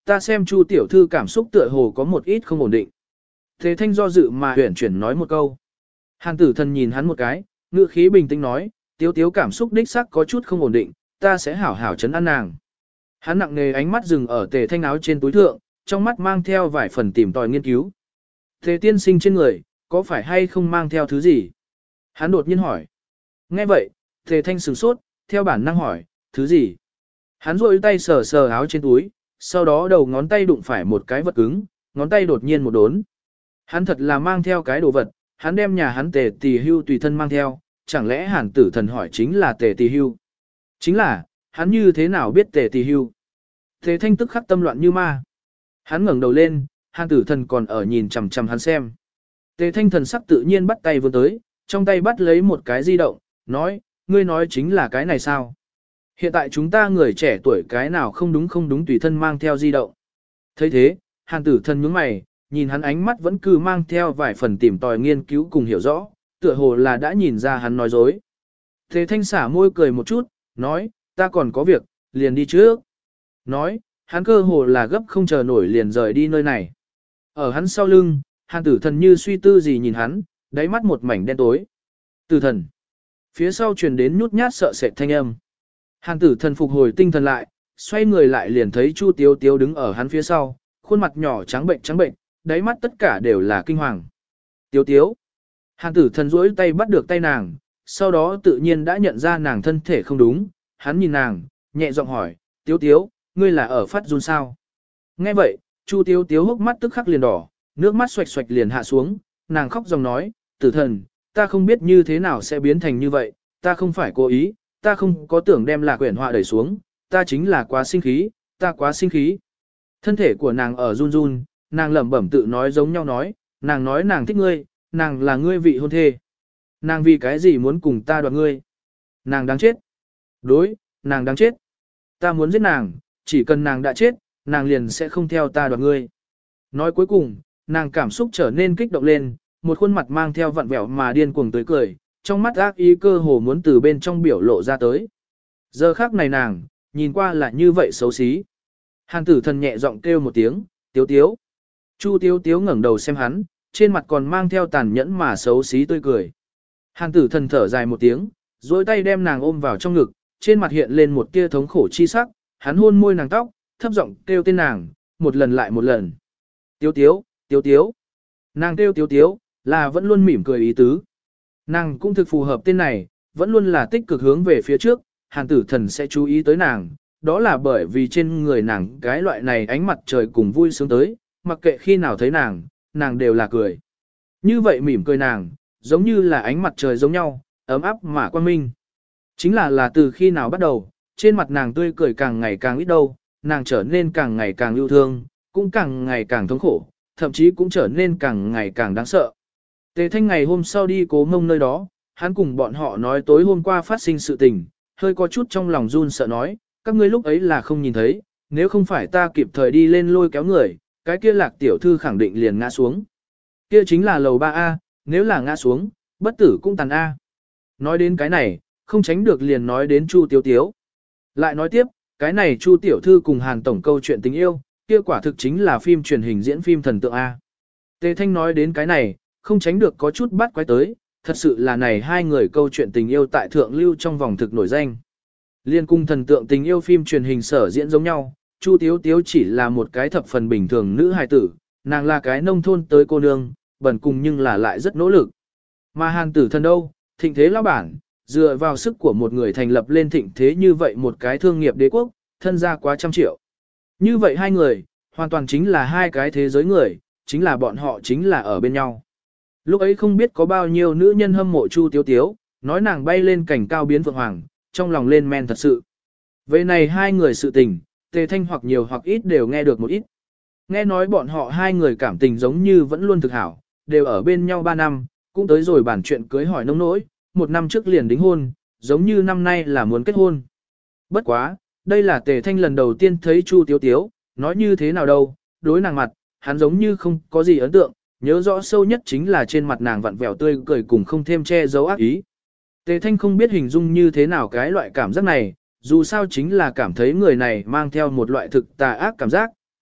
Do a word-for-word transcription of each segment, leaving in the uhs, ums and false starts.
ta xem Chu tiểu thư cảm xúc tựa hồ có một ít không ổn định. Tề Thanh do dự mà huyển chuyển nói một câu. Hàn tử thần nhìn hắn một cái, ngữ khí bình tĩnh nói, tiếu tiếu cảm xúc đích xác có chút không ổn định, ta sẽ hảo hảo chấn an nàng. Hắn nặng nề ánh mắt dừng ở Tề Thanh áo trên túi thượng, trong mắt mang theo vài phần tìm tòi nghiên cứu. Tề tiên sinh trên người, có phải hay không mang theo thứ gì? Hắn đột nhiên hỏi. Nghe vậy, Tề Thanh sửng sốt, theo bản năng hỏi, thứ gì? Hắn rôi tay sờ sờ áo trên túi, sau đó đầu ngón tay đụng phải một cái vật cứng, ngón tay đột nhiên một đốn. Hắn thật là mang theo cái đồ vật, hắn đem nhà hắn Tề Tỳ Hưu tùy thân mang theo, chẳng lẽ Hàn tử thần hỏi chính là Tề Tỳ Hưu? Chính là, hắn như thế nào biết Tề Tỳ Hưu? Tề Thanh tức khắc tâm loạn như ma. Hắn ngẩng đầu lên, Hàn tử thần còn ở nhìn chằm chằm hắn xem. Tề Thanh thần sắc tự nhiên bắt tay vươn tới, trong tay bắt lấy một cái di động, nói, ngươi nói chính là cái này sao? Hiện tại chúng ta người trẻ tuổi cái nào không đúng không đúng tùy thân mang theo di động. thấy thế, Hàn tử thần nhướng mày, nhìn hắn ánh mắt vẫn cứ mang theo vài phần tìm tòi nghiên cứu cùng hiểu rõ, tựa hồ là đã nhìn ra hắn nói dối. Tề Thanh xả môi cười một chút, nói, ta còn có việc, liền đi trước. Nói, hắn cơ hồ là gấp không chờ nổi liền rời đi nơi này. Ở hắn sau lưng, Hàn tử thần như suy tư gì nhìn hắn, đáy mắt một mảnh đen tối. Tử thần. Phía sau truyền đến nhút nhát sợ sệt thanh âm. Hàn tử thần phục hồi tinh thần lại, xoay người lại liền thấy Chu Tiếu Tiếu đứng ở hắn phía sau, khuôn mặt nhỏ trắng bệnh trắng bệnh, đáy mắt tất cả đều là kinh hoàng. Tiếu Tiếu. Hàn tử thần duỗi tay bắt được tay nàng, sau đó tự nhiên đã nhận ra nàng thân thể không đúng, hắn nhìn nàng, nhẹ giọng hỏi, Tiếu Tiếu, ngươi là ở phát run sao? Nghe vậy, Chu Tiếu Tiếu hốc mắt tức khắc liền đỏ, nước mắt xoạch xoạch liền hạ xuống, nàng khóc dòng nói, tử thần, ta không biết như thế nào sẽ biến thành như vậy, ta không phải cố ý, ta không có tưởng đem Lạc Uyển Họa đẩy xuống, ta chính là quá sinh khí, ta quá sinh khí. Thân thể của nàng ở run run, nàng lẩm bẩm tự nói giống nhau nói, nàng nói nàng thích ngươi, nàng là ngươi vị hôn thê. Nàng vì cái gì muốn cùng ta đoạt ngươi? Nàng đáng chết. Đối, nàng đáng chết. Ta muốn giết nàng, chỉ cần nàng đã chết, nàng liền sẽ không theo ta đoạt ngươi. Nói cuối cùng, nàng cảm xúc trở nên kích động lên, một khuôn mặt mang theo vặn vẹo mà điên cuồng tới cười, trong mắt ác ý cơ hồ muốn từ bên trong biểu lộ ra tới. Giờ khắc này nàng, nhìn qua là như vậy xấu xí. Hàn tử thần nhẹ giọng kêu một tiếng, Tiếu Tiếu. Chu Tiếu Tiếu ngẩng đầu xem hắn, trên mặt còn mang theo tàn nhẫn mà xấu xí tươi cười. Hàn tử thần thở dài một tiếng, duỗi tay đem nàng ôm vào trong ngực, trên mặt hiện lên một tia thống khổ chi sắc, hắn hôn môi nàng tóc, thấp giọng kêu tên nàng, một lần lại một lần. Tiếu Tiếu, Tiếu Tiếu. Nàng kêu Tiếu Tiếu, là vẫn luôn mỉm cười ý tứ. Nàng cũng thực phù hợp tên này, vẫn luôn là tích cực hướng về phía trước, Hàn tử thần sẽ chú ý tới nàng, đó là bởi vì trên người nàng cái loại này ánh mặt trời cùng vui sướng tới, mặc kệ khi nào thấy nàng, nàng đều là cười. Như vậy mỉm cười nàng, giống như là ánh mặt trời giống nhau, ấm áp mà quang minh. Chính là là từ khi nào bắt đầu, trên mặt nàng tươi cười càng ngày càng ít đâu, nàng trở nên càng ngày càng yêu thương, cũng càng ngày càng thống khổ, thậm chí cũng trở nên càng ngày càng đáng sợ. Tề Thanh ngày hôm sau đi Cố Mông nơi đó, hắn cùng bọn họ nói tối hôm qua phát sinh sự tình, hơi có chút trong lòng run sợ nói, các ngươi lúc ấy là không nhìn thấy, nếu không phải ta kịp thời đi lên lôi kéo người, cái kia Lạc tiểu thư khẳng định liền ngã xuống. Kia chính là lầu ba A, nếu là ngã xuống, bất tử cũng tàn A. Nói đến cái này, không tránh được liền nói đến Chu Tiếu Tiếu. Lại nói tiếp, cái này Chu tiểu thư cùng Hàn tổng câu chuyện tình yêu, kia quả thực chính là phim truyền hình diễn phim thần tượng A. Tề Thanh nói đến cái này, không tránh được có chút bắt quái tới, thật sự là này hai người câu chuyện tình yêu tại thượng lưu trong vòng thực nổi danh. Liên cung thần tượng tình yêu phim truyền hình sở diễn giống nhau, Chu Tiếu Tiếu chỉ là một cái thập phần bình thường nữ hài tử, nàng là cái nông thôn tới cô nương, bần cùng nhưng là lại rất nỗ lực. Mà Hàn tử thần đâu, thịnh thế lão bản, dựa vào sức của một người thành lập lên thịnh thế như vậy một cái thương nghiệp đế quốc, thân gia quá trăm triệu. Như vậy hai người, hoàn toàn chính là hai cái thế giới người, chính là bọn họ chính là ở bên nhau. Lúc ấy không biết có bao nhiêu nữ nhân hâm mộ Chu Tiếu Tiếu, nói nàng bay lên cảnh cao biến vượng hoàng, trong lòng lên men thật sự. Về này hai người sự tình, Tề Thanh hoặc nhiều hoặc ít đều nghe được một ít. Nghe nói bọn họ hai người cảm tình giống như vẫn luôn thực hảo, đều ở bên nhau ba năm, cũng tới rồi bản chuyện cưới hỏi nông nỗi, một năm trước liền đính hôn, giống như năm nay là muốn kết hôn. Bất quá, đây là Tề Thanh lần đầu tiên thấy Chu Tiếu Tiếu, nói như thế nào đâu, đối nàng mặt, hắn giống như không có gì ấn tượng, nhớ rõ sâu nhất chính là trên mặt nàng vặn vẹo tươi cười cùng không thêm che giấu ác ý. Tề Thanh không biết hình dung như thế nào cái loại cảm giác này, dù sao chính là cảm thấy người này mang theo một loại thực tà ác cảm giác,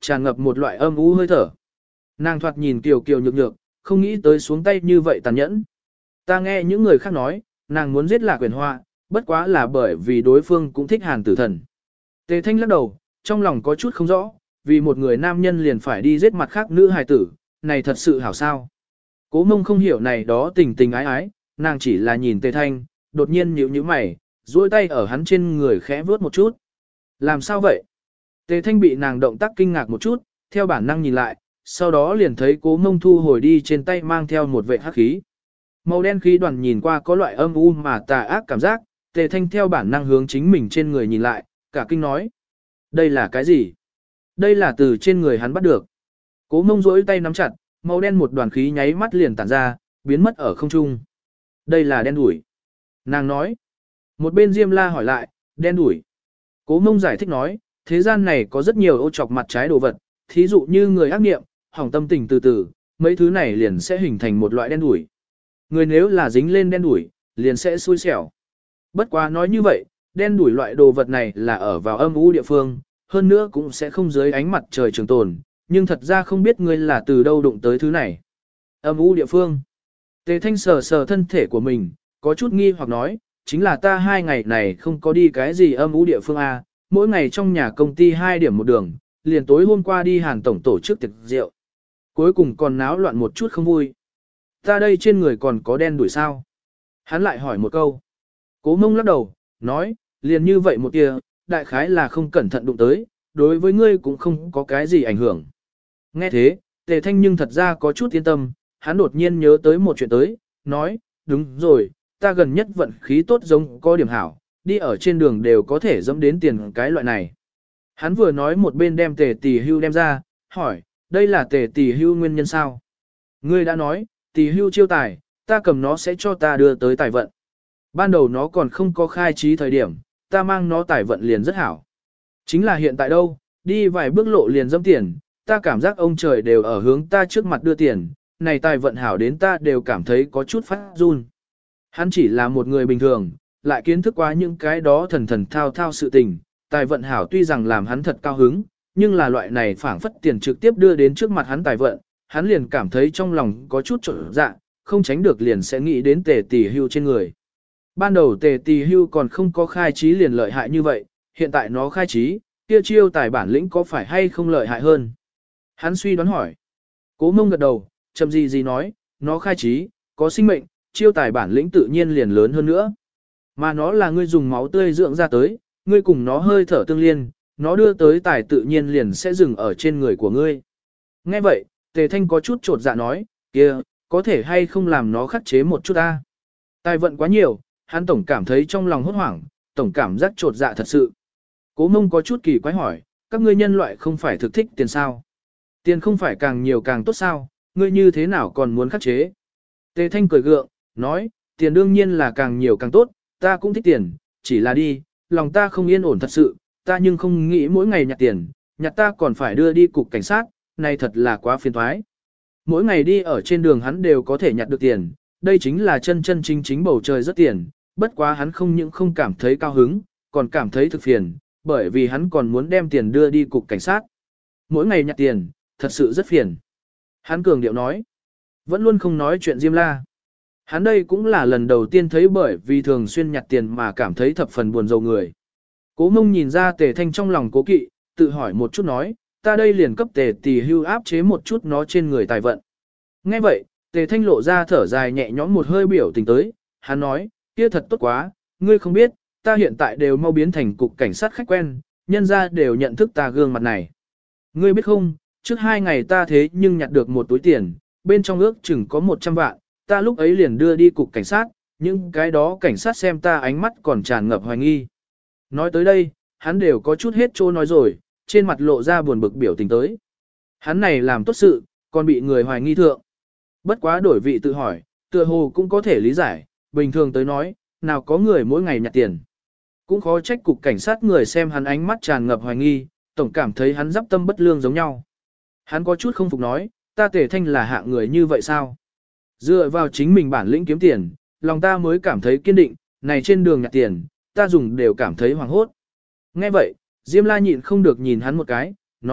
tràn ngập một loại âm u hơi thở. Nàng thoạt nhìn kiều kiều nhược nhược, không nghĩ tới xuống tay như vậy tàn nhẫn. Ta nghe những người khác nói, nàng muốn giết Lạc Uyển Hoa, bất quá là bởi vì đối phương cũng thích Hàn Tử Thần. Tề Thanh lắc đầu, trong lòng có chút không rõ, vì một người nam nhân liền phải đi giết mặt khác nữ hài tử, này thật sự hảo sao. Cố Mông không hiểu này đó tình tình ái ái, nàng chỉ là nhìn Tề Thanh, đột nhiên nhíu nhíu mày, duỗi tay ở hắn trên người khẽ vuốt một chút. Làm sao vậy? Tề Thanh bị nàng động tác kinh ngạc một chút, theo bản năng nhìn lại, sau đó liền thấy Cố Mông thu hồi đi trên tay mang theo một vệ hắc khí. Màu đen khí đoàn nhìn qua có loại âm u mà tà ác cảm giác, Tề Thanh theo bản năng hướng chính mình trên người nhìn lại, cả kinh nói. Đây là cái gì? Đây là từ trên người hắn bắt được. Cố Mông rỗi tay nắm chặt, màu đen một đoàn khí nháy mắt liền tản ra, biến mất ở không trung. Đây là đen đủi. Nàng nói. Một bên Diêm La hỏi lại, đen đủi. Cố Mông giải thích nói, thế gian này có rất nhiều ô chọc mặt trái đồ vật, thí dụ như người ác niệm, hỏng tâm tình từ từ, mấy thứ này liền sẽ hình thành một loại đen đủi. Người nếu là dính lên đen đủi, liền sẽ xui xẻo. Bất quá nói như vậy, đen đủi loại đồ vật này là ở vào âm u địa phương, hơn nữa cũng sẽ không dưới ánh mặt trời trường tồn, nhưng thật ra không biết ngươi là từ đâu đụng tới thứ này. Âm u địa phương. Tề Thanh sờ sờ thân thể của mình, có chút nghi hoặc nói, chính là ta hai ngày này không có đi cái gì âm u địa phương A, mỗi ngày trong nhà công ty hai điểm một đường, liền tối hôm qua đi Hàn tổng tổ chức tiệc rượu. Cuối cùng còn náo loạn một chút không vui. Ta đây trên người còn có đen đuổi sao? Hắn lại hỏi một câu. Cố Mông lắc đầu, nói, liền như vậy một tia, đại khái là không cẩn thận đụng tới, đối với ngươi cũng không có cái gì ảnh hưởng. Nghe thế, Tề Thanh nhưng thật ra có chút yên tâm, hắn đột nhiên nhớ tới một chuyện tới, nói, đúng rồi, ta gần nhất vận khí tốt giống có điểm hảo, đi ở trên đường đều có thể dẫm đến tiền cái loại này. Hắn vừa nói một bên đem Tề Tỷ Hưu đem ra, hỏi, đây là Tề Tỷ Hưu nguyên nhân sao? Ngươi đã nói, Tỷ Hưu chiêu tài, ta cầm nó sẽ cho ta đưa tới tài vận. Ban đầu nó còn không có khai trí thời điểm, ta mang nó tài vận liền rất hảo. Chính là hiện tại đâu, đi vài bước lộ liền dẫm tiền, ta cảm giác ông trời đều ở hướng ta trước mặt đưa tiền, này tài vận hảo đến ta đều cảm thấy có chút phát run. Hắn chỉ là một người bình thường, lại kiến thức qua những cái đó thần thần thao thao sự tình, tài vận hảo tuy rằng làm hắn thật cao hứng, nhưng là loại này phảng phất tiền trực tiếp đưa đến trước mặt hắn tài vận, hắn liền cảm thấy trong lòng có chút trộn dạ, không tránh được liền sẽ nghĩ đến Tề Tỷ Hưu trên người. Ban đầu Tề Tỷ Hưu còn không có khai trí liền lợi hại như vậy, hiện tại nó khai trí, kia chiêu tài bản lĩnh có phải hay không lợi hại hơn? Hắn suy đoán hỏi. Cố Mông gật đầu, chậm gì gì nói, nó khai trí, có sinh mệnh, chiêu tài bản lĩnh tự nhiên liền lớn hơn nữa. Mà nó là ngươi dùng máu tươi dưỡng ra tới, ngươi cùng nó hơi thở tương liên, nó đưa tới tài tự nhiên liền sẽ dừng ở trên người của ngươi. Nghe vậy, Tề Thanh có chút trột dạ nói, kia, có thể hay không làm nó khắc chế một chút ta. Tài vận quá nhiều, hắn tổng cảm thấy trong lòng hốt hoảng, tổng cảm giác trột dạ thật sự. Cố Mông có chút kỳ quái hỏi, các ngươi nhân loại không phải thực thích tiền sao? Tiền không phải càng nhiều càng tốt sao, ngươi như thế nào còn muốn khắc chế? Tề Thanh cười gượng, nói, tiền đương nhiên là càng nhiều càng tốt, ta cũng thích tiền, chỉ là đi, lòng ta không yên ổn thật sự, ta nhưng không nghĩ mỗi ngày nhặt tiền, nhặt ta còn phải đưa đi cục cảnh sát, này thật là quá phiền toái. Mỗi ngày đi ở trên đường hắn đều có thể nhặt được tiền, đây chính là chân chân chính chính bầu trời rất tiền, bất quá hắn không những không cảm thấy cao hứng, còn cảm thấy thực phiền, bởi vì hắn còn muốn đem tiền đưa đi cục cảnh sát. Mỗi ngày nhặt tiền, thật sự rất phiền. Hắn cường điệu nói, vẫn luôn không nói chuyện Diêm La. Hắn đây cũng là lần đầu tiên thấy bởi vì thường xuyên nhặt tiền mà cảm thấy thập phần buồn rầu người. Cố Mông nhìn ra Tề Thanh trong lòng cố kỵ, tự hỏi một chút nói, ta đây liền cấp Tề Tỷ Hưu áp chế một chút nó trên người tài vận. Nghe vậy, Tề Thanh lộ ra thở dài nhẹ nhõm một hơi biểu tình tới, hắn nói, kia thật tốt quá, ngươi không biết, ta hiện tại đều mau biến thành cục cảnh sát khách quen, nhân ra đều nhận thức ta gương mặt này. Ngươi biết không, trước hai ngày ta thế nhưng nhặt được một túi tiền, bên trong ước chừng có một trăm vạn, ta lúc ấy liền đưa đi cục cảnh sát, những cái đó cảnh sát xem ta ánh mắt còn tràn ngập hoài nghi. Nói tới đây, hắn đều có chút hết trô nói rồi, trên mặt lộ ra buồn bực biểu tình tới. Hắn này làm tốt sự, còn bị người hoài nghi thượng. Bất quá đổi vị tự hỏi, tựa hồ cũng có thể lý giải, bình thường tới nói, nào có người mỗi ngày nhặt tiền. Cũng khó trách cục cảnh sát người xem hắn ánh mắt tràn ngập hoài nghi, tổng cảm thấy hắn giáp tâm bất lương giống nhau. Hắn có chút không phục nói, ta Tề Thanh là hạng người như vậy sao? Dựa vào chính mình bản lĩnh kiếm tiền, lòng ta mới cảm thấy kiên định, này trên đường nhặt tiền, ta dùng đều cảm thấy hoảng hốt. Nghe vậy, Diêm La nhịn không được nhìn hắn một cái, nói,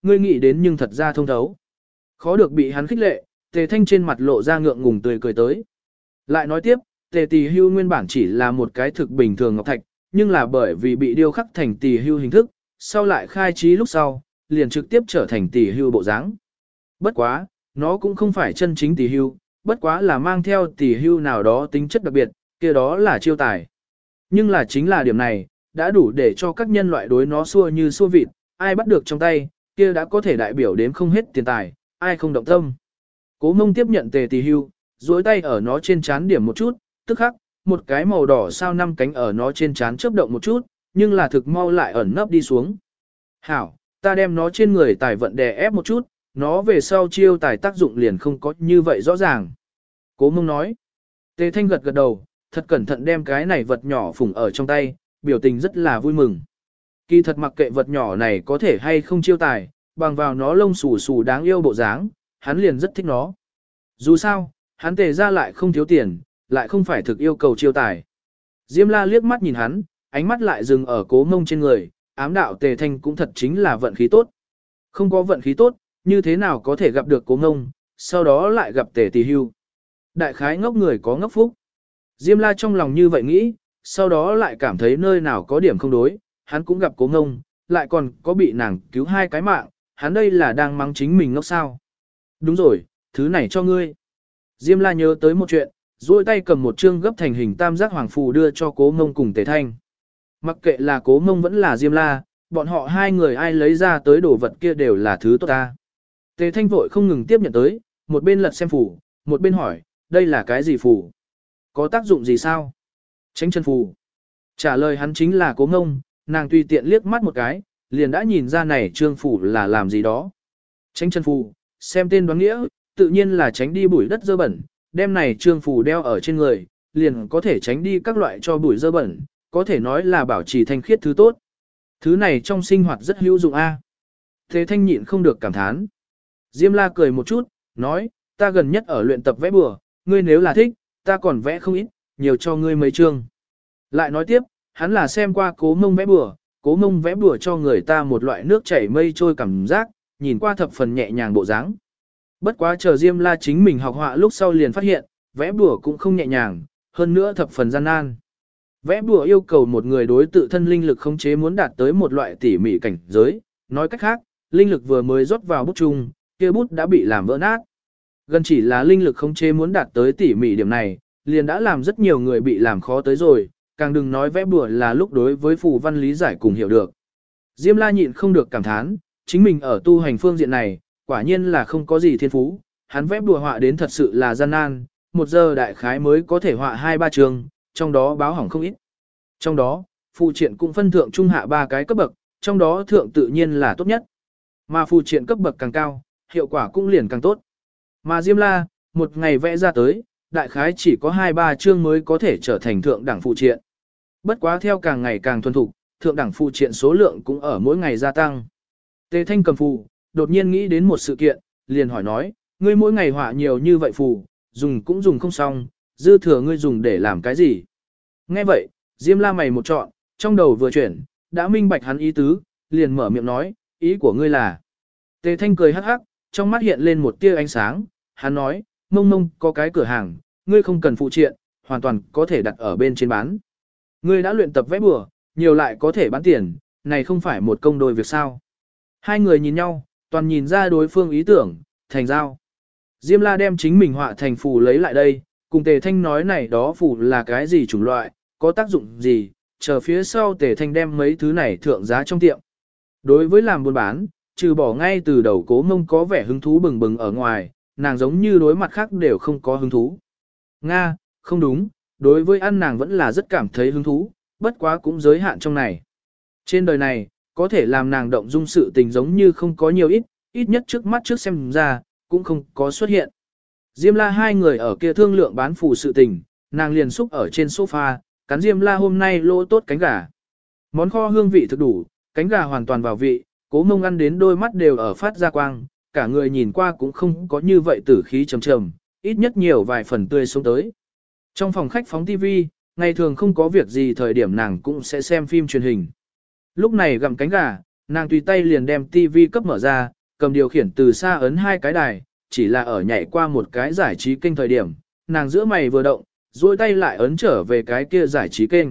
ngươi nghĩ đến nhưng thật ra thông thấu. Khó được bị hắn khích lệ, Tề Thanh trên mặt lộ ra ngượng ngùng tươi cười tới. Lại nói tiếp, Tề Tỳ Hưu nguyên bản chỉ là một cái thực bình thường ngọc thạch, nhưng là bởi vì bị điêu khắc thành Tỳ Hưu hình thức, sau lại khai trí lúc sau, liền trực tiếp trở thành Tỳ Hưu bộ dáng. Bất quá, nó cũng không phải chân chính Tỳ Hưu, bất quá là mang theo Tỳ Hưu nào đó tính chất đặc biệt, kia đó là chiêu tài. Nhưng là chính là điểm này, đã đủ để cho các nhân loại đối nó xua như xua vịt, ai bắt được trong tay, kia đã có thể đại biểu đến không hết tiền tài, ai không động tâm. Cố Mông tiếp nhận Tề Tỳ Hưu, duỗi tay ở nó trên trán điểm một chút, tức khắc, một cái màu đỏ sao năm cánh ở nó trên trán chớp động một chút, nhưng là thực mau lại ẩn nấp đi xuống. Hảo, ta đem nó trên người tài vận đè ép một chút, nó về sau chiêu tài tác dụng liền không có như vậy rõ ràng. Cố Mông nói. Tề Thanh gật gật đầu, thật cẩn thận đem cái này vật nhỏ phủng ở trong tay, biểu tình rất là vui mừng. Kỳ thật mặc kệ vật nhỏ này có thể hay không chiêu tài, bằng vào nó lông xù xù đáng yêu bộ dáng, hắn liền rất thích nó. Dù sao, hắn Tề ra lại không thiếu tiền, lại không phải thực yêu cầu chiêu tài. Diêm La liếc mắt nhìn hắn, ánh mắt lại dừng ở Cố Mông trên người, ám đạo Tề Thanh cũng thật chính là vận khí tốt. Không có vận khí tốt, như thế nào có thể gặp được Cố Mông, sau đó lại gặp Tề Tỳ Hưu. Đại khái ngốc người có ngốc phúc. Diêm La trong lòng như vậy nghĩ, sau đó lại cảm thấy nơi nào có điểm không đối, hắn cũng gặp Cố Mông, lại còn có bị nàng cứu hai cái mạng, hắn đây là đang mắng chính mình ngốc sao. Đúng rồi, thứ này cho ngươi. Diêm La nhớ tới một chuyện, duỗi tay cầm một chương gấp thành hình tam giác hoàng phù đưa cho Cố Mông cùng Tề Thanh. Mặc kệ là Cố Mông vẫn là Diêm La, bọn họ hai người ai lấy ra tới đồ vật kia đều là thứ tốt ta. Tề Thanh vội không ngừng tiếp nhận tới, một bên lật xem phù, một bên hỏi, đây là cái gì phù? Có tác dụng gì sao? Tránh chân phù. Trả lời hắn chính là Cố Mông, nàng tùy tiện liếc mắt một cái, liền đã nhìn ra này trương phù là làm gì đó. Tránh chân phù, xem tên đoán nghĩa, tự nhiên là tránh đi bụi đất dơ bẩn, đem này trương phù đeo ở trên người, liền có thể tránh đi các loại cho bụi dơ bẩn, có thể nói là bảo trì thanh khiết thứ tốt. Thứ này trong sinh hoạt rất hữu dụng a. Thế Thanh nhịn không được cảm thán. Diêm La cười một chút, nói, ta gần nhất ở luyện tập vẽ bừa, ngươi nếu là thích, ta còn vẽ không ít, nhiều cho ngươi mấy chương. Lại nói tiếp, hắn là xem qua Cố Mông vẽ bừa, Cố Mông vẽ bừa cho người ta một loại nước chảy mây trôi cảm giác, nhìn qua thập phần nhẹ nhàng bộ dáng. Bất quá chờ Diêm La chính mình học họa lúc sau liền phát hiện, vẽ bừa cũng không nhẹ nhàng, hơn nữa thập phần gian nan. Vẽ bừa yêu cầu một người đối tự thân linh lực khống chế muốn đạt tới một loại tỉ mỉ cảnh giới, nói cách khác, linh lực vừa mới rót vào bút chung, kia bút đã bị làm vỡ nát. Gần chỉ là linh lực khống chế muốn đạt tới tỉ mỉ điểm này, liền đã làm rất nhiều người bị làm khó tới rồi, càng đừng nói vẽ bừa là lúc đối với phù văn lý giải cùng hiểu được. Diêm La nhịn không được cảm thán, chính mình ở tu hành phương diện này, quả nhiên là không có gì thiên phú, hắn vẽ bùa họa đến thật sự là gian nan, một giờ đại khái mới có thể họa hai ba trường, trong đó báo hỏng không ít. Trong đó, phù triện cũng phân thượng trung hạ ba cái cấp bậc, trong đó thượng tự nhiên là tốt nhất. Mà phù triện cấp bậc càng cao, hiệu quả cũng liền càng tốt. Mà Diêm La, một ngày vẽ ra tới, đại khái chỉ có hai ba chương mới có thể trở thành thượng đẳng phù triện. Bất quá theo càng ngày càng thuần thục, thượng đẳng phù triện số lượng cũng ở mỗi ngày gia tăng. Tề Thanh cầm phù, đột nhiên nghĩ đến một sự kiện, liền hỏi nói, ngươi mỗi ngày họa nhiều như vậy phù, dùng cũng dùng không xong, dư thừa ngươi dùng để làm cái gì? Nghe vậy, Diêm La mày một trọn, trong đầu vừa chuyển, đã minh bạch hắn ý tứ, liền mở miệng nói, ý của ngươi là. Tề Thanh cười hắc hắc, trong mắt hiện lên một tia ánh sáng, hắn nói, mông mông có cái cửa hàng, ngươi không cần phụ triện, hoàn toàn có thể đặt ở bên trên bán. Ngươi đã luyện tập vẽ bừa, nhiều lại có thể bán tiền, này không phải một công đôi việc sao. Hai người nhìn nhau, toàn nhìn ra đối phương ý tưởng, thành giao. Diêm La đem chính mình họa thành phù lấy lại đây, cùng Tề Thanh nói này đó phù là cái gì chủng loại, có tác dụng gì, chờ phía sau Tề Thanh đem mấy thứ này thượng giá trong tiệm. Đối với làm buôn bán, trừ bỏ ngay từ đầu Cố Mông có vẻ hứng thú bừng bừng ở ngoài, nàng giống như đối mặt khác đều không có hứng thú. Nga, không đúng, đối với ăn nàng vẫn là rất cảm thấy hứng thú, bất quá cũng giới hạn trong này. Trên đời này, có thể làm nàng động dung sự tình giống như không có nhiều ít, ít nhất trước mắt trước xem ra, cũng không có xuất hiện. Diêm La hai người ở kia thương lượng bán phù sự tình, nàng liền xúc ở trên sofa, cắn Diêm La hôm nay lỗ tốt cánh gà. Món kho hương vị thực đủ, cánh gà hoàn toàn vào vị, Cố Mông ăn đến đôi mắt đều ở phát ra quang, cả người nhìn qua cũng không có như vậy tử khí trầm trầm, ít nhất nhiều vài phần tươi sống tới. Trong phòng khách phóng tivi, ngày thường không có việc gì thời điểm nàng cũng sẽ xem phim truyền hình. Lúc này gặm cánh gà, nàng tùy tay liền đem tivi cấp mở ra, cầm điều khiển từ xa ấn hai cái đài, chỉ là ở nhảy qua một cái giải trí kênh thời điểm, nàng giữa mày vừa động, duỗi tay lại ấn trở về cái kia giải trí kênh.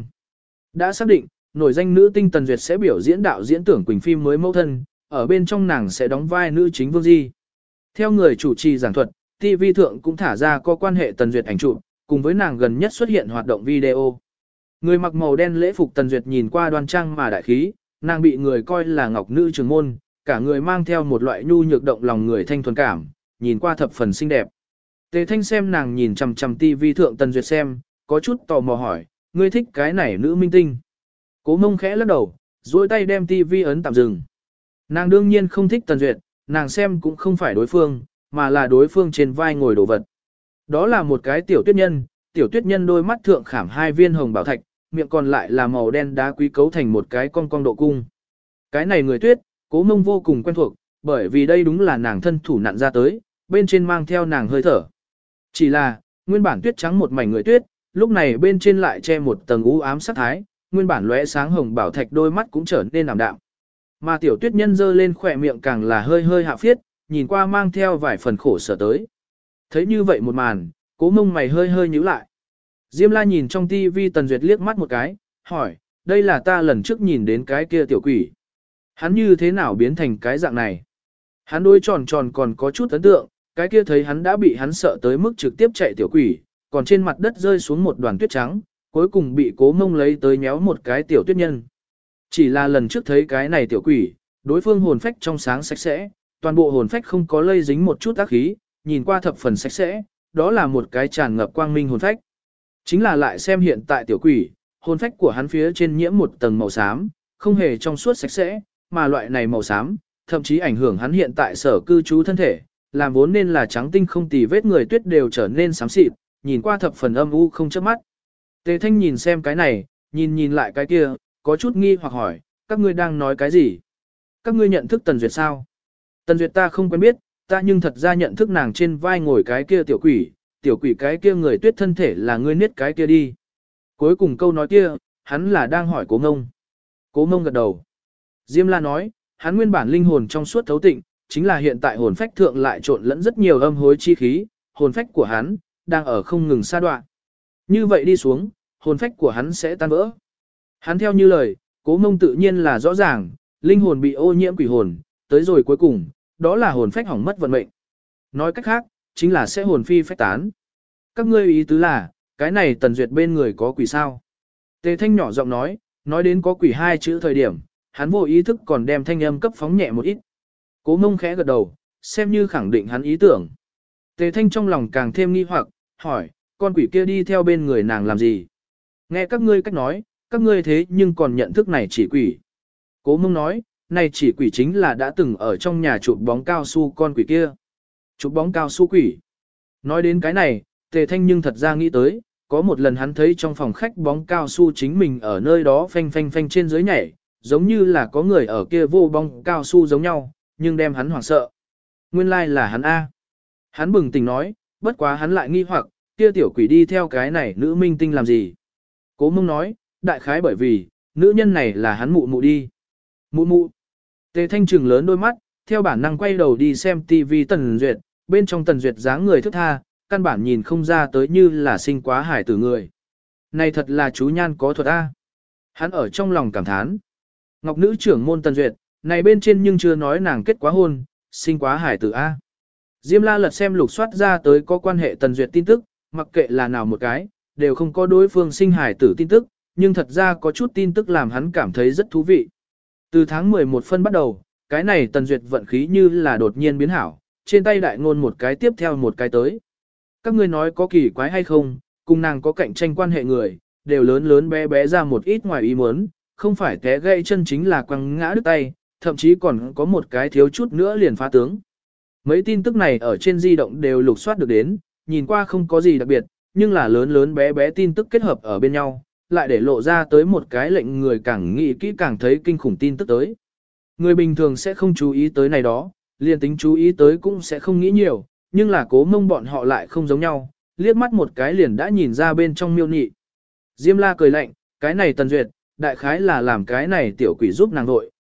Đã xác định, nổi danh nữ tinh Tần Duyệt sẽ biểu diễn đạo diễn Tưởng Quỳnh phim mới mẫu thân, ở bên trong nàng sẽ đóng vai nữ chính Vương Di. Theo người chủ trì giảng thuật, ti vi thượng cũng thả ra có quan hệ Tần Duyệt ảnh chụp, cùng với nàng gần nhất xuất hiện hoạt động video. Người mặc màu đen lễ phục Tần Duyệt nhìn qua đoan trang mà đại khí, nàng bị người coi là ngọc nữ trường môn, cả người mang theo một loại nhu nhược động lòng người thanh thuần cảm, nhìn qua thập phần xinh đẹp. Tề Thanh xem nàng nhìn chằm chằm tivi thượng Tần Duyệt xem, có chút tò mò hỏi, ngươi thích cái này nữ minh tinh? Cố Mông khẽ lắc đầu, duỗi tay đem tivi ấn tạm dừng. Nàng đương nhiên không thích Tần Duyệt, nàng xem cũng không phải đối phương, mà là đối phương trên vai ngồi đồ vật. Đó là một cái tiểu tuyết nhân, tiểu tuyết nhân đôi mắt thượng khảm hai viên hồng bảo thạch, miệng còn lại là màu đen đá quý cấu thành một cái cong cong độ cung. Cái này người tuyết, Cố Mông vô cùng quen thuộc, bởi vì đây đúng là nàng thân thủ nặn ra tới, bên trên mang theo nàng hơi thở. Chỉ là, nguyên bản tuyết trắng một mảnh người tuyết, lúc này bên trên lại che một tầng u ám sắc thái, nguyên bản lóe sáng hồng bảo thạch đôi mắt cũng trở nên ảm đạm. Mà tiểu tuyết nhân dơ lên khỏe miệng càng là hơi hơi hạ phiết, nhìn qua mang theo vài phần khổ sở tới. Thấy như vậy một màn, Cố Mông mày hơi hơi nhíu lại. Diêm La nhìn trong tivi Tần Duyệt liếc mắt một cái, hỏi, đây là ta lần trước nhìn đến cái kia tiểu quỷ. Hắn như thế nào biến thành cái dạng này? Hắn đôi tròn tròn còn có chút ấn tượng, cái kia thấy hắn đã bị hắn sợ tới mức trực tiếp chạy tiểu quỷ, còn trên mặt đất rơi xuống một đoàn tuyết trắng, cuối cùng bị Cố Mông lấy tới nhéo một cái tiểu tuyết nhân. Chỉ là lần trước thấy cái này tiểu quỷ, đối phương hồn phách trong sáng sạch sẽ, toàn bộ hồn phách không có lây dính một chút ác khí, nhìn qua thập phần sạch sẽ, đó là một cái tràn ngập quang minh hồn phách. Chính là lại xem hiện tại tiểu quỷ, hồn phách của hắn phía trên nhiễm một tầng màu xám, không hề trong suốt sạch sẽ, mà loại này màu xám, thậm chí ảnh hưởng hắn hiện tại sở cư trú thân thể, làm vốn nên là trắng tinh không tì vết người tuyết đều trở nên xám xịt, nhìn qua thập phần âm u không chớp mắt. Tề Thanh nhìn xem cái này, nhìn nhìn lại cái kia, có chút nghi hoặc hỏi, các ngươi đang nói cái gì? Các ngươi nhận thức Tần Duyệt sao? Tần Duyệt ta không quen biết, ta nhưng thật ra nhận thức nàng trên vai ngồi cái kia tiểu quỷ, tiểu quỷ cái kia người tuyết thân thể là ngươi niết cái kia đi. Cuối cùng câu nói kia, hắn là đang hỏi Cố Mông. Cố Mông gật đầu. Diêm La nói, hắn nguyên bản linh hồn trong suốt thấu tịnh, chính là hiện tại hồn phách thượng lại trộn lẫn rất nhiều âm hối chi khí, hồn phách của hắn đang ở không ngừng sa đoạn. Như vậy đi xuống, hồn phách của hắn sẽ tan vỡ. Hắn theo như lời, Cố Mông tự nhiên là rõ ràng, linh hồn bị ô nhiễm quỷ hồn, tới rồi cuối cùng, đó là hồn phách hỏng mất vận mệnh. Nói cách khác, chính là sẽ hồn phi phách tán. Các ngươi ý tứ là, cái này Tần Duyệt bên người có quỷ sao? Tề Thanh nhỏ giọng nói, nói đến có quỷ hai chữ thời điểm, hắn vô ý thức còn đem thanh âm cấp phóng nhẹ một ít. Cố Mông khẽ gật đầu, xem như khẳng định hắn ý tưởng. Tề Thanh trong lòng càng thêm nghi hoặc, hỏi, con quỷ kia đi theo bên người nàng làm gì? Nghe các ngươi cách nói, các ngươi thế nhưng còn nhận thức này chỉ quỷ. Cố Mông nói, này chỉ quỷ chính là đã từng ở trong nhà chụp bóng cao su con quỷ kia. Chụp bóng cao su quỷ. Nói đến cái này, Tề Thanh nhưng thật ra nghĩ tới, có một lần hắn thấy trong phòng khách bóng cao su chính mình ở nơi đó phanh phanh phanh trên dưới nhảy, giống như là có người ở kia vô bóng cao su giống nhau, nhưng đem hắn hoảng sợ. Nguyên lai like là hắn A. Hắn bừng tỉnh nói, bất quá hắn lại nghi hoặc, kia tiểu quỷ đi theo cái này nữ minh tinh làm gì. Cố Mông nói, đại khái bởi vì, nữ nhân này là hắn mụ mụ đi. Mụ mụ. Tề Thanh trừng lớn đôi mắt, theo bản năng quay đầu đi xem tivi Tần Duyệt, bên trong Tần Duyệt dáng người thức tha, căn bản nhìn không ra tới như là sinh quá hải tử người. Này thật là chú nhan có thuật A. Hắn ở trong lòng cảm thán. Ngọc nữ trưởng môn Tần Duyệt, này bên trên nhưng chưa nói nàng kết quá hôn, sinh quá hải tử A. Diêm La lật xem lục soát ra tới có quan hệ Tần Duyệt tin tức, mặc kệ là nào một cái, đều không có đối phương sinh hải tử tin tức, nhưng thật ra có chút tin tức làm hắn cảm thấy rất thú vị. Từ tháng mười một phân bắt đầu, cái này Tần Duyệt vận khí như là đột nhiên biến hảo, trên tay đại ngôn một cái tiếp theo một cái tới. Các ngươi nói có kỳ quái hay không, cùng nàng có cạnh tranh quan hệ người, đều lớn lớn bé bé ra một ít ngoài ý muốn, không phải té gãy chân chính là quăng ngã đứt tay, thậm chí còn có một cái thiếu chút nữa liền phá tướng. Mấy tin tức này ở trên di động đều lục soát được đến, nhìn qua không có gì đặc biệt, nhưng là lớn lớn bé bé tin tức kết hợp ở bên nhau, lại để lộ ra tới một cái lệnh người càng nghĩ kỹ càng thấy kinh khủng tin tức tới. Người bình thường sẽ không chú ý tới này đó, liền tính chú ý tới cũng sẽ không nghĩ nhiều, nhưng là Cố Mông bọn họ lại không giống nhau, liếc mắt một cái liền đã nhìn ra bên trong miêu nhị. Diêm La cười lạnh, cái này Tần Duyệt, đại khái là làm cái này tiểu quỷ giúp nàng vội,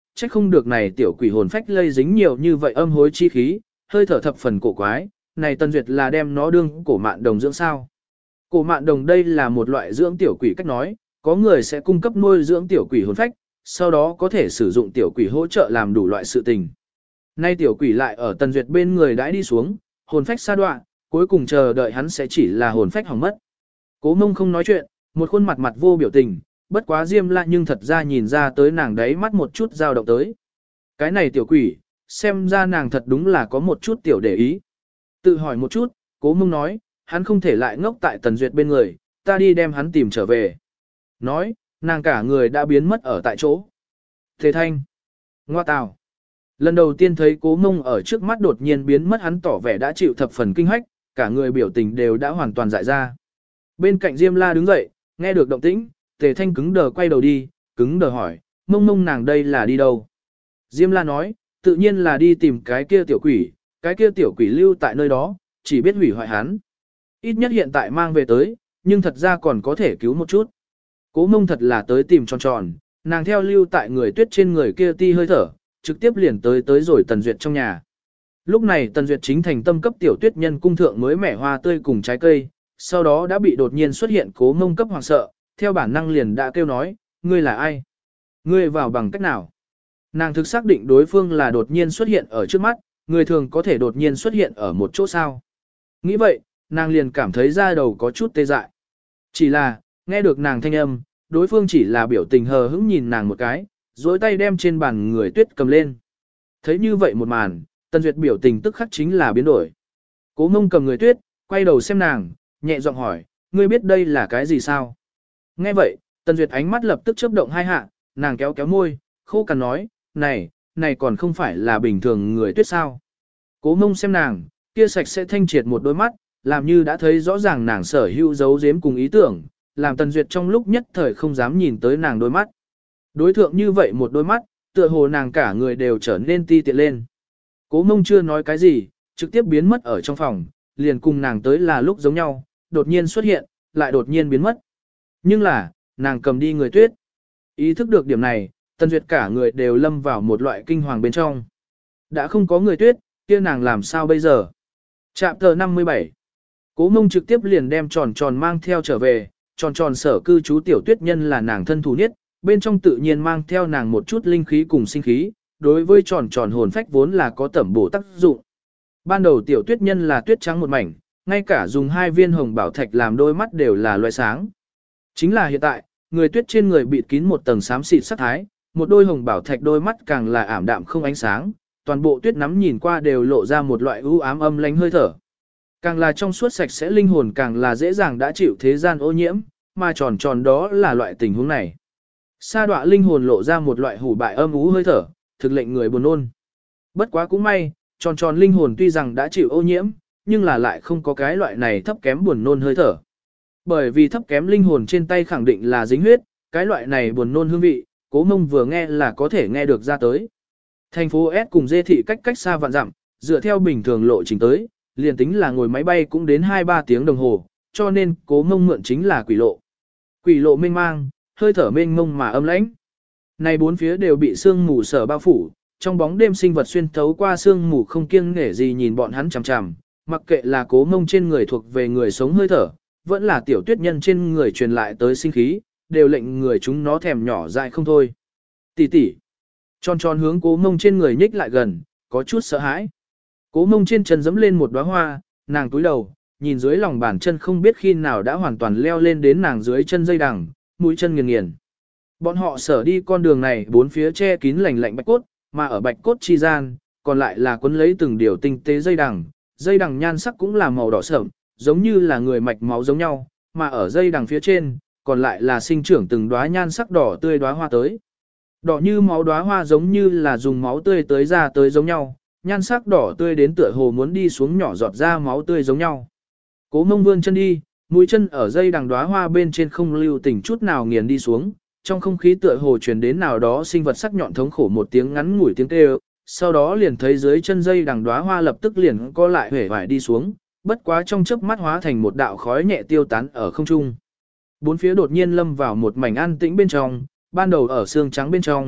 trách không được này tiểu quỷ hồn phách lây dính nhiều như vậy âm hối chi khí, hơi thở thập phần cổ quái, này Tần Duyệt là đem nó đương cổ mạn đồng dưỡng sao. Cổ mạn đồng đây là một loại dưỡng tiểu quỷ cách nói, có người sẽ cung cấp nuôi dưỡng tiểu quỷ hồn phách, sau đó có thể sử dụng tiểu quỷ hỗ trợ làm đủ loại sự tình. Nay tiểu quỷ lại ở Tần Duyệt bên người đãi đi xuống, hồn phách sa đoạn, cuối cùng chờ đợi hắn sẽ chỉ là hồn phách hỏng mất. Cố Mông không nói chuyện, một khuôn mặt mặt vô biểu tình, bất quá Diêm La nhưng thật ra nhìn ra tới nàng đấy mắt một chút dao động tới. Cái này tiểu quỷ, xem ra nàng thật đúng là có một chút tiểu để ý. Tự hỏi một chút, Cố Mông nói, hắn không thể lại ngốc tại Tần Duyệt bên người, ta đi đem hắn tìm trở về. Nói, nàng cả người đã biến mất ở tại chỗ. Thế Thanh, ngoa tào. Lần đầu tiên thấy Cố Mông ở trước mắt đột nhiên biến mất, hắn tỏ vẻ đã chịu thập phần kinh hách, cả người biểu tình đều đã hoàn toàn dại ra. Bên cạnh Diêm La đứng dậy, nghe được động tĩnh, Tề Thanh cứng đờ quay đầu đi, cứng đờ hỏi, Mông Mông nàng đây là đi đâu? Diêm La nói, tự nhiên là đi tìm cái kia tiểu quỷ, cái kia tiểu quỷ lưu tại nơi đó, chỉ biết hủy hoại hắn. Ít nhất hiện tại mang về tới, nhưng thật ra còn có thể cứu một chút. Cố Mông thật là tới tìm tròn tròn, nàng theo lưu tại người tuyết trên người kia ti hơi thở, trực tiếp liền tới tới rồi Tần Duyệt trong nhà. Lúc này Tần Duyệt chính thành tâm cấp tiểu tuyết nhân cung thượng mới mẻ hoa tươi cùng trái cây, sau đó đã bị đột nhiên xuất hiện Cố Mông cấp hoàng sợ, theo bản năng liền đã kêu nói, ngươi là ai? Ngươi vào bằng cách nào? Nàng thực xác định đối phương là đột nhiên xuất hiện ở trước mắt, người thường có thể đột nhiên xuất hiện ở một chỗ sao. Nghĩ vậy, nàng liền cảm thấy da đầu có chút tê dại. Chỉ là, nghe được nàng thanh âm, đối phương chỉ là biểu tình hờ hững nhìn nàng một cái, dối tay đem trên bàn người tuyết cầm lên. Thấy như vậy một màn, Tần Duyệt biểu tình tức khắc chính là biến đổi. Cố Mông cầm người tuyết, quay đầu xem nàng, nhẹ giọng hỏi, ngươi biết đây là cái gì sao? Nghe vậy, Tần Duyệt ánh mắt lập tức chớp động hai hạ, nàng kéo kéo môi, khô cằn nói, này, này còn không phải là bình thường người tuyết sao? Cố Mông xem nàng, kia sạch sẽ thanh triệt một đôi mắt, làm như đã thấy rõ ràng nàng sở hữu giấu giếm cùng ý tưởng, làm Tần Duyệt trong lúc nhất thời không dám nhìn tới nàng đôi mắt. Đối thượng như vậy một đôi mắt, tựa hồ nàng cả người đều trở nên ti tiện lên. Cố Mông chưa nói cái gì, trực tiếp biến mất ở trong phòng, liền cùng nàng tới là lúc giống nhau, đột nhiên xuất hiện, lại đột nhiên biến mất. Nhưng là, nàng cầm đi người tuyết. Ý thức được điểm này, Tần Duyệt cả người đều lâm vào một loại kinh hoàng bên trong. Đã không có người tuyết, kia nàng làm sao bây giờ? Chạm tờ năm mươi bảy. Cố Mông trực tiếp liền đem tròn tròn mang theo trở về, tròn tròn sở cư trú tiểu tuyết nhân là nàng thân thủ nhất, bên trong tự nhiên mang theo nàng một chút linh khí cùng sinh khí, đối với tròn tròn hồn phách vốn là có tẩm bổ tác dụng. Ban đầu tiểu tuyết nhân là tuyết trắng một mảnh, ngay cả dùng hai viên hồng bảo thạch làm đôi mắt đều là loại sáng. Chính là hiện tại, người tuyết trên người bịt kín một tầng xám xịt sắc thái, một đôi hồng bảo thạch đôi mắt càng là ảm đạm không ánh sáng, toàn bộ tuyết nắm nhìn qua đều lộ ra một loại u ám âm lánh hơi thở. Càng là trong suốt sạch sẽ linh hồn càng là dễ dàng đã chịu thế gian ô nhiễm, mà tròn tròn đó là loại tình huống này. Sa đọa linh hồn lộ ra một loại hủ bại âm ú hơi thở, thực lệnh người buồn nôn. Bất quá cũng may, tròn tròn linh hồn tuy rằng đã chịu ô nhiễm, nhưng là lại không có cái loại này thấp kém buồn nôn hơi thở. Bởi vì thấp kém linh hồn trên tay khẳng định là dính huyết, cái loại này buồn nôn hương vị, Cố Mông vừa nghe là có thể nghe được ra tới. Thành phố S cùng Dê thị cách cách xa vạn dặm, dựa theo bình thường lộ trình tới, liền tính là ngồi máy bay cũng đến hai ba tiếng đồng hồ, cho nên Cố Mông mượn chính là quỷ lộ. Quỷ lộ mênh mang, hơi thở mênh mông mà âm lãnh. Này bốn phía đều bị sương mù sở bao phủ, trong bóng đêm sinh vật xuyên thấu qua sương mù không kiêng nể gì nhìn bọn hắn chằm chằm, mặc kệ là Cố Mông trên người thuộc về người sống hơi thở, vẫn là tiểu tuyết nhân trên người truyền lại tới sinh khí, đều lệnh người chúng nó thèm nhỏ dại không thôi. Tỷ tỷ. Tròn tròn hướng Cố Mông trên người nhích lại gần, có chút sợ hãi. Cố Mông trên chân dẫm lên một đóa hoa, nàng túi đầu, nhìn dưới lòng bàn chân không biết khi nào đã hoàn toàn leo lên đến nàng dưới chân dây đằng, mũi chân nghiền nghiền. Bọn họ sở đi con đường này bốn phía che kín lạnh lạnh bạch cốt, mà ở bạch cốt chi gian, còn lại là quấn lấy từng điều tinh tế dây đằng, dây đằng nhan sắc cũng là màu đỏ sẫm, giống như là người mạch máu giống nhau, mà ở dây đằng phía trên, còn lại là sinh trưởng từng đóa nhan sắc đỏ tươi đóa hoa tới. Đỏ như máu đóa hoa giống như là dùng máu tươi tới ra tới giống nhau, nhan sắc đỏ tươi đến tựa hồ muốn đi xuống nhỏ giọt ra máu tươi giống nhau. Cố Mông vươn chân đi, mũi chân ở dây đằng đóa hoa bên trên không lưu tình chút nào nghiền đi xuống, trong không khí tựa hồ truyền đến nào đó sinh vật sắc nhọn thống khổ một tiếng ngắn ngủi tiếng kêu, sau đó liền thấy dưới chân dây đằng đóa hoa lập tức liền co lại hể vải đi xuống, bất quá trong chớp mắt hóa thành một đạo khói nhẹ tiêu tán ở không trung. Bốn phía đột nhiên lâm vào một mảnh an tĩnh bên trong, ban đầu ở xương trắng bên trong,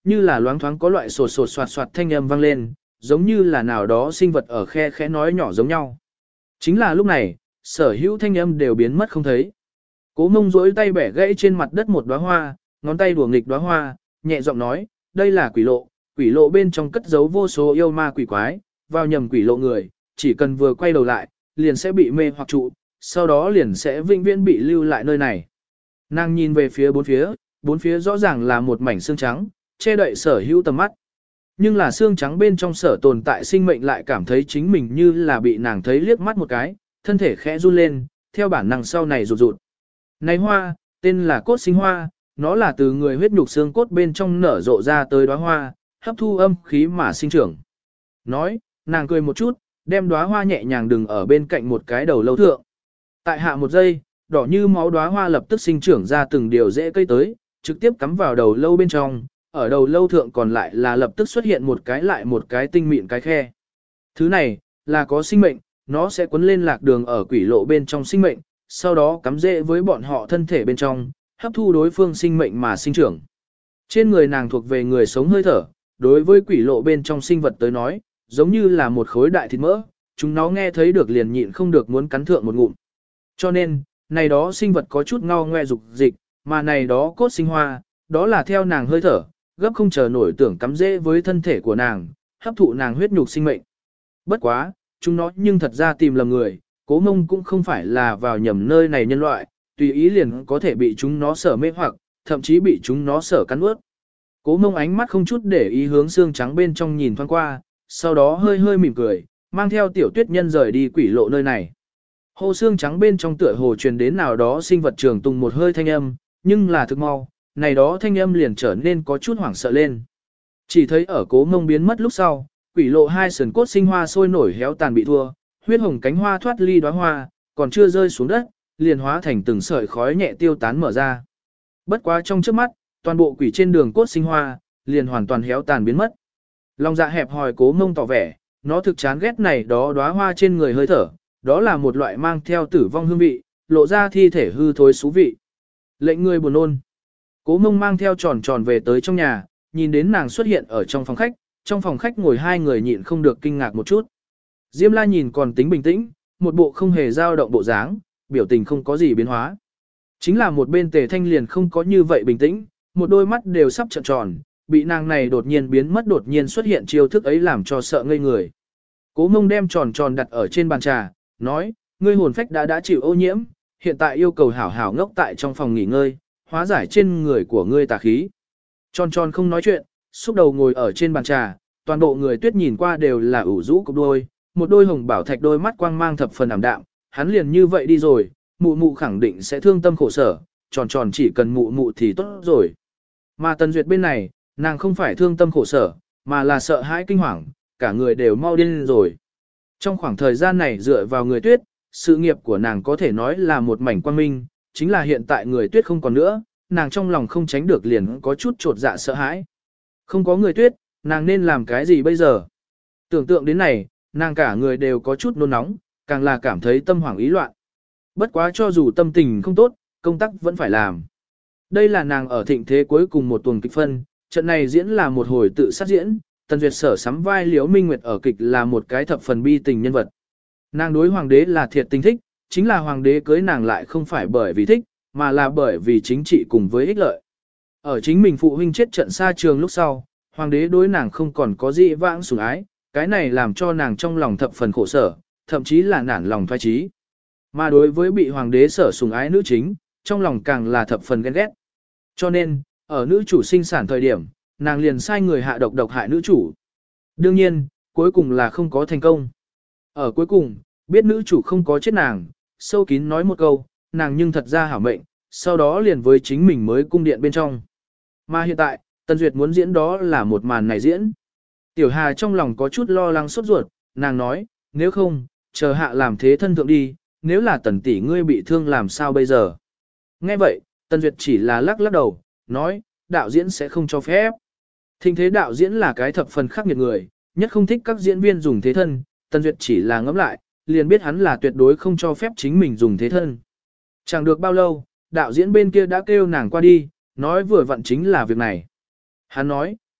như là loáng thoáng có loại sột sột soạt soạt thanh âm vang lên, giống như là nào đó sinh vật ở khe khẽ nói nhỏ giống nhau. Chính là lúc này, sở hữu thanh âm đều biến mất không thấy. Cố Mông duỗi tay bẻ gãy trên mặt đất một đóa hoa, ngón tay đùa nghịch đóa hoa, nhẹ giọng nói, đây là quỷ lộ, quỷ lộ bên trong cất giấu vô số yêu ma quỷ quái, vào nhầm quỷ lộ người, chỉ cần vừa quay đầu lại, liền sẽ bị mê hoặc trụ, sau đó liền sẽ vĩnh viễn bị lưu lại nơi này. Nàng nhìn về phía bốn phía, bốn phía rõ ràng là một mảnh xương trắng, che đậy sở hữu tầm mắt. Nhưng là xương trắng bên trong sở tồn tại sinh mệnh lại cảm thấy chính mình như là bị nàng thấy liếc mắt một cái, thân thể khẽ run lên, theo bản năng sau này rụt rụt. Này hoa, tên là cốt sinh hoa, nó là từ người huyết nhục xương cốt bên trong nở rộ ra tới đóa hoa, hấp thu âm khí mà sinh trưởng. Nói, nàng cười một chút, đem đóa hoa nhẹ nhàng đừng ở bên cạnh một cái đầu lâu thượng. Tại hạ một giây, đỏ như máu đóa hoa lập tức sinh trưởng ra từng điều rễ cây tới, trực tiếp cắm vào đầu lâu bên trong, ở đầu lâu thượng còn lại là lập tức xuất hiện một cái lại một cái tinh mịn cái khe. Thứ này, là có sinh mệnh, nó sẽ quấn lên lạc đường ở quỷ lộ bên trong sinh mệnh, sau đó cắm rễ với bọn họ thân thể bên trong, hấp thu đối phương sinh mệnh mà sinh trưởng. Trên người nàng thuộc về người sống hơi thở, đối với quỷ lộ bên trong sinh vật tới nói, giống như là một khối đại thịt mỡ, chúng nó nghe thấy được liền nhịn không được muốn cắn thượng một ngụm. Cho nên, này đó sinh vật có chút ngao ngoe dục dịch, mà này đó cốt sinh hoa, đó là theo nàng hơi thở, gấp không chờ nổi tưởng cắm rễ với thân thể của nàng, hấp thụ nàng huyết nhục sinh mệnh. Bất quá, chúng nó nhưng thật ra tìm lầm người, Cố Mông cũng không phải là vào nhầm nơi này nhân loại, tùy ý liền có thể bị chúng nó sở mê hoặc, thậm chí bị chúng nó sở cắn ướt. Cố Mông ánh mắt không chút để ý hướng xương trắng bên trong nhìn thoáng qua, sau đó hơi hơi mỉm cười, mang theo tiểu tuyết nhân rời đi quỷ lộ nơi này. Hồ xương trắng bên trong tựa hồ truyền đến nào đó sinh vật trường tung một hơi thanh âm, nhưng là thực mau, này đó thanh âm liền trở nên có chút hoảng sợ lên. Chỉ thấy ở Cố Mông biến mất lúc sau, quỷ lộ hai sườn cốt sinh hoa sôi nổi héo tàn bị thua, huyết hồng cánh hoa thoát ly đóa hoa, còn chưa rơi xuống đất, liền hóa thành từng sợi khói nhẹ tiêu tán mở ra. Bất quá trong trước mắt, toàn bộ quỷ trên đường cốt sinh hoa, liền hoàn toàn héo tàn biến mất. Lòng dạ hẹp hòi Cố Mông tỏ vẻ, nó thực chán ghét này đó đóa hoa trên người hơi thở, đó là một loại mang theo tử vong hương vị, lộ ra thi thể hư thối xú vị. Lệnh người buồn nôn. Cố Mông mang theo tròn tròn về tới trong nhà, nhìn đến nàng xuất hiện ở trong phòng khách, trong phòng khách ngồi hai người nhịn không được kinh ngạc một chút. Diêm La nhìn còn tính bình tĩnh, một bộ không hề dao động bộ dáng, biểu tình không có gì biến hóa. Chính là một bên Tề Thanh liền không có như vậy bình tĩnh, một đôi mắt đều sắp trợn tròn, bị nàng này đột nhiên biến mất đột nhiên xuất hiện chiêu thức ấy làm cho sợ ngây người. Cố Mông đem tròn tròn đặt ở trên bàn trà, nói, ngươi hồn phách đã đã chịu ô nhiễm, hiện tại yêu cầu hảo hảo ngốc tại trong phòng nghỉ ngơi, hóa giải trên người của ngươi tà khí. Tròn tròn không nói chuyện, xúc đầu ngồi ở trên bàn trà, toàn bộ người tuyết nhìn qua đều là ủ rũ cục đôi, một đôi hồng bảo thạch đôi mắt quang mang thập phần ảm đạm, hắn liền như vậy đi rồi, mụ mụ khẳng định sẽ thương tâm khổ sở, tròn tròn chỉ cần mụ mụ thì tốt rồi. Mà Tần Duyệt bên này, nàng không phải thương tâm khổ sở, mà là sợ hãi kinh hoàng, cả người đều mau điên rồi. Trong khoảng thời gian này dựa vào người tuyết, sự nghiệp của nàng có thể nói là một mảnh quang minh, chính là hiện tại người tuyết không còn nữa, nàng trong lòng không tránh được liền có chút trột dạ sợ hãi. Không có người tuyết, nàng nên làm cái gì bây giờ? Tưởng tượng đến này, nàng cả người đều có chút nôn nóng, càng là cảm thấy tâm hoảng ý loạn. Bất quá cho dù tâm tình không tốt, công tác vẫn phải làm. Đây là nàng ở thịnh thế cuối cùng một tuần kịch phân, trận này diễn là một hồi tự sát diễn, Tần Duyệt sở sắm vai Liễu Minh Nguyệt ở kịch là một cái thập phần bi tình nhân vật. Nàng đối hoàng đế là thiệt tình thích, chính là hoàng đế cưới nàng lại không phải bởi vì thích, mà là bởi vì chính trị cùng với ích lợi. Ở chính mình phụ huynh chết trận xa trường lúc sau, hoàng đế đối nàng không còn có gì vãng sủng ái, cái này làm cho nàng trong lòng thập phần khổ sở, thậm chí là nản lòng thoái trí. Mà đối với bị hoàng đế sở sủng ái nữ chính, trong lòng càng là thập phần ghen ghét. Cho nên, ở nữ chủ sinh sản thời điểm, nàng liền sai người hạ độc độc hại nữ chủ. Đương nhiên, cuối cùng là không có thành công. Ở cuối cùng, biết nữ chủ không có chết nàng, sâu kín nói một câu, nàng nhưng thật ra hảo mệnh, sau đó liền với chính mình mới cung điện bên trong. Mà hiện tại, Tần Duyệt muốn diễn đó là một màn này diễn. Tiểu Hà trong lòng có chút lo lắng sốt ruột, nàng nói, nếu không, chờ hạ làm thế thân thượng đi, nếu là Tần tỷ ngươi bị thương làm sao bây giờ. Nghe vậy, Tần Duyệt chỉ là lắc lắc đầu, nói, đạo diễn sẽ không cho phép. Thịnh thế đạo diễn là cái thập phần khắc nghiệt người, nhất không thích các diễn viên dùng thế thân, Tần Duyệt chỉ là ngẫm lại, liền biết hắn là tuyệt đối không cho phép chính mình dùng thế thân. Chẳng được bao lâu, đạo diễn bên kia đã kêu nàng qua đi, nói vừa vặn chính là việc này. Hắn nói,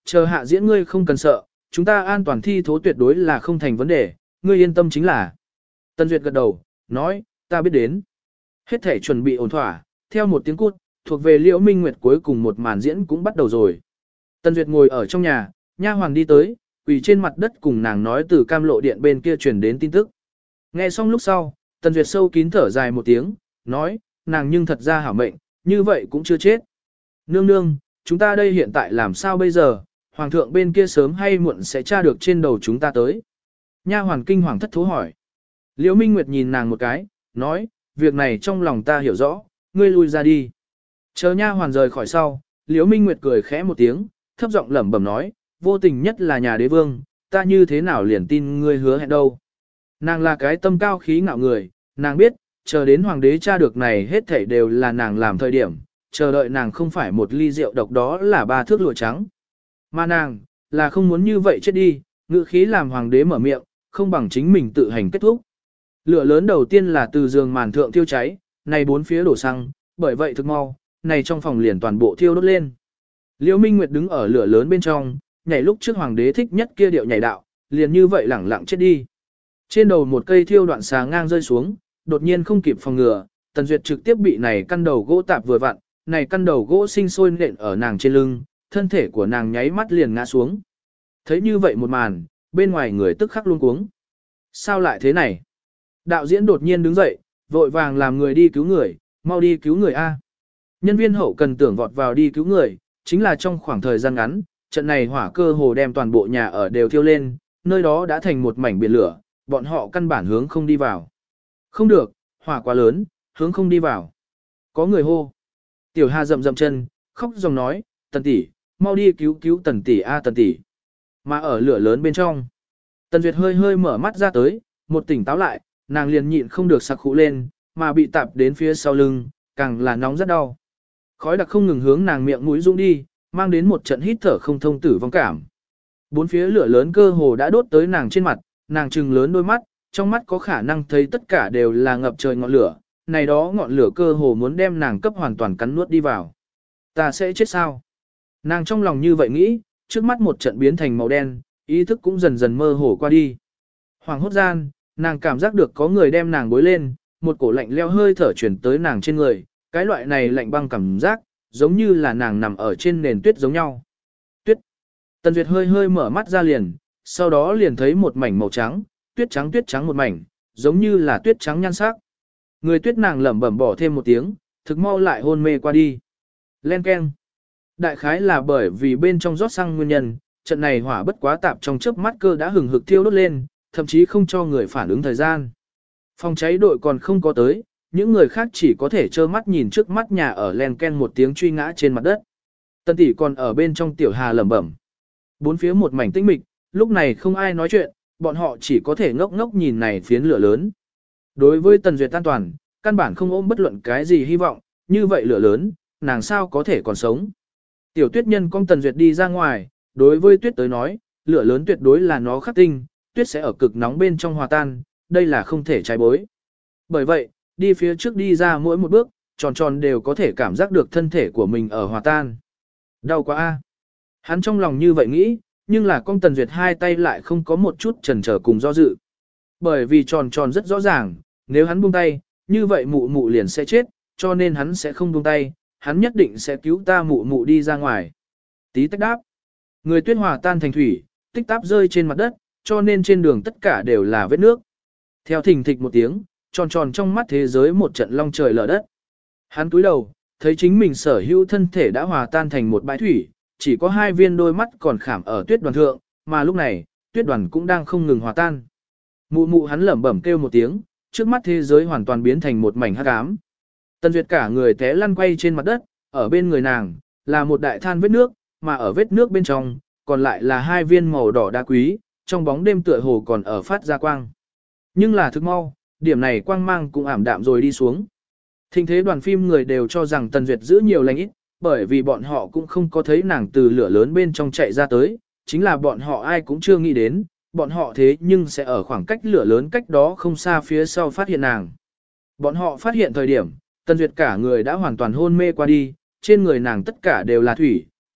chờ hạ diễn ngươi không cần sợ, chúng ta an toàn thi thố tuyệt đối là không thành vấn đề, ngươi yên tâm chính là. Tần Duyệt gật đầu, nói, ta biết đến. Hết thể chuẩn bị ổn thỏa, theo một tiếng cút, thuộc về Liễu Minh Nguyệt cuối cùng một màn diễn cũng bắt đầu rồi. Tần Duyệt ngồi ở trong nhà, nha hoàn đi tới, quỳ trên mặt đất cùng nàng nói từ cam lộ điện bên kia truyền đến tin tức. Nghe xong lúc sau, Tần Duyệt sâu kín thở dài một tiếng, nói, nàng nhưng thật ra hảo mệnh, như vậy cũng chưa chết. Nương nương, chúng ta đây hiện tại làm sao bây giờ, hoàng thượng bên kia sớm hay muộn sẽ tra được trên đầu chúng ta tới. Nha hoàn kinh hoàng thất thố hỏi. Liễu Minh Nguyệt nhìn nàng một cái, nói, việc này trong lòng ta hiểu rõ, ngươi lui ra đi. Chờ nha hoàn rời khỏi sau, Liễu Minh Nguyệt cười khẽ một tiếng, thấp giọng lẩm bẩm nói, vô tình nhất là nhà đế vương, ta như thế nào liền tin ngươi hứa hẹn đâu. Nàng là cái tâm cao khí ngạo người, nàng biết, chờ đến hoàng đế tra được này hết thảy đều là nàng làm thời điểm, chờ đợi nàng không phải một ly rượu độc đó là ba thước lụa trắng. Mà nàng, là không muốn như vậy chết đi, ngự khí làm hoàng đế mở miệng, không bằng chính mình tự hành kết thúc. Lửa lớn đầu tiên là từ giường màn thượng thiêu cháy, này bốn phía đổ xăng, bởi vậy thực mau, này trong phòng liền toàn bộ thiêu đốt lên. Liễu Minh Nguyệt đứng ở lửa lớn bên trong, nhảy lúc trước hoàng đế thích nhất kia điệu nhảy đạo, liền như vậy lẳng lặng chết đi. Trên đầu một cây thiêu đoạn xà ngang rơi xuống, đột nhiên không kịp phòng ngừa, Tần Duyệt trực tiếp bị này căn đầu gỗ tạp vừa vặn, này căn đầu gỗ sinh sôi nện ở nàng trên lưng, thân thể của nàng nháy mắt liền ngã xuống. Thấy như vậy một màn, bên ngoài người tức khắc luống cuống. Sao lại thế này? Đạo diễn đột nhiên đứng dậy, vội vàng làm người đi cứu người, mau đi cứu người A. Nhân viên hậu cần tưởng vọt vào đi cứu người, chính là trong khoảng thời gian ngắn, trận này hỏa cơ hồ đem toàn bộ nhà ở đều thiêu lên, nơi đó đã thành một mảnh biển lửa, bọn họ căn bản hướng không đi vào. Không được, hỏa quá lớn, hướng không đi vào. Có người hô. Tiểu Hà rậm rậm chân, khóc dòng nói, Tần tỷ, mau đi cứu cứu Tần tỷ a Tần tỷ. Mà ở lửa lớn bên trong, Tần Duyệt hơi hơi mở mắt ra tới, một tỉnh táo lại, nàng liền nhịn không được sặc khụ lên, mà bị tạp đến phía sau lưng, càng là nóng rất đau. Khói đặc không ngừng hướng nàng miệng mũi dũng đi, mang đến một trận hít thở không thông tử vong cảm. Bốn phía lửa lớn cơ hồ đã đốt tới nàng trên mặt, nàng trừng lớn đôi mắt, trong mắt có khả năng thấy tất cả đều là ngập trời ngọn lửa, này đó ngọn lửa cơ hồ muốn đem nàng cấp hoàn toàn cắn nuốt đi vào. Ta sẽ chết sao? Nàng trong lòng như vậy nghĩ, trước mắt một trận biến thành màu đen, ý thức cũng dần dần mơ hồ qua đi. Hoàng hốt gian, nàng cảm giác được có người đem nàng bối lên, một cổ lạnh leo hơi thở chuyển tới nàng trên người, cái loại này lạnh băng cảm giác, giống như là nàng nằm ở trên nền tuyết giống nhau. Tuyết. Tần Duyệt hơi hơi mở mắt ra liền, sau đó liền thấy một mảnh màu trắng, tuyết trắng tuyết trắng một mảnh, giống như là tuyết trắng nhan sắc. Người tuyết nàng lẩm bẩm bỏ thêm một tiếng, thực mau lại hôn mê qua đi. Len keng. Đại khái là bởi vì bên trong rót xăng nguyên nhân, trận này hỏa bất quá tạp trong chớp mắt cơ đã hừng hực thiêu đốt lên, thậm chí không cho người phản ứng thời gian. Phòng cháy đội còn không có tới, những người khác chỉ có thể trơ mắt nhìn trước mắt nhà ở len ken một tiếng truy ngã trên mặt đất. Tân tỷ còn ở bên trong Tiểu Hà lẩm bẩm. Bốn phía một mảnh tĩnh mịch, lúc này không ai nói chuyện, bọn họ chỉ có thể ngốc ngốc nhìn này phiến lửa lớn. Đối với Tần Duyệt an toàn, căn bản không ôm bất luận cái gì hy vọng, như vậy lửa lớn, nàng sao có thể còn sống. Tiểu Tuyết nhân con Tần Duyệt đi ra ngoài, đối với Tuyết tới nói, lửa lớn tuyệt đối là nó khắc tinh, Tuyết sẽ ở cực nóng bên trong hòa tan, đây là không thể trái bối. Bởi vậy, đi phía trước đi ra mỗi một bước, tròn tròn đều có thể cảm giác được thân thể của mình ở hòa tan. Đau quá a. Hắn trong lòng như vậy nghĩ, nhưng là con Tần Duyệt hai tay lại không có một chút chần chờ cùng do dự. Bởi vì tròn tròn rất rõ ràng, nếu hắn buông tay, như vậy mụ mụ liền sẽ chết, cho nên hắn sẽ không buông tay, hắn nhất định sẽ cứu ta mụ mụ đi ra ngoài. Tí tách đáp. Người tuyết hòa tan thành thủy, tích táp rơi trên mặt đất, cho nên trên đường tất cả đều là vết nước. Theo thình thịch một tiếng, tròn tròn trong mắt thế giới một trận long trời lở đất. Hắn cúi đầu, thấy chính mình sở hữu thân thể đã hòa tan thành một bãi thủy, chỉ có hai viên đôi mắt còn khảm ở tuyết đoàn thượng, mà lúc này, tuyết đoàn cũng đang không ngừng hòa tan. Mụ mụ hắn lẩm bẩm kêu một tiếng, trước mắt thế giới hoàn toàn biến thành một mảnh hắc ám. Tần Duyệt cả người té lăn quay trên mặt đất, ở bên người nàng, là một đại than vết nước, mà ở vết nước bên trong, còn lại là hai viên màu đỏ đá quý, trong bóng đêm tựa hồ còn ở phát ra quang. Nhưng là thức mau, điểm này quang mang cũng ảm đạm rồi đi xuống. Thịnh thế đoàn phim người đều cho rằng Tần Duyệt giữ nhiều lành ít, bởi vì bọn họ cũng không có thấy nàng từ lửa lớn bên trong chạy ra tới, chính là bọn họ ai cũng chưa nghĩ đến, bọn họ thế nhưng sẽ ở khoảng cách lửa lớn cách đó không xa phía sau phát hiện nàng. Bọn họ phát hiện thời điểm, Tần Duyệt cả người đã hoàn toàn hôn mê qua đi, trên người nàng tất cả đều là thủy,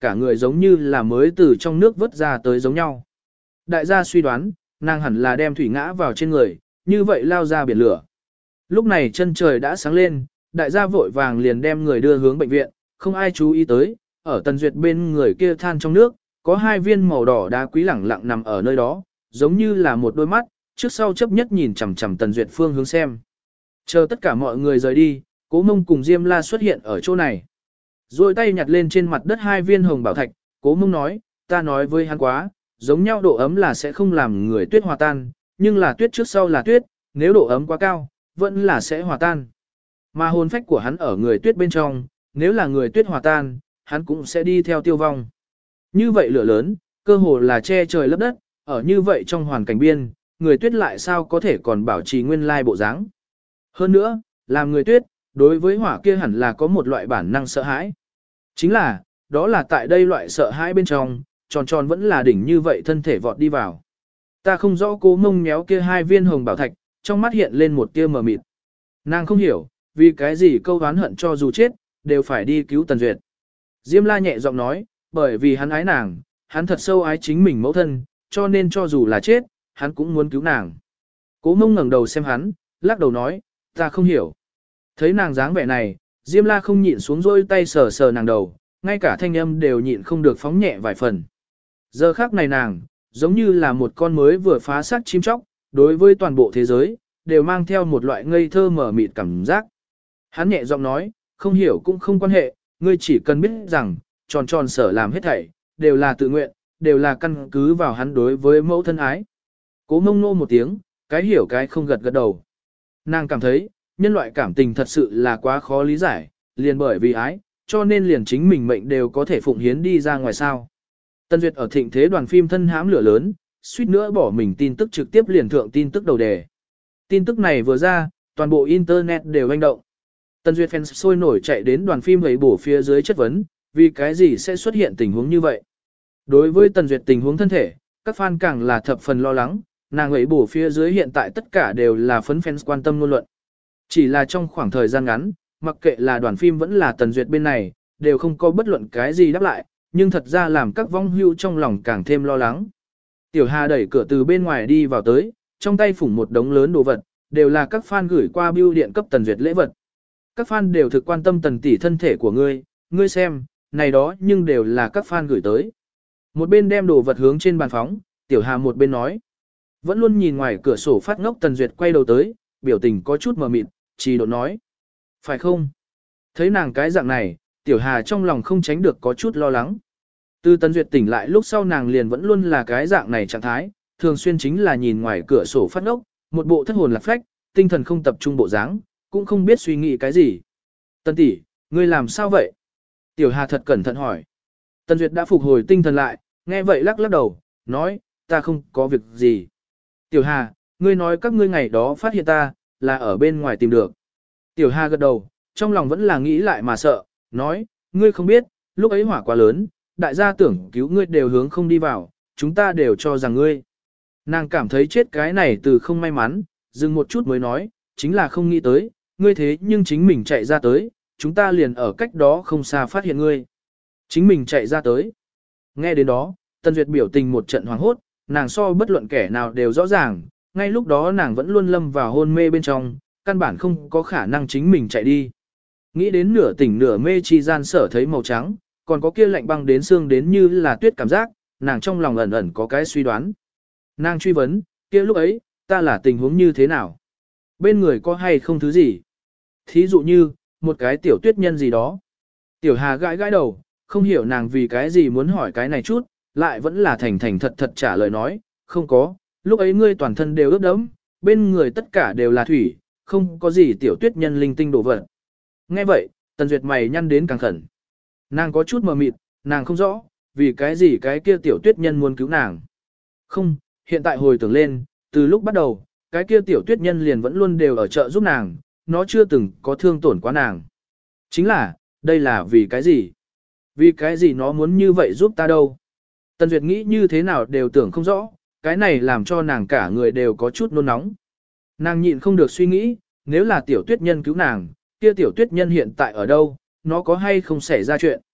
cả người giống như là mới từ trong nước vớt ra tới giống nhau. Đại gia suy đoán, nàng hẳn là đem thủy ngã vào trên người, như vậy lao ra biển lửa. Lúc này chân trời đã sáng lên, đại gia vội vàng liền đem người đưa hướng bệnh viện, không ai chú ý tới, ở Tần Duyệt bên người kia than trong nước, có hai viên màu đỏ đá quý lẳng lặng nằm ở nơi đó, giống như là một đôi mắt, trước sau chấp nhất nhìn chằm chằm Tần Duyệt phương hướng xem. Chờ tất cả mọi người rời đi, Cố Mông cùng Diêm La xuất hiện ở chỗ này. Rồi tay nhặt lên trên mặt đất hai viên hồng bảo thạch, Cố Mông nói, ta nói với hắn quá, giống nhau độ ấm là sẽ không làm người tuyết hòa tan, nhưng là tuyết trước sau là tuyết, nếu độ ấm quá cao, vẫn là sẽ hòa tan. Mà hồn phách của hắn ở người tuyết bên trong, nếu là người tuyết hòa tan, hắn cũng sẽ đi theo tiêu vong. Như vậy lửa lớn, cơ hồ là che trời lấp đất, ở như vậy trong hoàn cảnh biên, người tuyết lại sao có thể còn bảo trì nguyên lai bộ dáng. Hơn nữa, làm người tuyết, đối với hỏa kia hẳn là có một loại bản năng sợ hãi. Chính là, đó là tại đây loại sợ hãi bên trong, tròn tròn vẫn là đỉnh như vậy thân thể vọt đi vào. Ta không rõ Cố Mông méo kia hai viên hồng bảo thạch, trong mắt hiện lên một tia mờ mịt. Nàng không hiểu, vì cái gì câu oán hận cho dù chết, đều phải đi cứu Tần Duyệt. Diêm La nhẹ giọng nói, bởi vì hắn ái nàng, hắn thật sâu ái chính mình mẫu thân, cho nên cho dù là chết, hắn cũng muốn cứu nàng. Cố Mông ngẩng đầu xem hắn, lắc đầu nói, ta không hiểu. Thấy nàng dáng vẻ này, Diêm La không nhịn xuống rôi tay sờ sờ nàng đầu, ngay cả thanh âm đều nhịn không được phóng nhẹ vài phần. Giờ khác này nàng, giống như là một con mới vừa phá xác chim chóc, đối với toàn bộ thế giới, đều mang theo một loại ngây thơ mở mịt cảm giác. Hắn nhẹ giọng nói, không hiểu cũng không quan hệ, ngươi chỉ cần biết rằng, tròn tròn sở làm hết thảy, đều là tự nguyện, đều là căn cứ vào hắn đối với mẫu thân ái. Cố Mông nô một tiếng, cái hiểu cái không gật gật đầu. Nàng cảm thấy, nhân loại cảm tình thật sự là quá khó lý giải, liền bởi vì ái, cho nên liền chính mình mệnh đều có thể phụng hiến đi ra ngoài sao. Tần Duyệt ở thịnh thế đoàn phim thân hãm lửa lớn, suýt nữa bỏ mình tin tức trực tiếp liền thượng tin tức đầu đề. Tin tức này vừa ra, toàn bộ internet đều hoành động. Tần Duyệt fans sôi nổi chạy đến đoàn phim ấy bổ phía dưới chất vấn, vì cái gì sẽ xuất hiện tình huống như vậy. Đối với Tần Duyệt tình huống thân thể, các fan càng là thập phần lo lắng, nàng ấy bổ phía dưới hiện tại tất cả đều là phấn fans quan tâm luôn luận. Chỉ là trong khoảng thời gian ngắn, mặc kệ là đoàn phim vẫn là Tần Duyệt bên này, đều không có bất luận cái gì đáp lại, nhưng thật ra làm các vong hưu trong lòng càng thêm lo lắng. Tiểu Hà đẩy cửa từ bên ngoài đi vào tới, trong tay phủng một đống lớn đồ vật, đều là các fan gửi qua bưu điện cấp Tần Duyệt lễ vật. Các fan đều thực quan tâm Tần tỷ thân thể của ngươi, ngươi xem, này đó nhưng đều là các fan gửi tới. Một bên đem đồ vật hướng trên bàn phóng, Tiểu Hà một bên nói. Vẫn luôn nhìn ngoài cửa sổ phát ngốc Tần Duyệt quay đầu tới, biểu tình có chút mờ mịt, chỉ độ nói. Phải không? Thấy nàng cái dạng này, Tiểu Hà trong lòng không tránh được có chút lo lắng. Từ Tần Duyệt tỉnh lại lúc sau nàng liền vẫn luôn là cái dạng này trạng thái, thường xuyên chính là nhìn ngoài cửa sổ phát ngốc, một bộ thất hồn lạc phách, tinh thần không tập trung bộ dáng, cũng không biết suy nghĩ cái gì. Tần tỷ, ngươi làm sao vậy? Tiểu Hà thật cẩn thận hỏi. Tần Duyệt đã phục hồi tinh thần lại, nghe vậy lắc lắc đầu, nói, ta không có việc gì. Tiểu Hà, ngươi nói các ngươi ngày đó phát hiện ta, là ở bên ngoài tìm được. Tiểu Hà gật đầu, trong lòng vẫn là nghĩ lại mà sợ, nói, ngươi không biết, lúc ấy hỏa quá lớn, đại gia tưởng cứu ngươi đều hướng không đi vào, chúng ta đều cho rằng ngươi. Nàng cảm thấy chết cái này từ không may mắn, dừng một chút mới nói, chính là không nghĩ tới, ngươi thế nhưng chính mình chạy ra tới, chúng ta liền ở cách đó không xa phát hiện ngươi. Chính mình chạy ra tới. Nghe đến đó, Tần Duyệt biểu tình một trận hoảng hốt, nàng so bất luận kẻ nào đều rõ ràng, ngay lúc đó nàng vẫn luôn lâm vào hôn mê bên trong, căn bản không có khả năng chính mình chạy đi. Nghĩ đến nửa tỉnh nửa mê chi gian sở thấy màu trắng, còn có kia lạnh băng đến xương đến như là tuyết cảm giác, nàng trong lòng ẩn ẩn có cái suy đoán. Nàng truy vấn, kia lúc ấy, ta là tình huống như thế nào? Bên người có hay không thứ gì? Thí dụ như, một cái tiểu tuyết nhân gì đó. Tiểu Hà gãi gãi đầu, không hiểu nàng vì cái gì muốn hỏi cái này chút, lại vẫn là thành thành thật thật trả lời nói, không có, lúc ấy ngươi toàn thân đều ướt đẫm, bên người tất cả đều là thủy, không có gì tiểu tuyết nhân linh tinh đổ vật. Nghe vậy, Tần Duyệt mày nhăn đến càng khẩn. Nàng có chút mờ mịt, nàng không rõ, vì cái gì cái kia tiểu tuyết nhân muốn cứu nàng. Không, hiện tại hồi tưởng lên, từ lúc bắt đầu, cái kia tiểu tuyết nhân liền vẫn luôn đều ở chợ giúp nàng, nó chưa từng có thương tổn quá nàng. Chính là, đây là vì cái gì? Vì cái gì nó muốn như vậy giúp ta đâu? Tần Duyệt nghĩ như thế nào đều tưởng không rõ, cái này làm cho nàng cả người đều có chút nôn nóng. Nàng nhịn không được suy nghĩ, nếu là tiểu tuyết nhân cứu nàng, kia tiểu tuyết nhân hiện tại ở đâu, nó có hay không xảy ra chuyện.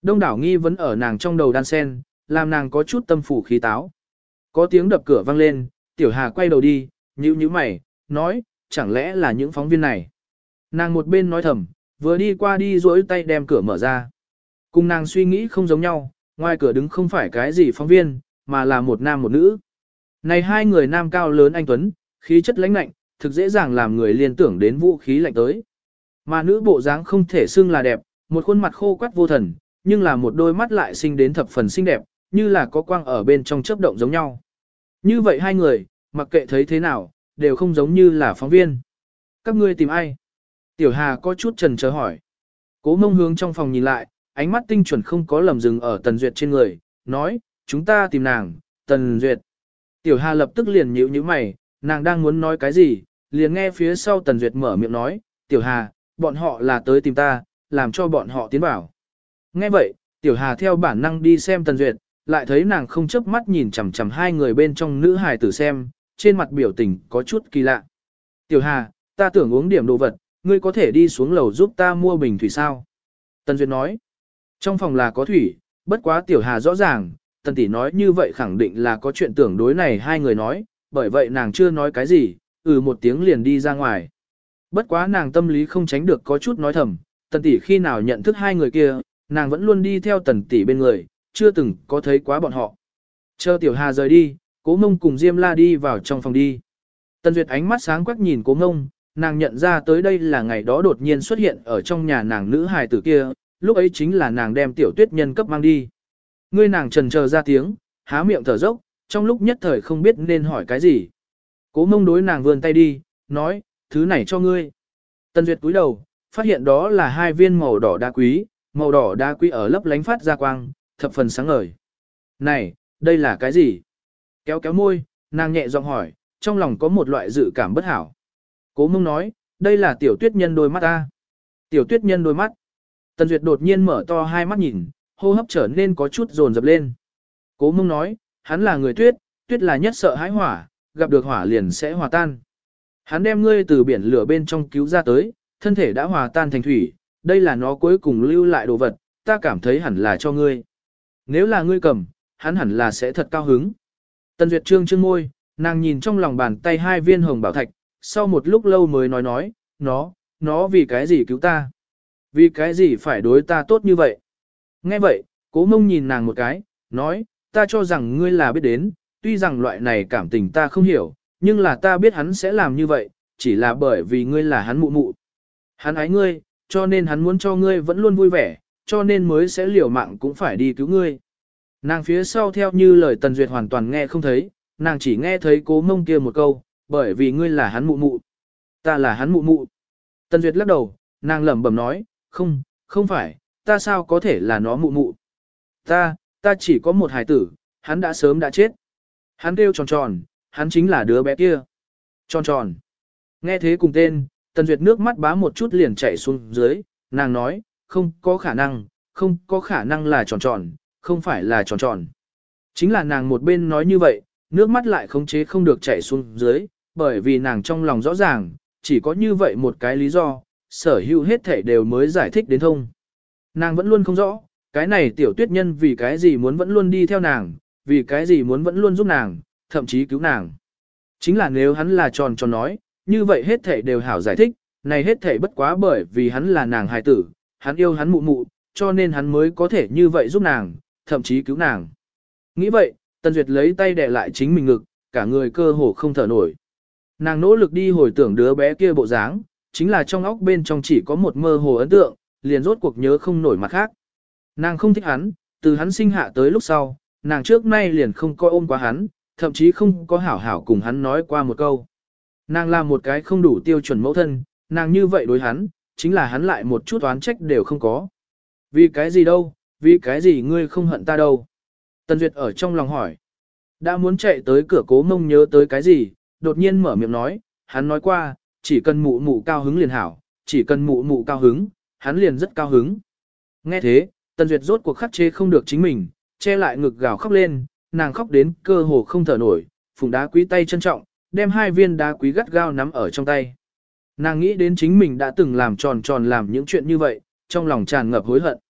Đông đảo nghi vấn ở nàng trong đầu đan sen, làm nàng có chút tâm phủ khí táo. Có tiếng đập cửa vang lên, Tiểu Hà quay đầu đi, nhíu nhíu mày, nói, chẳng lẽ là những phóng viên này. Nàng một bên nói thầm, vừa đi qua đi duỗi tay đem cửa mở ra. Cùng nàng suy nghĩ không giống nhau, ngoài cửa đứng không phải cái gì phóng viên, mà là một nam một nữ. Này hai người nam cao lớn anh tuấn, khí chất lãnh lạnh, thực dễ dàng làm người liên tưởng đến vũ khí lạnh tới. Mà nữ bộ dáng không thể xưng là đẹp, một khuôn mặt khô quắt vô thần, nhưng là một đôi mắt lại sinh đến thập phần xinh đẹp, như là có quang ở bên trong chớp động giống nhau. Như vậy hai người, mặc kệ thấy thế nào, đều không giống như là phóng viên. Các ngươi tìm ai? Tiểu Hà có chút chần chờ hỏi. Cố Mông hướng trong phòng nhìn lại, ánh mắt tinh chuẩn không có lầm dừng ở Tần Duyệt trên người, nói, chúng ta tìm nàng, Tần Duyệt. Tiểu Hà lập tức liền nhíu nhíu mày, nàng đang muốn nói cái gì, liền nghe phía sau Tần Duyệt mở miệng nói, Tiểu Hà, bọn họ là tới tìm ta, làm cho bọn họ tiến vào. Nghe vậy, Tiểu Hà theo bản năng đi xem Tần Duyệt, lại thấy nàng không chớp mắt nhìn chằm chằm hai người bên trong nữ hài tử xem, trên mặt biểu tình có chút kỳ lạ. Tiểu Hà, ta tưởng uống điểm đồ vật, ngươi có thể đi xuống lầu giúp ta mua bình thủy sao? Tần Duyệt nói, trong phòng là có thủy, bất quá Tiểu Hà rõ ràng, Tần tỷ nói như vậy khẳng định là có chuyện tưởng đối này hai người nói, bởi vậy nàng chưa nói cái gì, ừ một tiếng liền đi ra ngoài. Bất quá nàng tâm lý không tránh được có chút nói thầm, Tần tỷ khi nào nhận thức hai người kia, nàng vẫn luôn đi theo Tần tỷ bên người, chưa từng có thấy quá bọn họ. Chờ Tiểu Hà rời đi, Cố Mông cùng Diêm La đi vào trong phòng đi. Tần Duyệt ánh mắt sáng quắc nhìn Cố Mông, nàng nhận ra tới đây là ngày đó đột nhiên xuất hiện ở trong nhà nàng nữ hài tử kia, lúc ấy chính là nàng đem Tiểu Tuyết Nhân cấp mang đi. Ngươi nàng trần chờ ra tiếng, há miệng thở dốc, trong lúc nhất thời không biết nên hỏi cái gì. Cố Mông đối nàng vươn tay đi, nói, thứ này cho ngươi. Tần Duyệt cúi đầu, phát hiện đó là hai viên màu đỏ đá quý, màu đỏ đá quý ở lấp lánh phát ra quang, thập phần sáng ngời. Này, đây là cái gì? Kéo kéo môi, nàng nhẹ giọng hỏi, trong lòng có một loại dự cảm bất hảo. Cố Mông nói, đây là Tiểu Tuyết Nhân đôi mắt ta. Tiểu Tuyết Nhân đôi mắt. Tần Duyệt đột nhiên mở to hai mắt nhìn, hô hấp trở nên có chút dồn dập lên. Cố Mông nói, hắn là người tuyết, tuyết là nhất sợ hãi hỏa, gặp được hỏa liền sẽ hòa tan. Hắn đem ngươi từ biển lửa bên trong cứu ra tới, thân thể đã hòa tan thành thủy, đây là nó cuối cùng lưu lại đồ vật, ta cảm thấy hẳn là cho ngươi. Nếu là ngươi cầm, hắn hẳn là sẽ thật cao hứng. Tần Duyệt trương trương môi, nàng nhìn trong lòng bàn tay hai viên hồng bảo thạch, sau một lúc lâu mới nói nói, nó, nó vì cái gì cứu ta? Vì cái gì phải đối ta tốt như vậy? Nghe vậy, Cố Mông nhìn nàng một cái, nói, ta cho rằng ngươi là biết đến, tuy rằng loại này cảm tình ta không hiểu, nhưng là ta biết hắn sẽ làm như vậy, chỉ là bởi vì ngươi là hắn mụ mụ. Hắn ái ngươi, cho nên hắn muốn cho ngươi vẫn luôn vui vẻ, cho nên mới sẽ liều mạng cũng phải đi cứu ngươi. Nàng phía sau theo như lời Tần Duyệt hoàn toàn nghe không thấy, nàng chỉ nghe thấy Cố Mông kia một câu, bởi vì ngươi là hắn mụ mụ. Ta là hắn mụ mụ. Tần Duyệt lắc đầu, nàng lẩm bẩm nói, không, không phải, ta sao có thể là nó mụ mụ. Ta, ta chỉ có một hài tử, hắn đã sớm đã chết. Hắn kêu tròn tròn, hắn chính là đứa bé kia. Tròn tròn. Nghe thế cùng tên, Tần Duyệt nước mắt bá một chút liền chảy xuống dưới, nàng nói, không có khả năng, không có khả năng là tròn tròn, không phải là tròn tròn. Chính là nàng một bên nói như vậy, nước mắt lại khống chế không được chảy xuống dưới, bởi vì nàng trong lòng rõ ràng, chỉ có như vậy một cái lý do, sở hữu hết thể đều mới giải thích đến thông. Nàng vẫn luôn không rõ, cái này Tiểu Tuyết Nhân vì cái gì muốn vẫn luôn đi theo nàng, vì cái gì muốn vẫn luôn giúp nàng, thậm chí cứu nàng. Chính là nếu hắn là tròn tròn nói, như vậy hết thể đều hảo giải thích, này hết thể bất quá bởi vì hắn là nàng hài tử, hắn yêu hắn mụ mụ, cho nên hắn mới có thể như vậy giúp nàng, thậm chí cứu nàng. Nghĩ vậy, Tần Duyệt lấy tay đè lại chính mình ngực, cả người cơ hồ không thở nổi. Nàng nỗ lực đi hồi tưởng đứa bé kia bộ dáng, chính là trong óc bên trong chỉ có một mơ hồ ấn tượng, liền rốt cuộc nhớ không nổi mặt khác. Nàng không thích hắn, từ hắn sinh hạ tới lúc sau, nàng trước nay liền không coi ôm quá hắn, thậm chí không có hảo hảo cùng hắn nói qua một câu. Nàng là một cái không đủ tiêu chuẩn mẫu thân, nàng như vậy đối hắn, chính là hắn lại một chút oán trách đều không có. Vì cái gì đâu, vì cái gì ngươi không hận ta đâu? Tần Duyệt ở trong lòng hỏi. Đã muốn chạy tới cửa Cố Mông nhớ tới cái gì, đột nhiên mở miệng nói, hắn nói qua, chỉ cần mụ mụ cao hứng liền hảo, chỉ cần mụ mụ cao hứng, hắn liền rất cao hứng. Nghe thế, Tần Duyệt rốt cuộc khắc chế không được chính mình, che lại ngực gào khóc lên, nàng khóc đến cơ hồ không thở nổi, phùng đá quý tay trân trọng, đem hai viên đá quý gắt gao nắm ở trong tay. Nàng nghĩ đến chính mình đã từng làm tròn tròn làm những chuyện như vậy, trong lòng tràn ngập hối hận.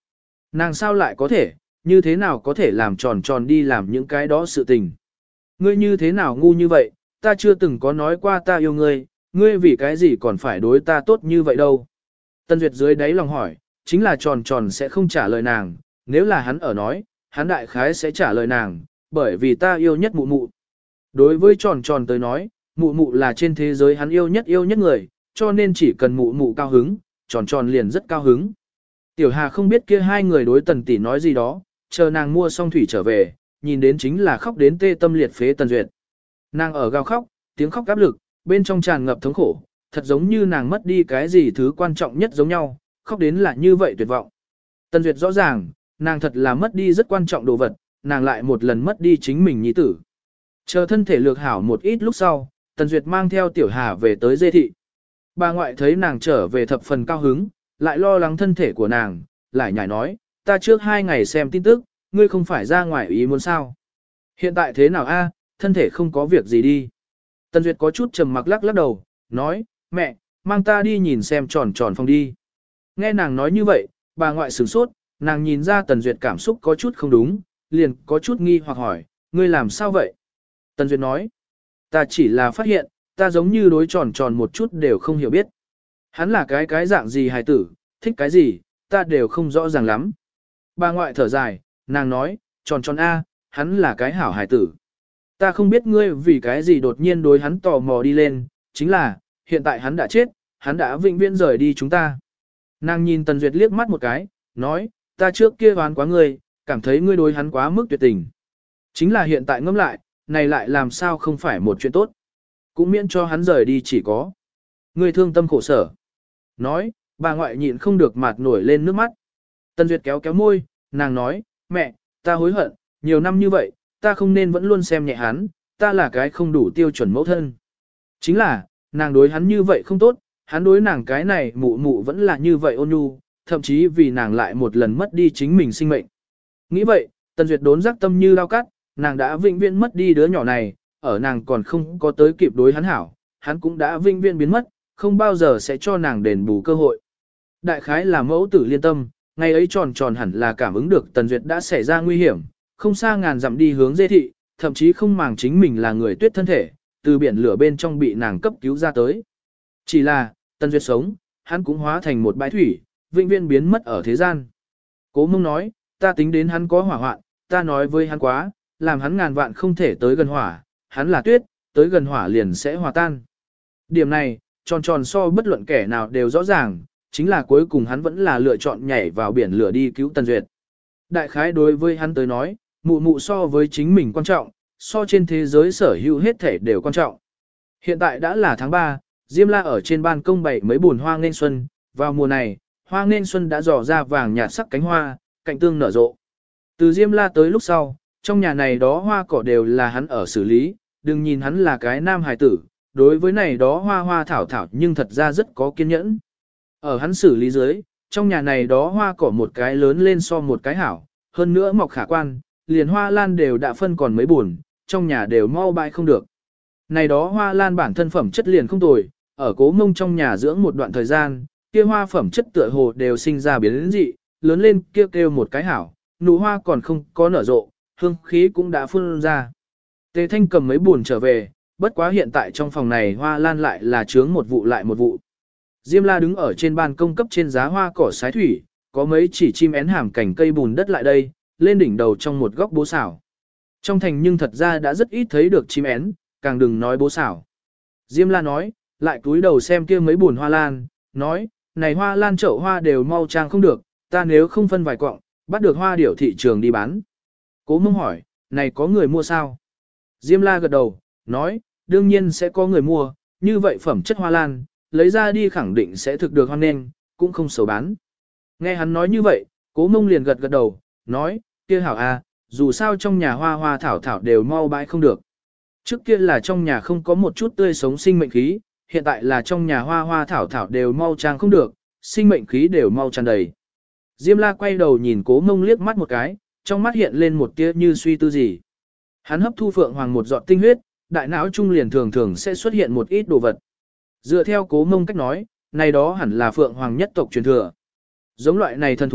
Nàng sao lại có thể, như thế nào có thể làm tròn tròn đi làm những cái đó sự tình. Ngươi như thế nào ngu như vậy, ta chưa từng có nói qua ta yêu ngươi, ngươi vì cái gì còn phải đối ta tốt như vậy đâu. Tân Duyệt dưới đáy lòng hỏi, chính là tròn tròn sẽ không trả lời nàng, nếu là hắn ở nói, hắn đại khái sẽ trả lời nàng, bởi vì ta yêu nhất mụ mụ. Đối với tròn tròn tới nói, mụ mụ là trên thế giới hắn yêu nhất yêu nhất người, cho nên chỉ cần mụ mụ cao hứng, tròn tròn liền rất cao hứng. Tiểu Hà không biết kia hai người đối Tần tỷ nói gì đó, chờ nàng mua xong thủy trở về, nhìn đến chính là khóc đến tê tâm liệt phế Tần Duyệt. Nàng ở gào khóc, tiếng khóc áp lực, bên trong tràn ngập thống khổ, thật giống như nàng mất đi cái gì thứ quan trọng nhất giống nhau, khóc đến là như vậy tuyệt vọng. Tần Duyệt rõ ràng, nàng thật là mất đi rất quan trọng đồ vật, nàng lại một lần mất đi chính mình nhi tử. Chờ thân thể lược hảo một ít lúc sau, Tần Duyệt mang theo Tiểu Hà về tới dê thị. Bà ngoại thấy nàng trở về thập phần cao hứng, lại lo lắng thân thể của nàng, lại nhảy nói, ta trước hai ngày xem tin tức, ngươi không phải ra ngoài ý muốn sao. Hiện tại thế nào a? Thân thể không có việc gì đi. Tần Duyệt có chút trầm mặc lắc lắc đầu, nói, mẹ, mang ta đi nhìn xem tròn tròn phòng đi. Nghe nàng nói như vậy, bà ngoại sửng sốt, nàng nhìn ra Tần Duyệt cảm xúc có chút không đúng, liền có chút nghi hoặc hỏi, ngươi làm sao vậy? Tần Duyệt nói, ta chỉ là phát hiện, ta giống như đối tròn tròn một chút đều không hiểu biết. Hắn là cái cái dạng gì hài tử, thích cái gì, ta đều không rõ ràng lắm. Bà ngoại thở dài, nàng nói, tròn tròn A, hắn là cái hảo hài tử. Ta không biết ngươi vì cái gì đột nhiên đối hắn tò mò đi lên, chính là, hiện tại hắn đã chết, hắn đã vĩnh viễn rời đi chúng ta. Nàng nhìn Tần Duyệt liếc mắt một cái, nói, ta trước kia oán quá ngươi, cảm thấy ngươi đối hắn quá mức tuyệt tình. Chính là hiện tại ngẫm lại, này lại làm sao không phải một chuyện tốt. Cũng miễn cho hắn rời đi chỉ có. Ngươi thương tâm khổ sở. Nói, bà ngoại nhịn không được mặt nổi lên nước mắt. Tần Duyệt kéo kéo môi, nàng nói, mẹ, ta hối hận, nhiều năm như vậy, ta không nên vẫn luôn xem nhẹ hắn, ta là cái không đủ tiêu chuẩn mẫu thân. Chính là, nàng đối hắn như vậy không tốt, hắn đối nàng cái này mụ mụ vẫn là như vậy ôn nhu, thậm chí vì nàng lại một lần mất đi chính mình sinh mệnh. Nghĩ vậy, Tần Duyệt đốn giác tâm như lao cắt, nàng đã vĩnh viễn mất đi đứa nhỏ này, ở nàng còn không có tới kịp đối hắn hảo, hắn cũng đã vĩnh viễn biến mất, không bao giờ sẽ cho nàng đền bù cơ hội. Đại khái là mẫu tử liên tâm, ngày ấy tròn tròn hẳn là cảm ứng được Tần Duyệt đã xảy ra nguy hiểm, không xa ngàn dặm đi hướng dê thị, thậm chí không màng chính mình là người tuyết thân thể, từ biển lửa bên trong bị nàng cấp cứu ra tới. Chỉ là, Tần Duyệt sống, hắn cũng hóa thành một bãi thủy, vĩnh viễn biến mất ở thế gian. Cố Mông nói, ta tính đến hắn có hỏa hoạn, ta nói với hắn quá, làm hắn ngàn vạn không thể tới gần hỏa, hắn là tuyết, tới gần hỏa liền sẽ hòa tan. Điểm này, tròn tròn so bất luận kẻ nào đều rõ ràng, chính là cuối cùng hắn vẫn là lựa chọn nhảy vào biển lửa đi cứu Tần Duyệt. Đại khái đối với hắn tới nói, mụ mụ so với chính mình quan trọng, so trên thế giới sở hữu hết thể đều quan trọng. Hiện tại đã là tháng ba, Diêm La ở trên ban công bày mấy bùn hoa nên xuân, vào mùa này, hoa nên xuân đã dò ra vàng nhạt sắc cánh hoa, cạnh tương nở rộ. Từ Diêm La tới lúc sau, trong nhà này đó hoa cỏ đều là hắn ở xử lý, đừng nhìn hắn là cái nam hài tử, đối với này đó hoa hoa thảo thảo nhưng thật ra rất có kiên nhẫn. Ở hắn xử lý dưới, trong nhà này đó hoa cỏ một cái lớn lên so một cái hảo, hơn nữa mọc khả quan, liền hoa lan đều đã phân còn mấy buồn, trong nhà đều mau bãi không được. Này đó hoa lan bản thân phẩm chất liền không tồi, ở Cố Mông trong nhà dưỡng một đoạn thời gian, kia hoa phẩm chất tựa hồ đều sinh ra biến dị, lớn lên kêu kêu một cái hảo, nụ hoa còn không có nở rộ, hương khí cũng đã phun ra. Tề Thanh cầm mấy buồn trở về, bất quá hiện tại trong phòng này hoa lan lại là chướng một vụ lại một vụ. Diêm La đứng ở trên ban công cấp trên giá hoa cỏ sái thủy, có mấy chỉ chim én hàm cảnh cây bùn đất lại đây, lên đỉnh đầu trong một góc bố xảo. Trong thành nhưng thật ra đã rất ít thấy được chim én, càng đừng nói bố xảo. Diêm La nói, lại cúi đầu xem kia mấy buồn hoa lan, nói, này hoa lan chậu hoa đều mau trang không được, ta nếu không phân vài quọng, bắt được hoa điểu thị trường đi bán. Cố Mông hỏi, này có người mua sao? Diêm La gật đầu, nói, đương nhiên sẽ có người mua, như vậy phẩm chất hoa lan, lấy ra đi khẳng định sẽ thực được hoan nghênh, cũng không xấu bán. Nghe hắn nói như vậy, Cố Mông liền gật gật đầu, nói, kia hảo à, dù sao trong nhà hoa hoa thảo thảo đều mau bãi không được. Trước kia là trong nhà không có một chút tươi sống sinh mệnh khí, hiện tại là trong nhà hoa hoa thảo thảo đều mau trang không được, sinh mệnh khí đều mau tràn đầy. Diêm La quay đầu nhìn Cố Mông liếc mắt một cái, trong mắt hiện lên một tia như suy tư gì. Hắn hấp thu phượng hoàng một giọt tinh huyết, đại não trung liền thường thường sẽ xuất hiện một ít đồ vật. Dựa theo Cố Mông cách nói, này đó hẳn là phượng hoàng nhất tộc truyền thừa. Giống loại này thần thú,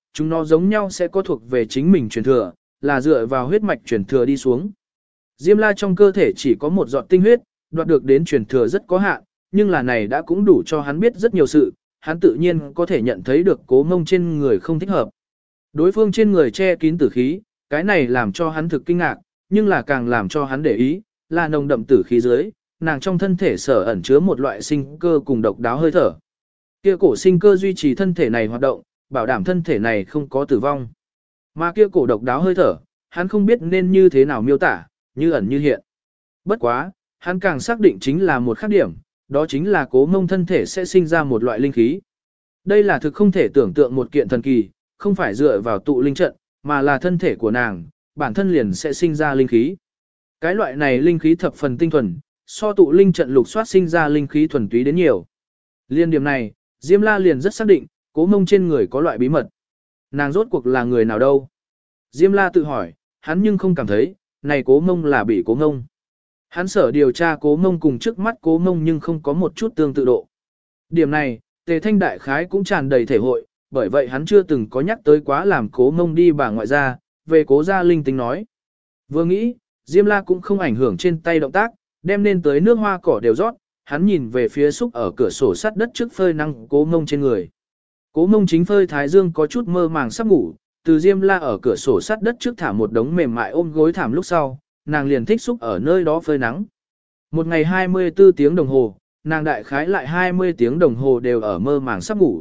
chúng nó giống nhau sẽ có thuộc về chính mình truyền thừa, là dựa vào huyết mạch truyền thừa đi xuống. Diêm La trong cơ thể chỉ có một giọt tinh huyết, đoạt được đến truyền thừa rất có hạn, nhưng là này đã cũng đủ cho hắn biết rất nhiều sự, hắn tự nhiên có thể nhận thấy được Cố Mông trên người không thích hợp. Đối phương trên người che kín tử khí, cái này làm cho hắn thực kinh ngạc, nhưng là càng làm cho hắn để ý, là nồng đậm tử khí dưới, nàng trong thân thể sở ẩn chứa một loại sinh cơ cùng độc đáo hơi thở. Kia cổ sinh cơ duy trì thân thể này hoạt động, bảo đảm thân thể này không có tử vong. Mà kia cổ độc đáo hơi thở, hắn không biết nên như thế nào miêu tả, như ẩn như hiện. Bất quá, hắn càng xác định chính là một khác điểm, đó chính là Cố Mông thân thể sẽ sinh ra một loại linh khí. Đây là thực không thể tưởng tượng một kiện thần kỳ, không phải dựa vào tụ linh trận, mà là thân thể của nàng, bản thân liền sẽ sinh ra linh khí. Cái loại này linh khí thập phần tinh thuần, so tụ linh trận lục soát sinh ra linh khí thuần túy đến nhiều. Liên điểm này, Diêm La liền rất xác định, Cố Mông trên người có loại bí mật. Nàng rốt cuộc là người nào đâu? Diêm La tự hỏi, hắn nhưng không cảm thấy, này Cố Mông là bị Cố Mông. Hắn sở điều tra Cố Mông cùng trước mắt Cố Mông nhưng không có một chút tương tự độ. Điểm này, Tề Thanh đại khái cũng tràn đầy thể hội, bởi vậy hắn chưa từng có nhắc tới quá làm Cố Mông đi bà ngoại gia, về Cố gia linh tính nói. Vừa nghĩ, Diêm La cũng không ảnh hưởng trên tay động tác, đem lên tới nước hoa cỏ đều rót, hắn nhìn về phía xúc ở cửa sổ sắt đất trước phơi nắng Cố Mông trên người. Cố Mông chính phơi thái dương có chút mơ màng sắp ngủ, từ Diêm La ở cửa sổ sắt đất trước thả một đống mềm mại ôm gối thảm lúc sau, nàng liền thích xúc ở nơi đó phơi nắng. Một ngày hai mươi tư tiếng đồng hồ, nàng đại khái lại hai mươi tiếng đồng hồ đều ở mơ màng sắp ngủ.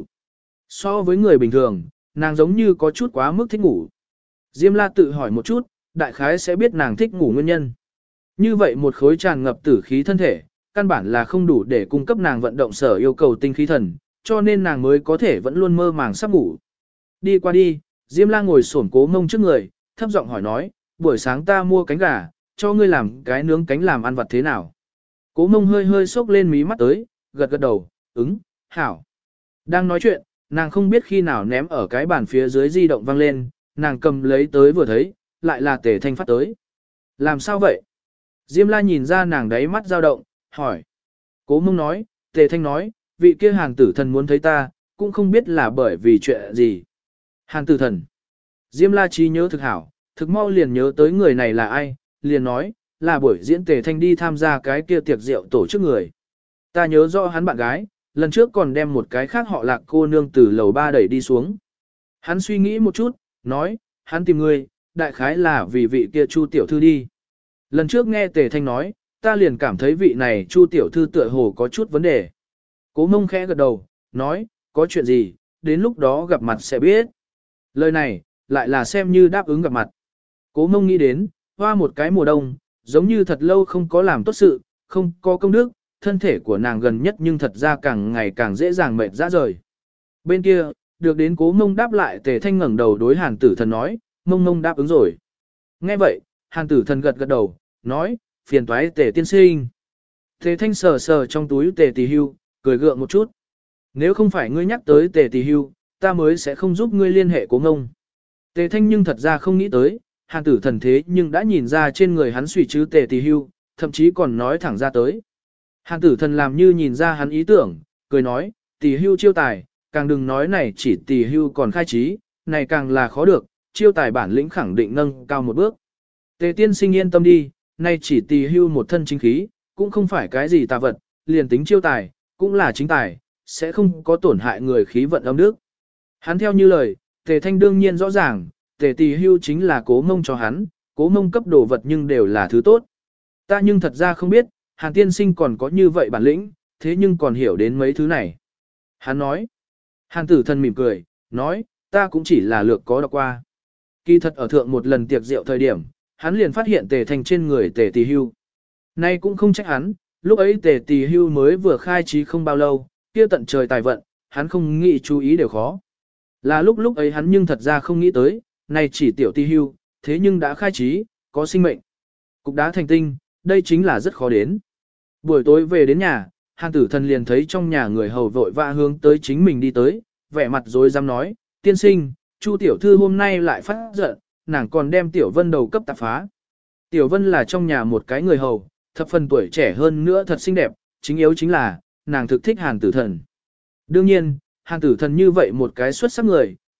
So với người bình thường, nàng giống như có chút quá mức thích ngủ. Diêm La tự hỏi một chút, đại khái sẽ biết nàng thích ngủ nguyên nhân. Như vậy một khối tràn ngập tử khí thân thể, căn bản là không đủ để cung cấp nàng vận động sở yêu cầu tinh khí thần, cho nên nàng mới có thể vẫn luôn mơ màng sắp ngủ. Đi qua đi, Diêm La ngồi xổm Cố Mông trước người, thấp giọng hỏi nói, buổi sáng ta mua cánh gà, cho ngươi làm cái nướng cánh làm ăn vặt thế nào? Cố Mông hơi hơi sốc lên mí mắt tới, gật gật đầu, ứng, hảo. Đang nói chuyện, nàng không biết khi nào ném ở cái bàn phía dưới di động vang lên, nàng cầm lấy tới vừa thấy, lại là Tề Thanh phát tới. Làm sao vậy? Diêm La nhìn ra nàng đáy mắt dao động, hỏi. Cố Mông nói, Tề Thanh nói, vị kia Hàn Tử Thần muốn thấy ta, cũng không biết là bởi vì chuyện gì. Hàn Tử Thần. Diêm La trí nhớ thực hảo, thực mau liền nhớ tới người này là ai, liền nói, là buổi diễn Tề Thanh đi tham gia cái kia tiệc rượu tổ chức người. Ta nhớ rõ hắn bạn gái, lần trước còn đem một cái khác họ Lạc cô nương từ lầu ba đẩy đi xuống. Hắn suy nghĩ một chút, nói, hắn tìm người, đại khái là vì vị kia Chu tiểu thư đi. Lần trước nghe Tề Thanh nói, ta liền cảm thấy vị này Chu tiểu thư tựa hồ có chút vấn đề. Cố Mông khẽ gật đầu, nói, có chuyện gì, đến lúc đó gặp mặt sẽ biết. Lời này, lại là xem như đáp ứng gặp mặt. Cố Mông nghĩ đến, hoa một cái mùa đông, giống như thật lâu không có làm tốt sự, không có công đức, thân thể của nàng gần nhất nhưng thật ra càng ngày càng dễ dàng mệt ra rời. Bên kia, được đến Cố Mông đáp lại, Tề Thanh ngẩng đầu đối Hàn Tử Thần nói, Mông Mông đáp ứng rồi. Nghe vậy, Hàn Tử Thần gật gật đầu, nói, phiền toái Tề tiên sinh. Tề Thanh sờ sờ trong túi Tề Tỳ Hưu, cười gượng một chút. Nếu không phải ngươi nhắc tới Tề Tỳ Hưu, ta mới sẽ không giúp ngươi liên hệ Cố Mông. Tề Thanh nhưng thật ra không nghĩ tới, Hàn Tử Thần thế nhưng đã nhìn ra trên người hắn suy chứ Tề Tỳ Hưu, thậm chí còn nói thẳng ra tới. Hàn Tử Thần làm như nhìn ra hắn ý tưởng, cười nói, Tỳ Hưu chiêu tài, càng đừng nói này chỉ Tỳ Hưu còn khai trí, này càng là khó được, chiêu tài bản lĩnh khẳng định nâng cao một bước. Tề tiên sinh yên tâm đi, nay chỉ Tỳ Hưu một thân chính khí, cũng không phải cái gì tà vật, liền tính chiêu tài, cũng là chính tài, sẽ không có tổn hại người khí vận âm đức. Hắn theo như lời, Tề Thanh đương nhiên rõ ràng, Tề Tỳ Hưu chính là Cố Mông cho hắn, Cố Mông cấp đồ vật nhưng đều là thứ tốt. Ta nhưng thật ra không biết, Hàn tiên sinh còn có như vậy bản lĩnh, thế nhưng còn hiểu đến mấy thứ này. Hắn nói. Hàn Tử Thần mỉm cười, nói, ta cũng chỉ là lược có đọc qua. Kỳ thật ở thượng một lần tiệc rượu thời điểm, hắn liền phát hiện Tề Thanh trên người Tề Tỳ Hưu. Nay cũng không trách hắn, lúc ấy Tề Tỳ Hưu mới vừa khai trí không bao lâu, kia tận trời tài vận, hắn không nghĩ chú ý đều khó. Là lúc lúc ấy hắn nhưng thật ra không nghĩ tới, này chỉ tiểu Tỳ Hưu, thế nhưng đã khai trí, có sinh mệnh. Cục đá thành tinh, đây chính là rất khó đến. Buổi tối về đến nhà, Hàn Tử Thần liền thấy trong nhà người hầu vội vã hướng tới chính mình đi tới, vẻ mặt rồi dám nói, tiên sinh, Chu tiểu thư hôm nay lại phát giận, nàng còn đem Tiểu Vân đầu cấp tạp phá. Tiểu Vân là trong nhà một cái người hầu, thập phần tuổi trẻ hơn nữa thật xinh đẹp, chính yếu chính là, nàng thực thích Hàn Tử Thần. Đương nhiên, Hàn Tử Thần như vậy một cái xuất sắc người,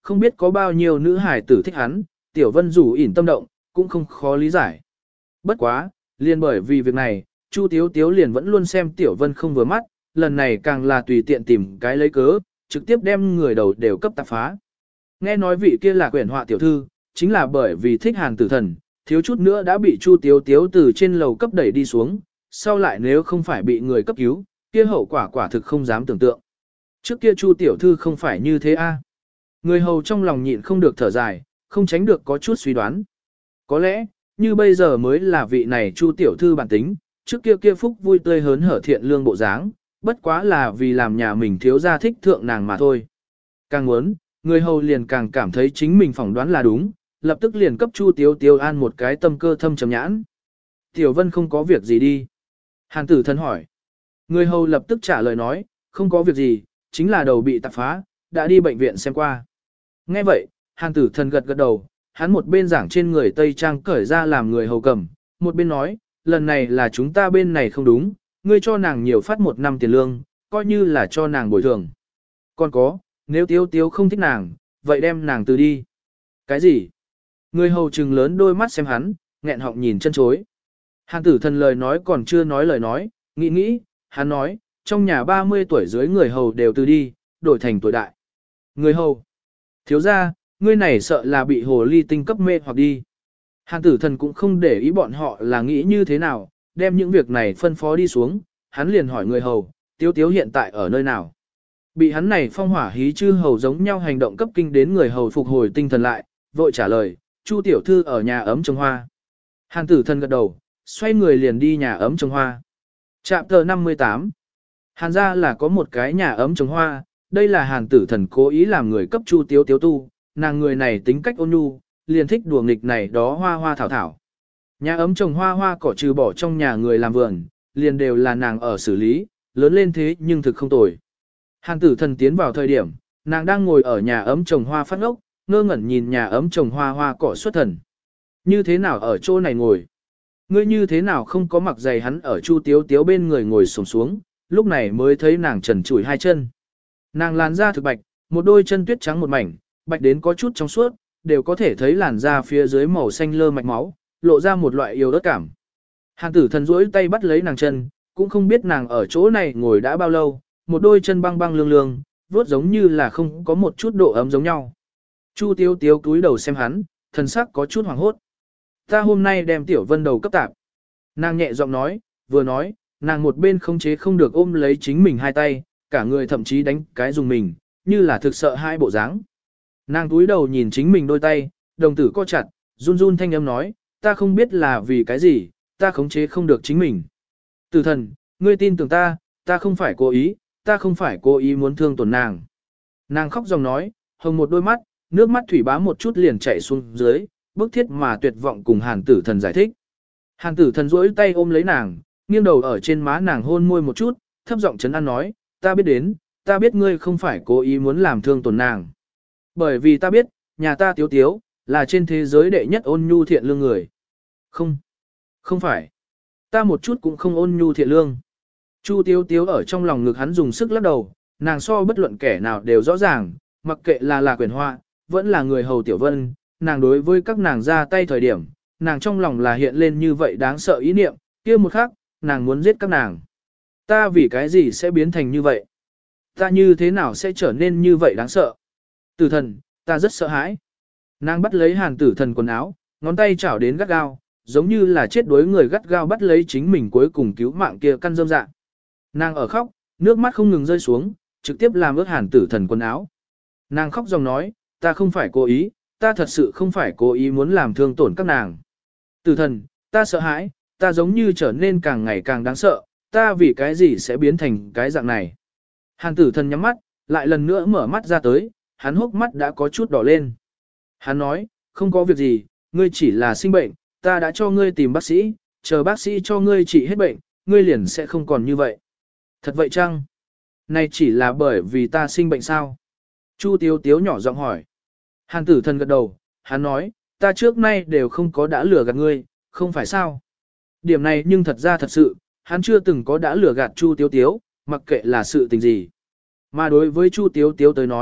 không biết có bao nhiêu nữ hải tử thích hắn, Tiểu Vân dù ỉn tâm động, cũng không khó lý giải. Bất quá, liền bởi vì việc này, Chu Tiếu Tiếu liền vẫn luôn xem Tiểu Vân không vừa mắt, lần này càng là tùy tiện tìm cái lấy cớ, trực tiếp đem người đầu đều cấp tạp phá. Nghe nói vị kia là quyển họa tiểu thư, chính là bởi vì thích Hàn Tử Thần, thiếu chút nữa đã bị Chu Tiếu Tiếu từ trên lầu cấp đẩy đi xuống, sau lại nếu không phải bị người cấp cứu, kia hậu quả quả thực không dám tưởng tượng. Trước kia Chu tiểu thư không phải như thế a. Người hầu trong lòng nhịn không được thở dài, không tránh được có chút suy đoán. Có lẽ, như bây giờ mới là vị này Chu tiểu thư bản tính, trước kia kia phúc vui tươi hớn hở thiện lương bộ dáng, bất quá là vì làm nhà mình thiếu gia thích thượng nàng mà thôi. Càng muốn, người hầu liền càng cảm thấy chính mình phỏng đoán là đúng, lập tức liền cấp Chu Tiếu Tiếu an một cái tâm cơ thâm trầm nhãn. Tiểu Vân không có việc gì đi. Hàn Tử Thần hỏi. Người hầu lập tức trả lời nói, không có việc gì, chính là đầu bị tạp phá, đã đi bệnh viện xem qua. Nghe vậy, Hàn Tử Thần gật gật đầu, hắn một bên giảng trên người Tây Trang cởi ra làm người hầu cầm, một bên nói, lần này là chúng ta bên này không đúng, ngươi cho nàng nhiều phát một năm tiền lương, coi như là cho nàng bồi thường. Còn có, nếu Tiếu Tiếu không thích nàng, vậy đem nàng từ đi. Cái gì? Người hầu trừng lớn đôi mắt xem hắn, nghẹn họng nhìn chân chối. Hàn Tử Thần lời nói còn chưa nói lời nói, nghĩ nghĩ, hắn nói, trong nhà ba mươi tuổi dưới người hầu đều từ đi, đổi thành tuổi đại. Người hầu. Thiếu ra, ngươi này sợ là bị hồ ly tinh cấp mê hoặc đi. Hàn Tử Thần cũng không để ý bọn họ là nghĩ như thế nào, đem những việc này phân phó đi xuống, hắn liền hỏi người hầu, Tiếu Tiếu hiện tại ở nơi nào. Bị hắn này phong hỏa hí chư hầu giống nhau hành động cấp kinh đến người hầu phục hồi tinh thần lại, vội trả lời, Chu tiểu thư ở nhà ấm trồng hoa. Hàn Tử Thần gật đầu, xoay người liền đi nhà ấm trồng hoa. Trạm tờ năm mươi tám. Hàn gia là có một cái nhà ấm trồng hoa, đây là Hàn Tử Thần cố ý làm người cấp Chu Tiếu Tiếu tu, nàng người này tính cách ôn nhu, liền thích đùa nghịch này đó hoa hoa thảo thảo. Nhà ấm trồng hoa hoa cỏ trừ bỏ trong nhà người làm vườn, liền đều là nàng ở xử lý, lớn lên thế nhưng thực không tồi. Hàn Tử Thần tiến vào thời điểm, nàng đang ngồi ở nhà ấm trồng hoa phát ngốc, ngơ ngẩn nhìn nhà ấm trồng hoa hoa cỏ xuất thần. Như thế nào ở chỗ này ngồi? Ngươi như thế nào không có mặc giày? Hắn ở Chu Tiếu Tiếu bên người ngồi xổm xuống, lúc này mới thấy nàng trần trụi hai chân. Nàng làn da thực bạch, một đôi chân tuyết trắng một mảnh, bạch đến có chút trong suốt, đều có thể thấy làn da phía dưới màu xanh lơ mạch máu, lộ ra một loại yêu đất cảm. Hàn Tử Thần duỗi tay bắt lấy nàng chân, cũng không biết nàng ở chỗ này ngồi đã bao lâu, một đôi chân băng băng lương lương, vuốt giống như là không có một chút độ ấm giống nhau. Chu Tiếu Tiếu cúi đầu xem hắn, thần sắc có chút hoảng hốt. Ta hôm nay đem Tiểu Vân đầu cấp tạp. Nàng nhẹ giọng nói, vừa nói, nàng một bên không chế không được ôm lấy chính mình hai tay, cả người thậm chí đánh cái dùng mình, như là thực sợ hai bộ dáng. Nàng cúi đầu nhìn chính mình đôi tay, đồng tử co chặt, run run thanh âm nói, ta không biết là vì cái gì, ta khống chế không được chính mình. Tử Thần, ngươi tin tưởng ta, ta không phải cố ý, ta không phải cố ý muốn thương tổn nàng. Nàng khóc dòng nói, hồng một đôi mắt, nước mắt thủy bá một chút liền chảy xuống dưới, bức thiết mà tuyệt vọng cùng Hàn Tử Thần giải thích. Hàn Tử Thần duỗi tay ôm lấy nàng, nghiêng đầu ở trên má nàng hôn môi một chút, thấp giọng trấn an nói, ta biết đến, ta biết ngươi không phải cố ý muốn làm thương tổn nàng. Bởi vì ta biết, nhà ta Tiếu Tiếu, là trên thế giới đệ nhất ôn nhu thiện lương người. Không, không phải. Ta một chút cũng không ôn nhu thiện lương. Chu Tiếu Tiếu ở trong lòng ngực hắn dùng sức lắc đầu, nàng so bất luận kẻ nào đều rõ ràng, mặc kệ là là quyền họa, vẫn là người hầu Tiểu Vân, nàng đối với các nàng ra tay thời điểm, nàng trong lòng là hiện lên như vậy đáng sợ ý niệm, kia một khắc, nàng muốn giết các nàng. Ta vì cái gì sẽ biến thành như vậy? Ta như thế nào sẽ trở nên như vậy đáng sợ? Tử Thần, ta rất sợ hãi. Nàng bắt lấy Hàn Tử Thần quần áo, ngón tay chảo đến gắt gao, giống như là chết đuối người gắt gao bắt lấy chính mình cuối cùng cứu mạng kia căn dâm dạ. Nàng ở khóc, nước mắt không ngừng rơi xuống, trực tiếp làm ướt Hàn Tử Thần quần áo. Nàng khóc dòng nói, ta không phải cố ý, ta thật sự không phải cố ý muốn làm thương tổn các nàng. Tử Thần, ta sợ hãi, ta giống như trở nên càng ngày càng đáng sợ, ta vì cái gì sẽ biến thành cái dạng này. Hàn Tử Thần nhắm mắt, lại lần nữa mở mắt ra tới, hắn hốc mắt đã có chút đỏ lên. Hắn nói, không có việc gì, ngươi chỉ là sinh bệnh, ta đã cho ngươi tìm bác sĩ, chờ bác sĩ cho ngươi trị hết bệnh, ngươi liền sẽ không còn như vậy. Thật vậy chăng? Này chỉ là bởi vì ta sinh bệnh sao? Chu Tiếu Tiếu nhỏ giọng hỏi. Hàn Tử Thần gật đầu, hắn nói, ta trước nay đều không có đã lừa gạt ngươi, không phải sao? Điểm này nhưng thật ra thật sự, hắn chưa từng có đã lừa gạt Chu Tiếu Tiếu, mặc kệ là sự tình gì. Mà đối với Chu Tiếu Tiếu tới nói,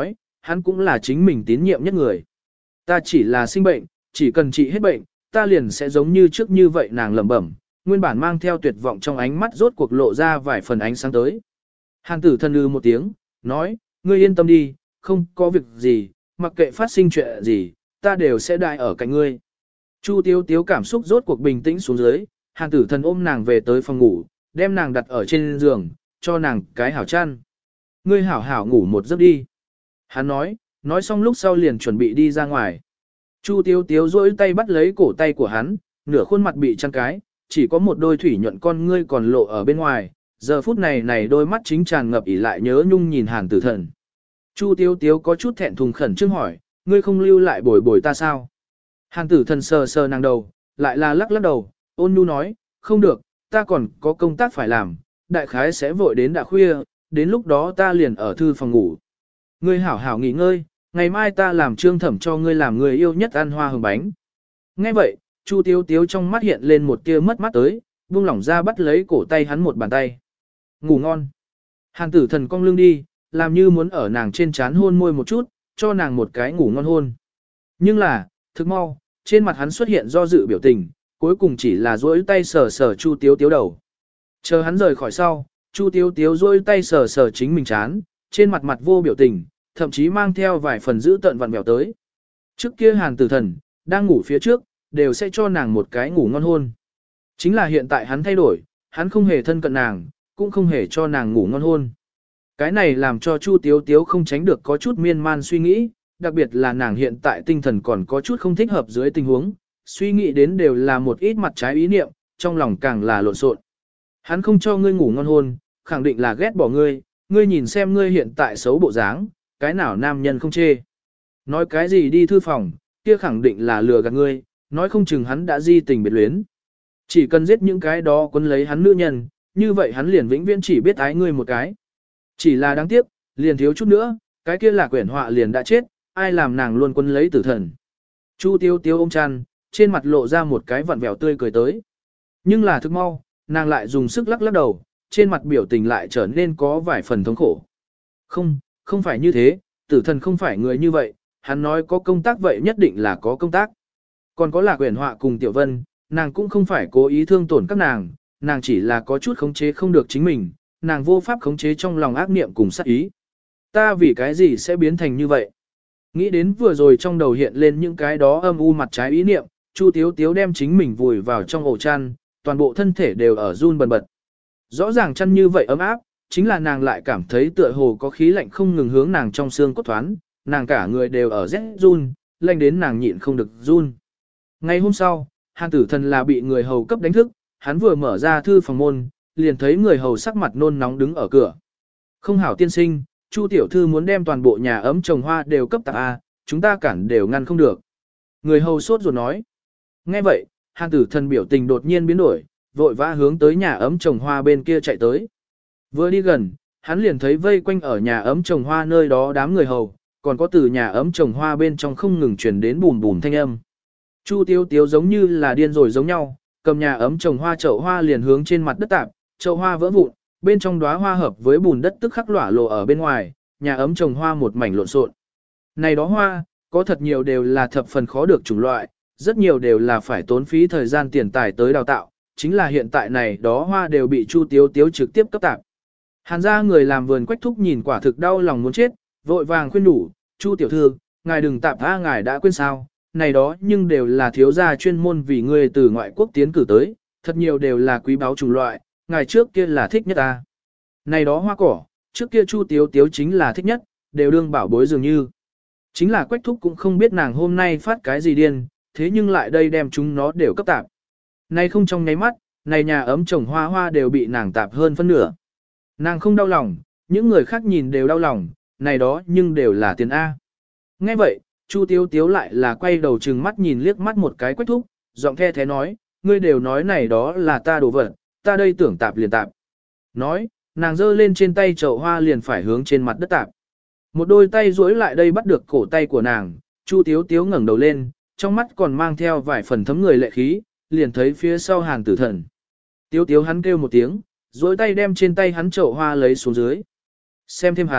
hắn cũng là chính mình tín nhiệm nhất người. Ta chỉ là sinh bệnh, chỉ cần trị hết bệnh, ta liền sẽ giống như trước như vậy nàng lẩm bẩm, nguyên bản mang theo tuyệt vọng trong ánh mắt rốt cuộc lộ ra vài phần ánh sáng tới. Hàn tử thần ư một tiếng, nói, ngươi yên tâm đi, không có việc gì, mặc kệ phát sinh chuyện gì, ta đều sẽ đại ở cạnh ngươi. Chu Tiếu Tiếu cảm xúc rốt cuộc bình tĩnh xuống dưới, Hàn tử thần ôm nàng về tới phòng ngủ, đem nàng đặt ở trên giường, cho nàng cái hảo chăn. Ngươi hảo hảo ngủ một giấc đi. Hắn nói, nói xong lúc sau liền chuẩn bị đi ra ngoài. Chu Tiếu Tiếu duỗi tay bắt lấy cổ tay của hắn, nửa khuôn mặt bị chăn cái, chỉ có một đôi thủy nhuận con ngươi còn lộ ở bên ngoài, giờ phút này này đôi mắt chính tràn ngập ỉ lại nhớ nhung nhìn Hàn tử thần. Chu Tiếu Tiếu có chút thẹn thùng khẩn trương hỏi, ngươi không lưu lại bồi bồi ta sao? Hàn tử thần sờ sờ nàng đầu, lại là lắc lắc đầu, ôn nhu nói, không được, ta còn có công tác phải làm, đại khái sẽ vội đến đã khuya, đến lúc đó ta liền ở thư phòng ngủ. Ngươi hảo hảo nghỉ ngơi, ngày mai ta làm trương thẩm cho ngươi làm người yêu nhất ăn hoa hồng bánh. Nghe vậy, Chu Tiếu Tiếu trong mắt hiện lên một tia mất mắt tới, buông lỏng ra bắt lấy cổ tay hắn một bàn tay. Ngủ ngon. Hàn tử thần cong lưng đi, làm như muốn ở nàng trên trán hôn môi một chút, cho nàng một cái ngủ ngon hôn. Nhưng là, thực mau, trên mặt hắn xuất hiện do dự biểu tình, cuối cùng chỉ là duỗi tay sờ sờ Chu Tiếu Tiếu đầu. Chờ hắn rời khỏi sau, Chu Tiếu Tiếu duỗi tay sờ sờ chính mình chán, trên mặt mặt vô biểu tình, thậm chí mang theo vài phần giữ tận vặn vẹo tới. Trước kia Hàn tử thần, đang ngủ phía trước, đều sẽ cho nàng một cái ngủ ngon hôn. Chính là hiện tại hắn thay đổi, hắn không hề thân cận nàng, cũng không hề cho nàng ngủ ngon hôn. Cái này làm cho Chu Tiếu Tiếu không tránh được có chút miên man suy nghĩ, đặc biệt là nàng hiện tại tinh thần còn có chút không thích hợp dưới tình huống, suy nghĩ đến đều là một ít mặt trái ý niệm, trong lòng càng là lộn xộn. Hắn không cho ngươi ngủ ngon hôn, khẳng định là ghét bỏ ngươi, ngươi nhìn xem ngươi hiện tại xấu bộ dáng, cái nào nam nhân không chê. Nói cái gì đi thư phòng, kia khẳng định là lừa gạt ngươi, nói không chừng hắn đã di tình biệt luyến. Chỉ cần giết những cái đó quấn lấy hắn nữ nhân, như vậy hắn liền vĩnh viễn chỉ biết ái ngươi một cái. Chỉ là đáng tiếc, liền thiếu chút nữa, cái kia là quyển họa liền đã chết, ai làm nàng luôn quấn lấy tử thần. Chu Tiếu Tiếu ôm chăn, trên mặt lộ ra một cái vặn vẹo tươi cười tới. Nhưng là thức mau, nàng lại dùng sức lắc lắc đầu, trên mặt biểu tình lại trở nên có vài phần thống khổ. Không, không phải như thế, tử thần không phải người như vậy, hắn nói có công tác vậy nhất định là có công tác. Còn có Lạc Uyển Họa cùng Tiểu Vân, nàng cũng không phải cố ý thương tổn các nàng, nàng chỉ là có chút khống chế không được chính mình, nàng vô pháp khống chế trong lòng ác niệm cùng sát ý. Ta vì cái gì sẽ biến thành như vậy? Nghĩ đến vừa rồi trong đầu hiện lên những cái đó âm u mặt trái ý niệm, Chu Tiếu Tiếu đem chính mình vùi vào trong ổ chăn, toàn bộ thân thể đều ở run bần bật. Rõ ràng chăn như vậy ấm áp, chính là nàng lại cảm thấy tựa hồ có khí lạnh không ngừng hướng nàng trong xương cốt thoán, nàng cả người đều ở rét run, lạnh đến nàng nhịn không được run. Ngày hôm sau, Hàn tử thần là bị người hầu cấp đánh thức, hắn vừa mở ra thư phòng môn, liền thấy người hầu sắc mặt nôn nóng đứng ở cửa. Không hảo tiên sinh, Chu tiểu thư muốn đem toàn bộ nhà ấm trồng hoa đều cấp tạp A, chúng ta cản đều ngăn không được. Người hầu sốt ruột nói. Nghe vậy, Hàn tử thần biểu tình đột nhiên biến đổi, vội vã hướng tới nhà ấm trồng hoa bên kia chạy tới. Vừa đi gần, hắn liền thấy vây quanh ở nhà ấm trồng hoa nơi đó đám người hầu, còn có từ nhà ấm trồng hoa bên trong không ngừng truyền đến bùm bùm thanh âm. Chu Tiếu Tiếu giống như là điên rồi giống nhau, cầm nhà ấm trồng hoa chậu hoa liền hướng trên mặt đất tạp, chậu hoa vỡ vụn, bên trong đóa hoa hợp với bùn đất tức khắc lỏa lộ ở bên ngoài, nhà ấm trồng hoa một mảnh lộn xộn. Này đó hoa, có thật nhiều đều là thập phần khó được chủng loại, rất nhiều đều là phải tốn phí thời gian tiền tài tới đào tạo, chính là hiện tại này đó hoa đều bị Chu Tiếu Tiếu trực tiếp cấp tạp. Hàn gia người làm vườn quách thúc nhìn quả thực đau lòng muốn chết, vội vàng khuyên đủ, Chu tiểu thư, ngài đừng tạp tha ngài đã quên sao, này đó nhưng đều là thiếu gia chuyên môn vì người từ ngoại quốc tiến cử tới, thật nhiều đều là quý báu chủng loại, ngài trước kia là thích nhất ta. Này đó hoa cỏ, trước kia Chu Tiếu Tiếu chính là thích nhất, đều đương bảo bối dường như. Chính là quách thúc cũng không biết nàng hôm nay phát cái gì điên, thế nhưng lại đây đem chúng nó đều cấp tạp. Này không trong nháy mắt, này nhà ấm trồng hoa hoa đều bị nàng tạp hơn phân nửa. Nàng không đau lòng, những người khác nhìn đều đau lòng, này đó nhưng đều là tiền A. Nghe vậy, Chu Tiếu Tiếu lại là quay đầu trừng mắt nhìn liếc mắt một cái quách thúc, giọng the thế nói, ngươi đều nói này đó là ta đồ vật, ta đây tưởng tạp liền tạp. Nói, nàng giơ lên trên tay chậu hoa liền phải hướng trên mặt đất tạp. Một đôi tay duỗi lại đây bắt được cổ tay của nàng, Chu Tiếu Tiếu ngẩng đầu lên, trong mắt còn mang theo vài phần thấm người lệ khí, liền thấy phía sau Hàn tử thần. Tiếu Tiếu hắn kêu một tiếng, duỗi tay đem trên tay hắn chậu hoa lấy xuống dưới. Xem thêm hắn,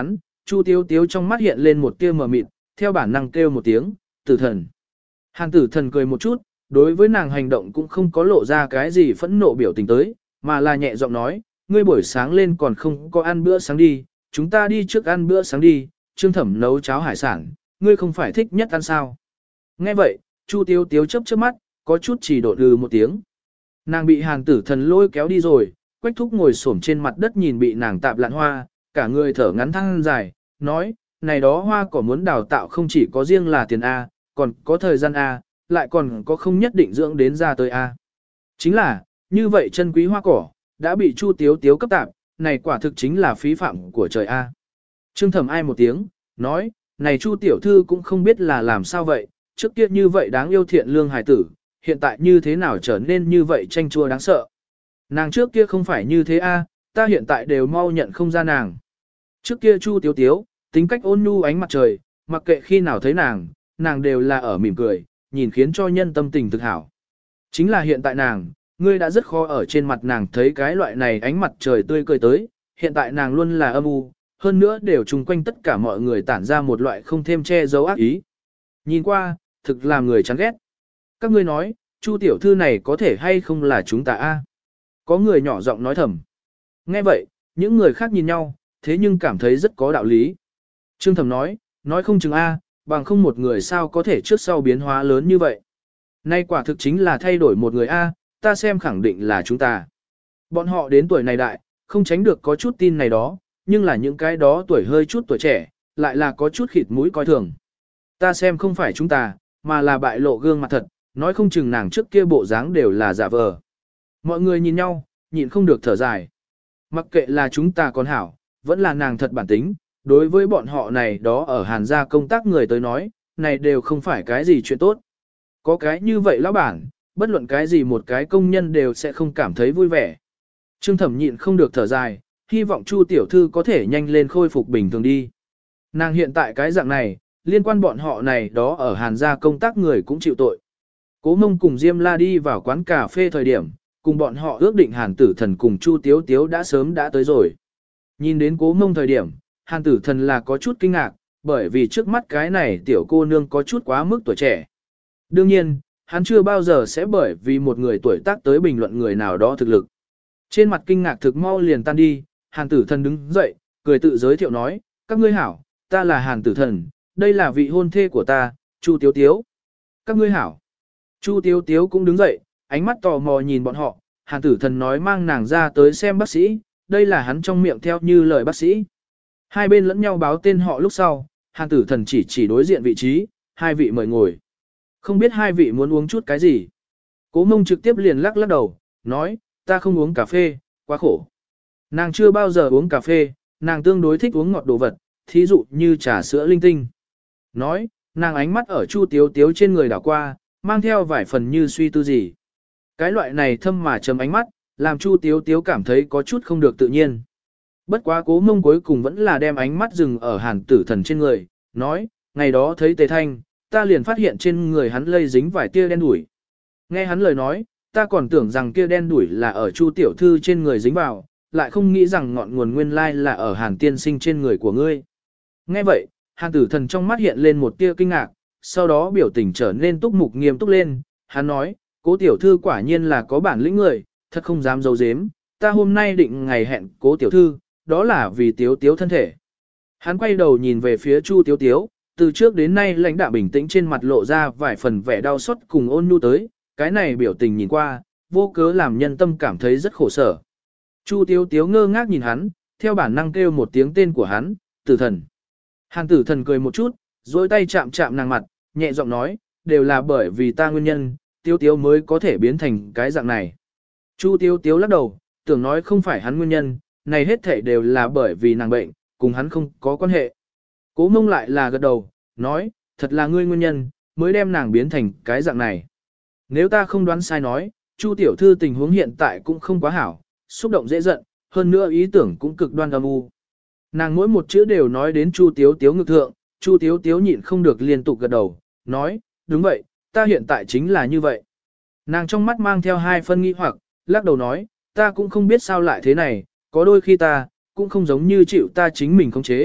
Chu Tiếu Tiếu trong mắt hiện lên một tia mờ mịt, theo bản năng kêu một tiếng, tử thần. Hàn tử thần cười một chút, đối với nàng hành động cũng không có lộ ra cái gì phẫn nộ biểu tình tới, mà là nhẹ giọng nói, ngươi buổi sáng lên còn không có ăn bữa sáng đi, chúng ta đi trước ăn bữa sáng đi, Trương Thẩm nấu cháo hải sản, ngươi không phải thích nhất ăn sao. Nghe vậy, Chu Tiếu Tiếu chớp chớp mắt, có chút chỉ đột lừ một tiếng. Nàng bị hàn tử thần lôi kéo đi rồi, Quách Thúc ngồi xổm trên mặt đất nhìn bị nàng tạp lạn hoa, cả người thở ngắn thăng dài, nói, này đó hoa cỏ muốn đào tạo không chỉ có riêng là tiền A, còn có thời gian A, lại còn có không nhất định dưỡng đến ra tới A. Chính là, như vậy chân quý hoa cỏ, đã bị Chu Tiếu Tiếu cấp tạp, này quả thực chính là phí phạm của trời A. Trương Thẩm ai một tiếng, nói, này Chu Tiểu Thư cũng không biết là làm sao vậy, trước kia như vậy đáng yêu thiện lương hài tử, hiện tại như thế nào trở nên như vậy tranh chua đáng sợ. Nàng trước kia không phải như thế A, ta hiện tại đều mau nhận không ra nàng. Trước kia Chu Tiếu Tiếu, tính cách ôn nhu ánh mặt trời, mặc kệ khi nào thấy nàng, nàng đều là ở mỉm cười, nhìn khiến cho nhân tâm tình thực hảo. Chính là hiện tại nàng, ngươi đã rất khó ở trên mặt nàng thấy cái loại này ánh mặt trời tươi cười tới, hiện tại nàng luôn là âm u, hơn nữa đều chung quanh tất cả mọi người tản ra một loại không thêm che giấu ác ý. Nhìn qua, thực làm người chán ghét. Các ngươi nói, Chu tiểu thư này có thể hay không là chúng ta a? Có người nhỏ giọng nói thầm. Nghe vậy, những người khác nhìn nhau, thế nhưng cảm thấy rất có đạo lý. Trương Thẩm nói, nói không chừng a, bằng không một người sao có thể trước sau biến hóa lớn như vậy. Nay quả thực chính là thay đổi một người a, ta xem khẳng định là chúng ta. Bọn họ đến tuổi này đại, không tránh được có chút tin này đó, nhưng là những cái đó tuổi hơi chút tuổi trẻ, lại là có chút khịt mũi coi thường. Ta xem không phải chúng ta, mà là bại lộ gương mặt thật, nói không chừng nàng trước kia bộ dáng đều là giả vờ. Mọi người nhìn nhau, nhịn không được thở dài. Mặc kệ là chúng ta còn hảo, vẫn là nàng thật bản tính, đối với bọn họ này đó ở Hàn gia công tác người tới nói, này đều không phải cái gì chuyện tốt. Có cái như vậy lão bản, bất luận cái gì một cái công nhân đều sẽ không cảm thấy vui vẻ. Trương Thẩm nhịn không được thở dài, hy vọng Chu tiểu thư có thể nhanh lên khôi phục bình thường đi. Nàng hiện tại cái dạng này, liên quan bọn họ này đó ở Hàn gia công tác người cũng chịu tội. Cố Mông cùng Diêm La đi vào quán cà phê thời điểm, cùng bọn họ ước định Hàn Tử Thần cùng Chu Tiếu Tiếu đã sớm đã tới rồi. Nhìn đến Cố Mông thời điểm, Hàn Tử Thần là có chút kinh ngạc, bởi vì trước mắt cái này tiểu cô nương có chút quá mức tuổi trẻ. Đương nhiên, hắn chưa bao giờ sẽ bởi vì một người tuổi tác tới bình luận người nào đó thực lực. Trên mặt kinh ngạc thực mau liền tan đi, Hàn Tử Thần đứng dậy, cười tự giới thiệu nói, các ngươi hảo, ta là Hàn Tử Thần, đây là vị hôn thê của ta, Chu Tiếu Tiếu. Các ngươi hảo. Chu Tiếu Tiếu cũng đứng dậy, ánh mắt tò mò nhìn bọn họ, Hàn Tử Thần nói mang nàng ra tới xem bác sĩ, đây là hắn trong miệng theo như lời bác sĩ. Hai bên lẫn nhau báo tên họ lúc sau, Hàn Tử Thần chỉ chỉ đối diện vị trí, hai vị mời ngồi. Không biết hai vị muốn uống chút cái gì. Cố Mông trực tiếp liền lắc lắc đầu, nói, ta không uống cà phê, quá khổ. Nàng chưa bao giờ uống cà phê, nàng tương đối thích uống ngọt đồ vật, thí dụ như trà sữa linh tinh. Nói, nàng ánh mắt ở Chu Tiếu Tiếu trên người đảo qua, mang theo vài phần như suy tư gì. Cái loại này thâm mà trầm ánh mắt, làm Chu Tiếu Tiếu cảm thấy có chút không được tự nhiên. Bất quá Cố Mông cuối cùng vẫn là đem ánh mắt dừng ở Hàn Tử Thần trên người, nói, ngày đó thấy Tề Thanh, ta liền phát hiện trên người hắn lây dính vài tia đen đủi. Nghe hắn lời nói, ta còn tưởng rằng kia đen đủi là ở Chu tiểu thư trên người dính vào, lại không nghĩ rằng ngọn nguồn nguyên lai là ở Hàn tiên sinh trên người của ngươi. Nghe vậy, Hàn Tử Thần trong mắt hiện lên một tia kinh ngạc, sau đó biểu tình trở nên túc mục nghiêm túc lên, hắn nói, Cố tiểu thư quả nhiên là có bản lĩnh người, thật không dám giấu giếm, ta hôm nay định ngày hẹn Cố tiểu thư, đó là vì Tiếu Tiếu thân thể. Hắn quay đầu nhìn về phía Chu Tiếu Tiếu, từ trước đến nay lãnh đạm bình tĩnh trên mặt lộ ra vài phần vẻ đau xót cùng ôn nhu tới, cái này biểu tình nhìn qua, vô cớ làm nhân tâm cảm thấy rất khổ sở. Chu Tiếu Tiếu ngơ ngác nhìn hắn, theo bản năng kêu một tiếng tên của hắn, Tử Thần. Hàn Tử Thần cười một chút, dối tay chạm chạm nàng mặt, nhẹ giọng nói, đều là bởi vì ta nguyên nhân, Tiếu Tiếu mới có thể biến thành cái dạng này. Chu Tiếu Tiếu lắc đầu, tưởng nói không phải hắn nguyên nhân, này hết thể đều là bởi vì nàng bệnh, cùng hắn không có quan hệ. Cố Mông lại là gật đầu, nói, thật là ngươi nguyên nhân, mới đem nàng biến thành cái dạng này. Nếu ta không đoán sai nói, Chu tiểu thư tình huống hiện tại cũng không quá hảo, xúc động dễ giận, hơn nữa ý tưởng cũng cực đoan âm u. Nàng mỗi một chữ đều nói đến Chu Tiếu Tiếu ngực thượng, Chu Tiếu Tiếu nhịn không được liên tục gật đầu, nói, đúng vậy, ta hiện tại chính là như vậy. Nàng trong mắt mang theo hai phân nghi hoặc, lắc đầu nói, ta cũng không biết sao lại thế này, có đôi khi ta, cũng không giống như chịu ta chính mình khống chế,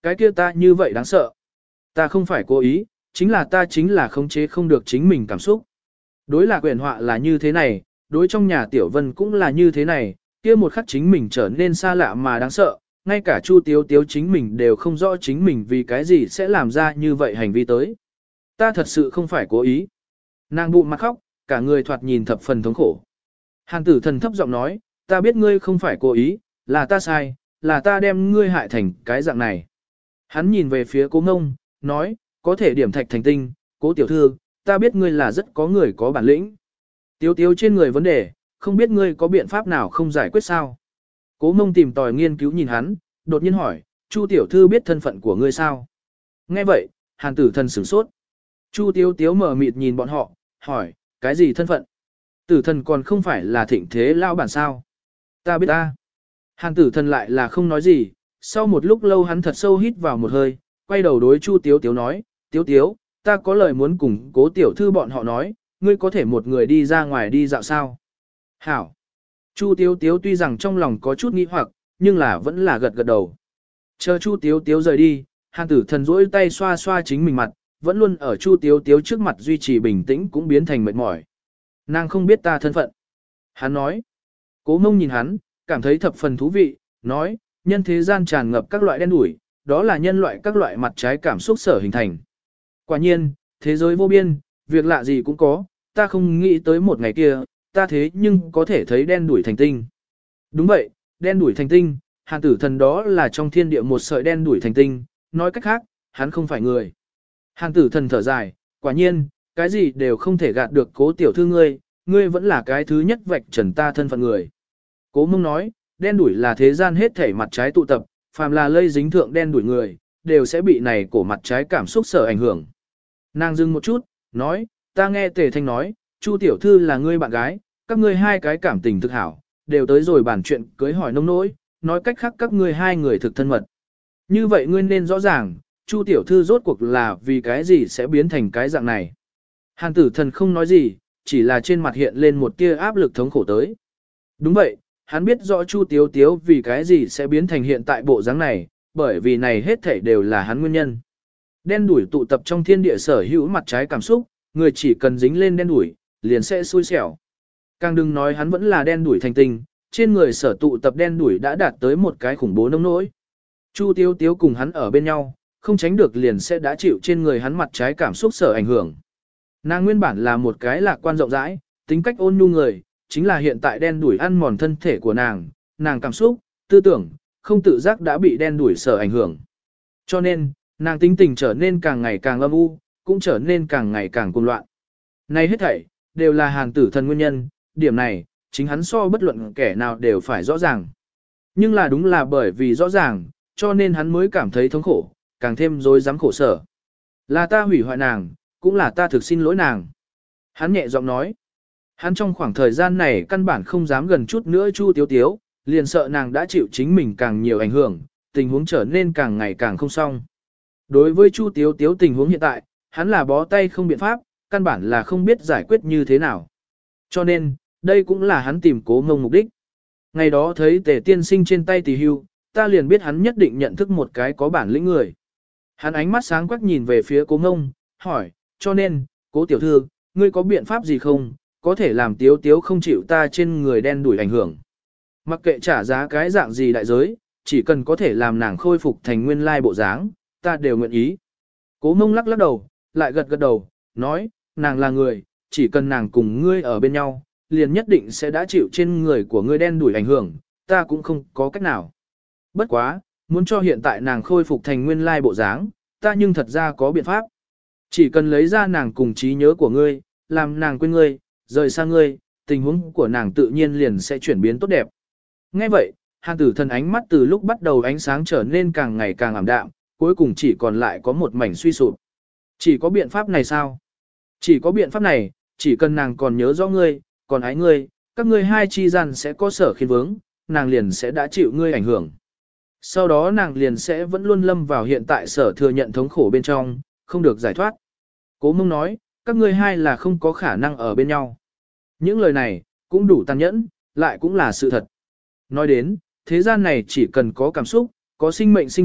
cái kia ta như vậy đáng sợ. Ta không phải cố ý, chính là ta chính là khống chế không được chính mình cảm xúc. Đối Lạc Uyển họa là như thế này, đối trong nhà Tiểu Vân cũng là như thế này, kia một khắc chính mình trở nên xa lạ mà đáng sợ, ngay cả Chu Tiếu Tiếu chính mình đều không rõ chính mình vì cái gì sẽ làm ra như vậy hành vi tới. Ta thật sự không phải cố ý. Nàng bụng mặt khóc, cả người thoạt nhìn thập phần thống khổ. Hàn tử thần thấp giọng nói, ta biết ngươi không phải cố ý, là ta sai, là ta đem ngươi hại thành cái dạng này. Hắn nhìn về phía Cố Ngông, nói, có thể điểm thạch thành tinh, Cố tiểu thư, ta biết ngươi là rất có người có bản lĩnh. Tiếu tiếu trên người vấn đề, không biết ngươi có biện pháp nào không giải quyết sao. Cố Ngông tìm tòi nghiên cứu nhìn hắn, đột nhiên hỏi, Chu tiểu thư biết thân phận của ngươi sao? Nghe vậy, Hàn tử thần sửng sốt. Chu tiếu tiếu mở mịt nhìn bọn họ, hỏi, cái gì thân phận? Tử thần còn không phải là thịnh thế lao bản sao? Ta biết ta. Hàn tử thần lại là không nói gì, sau một lúc lâu hắn thật sâu hít vào một hơi, quay đầu đối Chu tiếu tiếu nói, tiếu tiếu, ta có lời muốn cùng Cố tiểu thư bọn họ nói, ngươi có thể một người đi ra ngoài đi dạo sao? Hảo. Chu tiếu tiếu tuy rằng trong lòng có chút nghi hoặc, nhưng là vẫn là gật gật đầu. Chờ Chu tiếu tiếu rời đi, Hàn tử thần duỗi tay xoa xoa chính mình mặt, vẫn luôn ở Chu tiếu tiếu trước mặt duy trì bình tĩnh cũng biến thành mệt mỏi. Nàng không biết ta thân phận. Hắn nói. Cố Mông nhìn hắn, cảm thấy thập phần thú vị, nói, nhân thế gian tràn ngập các loại đen đủi, đó là nhân loại các loại mặt trái cảm xúc sở hình thành. Quả nhiên, thế giới vô biên, việc lạ gì cũng có, ta không nghĩ tới một ngày kia, ta thế nhưng có thể thấy đen đủi thành tinh. Đúng vậy, đen đủi thành tinh, Hàn tử thần đó là trong thiên địa một sợi đen đủi thành tinh, nói cách khác, hắn không phải người. Hàn tử thần thở dài, quả nhiên, cái gì đều không thể gạt được Cố tiểu thư ngươi, ngươi vẫn là cái thứ nhất vạch trần ta thân phận người. Cố Mông nói, đen đủi là thế gian hết thể mặt trái tụ tập, phàm là lây dính thượng đen đủi người, đều sẽ bị này cổ mặt trái cảm xúc sở ảnh hưởng. Nàng dừng một chút, nói, ta nghe Tề Thanh nói, Chu tiểu thư là ngươi bạn gái, các ngươi hai cái cảm tình thực hảo, đều tới rồi bàn chuyện cưới hỏi nông nỗi, nói cách khác các ngươi hai người thực thân mật. Như vậy ngươi nên rõ ràng, Chu tiểu thư rốt cuộc là vì cái gì sẽ biến thành cái dạng này. Hàn tử thần không nói gì, chỉ là trên mặt hiện lên một tia áp lực thống khổ tới. Đúng vậy, hắn biết rõ Chu tiếu tiếu vì cái gì sẽ biến thành hiện tại bộ dáng này, bởi vì này hết thảy đều là hắn nguyên nhân. Đen đủi tụ tập trong thiên địa sở hữu mặt trái cảm xúc, người chỉ cần dính lên đen đủi, liền sẽ xui xẻo. Càng đừng nói hắn vẫn là đen đủi thành tinh, trên người sở tụ tập đen đủi đã đạt tới một cái khủng bố nông nỗi. Chu tiếu tiếu cùng hắn ở bên nhau, không tránh được liền sẽ đã chịu trên người hắn mặt trái cảm xúc sở ảnh hưởng. Nàng nguyên bản là một cái lạc quan rộng rãi, tính cách ôn nhu người, chính là hiện tại đen đủi ăn mòn thân thể của nàng, nàng cảm xúc, tư tưởng, không tự giác đã bị đen đủi sở ảnh hưởng. Cho nên, nàng tính tình trở nên càng ngày càng âm u, cũng trở nên càng ngày càng cuồng loạn. Này hết thảy, đều là Hàn tử thần nguyên nhân, điểm này, chính hắn so bất luận kẻ nào đều phải rõ ràng. Nhưng là đúng là bởi vì rõ ràng, cho nên hắn mới cảm thấy thống khổ, càng thêm rối rắm khổ sở. Là ta hủy hoại nàng, cũng là ta thực xin lỗi nàng. Hắn nhẹ giọng nói. Hắn trong khoảng thời gian này căn bản không dám gần chút nữa Chu tiếu tiếu, liền sợ nàng đã chịu chính mình càng nhiều ảnh hưởng, tình huống trở nên càng ngày càng không xong. Đối với Chu tiếu tiếu tình huống hiện tại, hắn là bó tay không biện pháp, căn bản là không biết giải quyết như thế nào. Cho nên, đây cũng là hắn tìm Cố Ngông mục đích. Ngày đó thấy Tề tiên sinh trên tay Tỳ Hưu, ta liền biết hắn nhất định nhận thức một cái có bản lĩnh người. Hắn ánh mắt sáng quắc nhìn về phía Cố Ngông, hỏi, cho nên, Cố tiểu thư, ngươi có biện pháp gì không, có thể làm tiếu tiếu không chịu ta trên người đen đuổi ảnh hưởng. Mặc kệ trả giá cái dạng gì đại giới, chỉ cần có thể làm nàng khôi phục thành nguyên lai bộ dáng, ta đều nguyện ý. Cố Mông lắc lắc đầu, lại gật gật đầu, nói, nàng là người, chỉ cần nàng cùng ngươi ở bên nhau, liền nhất định sẽ đã chịu trên người của ngươi đen đuổi ảnh hưởng, ta cũng không có cách nào. Bất quá, muốn cho hiện tại nàng khôi phục thành nguyên lai bộ dáng, ta nhưng thật ra có biện pháp. Chỉ cần lấy ra nàng cùng trí nhớ của ngươi, làm nàng quên ngươi, rời xa ngươi, tình huống của nàng tự nhiên liền sẽ chuyển biến tốt đẹp. Nghe vậy, Hàn tử thần ánh mắt từ lúc bắt đầu ánh sáng trở nên càng ngày càng ảm đạm, cuối cùng chỉ còn lại có một mảnh suy sụp. Chỉ có biện pháp này sao? Chỉ có biện pháp này, chỉ cần nàng còn nhớ rõ ngươi, còn ái ngươi, các ngươi hai chi gian sẽ có sở khiên vướng, nàng liền sẽ đã chịu ngươi ảnh hưởng. Sau đó nàng liền sẽ vẫn luôn lâm vào hiện tại sở thừa nhận thống khổ bên trong, không được giải thoát. Cố Mông nói, các ngươi hai là không có khả năng ở bên nhau. Những lời này, cũng đủ tàn nhẫn, lại cũng là sự thật. Nói đến, thế gian này chỉ cần có cảm xúc, có sinh mệnh sinh vật,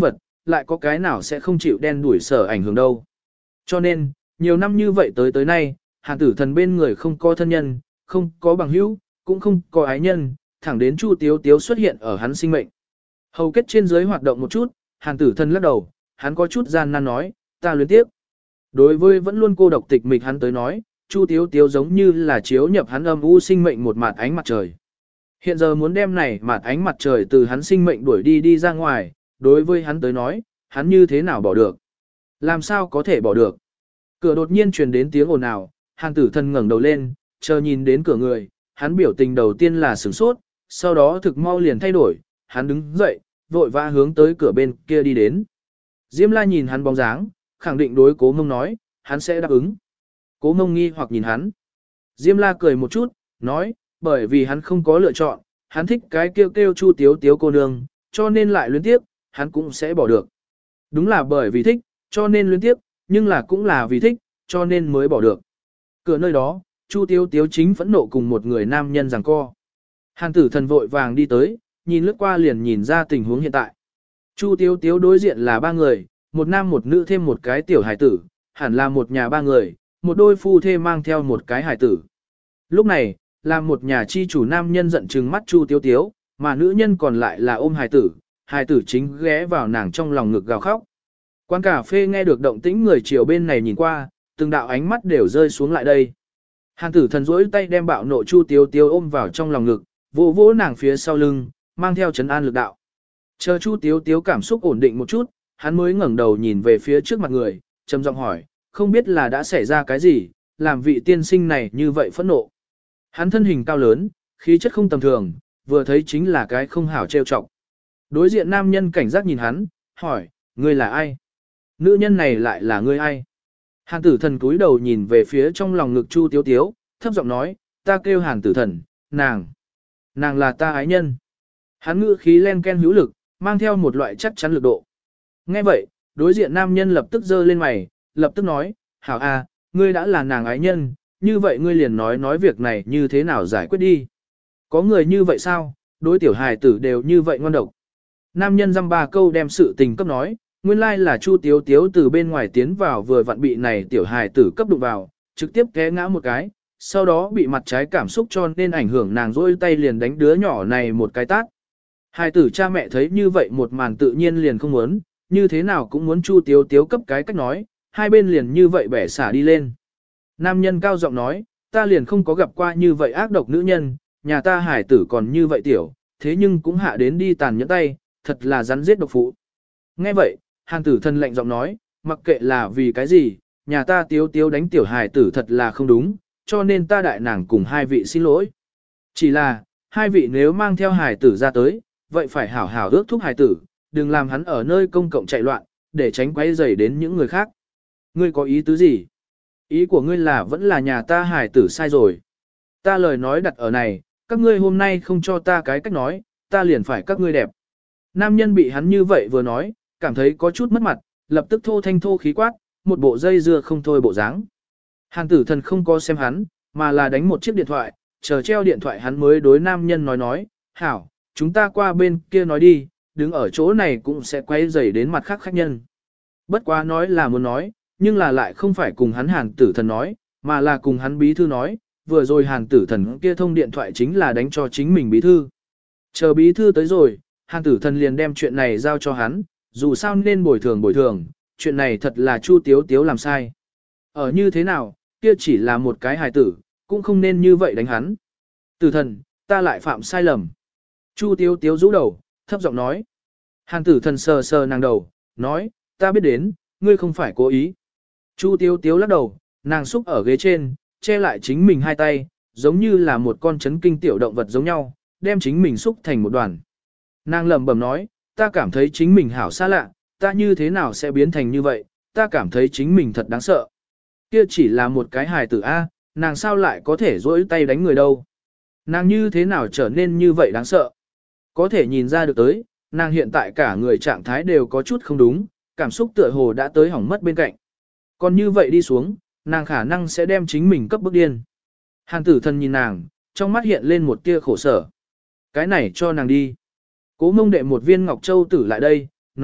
lại có cái nào sẽ không chịu đen đuổi sở ảnh hưởng đâu. Cho nên, nhiều năm như vậy tới tới nay, Hàn Tử Thần bên người không có thân nhân, không có bằng hữu, cũng không có ái nhân, thẳng đến Chu Tiếu Tiếu xuất hiện ở hắn sinh mệnh. Hầu kết trên dưới hoạt động một chút, Hàn Tử Thần lắc đầu, hắn có chút gian nan nói, ta luyến tiếc. Đối với vẫn luôn cô độc tịch mịch hắn tới nói, Chu Tiếu Tiếu giống như là chiếu nhập hắn âm u sinh mệnh một mạt ánh mặt trời. Hiện giờ muốn đem này mạt ánh mặt trời từ hắn sinh mệnh đuổi đi đi ra ngoài, đối với hắn tới nói, hắn như thế nào bỏ được? Làm sao có thể bỏ được? Cửa đột nhiên truyền đến tiếng ồn ào, Hàn Tử Thần ngẩng đầu lên, chờ nhìn đến cửa người, hắn biểu tình đầu tiên là sửng sốt, sau đó thực mau liền thay đổi, hắn đứng dậy, vội vã hướng tới cửa bên kia đi đến. Diêm La nhìn hắn bóng dáng, khẳng định đối Cố Mông nói, hắn sẽ đáp ứng. Cố Mông nghi hoặc nhìn hắn. Diêm La cười một chút, nói, bởi vì hắn không có lựa chọn, hắn thích cái kêu kêu Chu Tiếu Tiếu cô nương, cho nên lại luyến tiếp, hắn cũng sẽ bỏ được. Đúng là bởi vì thích, cho nên luyến tiếp, nhưng là cũng là vì thích, cho nên mới bỏ được. Cửa nơi đó, Chu Tiếu Tiếu chính phẫn nộ cùng một người nam nhân giằng co. Hàn Tử Thần vội vàng đi tới, nhìn lướt qua liền nhìn ra tình huống hiện tại. Chu Tiếu Tiếu đối diện là ba người, một nam một nữ thêm một cái tiểu hải tử, hẳn là một nhà ba người, một đôi phu thê mang theo một cái hải tử. Lúc này, là một nhà chi chủ nam nhân giận trừng mắt Chu Tiếu Tiếu, mà nữ nhân còn lại là ôm hải tử, hải tử chính ghé vào nàng trong lòng ngực gào khóc. Quán cà phê nghe được động tĩnh người chiều bên này nhìn qua, từng đạo ánh mắt đều rơi xuống lại đây. Hàn Tử Thần duỗi tay đem bạo nộ Chu Tiếu Tiếu ôm vào trong lòng ngực, vỗ vỗ nàng phía sau lưng, mang theo trấn an lực đạo. Chờ Chu Tiếu Tiếu cảm xúc ổn định một chút, hắn mới ngẩng đầu nhìn về phía trước mặt người, trầm giọng hỏi, không biết là đã xảy ra cái gì, làm vị tiên sinh này như vậy phẫn nộ. Hắn thân hình cao lớn, khí chất không tầm thường, vừa thấy chính là cái không hảo trêu chọc. Đối diện nam nhân cảnh giác nhìn hắn, hỏi, ngươi là ai? Nữ nhân này lại là ngươi ai? Hàn Tử Thần cúi đầu nhìn về phía trong lòng ngực Chu Tiếu Tiếu, thấp giọng nói, ta kêu Hàn Tử Thần, nàng. Nàng là ta ái nhân. Hắn ngữ khí len ken hữu lực, mang theo một loại chắc chắn lực độ. Nghe vậy, đối diện nam nhân lập tức giơ lên mày, lập tức nói, hảo a, ngươi đã là nàng ái nhân, như vậy ngươi liền nói nói việc này như thế nào giải quyết đi. Có người như vậy sao, đối tiểu hài tử đều như vậy ngon độc. Nam nhân dăm ba câu đem sự tình cấp nói, nguyên lai là Chu Tiếu Tiếu từ bên ngoài tiến vào vừa vặn bị này tiểu hài tử cấp đụng vào, trực tiếp té ngã một cái, sau đó bị mặt trái cảm xúc cho nên ảnh hưởng nàng rôi tay liền đánh đứa nhỏ này một cái tát. Hài tử cha mẹ thấy như vậy một màn tự nhiên liền không muốn, như thế nào cũng muốn Chu Tiếu Tiếu cấp cái cách nói, hai bên liền như vậy bẻ xả đi lên. Nam nhân cao giọng nói, ta liền không có gặp qua như vậy ác độc nữ nhân, nhà ta hải tử còn như vậy tiểu, thế nhưng cũng hạ đến đi tàn nhẫn tay, thật là rắn giết độc phụ. Nghe vậy, Hàn Tử Thần lạnh giọng nói, mặc kệ là vì cái gì, nhà ta Tiếu Tiếu đánh tiểu hải tử thật là không đúng, cho nên ta đại nàng cùng hai vị xin lỗi. Chỉ là, hai vị nếu mang theo hải tử ra tới, vậy phải hảo hảo ước thúc hải tử, đừng làm hắn ở nơi công cộng chạy loạn, để tránh quấy rầy đến những người khác. Ngươi có ý tứ gì? Ý của ngươi là vẫn là nhà ta hải tử sai rồi. Ta lời nói đặt ở này, các ngươi hôm nay không cho ta cái cách nói, ta liền phải các ngươi đẹp. Nam nhân bị hắn như vậy vừa nói, cảm thấy có chút mất mặt, lập tức thô thanh thô khí quát, một bộ dây dưa không thôi bộ dáng. Hàn Tử Thần không có xem hắn, mà là đánh một chiếc điện thoại, chờ treo điện thoại hắn mới đối nam nhân nói nói, hảo, chúng ta qua bên kia nói đi, đứng ở chỗ này cũng sẽ quay rầy đến mặt khác khách nhân. Bất quá nói là muốn nói, nhưng là lại không phải cùng hắn Hàn Tử Thần nói, mà là cùng hắn bí thư nói, vừa rồi Hàn Tử Thần kia thông điện thoại chính là đánh cho chính mình bí thư. Chờ bí thư tới rồi, Hàn Tử Thần liền đem chuyện này giao cho hắn, dù sao nên bồi thường bồi thường, chuyện này thật là Chu Tiếu Tiếu làm sai. Ở như thế nào, kia chỉ là một cái hài tử, cũng không nên như vậy đánh hắn. Tử Thần, ta lại phạm sai lầm. Chu Tiếu Tiếu rũ đầu, thấp giọng nói. Hàn Tử Thần sờ sờ nàng đầu, nói, ta biết đến, ngươi không phải cố ý. Chu Tiếu Tiếu lắc đầu, nàng xúc ở ghế trên, che lại chính mình hai tay, giống như là một con chấn kinh tiểu động vật giống nhau, đem chính mình xúc thành một đoàn. Nàng lẩm bẩm nói, ta cảm thấy chính mình hảo xa lạ, ta như thế nào sẽ biến thành như vậy, ta cảm thấy chính mình thật đáng sợ. Kia chỉ là một cái hài tử A, nàng sao lại có thể dỗi tay đánh người đâu. Nàng như thế nào trở nên như vậy đáng sợ. Có thể nhìn ra được tới, nàng hiện tại cả người trạng thái đều có chút không đúng, cảm xúc tựa hồ đã tới hỏng mất bên cạnh. Còn như vậy đi xuống, nàng khả năng sẽ đem chính mình cấp bức điên. Hàn Tử Thần nhìn nàng, trong mắt hiện lên một tia khổ sở. Cái này cho nàng đi. Cố Mông đệ một viên ngọc châu tử lại đây, nói,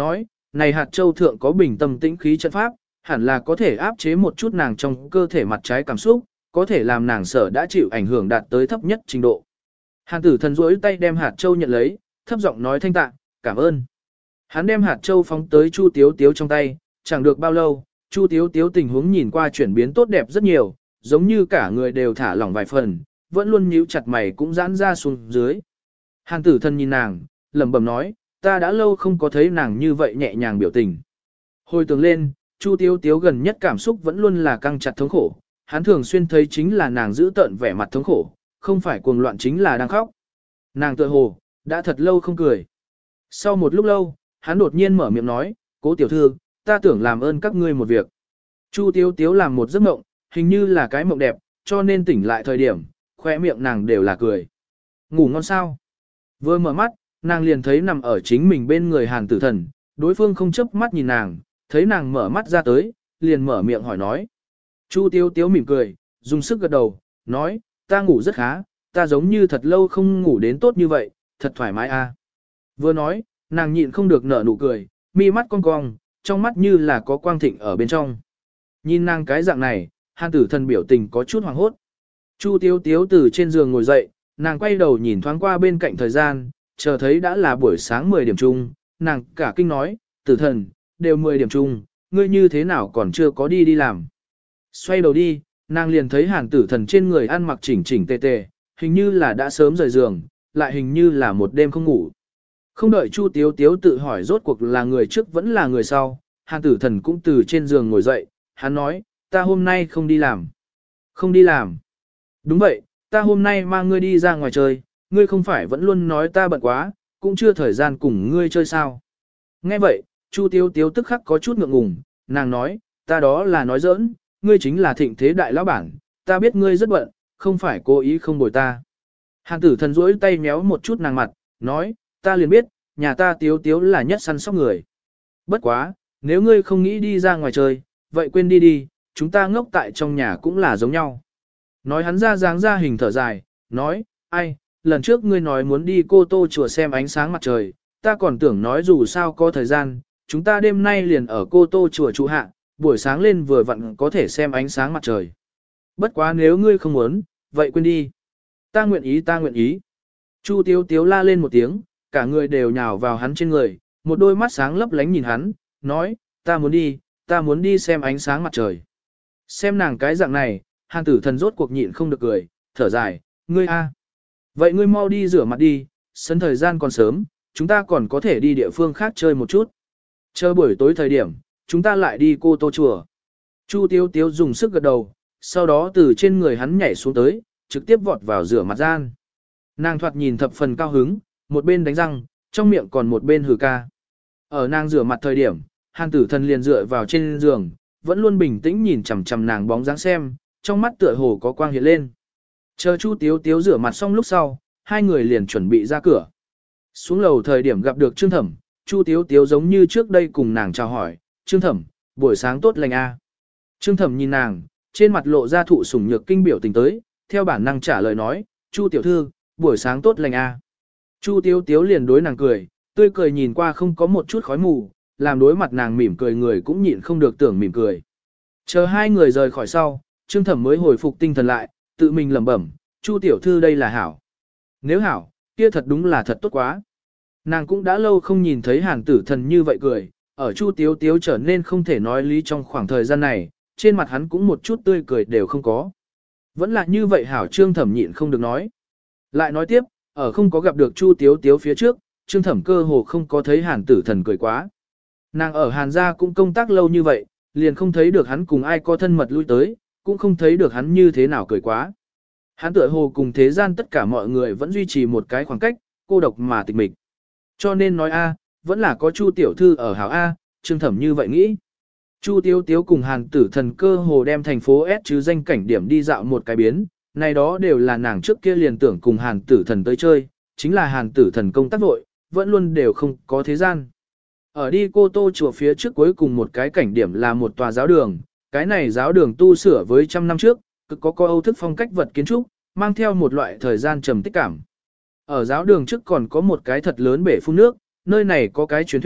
này hạt châu thượng có bình tâm tĩnh khí trận pháp, hẳn là có thể áp chế một chút nàng trong cơ thể mặt trái cảm xúc, có thể làm nàng sở đã chịu ảnh hưởng đạt tới thấp nhất trình độ. Hàn tử thần duỗi tay đem hạt châu nhận lấy, thấp giọng nói thanh tạ, cảm ơn. Hắn đem hạt châu phóng tới Chu Tiếu Tiếu trong tay, chẳng được bao lâu, Chu Tiếu Tiếu tình huống nhìn qua chuyển biến tốt đẹp rất nhiều, giống như cả người đều thả lỏng vài phần, vẫn luôn nhíu chặt mày cũng giãn ra xuống dưới. Hàn tử thần nhìn nàng, lẩm bẩm nói, ta đã lâu không có thấy nàng như vậy nhẹ nhàng biểu tình. Hồi tưởng lên, Chu Tiếu Tiếu gần nhất cảm xúc vẫn luôn là căng chặt thống khổ, hắn thường xuyên thấy chính là nàng giữ tợn vẻ mặt thống khổ, không phải cuồng loạn chính là đang khóc. Nàng tựa hồ, đã thật lâu không cười. Sau một lúc lâu, hắn đột nhiên mở miệng nói, cố tiểu thư, ta tưởng làm ơn các ngươi một việc. Chu Tiếu Tiếu làm một giấc mộng, hình như là cái mộng đẹp, cho nên tỉnh lại thời điểm, khoe miệng nàng đều là cười. Ngủ ngon sao? Vừa mở mắt, nàng liền thấy nằm ở chính mình bên người Hàn tử thần, đối phương không chớp mắt nhìn nàng, thấy nàng mở mắt ra tới, liền mở miệng hỏi nói. Chu Tiếu Tiếu mỉm cười, dùng sức gật đầu, nói, ta ngủ rất khá, ta giống như thật lâu không ngủ đến tốt như vậy, thật thoải mái a. À. Vừa nói, nàng nhịn không được nở nụ cười, mi mắt cong cong, trong mắt như là có quang thịnh ở bên trong. Nhìn nàng cái dạng này, Hàn tử thần biểu tình có chút hoàng hốt. Chu Tiếu Tiếu từ trên giường ngồi dậy, nàng quay đầu nhìn thoáng qua bên cạnh thời gian, chờ thấy đã là buổi sáng mười điểm chung, nàng cả kinh nói, tử thần, đều mười điểm chung, ngươi như thế nào còn chưa có đi đi làm. Xoay đầu đi, nàng liền thấy Hàn tử thần trên người ăn mặc chỉnh chỉnh tề tề, hình như là đã sớm rời giường, lại hình như là một đêm không ngủ. Không đợi Chu Tiếu Tiếu tự hỏi rốt cuộc là người trước vẫn là người sau, Hàn tử thần cũng từ trên giường ngồi dậy, hắn nói, ta hôm nay không đi làm. Không đi làm. Đúng vậy, ta hôm nay mang ngươi đi ra ngoài chơi, ngươi không phải vẫn luôn nói ta bận quá, cũng chưa thời gian cùng ngươi chơi sao. Nghe vậy, Chu Tiếu Tiếu tức khắc có chút ngượng ngùng, nàng nói, ta đó là nói giỡn, ngươi chính là thịnh thế đại lão bản, ta biết ngươi rất bận, không phải cố ý không bồi ta. Hàn tử thần duỗi tay méo một chút nàng mặt, nói, ta liền biết, nhà ta Tiếu Tiếu là nhất săn sóc người. Bất quá, nếu ngươi không nghĩ đi ra ngoài chơi, vậy quên đi đi, chúng ta ngốc tại trong nhà cũng là giống nhau. Nói hắn ra dáng ra hình thở dài, nói, ai, lần trước ngươi nói muốn đi Cô Tô chùa xem ánh sáng mặt trời, ta còn tưởng nói dù sao có thời gian, chúng ta đêm nay liền ở Cô Tô chùa trụ hạ, buổi sáng lên vừa vặn có thể xem ánh sáng mặt trời. Bất quá nếu ngươi không muốn, vậy quên đi. Ta nguyện ý ta nguyện ý. Chu Tiếu Tiếu la lên một tiếng, cả người đều nhào vào hắn trên người, một đôi mắt sáng lấp lánh nhìn hắn, nói, ta muốn đi, ta muốn đi xem ánh sáng mặt trời. Xem nàng cái dạng này, Hàn tử thần rốt cuộc nhịn không được cười, thở dài, ngươi a, vậy ngươi mau đi rửa mặt đi, sân thời gian còn sớm, chúng ta còn có thể đi địa phương khác chơi một chút. Chờ buổi tối thời điểm, chúng ta lại đi Cô Tô chùa. Chu Tiếu Tiếu dùng sức gật đầu, sau đó từ trên người hắn nhảy xuống tới, trực tiếp vọt vào rửa mặt gian. Nàng thoạt nhìn thập phần cao hứng, một bên đánh răng, trong miệng còn một bên hừ ca. Ở nàng rửa mặt thời điểm, Hàn tử thần liền dựa vào trên giường, vẫn luôn bình tĩnh nhìn chằm chằm nàng bóng dáng xem, trong mắt tựa hồ có quang hiện lên. Chờ Chu Tiếu Tiếu rửa mặt xong lúc sau, hai người liền chuẩn bị ra cửa. Xuống lầu thời điểm gặp được Trương Thẩm, Chu Tiếu Tiếu giống như trước đây cùng nàng chào hỏi, Trương Thẩm, buổi sáng tốt lành a. Trương Thẩm nhìn nàng, trên mặt lộ ra thụ sủng nhược kinh biểu tình tới, theo bản năng trả lời nói, Chu tiểu thư, buổi sáng tốt lành a. Chu Tiếu Tiếu liền đối nàng cười, tươi cười nhìn qua không có một chút khói mù, làm đối mặt nàng mỉm cười người cũng nhịn không được tưởng mỉm cười. Chờ hai người rời khỏi sau, Trương Thẩm mới hồi phục tinh thần lại, tự mình lẩm bẩm, Chu tiểu thư đây là hảo. Nếu hảo, kia thật đúng là thật tốt quá. Nàng cũng đã lâu không nhìn thấy Hàn tử thần như vậy cười, ở Chu Tiếu Tiếu trở nên không thể nói lý trong khoảng thời gian này, trên mặt hắn cũng một chút tươi cười đều không có. Vẫn là như vậy hảo Trương Thẩm nhịn không được nói. Lại nói tiếp, ở không có gặp được Chu Tiếu Tiếu phía trước, Trương Thẩm cơ hồ không có thấy Hàn tử thần cười quá. Nàng ở Hàn gia cũng công tác lâu như vậy, liền không thấy được hắn cùng ai có thân mật lui tới, cũng không thấy được hắn như thế nào cười quá. Hắn tựa hồ cùng thế gian tất cả mọi người vẫn duy trì một cái khoảng cách, cô độc mà tịch mịch. Cho nên nói a, vẫn là có Chu tiểu thư ở hảo A, Trương Thẩm như vậy nghĩ. Chu Tiếu Tiếu cùng Hàn tử thần cơ hồ đem thành phố S chứ danh cảnh điểm đi dạo một cái biến, này đó đều là nàng trước kia liền tưởng cùng Hàn tử thần tới chơi, chính là Hàn tử thần công tác vội, vẫn luôn đều không có thế gian. Ở đi Cô Tô chùa phía trước cuối cùng một cái cảnh điểm là một tòa giáo đường, cái này giáo đường tu sửa với trăm năm trước, cực có có Âu thức phong cách vật kiến trúc, mang theo một loại thời gian trầm tích cảm. Ở giáo đường trước còn có một cái thật lớn bể phun nước, nơi này có cái truyền thuyết,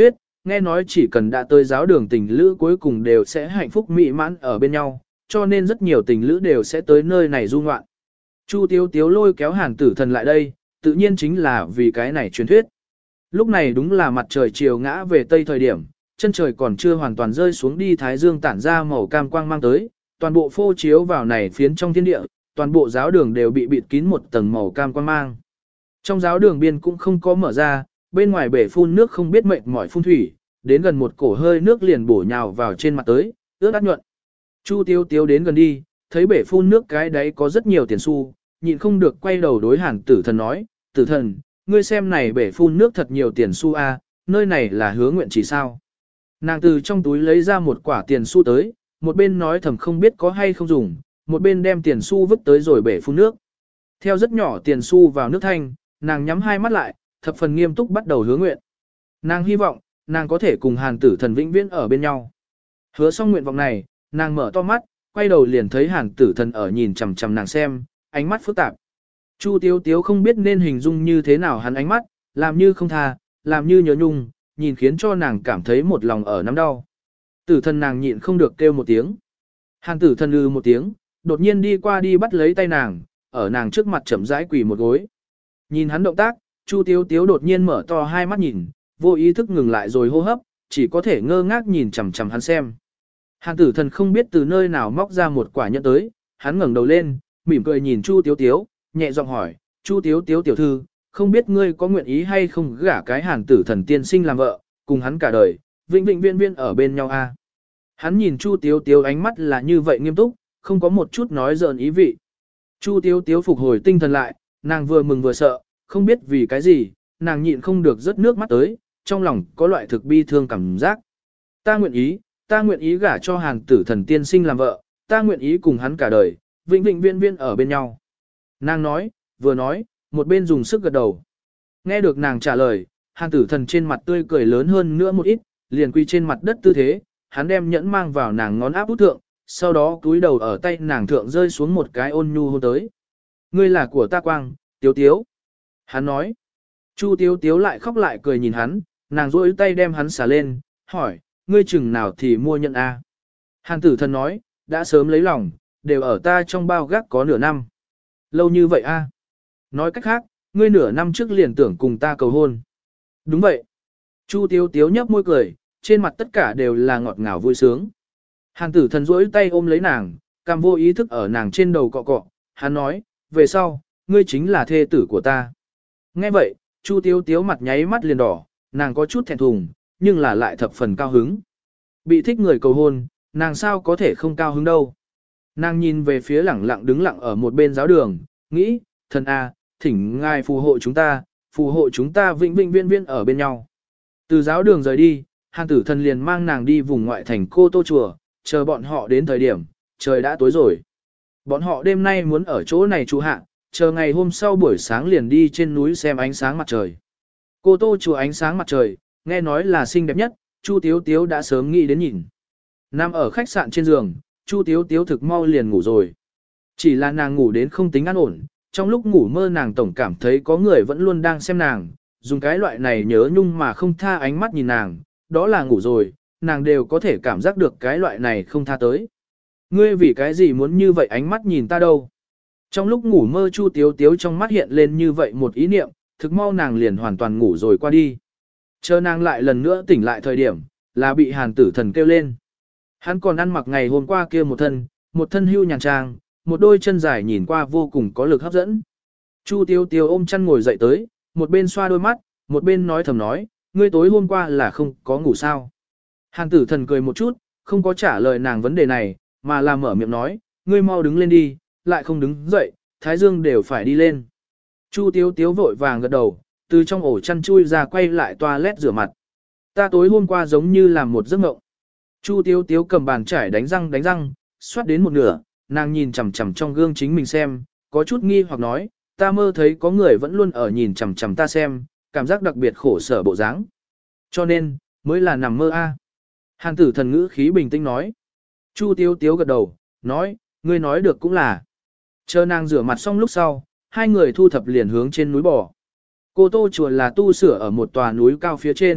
nghe nói chỉ cần đã tới giáo đường tình lữ cuối cùng đều sẽ hạnh phúc mỹ mãn ở bên nhau, cho nên rất nhiều tình lữ đều sẽ tới nơi này du ngoạn. Chu Tiếu Tiếu lôi kéo Hàn Tử Thần lại đây, tự nhiên chính là vì cái này truyền thuyết. Lúc này đúng là mặt trời chiều ngã về tây thời điểm, chân trời còn chưa hoàn toàn rơi xuống đi, thái dương tản ra màu cam quang mang tới, toàn bộ phô chiếu vào này phiến trong thiên địa, toàn bộ giáo đường đều bị bịt kín một tầng màu cam quang mang. Trong giáo đường biên cũng không có mở ra, bên ngoài bể phun nước không biết mệt mỏi phun thủy, đến gần một cổ hơi nước liền bổ nhào vào trên mặt tới, ướt át nhuận. Chu Tiếu Tiếu đến gần đi, thấy bể phun nước cái đấy có rất nhiều tiền xu, nhịn không được quay đầu đối Hàn Tử Thần nói, Tử Thần, ngươi xem này bể phun nước thật nhiều tiền xu a, nơi này là hứa nguyện chỉ sao. Nàng từ trong túi lấy ra một quả tiền xu tới, một bên nói thầm không biết có hay không dùng, một bên đem tiền xu vứt tới rồi bể phun nước. Theo rất nhỏ tiền xu vào nước thanh, nàng nhắm hai mắt lại, thập phần nghiêm túc bắt đầu hứa nguyện. Nàng hy vọng, nàng có thể cùng Hàn Tử Thần vĩnh viễn ở bên nhau. Hứa xong nguyện vọng này, nàng mở to mắt, quay đầu liền thấy Hàn Tử Thần ở nhìn chằm chằm nàng xem, ánh mắt phức tạp. Chu Tiếu Tiếu không biết nên hình dung như thế nào hắn ánh mắt, làm như không tha, làm như nhớ nhung, nhìn khiến cho nàng cảm thấy một lòng ở nắm đau. Tử Thần nàng nhịn không được kêu một tiếng. Hàn Tử Thần ư một tiếng, đột nhiên đi qua đi bắt lấy tay nàng, ở nàng trước mặt chậm rãi quỳ một gối. Nhìn hắn động tác, Chu Tiếu Tiếu đột nhiên mở to hai mắt nhìn, vô ý thức ngừng lại rồi hô hấp, chỉ có thể ngơ ngác nhìn chằm chằm hắn xem. Hàn Tử Thần không biết từ nơi nào móc ra một quả nhẫn tới, hắn ngẩng đầu lên, mỉm cười nhìn Chu Tiếu Tiếu, nhẹ giọng hỏi, Chu Tiếu Tiếu tiểu thư, không biết ngươi có nguyện ý hay không gả cái Hàn Tử Thần tiên sinh làm vợ, cùng hắn cả đời, vĩnh vĩnh viên viên ở bên nhau a. À? Hắn nhìn Chu Tiếu Tiếu ánh mắt là như vậy nghiêm túc, không có một chút nói giỡn ý vị. Chu Tiếu Tiếu phục hồi tinh thần lại, nàng vừa mừng vừa sợ, không biết vì cái gì, nàng nhịn không được rớt nước mắt tới, trong lòng có loại thực bi thương cảm giác. Ta nguyện ý, ta nguyện ý gả cho Hàn Tử Thần tiên sinh làm vợ, ta nguyện ý cùng hắn cả đời, vĩnh vĩnh viên viên ở bên nhau. Nàng nói, vừa nói, một bên dùng sức gật đầu. Nghe được nàng trả lời, Hàn Tử Thần trên mặt tươi cười lớn hơn nữa một ít, liền quy trên mặt đất tư thế, hắn đem nhẫn mang vào nàng ngón áp út thượng, sau đó cúi đầu ở tay nàng thượng rơi xuống một cái ôn nhu hôn tới. Ngươi là của ta quang, Tiếu Tiếu. Hắn nói. Chu Tiếu Tiếu lại khóc lại cười nhìn hắn, nàng duỗi tay đem hắn xả lên, hỏi, ngươi chừng nào thì mua nhận a? Hàn Tử Thần nói, đã sớm lấy lòng, đều ở ta trong bao gác có nửa năm. Lâu như vậy a? Nói cách khác, ngươi nửa năm trước liền tưởng cùng ta cầu hôn. Đúng vậy. Chu Tiếu Tiếu nhấp môi cười, trên mặt tất cả đều là ngọt ngào vui sướng. Hàn Tử Thần duỗi tay ôm lấy nàng, cằm vô ý thức ở nàng trên đầu cọ cọ, hắn nói, về sau, ngươi chính là thê tử của ta. Nghe vậy, Chu Tiếu Tiếu mặt nháy mắt liền đỏ, nàng có chút thẹn thùng, nhưng là lại thập phần cao hứng. Bị thích người cầu hôn, nàng sao có thể không cao hứng đâu. Nàng nhìn về phía lẳng lặng đứng lặng ở một bên giáo đường, nghĩ, thần a, thỉnh ngài phù hộ chúng ta, phù hộ chúng ta vĩnh vĩnh viên viên ở bên nhau. Từ giáo đường rời đi, Hàn Tử Thần liền mang nàng đi vùng ngoại thành Cô Tô chùa, chờ bọn họ đến thời điểm, trời đã tối rồi. Bọn họ đêm nay muốn ở chỗ này trụ hạ, chờ ngày hôm sau buổi sáng liền đi trên núi xem ánh sáng mặt trời. Cô Tô chùa ánh sáng mặt trời, nghe nói là xinh đẹp nhất, Chu Tiếu Tiếu đã sớm nghĩ đến nhìn. Nằm ở khách sạn trên giường, Chu Tiếu Tiếu thực mau liền ngủ rồi. Chỉ là nàng ngủ đến không tính an ổn, trong lúc ngủ mơ nàng tổng cảm thấy có người vẫn luôn đang xem nàng, dùng cái loại này nhớ nhung mà không tha ánh mắt nhìn nàng, đó là ngủ rồi, nàng đều có thể cảm giác được cái loại này không tha tới. Ngươi vì cái gì muốn như vậy ánh mắt nhìn ta đâu? Trong lúc ngủ mơ Chu Tiếu Tiếu trong mắt hiện lên như vậy một ý niệm, thực mau nàng liền hoàn toàn ngủ rồi qua đi. Chờ nàng lại lần nữa tỉnh lại thời điểm, là bị Hàn Tử Thần kêu lên. Hắn còn ăn mặc ngày hôm qua kia một thân, một thân hưu nhàn trang, một đôi chân dài nhìn qua vô cùng có lực hấp dẫn. Chu Tiếu Tiếu ôm chăn ngồi dậy tới, một bên xoa đôi mắt, một bên nói thầm nói, ngươi tối hôm qua là không có ngủ sao. Hàn Tử Thần cười một chút, không có trả lời nàng vấn đề này, mà là mở miệng nói, ngươi mau đứng lên đi, lại không đứng dậy, thái dương đều phải đi lên. Chu Tiếu Tiếu vội vàng gật đầu, từ trong ổ chăn chui ra quay lại toilet rửa mặt. Ta tối hôm qua giống như làm một giấc mộng. Chu Tiếu Tiếu cầm bàn chải đánh răng đánh răng, xoát đến một nửa, nàng nhìn chằm chằm trong gương chính mình xem, có chút nghi hoặc nói, ta mơ thấy có người vẫn luôn ở nhìn chằm chằm ta xem, cảm giác đặc biệt khổ sở bộ dáng. Cho nên, mới là nằm mơ a. Hàn Tử Thần ngữ khí bình tĩnh nói. Chu Tiếu Tiếu gật đầu, nói, ngươi nói được cũng là. Chờ nàng rửa mặt xong lúc sau, hai người thu thập liền hướng trên núi bò. Cô Tô chùa là tu sửa ở một tòa núi cao phía trên,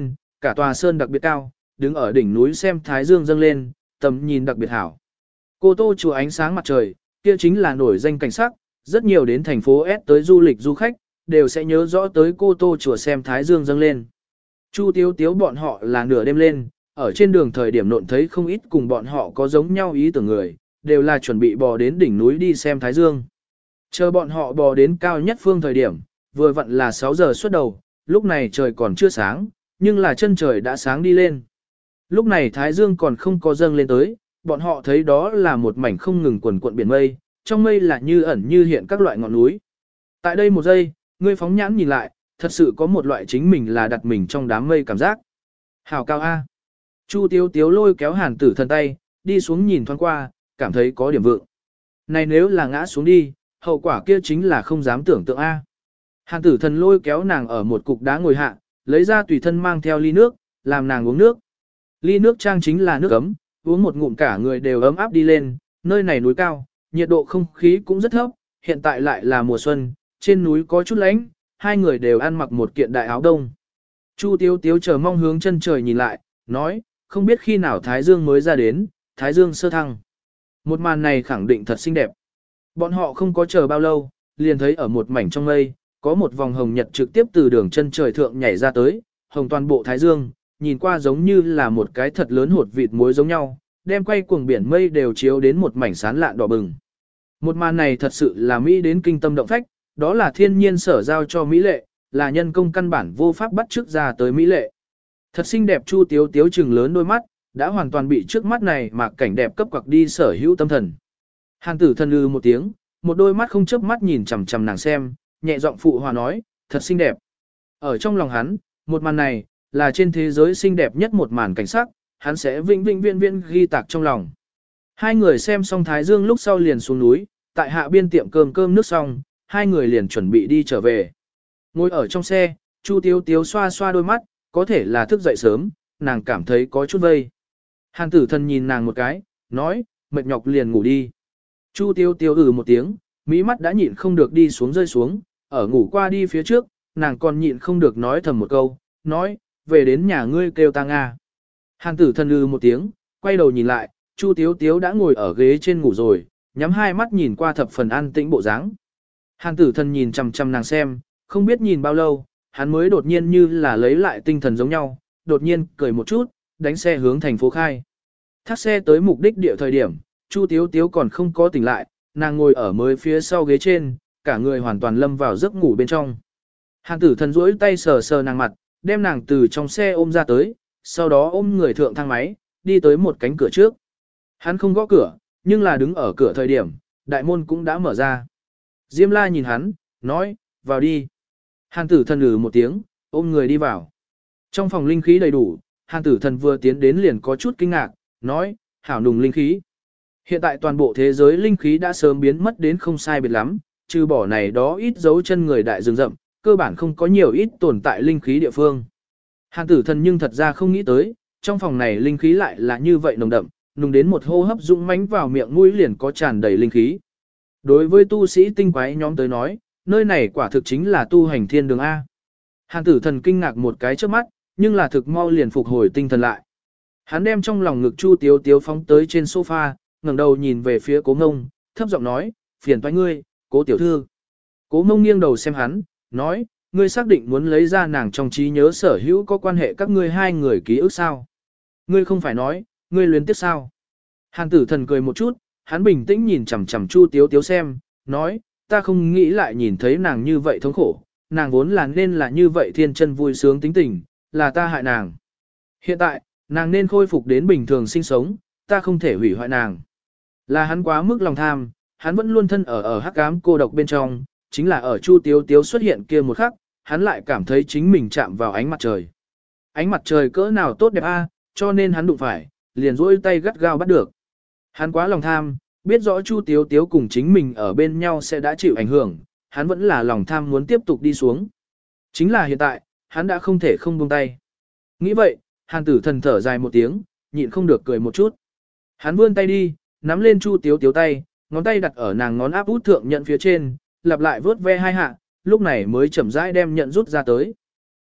cả tòa sơn đặc biệt cao, đứng ở đỉnh núi xem thái dương dâng lên, tầm nhìn đặc biệt hảo. Cô Tô chùa ánh sáng mặt trời, kia chính là nổi danh cảnh sắc, rất nhiều đến thành phố S tới du lịch du khách, đều sẽ nhớ rõ tới Cô Tô chùa xem thái dương dâng lên. Chu Tiếu Tiếu bọn họ là nửa đêm lên, ở trên đường thời điểm nộn thấy không ít cùng bọn họ có giống nhau ý tưởng người, đều là chuẩn bị bò đến đỉnh núi đi xem thái dương. Chờ bọn họ bò đến cao nhất phương thời điểm, vừa vặn là sáu giờ xuất đầu, lúc này trời còn chưa sáng, nhưng là chân trời đã sáng đi lên. Lúc này thái dương còn không có dâng lên tới, bọn họ thấy đó là một mảnh không ngừng quần cuộn biển mây, trong mây là như ẩn như hiện các loại ngọn núi. Tại đây một giây, ngươi phóng nhãn nhìn lại, thật sự có một loại chính mình là đặt mình trong đám mây cảm giác. Hào cao A. Chu Tiếu Tiếu lôi kéo Hàn Tử Thần tay, đi xuống nhìn thoáng qua, cảm thấy có điểm vượng. Này nếu là ngã xuống đi, hậu quả kia chính là không dám tưởng tượng A. Hàn Tử Thần lôi kéo nàng ở một cục đá ngồi hạ, lấy ra tùy thân mang theo ly nước, làm nàng uống nước. Ly nước trang chính là nước ấm, uống một ngụm cả người đều ấm áp đi lên, nơi này núi cao, nhiệt độ không khí cũng rất thấp, hiện tại lại là mùa xuân, trên núi có chút lạnh, hai người đều ăn mặc một kiện đại áo đông. Chu Tiếu Tiếu chờ mong hướng chân trời nhìn lại, nói, không biết khi nào Thái Dương mới ra đến, Thái Dương sơ thăng. Một màn này khẳng định thật xinh đẹp. Bọn họ không có chờ bao lâu, liền thấy ở một mảnh trong mây, có một vòng hồng nhật trực tiếp từ đường chân trời thượng nhảy ra tới, hồng toàn bộ Thái Dương, nhìn qua giống như là một cái thật lớn hột vịt muối giống nhau, đem quay cuồng biển mây đều chiếu đến một mảnh sán lạn đỏ bừng. Một màn này thật sự là Mỹ đến kinh tâm động phách, đó là thiên nhiên sở giao cho Mỹ lệ, là nhân công căn bản vô pháp bắt chước ra tới Mỹ lệ. Thật xinh đẹp Chu Tiếu Tiếu trừng lớn đôi mắt, đã hoàn toàn bị trước mắt này mà cảnh đẹp cấp quặc đi sở hữu tâm thần. Hàn Tử Thần ư một tiếng, một đôi mắt không chớp mắt nhìn chằm chằm nàng xem, nhẹ giọng phụ hòa nói, thật xinh đẹp. Ở trong lòng hắn, một màn này, là trên thế giới xinh đẹp nhất một màn cảnh sắc, hắn sẽ vĩnh vĩnh viễn viễn ghi tạc trong lòng. Hai người xem xong Thái Dương lúc sau liền xuống núi, tại hạ biên tiệm cơm cơm nước xong, hai người liền chuẩn bị đi trở về. Ngồi ở trong xe, Chu Tiếu Tiếu xoa xoa đôi mắt, có thể là thức dậy sớm, nàng cảm thấy có chút vây. Hàn Tử Thần nhìn nàng một cái, nói, mệt nhọc liền ngủ đi. Chu Tiếu Tiếu ừ một tiếng, mỹ mắt đã nhịn không được đi xuống rơi xuống, ở ngủ qua đi phía trước, nàng còn nhịn không được nói thầm một câu, nói, về đến nhà ngươi kêu ta Nga. Hàn Tử Thần ừ một tiếng, quay đầu nhìn lại, Chu Tiếu Tiếu đã ngồi ở ghế trên ngủ rồi, nhắm hai mắt nhìn qua thập phần an tĩnh bộ dáng. Hàn Tử Thần nhìn chằm chằm nàng xem, không biết nhìn bao lâu, hắn mới đột nhiên như là lấy lại tinh thần giống nhau, đột nhiên cười một chút, đánh xe hướng thành phố Khai. Thác xe tới mục đích địa thời điểm, Chu Tiếu Tiếu còn không có tỉnh lại, nàng ngồi ở mới phía sau ghế trên, cả người hoàn toàn lâm vào giấc ngủ bên trong. Hàn Tử Thần duỗi tay sờ sờ nàng mặt, đem nàng từ trong xe ôm ra tới, sau đó ôm người thượng thang máy, đi tới một cánh cửa trước. Hắn không gõ cửa, nhưng là đứng ở cửa thời điểm, đại môn cũng đã mở ra. Diêm La nhìn hắn, nói, vào đi. Hàn Tử Thần ừ một tiếng, ôm người đi vào. Trong phòng linh khí đầy đủ, Hàn Tử Thần vừa tiến đến liền có chút kinh ngạc, nói, hảo nùng linh khí. Hiện tại toàn bộ thế giới linh khí đã sớm biến mất đến không sai biệt lắm, trừ bỏ này đó ít dấu chân người đại rừng rậm, cơ bản không có nhiều ít tồn tại linh khí địa phương. Hàn Tử Thần nhưng thật ra không nghĩ tới, trong phòng này linh khí lại là như vậy nồng đậm, nùng đến một hô hấp dũng mãnh vào miệng mũi liền có tràn đầy linh khí. Đối với tu sĩ tinh quái nhóm tới nói, nơi này quả thực chính là tu hành thiên đường A. Hàn Tử Thần kinh ngạc một cái trước mắt, nhưng là thực mau liền phục hồi tinh thần lại. Hắn đem trong lòng ngực Chu Tiếu Tiếu phóng tới trên sofa, ngẩng đầu nhìn về phía Cố Ngông, thấp giọng nói, phiền toái ngươi, Cố tiểu thư. Cố Ngông nghiêng đầu xem hắn, nói, ngươi xác định muốn lấy ra nàng trong trí nhớ sở hữu có quan hệ các ngươi hai người ký ức sao? Ngươi không phải nói, ngươi luyến tiếc sao? Hàn Tử Thần cười một chút, hắn bình tĩnh nhìn chằm chằm Chu Tiếu Tiếu xem, nói, ta không nghĩ lại nhìn thấy nàng như vậy thống khổ, nàng vốn là nên là như vậy thiên chân vui sướng tính tình, là ta hại nàng. Hiện tại, nàng nên khôi phục đến bình thường sinh sống, ta không thể hủy hoại nàng. Là hắn quá mức lòng tham, hắn vẫn luôn thân ở ở hắc ám cô độc bên trong, chính là ở Chu Tiếu Tiếu xuất hiện kia một khắc, hắn lại cảm thấy chính mình chạm vào ánh mặt trời. Ánh mặt trời cỡ nào tốt đẹp a, cho nên hắn đụng phải, liền rỗi tay gắt gao bắt được. Hắn quá lòng tham, biết rõ Chu Tiếu Tiếu cùng chính mình ở bên nhau sẽ đã chịu ảnh hưởng, hắn vẫn là lòng tham muốn tiếp tục đi xuống. Chính là hiện tại, hắn đã không thể không buông tay. Nghĩ vậy, Hàn Tử Thần thở dài một tiếng, nhịn không được cười một chút. Hắn vươn tay đi, nắm lên Chu Tiếu Tiếu tay, ngón tay đặt ở nàng ngón áp út thượng nhận phía trên, lặp lại vớt ve hai hạ, lúc này mới chậm rãi đem nhận rút ra tới.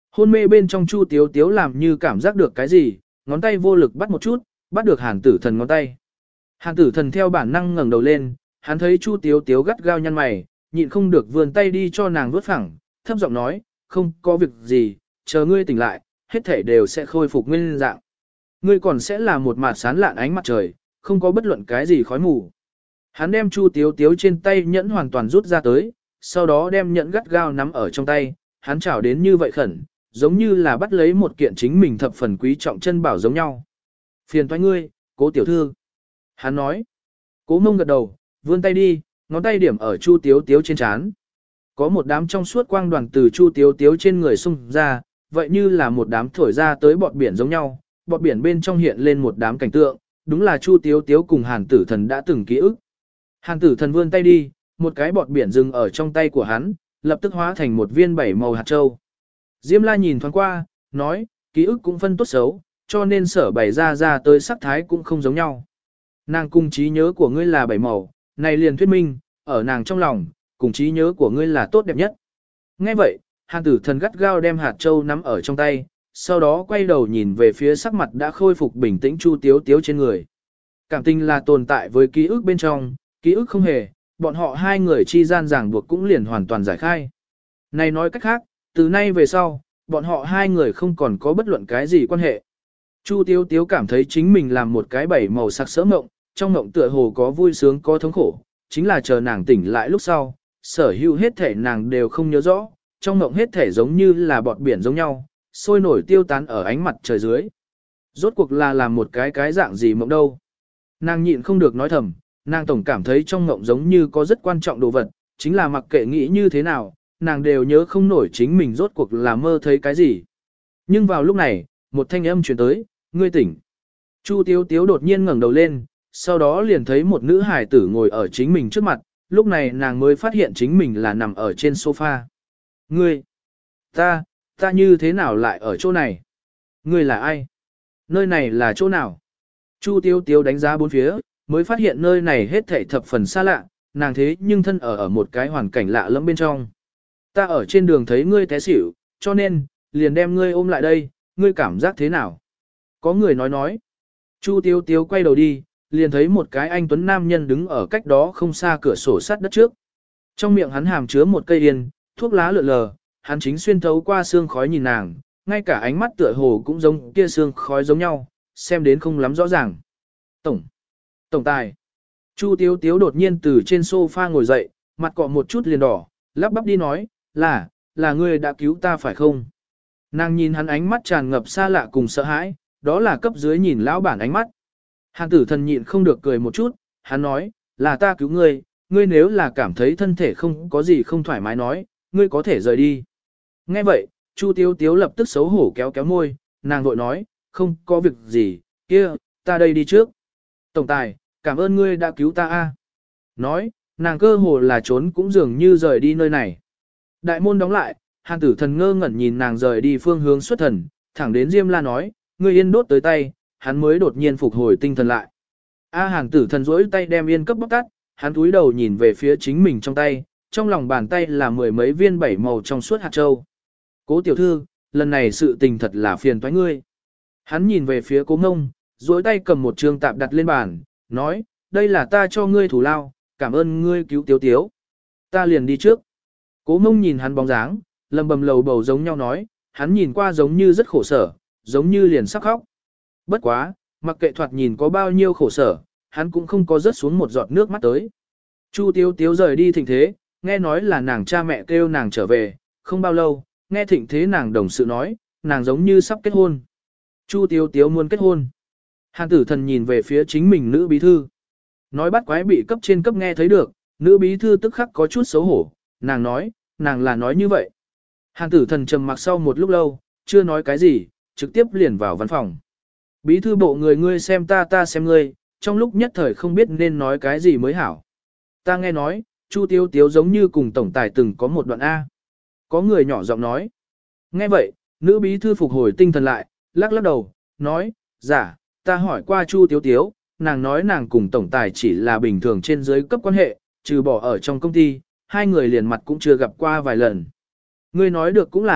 Hôn mê bên trong Chu Tiếu Tiếu làm như cảm giác được cái gì, ngón tay vô lực bắt một chút, bắt được Hàn Tử Thần ngón tay. Hàn Tử Thần theo bản năng ngẩng đầu lên, hắn thấy Chu Tiếu Tiếu gắt gao nhăn mày, nhịn không được vươn tay đi cho nàng vuốt phẳng, thấp giọng nói, không có việc gì, chờ ngươi tỉnh lại, hết thể đều sẽ khôi phục nguyên dạng. Ngươi còn sẽ là một mặt sáng lạn ánh mặt trời, không có bất luận cái gì khói mù. Hắn đem Chu Tiếu Tiếu trên tay nhẫn hoàn toàn rút ra tới, sau đó đem nhẫn gắt gao nắm ở trong tay, hắn chảo đến như vậy khẩn, giống như là bắt lấy một kiện chính mình thập phần quý trọng chân bảo giống nhau. Phiền toái ngươi, Cố tiểu thư. Hắn nói. Cố Mông gật đầu, vươn tay đi, ngón tay điểm ở Chu Tiếu Tiếu trên trán. Có một đám trong suốt quang đoàn từ Chu Tiếu Tiếu trên người xung ra, vậy như là một đám thổi ra tới bọt biển giống nhau, bọt biển bên trong hiện lên một đám cảnh tượng, đúng là Chu Tiếu Tiếu cùng Hàn Tử Thần đã từng ký ức. Hàn Tử Thần vươn tay đi, một cái bọt biển dừng ở trong tay của hắn, lập tức hóa thành một viên bảy màu hạt châu. Diêm La nhìn thoáng qua, nói, ký ức cũng phân tốt xấu, cho nên sở bày ra ra tới sắc thái cũng không giống nhau. Nàng cùng trí nhớ của ngươi là bảy màu, này liền thuyết minh, ở nàng trong lòng, cùng trí nhớ của ngươi là tốt đẹp nhất. Nghe vậy, Hàn Tử Thần gắt gao đem hạt châu nắm ở trong tay, sau đó quay đầu nhìn về phía sắc mặt đã khôi phục bình tĩnh Chu Tiếu Tiếu trên người. Cảm tình là tồn tại với ký ức bên trong, ký ức không hề, bọn họ hai người chi gian ràng buộc cũng liền hoàn toàn giải khai. Này nói cách khác, từ nay về sau, bọn họ hai người không còn có bất luận cái gì quan hệ. Chu Tiếu Tiếu cảm thấy chính mình làm một cái bảy màu sắc sỡ mộng, trong mộng tựa hồ có vui sướng có thống khổ, chính là chờ nàng tỉnh lại lúc sau, sở hữu hết thể nàng đều không nhớ rõ, trong mộng hết thể giống như là bọt biển giống nhau, sôi nổi tiêu tán ở ánh mặt trời dưới. Rốt cuộc là làm một cái cái dạng gì mộng đâu. Nàng nhịn không được nói thầm, nàng tổng cảm thấy trong mộng giống như có rất quan trọng đồ vật, chính là mặc kệ nghĩ như thế nào, nàng đều nhớ không nổi chính mình rốt cuộc là mơ thấy cái gì. Nhưng vào lúc này, một thanh âm truyền tới, ngươi tỉnh. Chu Tiếu Tiếu đột nhiên ngẩng đầu lên, sau đó liền thấy một nữ hài tử ngồi ở chính mình trước mặt, lúc này nàng mới phát hiện chính mình là nằm ở trên sofa. Ngươi, ta, ta như thế nào lại ở chỗ này? Ngươi là ai? Nơi này là chỗ nào? Chu Tiếu Tiếu đánh giá bốn phía, mới phát hiện nơi này hết thảy thập phần xa lạ, nàng thế nhưng thân ở ở một cái hoàn cảnh lạ lẫm bên trong. Ta ở trên đường thấy ngươi té xỉu, cho nên, liền đem ngươi ôm lại đây, ngươi cảm giác thế nào? Có người nói nói. Chu Tiếu Tiếu quay đầu đi, liền thấy một cái anh tuấn nam nhân đứng ở cách đó không xa cửa sổ sắt đất trước. Trong miệng hắn hàm chứa một cây yên, thuốc lá lượn lờ, hắn chính xuyên thấu qua xương khói nhìn nàng, ngay cả ánh mắt tựa hồ cũng giống kia xương khói giống nhau, xem đến không lắm rõ ràng. Tổng, tổng tài. Chu Tiếu Tiếu đột nhiên từ trên sofa ngồi dậy, mặt cọ một chút liền đỏ, lắp bắp đi nói, là, là ngươi đã cứu ta phải không? Nàng nhìn hắn ánh mắt tràn ngập xa lạ cùng sợ hãi, đó là cấp dưới nhìn lão bản ánh mắt. Hàn Tử Thần nhịn không được cười một chút, hắn nói, là ta cứu ngươi, ngươi nếu là cảm thấy thân thể không có gì không thoải mái nói, ngươi có thể rời đi. Nghe vậy, Chu Tiếu Tiếu lập tức xấu hổ kéo kéo môi, nàng vội nói, không có việc gì, kia, ta đây đi trước. Tổng tài, cảm ơn ngươi đã cứu ta a. Nói, nàng cơ hồ là trốn cũng dường như rời đi nơi này. Đại môn đóng lại, Hàn Tử Thần ngơ ngẩn nhìn nàng rời đi phương hướng xuất thần, thẳng đến Diêm La nói, ngươi yên đốt tới tay, hắn mới đột nhiên phục hồi tinh thần lại. A Hàn Tử Thần rỗi tay đem yên cấp bóc tắt, hắn cúi đầu nhìn về phía chính mình trong tay, trong lòng bàn tay là mười mấy viên bảy màu trong suốt hạt châu. Cố tiểu thư, lần này sự tình thật là phiền toái ngươi. Hắn nhìn về phía Cố Ngông, rỗi tay cầm một trường tạp đặt lên bàn, nói, đây là ta cho ngươi thủ lao, cảm ơn ngươi cứu Tiếu Tiếu. Ta liền đi trước. Cố Ngông nhìn hắn bóng dáng, lầm bầm lầu bầu giống nhau nói, hắn nhìn qua giống như rất khổ sở, giống như liền sắp khóc. Bất quá, mặc kệ thoạt nhìn có bao nhiêu khổ sở, hắn cũng không có rớt xuống một giọt nước mắt tới. Chu Tiếu Tiếu rời đi thịnh thế, nghe nói là nàng cha mẹ kêu nàng trở về, không bao lâu, nghe thịnh thế nàng đồng sự nói, nàng giống như sắp kết hôn. Chu Tiếu Tiếu muốn kết hôn. Hàn Tử Thần nhìn về phía chính mình nữ bí thư. Nói bắt quái bị cấp trên cấp nghe thấy được, nữ bí thư tức khắc có chút xấu hổ, nàng nói, nàng là nói như vậy. Hàn Tử Thần trầm mặc sau một lúc lâu, chưa nói cái gì, trực tiếp liền vào văn phòng. Bí thư bộ người ngươi xem ta ta xem ngươi, trong lúc nhất thời không biết nên nói cái gì mới hảo. Ta nghe nói, Chu Tiếu Tiếu giống như cùng tổng tài từng có một đoạn A. Có người nhỏ giọng nói. Nghe vậy, nữ bí thư phục hồi tinh thần lại, lắc lắc đầu, nói, giả, ta hỏi qua Chu Tiếu Tiếu, nàng nói nàng cùng tổng tài chỉ là bình thường trên dưới cấp quan hệ, trừ bỏ ở trong công ty, hai người liền mặt cũng chưa gặp qua vài lần. Ngươi nói được cũng là,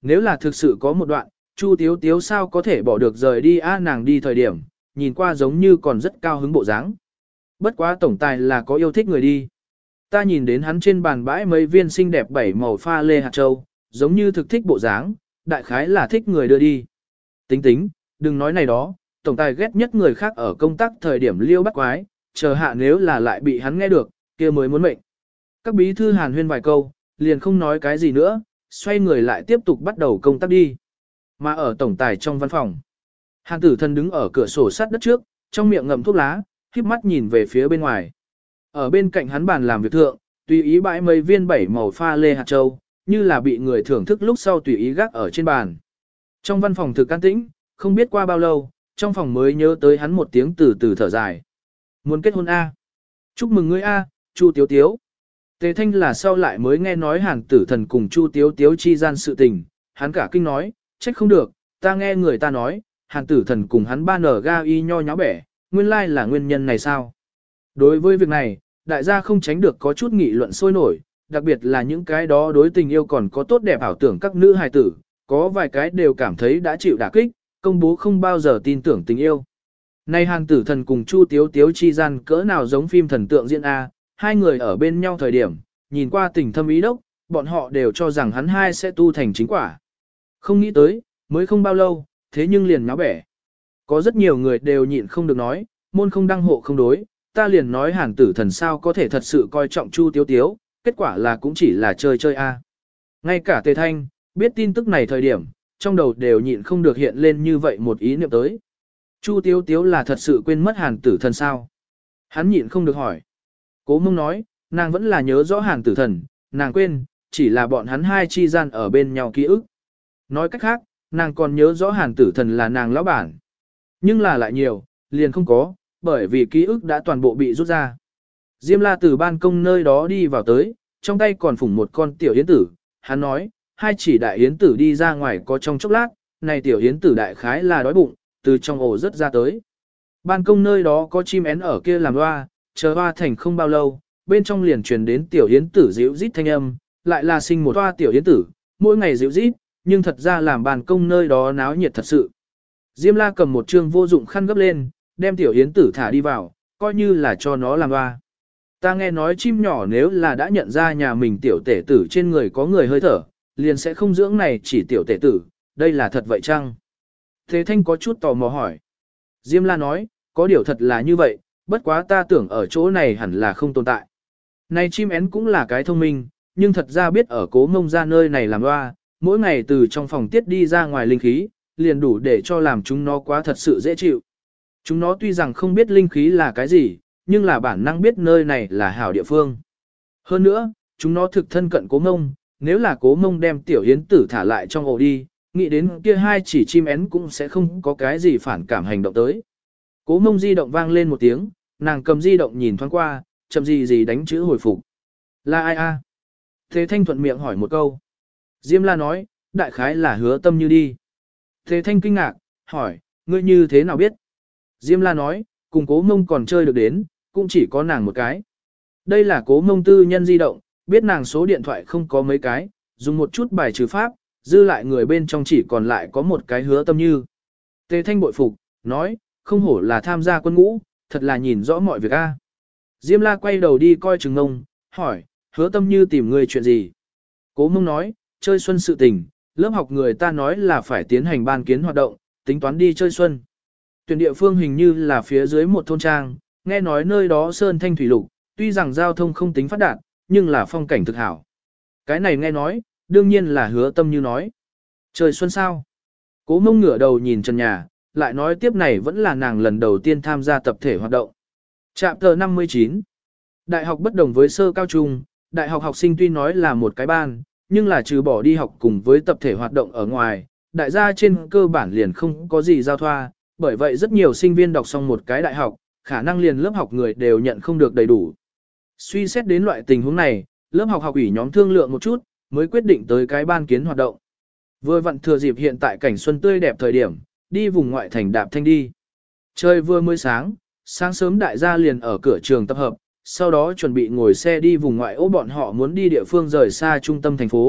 nếu là thực sự có một đoạn, Chu Tiếu Tiếu sao có thể bỏ được rời đi a nàng đi thời điểm, nhìn qua giống như còn rất cao hứng bộ dáng. Bất quá tổng tài là có yêu thích người đi. Ta nhìn đến hắn trên bàn bãi mấy viên xinh đẹp bảy màu pha lê hạt châu, giống như thực thích bộ dáng, đại khái là thích người đưa đi. Tính tính, đừng nói này đó, tổng tài ghét nhất người khác ở công tác thời điểm liêu bắt quái, chờ hạ nếu là lại bị hắn nghe được, kia mới muốn mệnh. Các bí thư hàn huyên vài câu, liền không nói cái gì nữa, xoay người lại tiếp tục bắt đầu công tác đi. Mà ở tổng tài trong văn phòng, Hàn Tử Thần đứng ở cửa sổ sát đất trước, trong miệng ngậm thuốc lá, khép mắt nhìn về phía bên ngoài. Ở bên cạnh hắn bàn làm việc thượng, tùy ý bãi mấy viên bảy màu pha lê hạt châu, như là bị người thưởng thức lúc sau tùy ý gác ở trên bàn. Trong văn phòng thực an tĩnh, không biết qua bao lâu, trong phòng mới nhớ tới hắn một tiếng từ từ thở dài. Muốn kết hôn A. Chúc mừng ngươi A, Chu Tiếu Tiếu. Tề Thanh là sau lại mới nghe nói Hàn Tử Thần cùng Chu Tiếu Tiếu chi gian sự tình, hắn cả kinh nói, trách không được, ta nghe người ta nói, Hàn Tử Thần cùng hắn ba nở ga y nho nháo bẻ, nguyên lai là nguyên nhân này sao? Đối với việc này, đại gia không tránh được có chút nghị luận sôi nổi, đặc biệt là những cái đó đối tình yêu còn có tốt đẹp ảo tưởng các nữ hài tử, có vài cái đều cảm thấy đã chịu đả kích, công bố không bao giờ tin tưởng tình yêu. Nay Hàn Tử Thần cùng Chu Tiếu Tiếu chi gian cỡ nào giống phim thần tượng diễn A, hai người ở bên nhau thời điểm, nhìn qua tình thâm ý đốc, bọn họ đều cho rằng hắn hai sẽ tu thành chính quả. Không nghĩ tới, mới không bao lâu, thế nhưng liền náo bẻ. Có rất nhiều người đều nhịn không được nói, môn không đăng hộ không đối, ta liền nói Hàn Tử Thần sao có thể thật sự coi trọng Chu Tiếu Tiếu, kết quả là cũng chỉ là chơi chơi A. Ngay cả Tề Thanh, biết tin tức này thời điểm, trong đầu đều nhịn không được hiện lên như vậy một ý niệm tới. Chu Tiếu Tiếu là thật sự quên mất Hàn Tử Thần sao? Hắn nhịn không được hỏi. Cố Mông nói, nàng vẫn là nhớ rõ Hàn Tử Thần, nàng quên, chỉ là bọn hắn hai chi gian ở bên nhau ký ức. Nói cách khác, nàng còn nhớ rõ Hàn Tử Thần là nàng lão bản. Nhưng là lại nhiều, liền không có, bởi vì ký ức đã toàn bộ bị rút ra. Diêm La từ ban công nơi đó đi vào tới, trong tay còn phủng một con tiểu yến tử, hắn nói, hai chỉ đại yến tử đi ra ngoài có trong chốc lát, này tiểu yến tử đại khái là đói bụng, từ trong ổ rất ra tới. Ban công nơi đó có chim én ở kia làm hoa, chờ hoa thành không bao lâu, bên trong liền truyền đến tiểu yến tử dịu rít thanh âm, lại là sinh một hoa tiểu yến tử, mỗi ngày dịu rít, nhưng thật ra làm ban công nơi đó náo nhiệt thật sự. Diêm La cầm một trương vô dụng khăn gấp lên, đem tiểu yến tử thả đi vào, coi như là cho nó làm hoa. Ta nghe nói chim nhỏ nếu là đã nhận ra nhà mình tiểu tể tử trên người có người hơi thở, liền sẽ không dưỡng này chỉ tiểu tể tử, đây là thật vậy chăng? Thế Thanh có chút tò mò hỏi. Diêm La nói, có điều thật là như vậy, bất quá ta tưởng ở chỗ này hẳn là không tồn tại. Này chim én cũng là cái thông minh, nhưng thật ra biết ở Cố Mông ra nơi này làm hoa, mỗi ngày từ trong phòng tiết đi ra ngoài linh khí, liền đủ để cho làm chúng nó quá thật sự dễ chịu. Chúng nó tuy rằng không biết linh khí là cái gì, nhưng là bản năng biết nơi này là hảo địa phương. Hơn nữa, chúng nó thực thân cận Cố Mông, nếu là Cố Mông đem tiểu yến tử thả lại trong ổ đi, nghĩ đến kia hai chỉ chim én cũng sẽ không có cái gì phản cảm hành động tới. Cố Mông di động vang lên một tiếng, nàng cầm di động nhìn thoáng qua, chậm gì gì đánh chữ hồi phục. Là ai a? Thế Thanh thuận miệng hỏi một câu. Diêm La nói, đại khái là Hứa Tâm Như đi. Thế Thanh kinh ngạc, hỏi, ngươi như thế nào biết? Diêm La nói, cùng Cố Mông còn chơi được đến, cũng chỉ có nàng một cái. Đây là Cố Mông tư nhân di động, biết nàng số điện thoại không có mấy cái, dùng một chút bài trừ pháp, dư lại người bên trong chỉ còn lại có một cái Hứa Tâm Như. Tề Thanh bội phục, nói, không hổ là tham gia quân ngũ, thật là nhìn rõ mọi việc a. Diêm La quay đầu đi coi Trừng Ngông, hỏi, Hứa Tâm Như tìm người chuyện gì? Cố Mông nói, chơi xuân sự tình, lớp học người ta nói là phải tiến hành ban kiến hoạt động, tính toán đi chơi xuân. Tuyển địa phương hình như là phía dưới một thôn trang, nghe nói nơi đó sơn thanh thủy lục, tuy rằng giao thông không tính phát đạt, nhưng là phong cảnh thực hảo. Cái này nghe nói, đương nhiên là Hứa Tâm Như nói. Chơi xuân sao? Cố Mông ngửa đầu nhìn trần nhà, lại nói tiếp này vẫn là nàng lần đầu tiên tham gia tập thể hoạt động. Trạm tờ năm mươi chín. Đại học bất đồng với sơ cao trung, đại học học sinh tuy nói là một cái ban, nhưng là trừ bỏ đi học cùng với tập thể hoạt động ở ngoài, đại gia trên cơ bản liền không có gì giao thoa, bởi vậy rất nhiều sinh viên đọc xong một cái đại học, khả năng liền lớp học người đều nhận không được đầy đủ. Suy xét đến loại tình huống này, lớp học học ủy nhóm thương lượng một chút, mới quyết định tới cái ban kiến hoạt động. Vừa vặn thừa dịp hiện tại cảnh xuân tươi đẹp thời điểm, đi vùng ngoại thành đạp thanh đi. Trời vừa mới sáng, sáng sớm đại gia liền ở cửa trường tập hợp, sau đó chuẩn bị ngồi xe đi vùng ngoại ô bọn họ muốn đi địa phương rời xa trung tâm thành phố,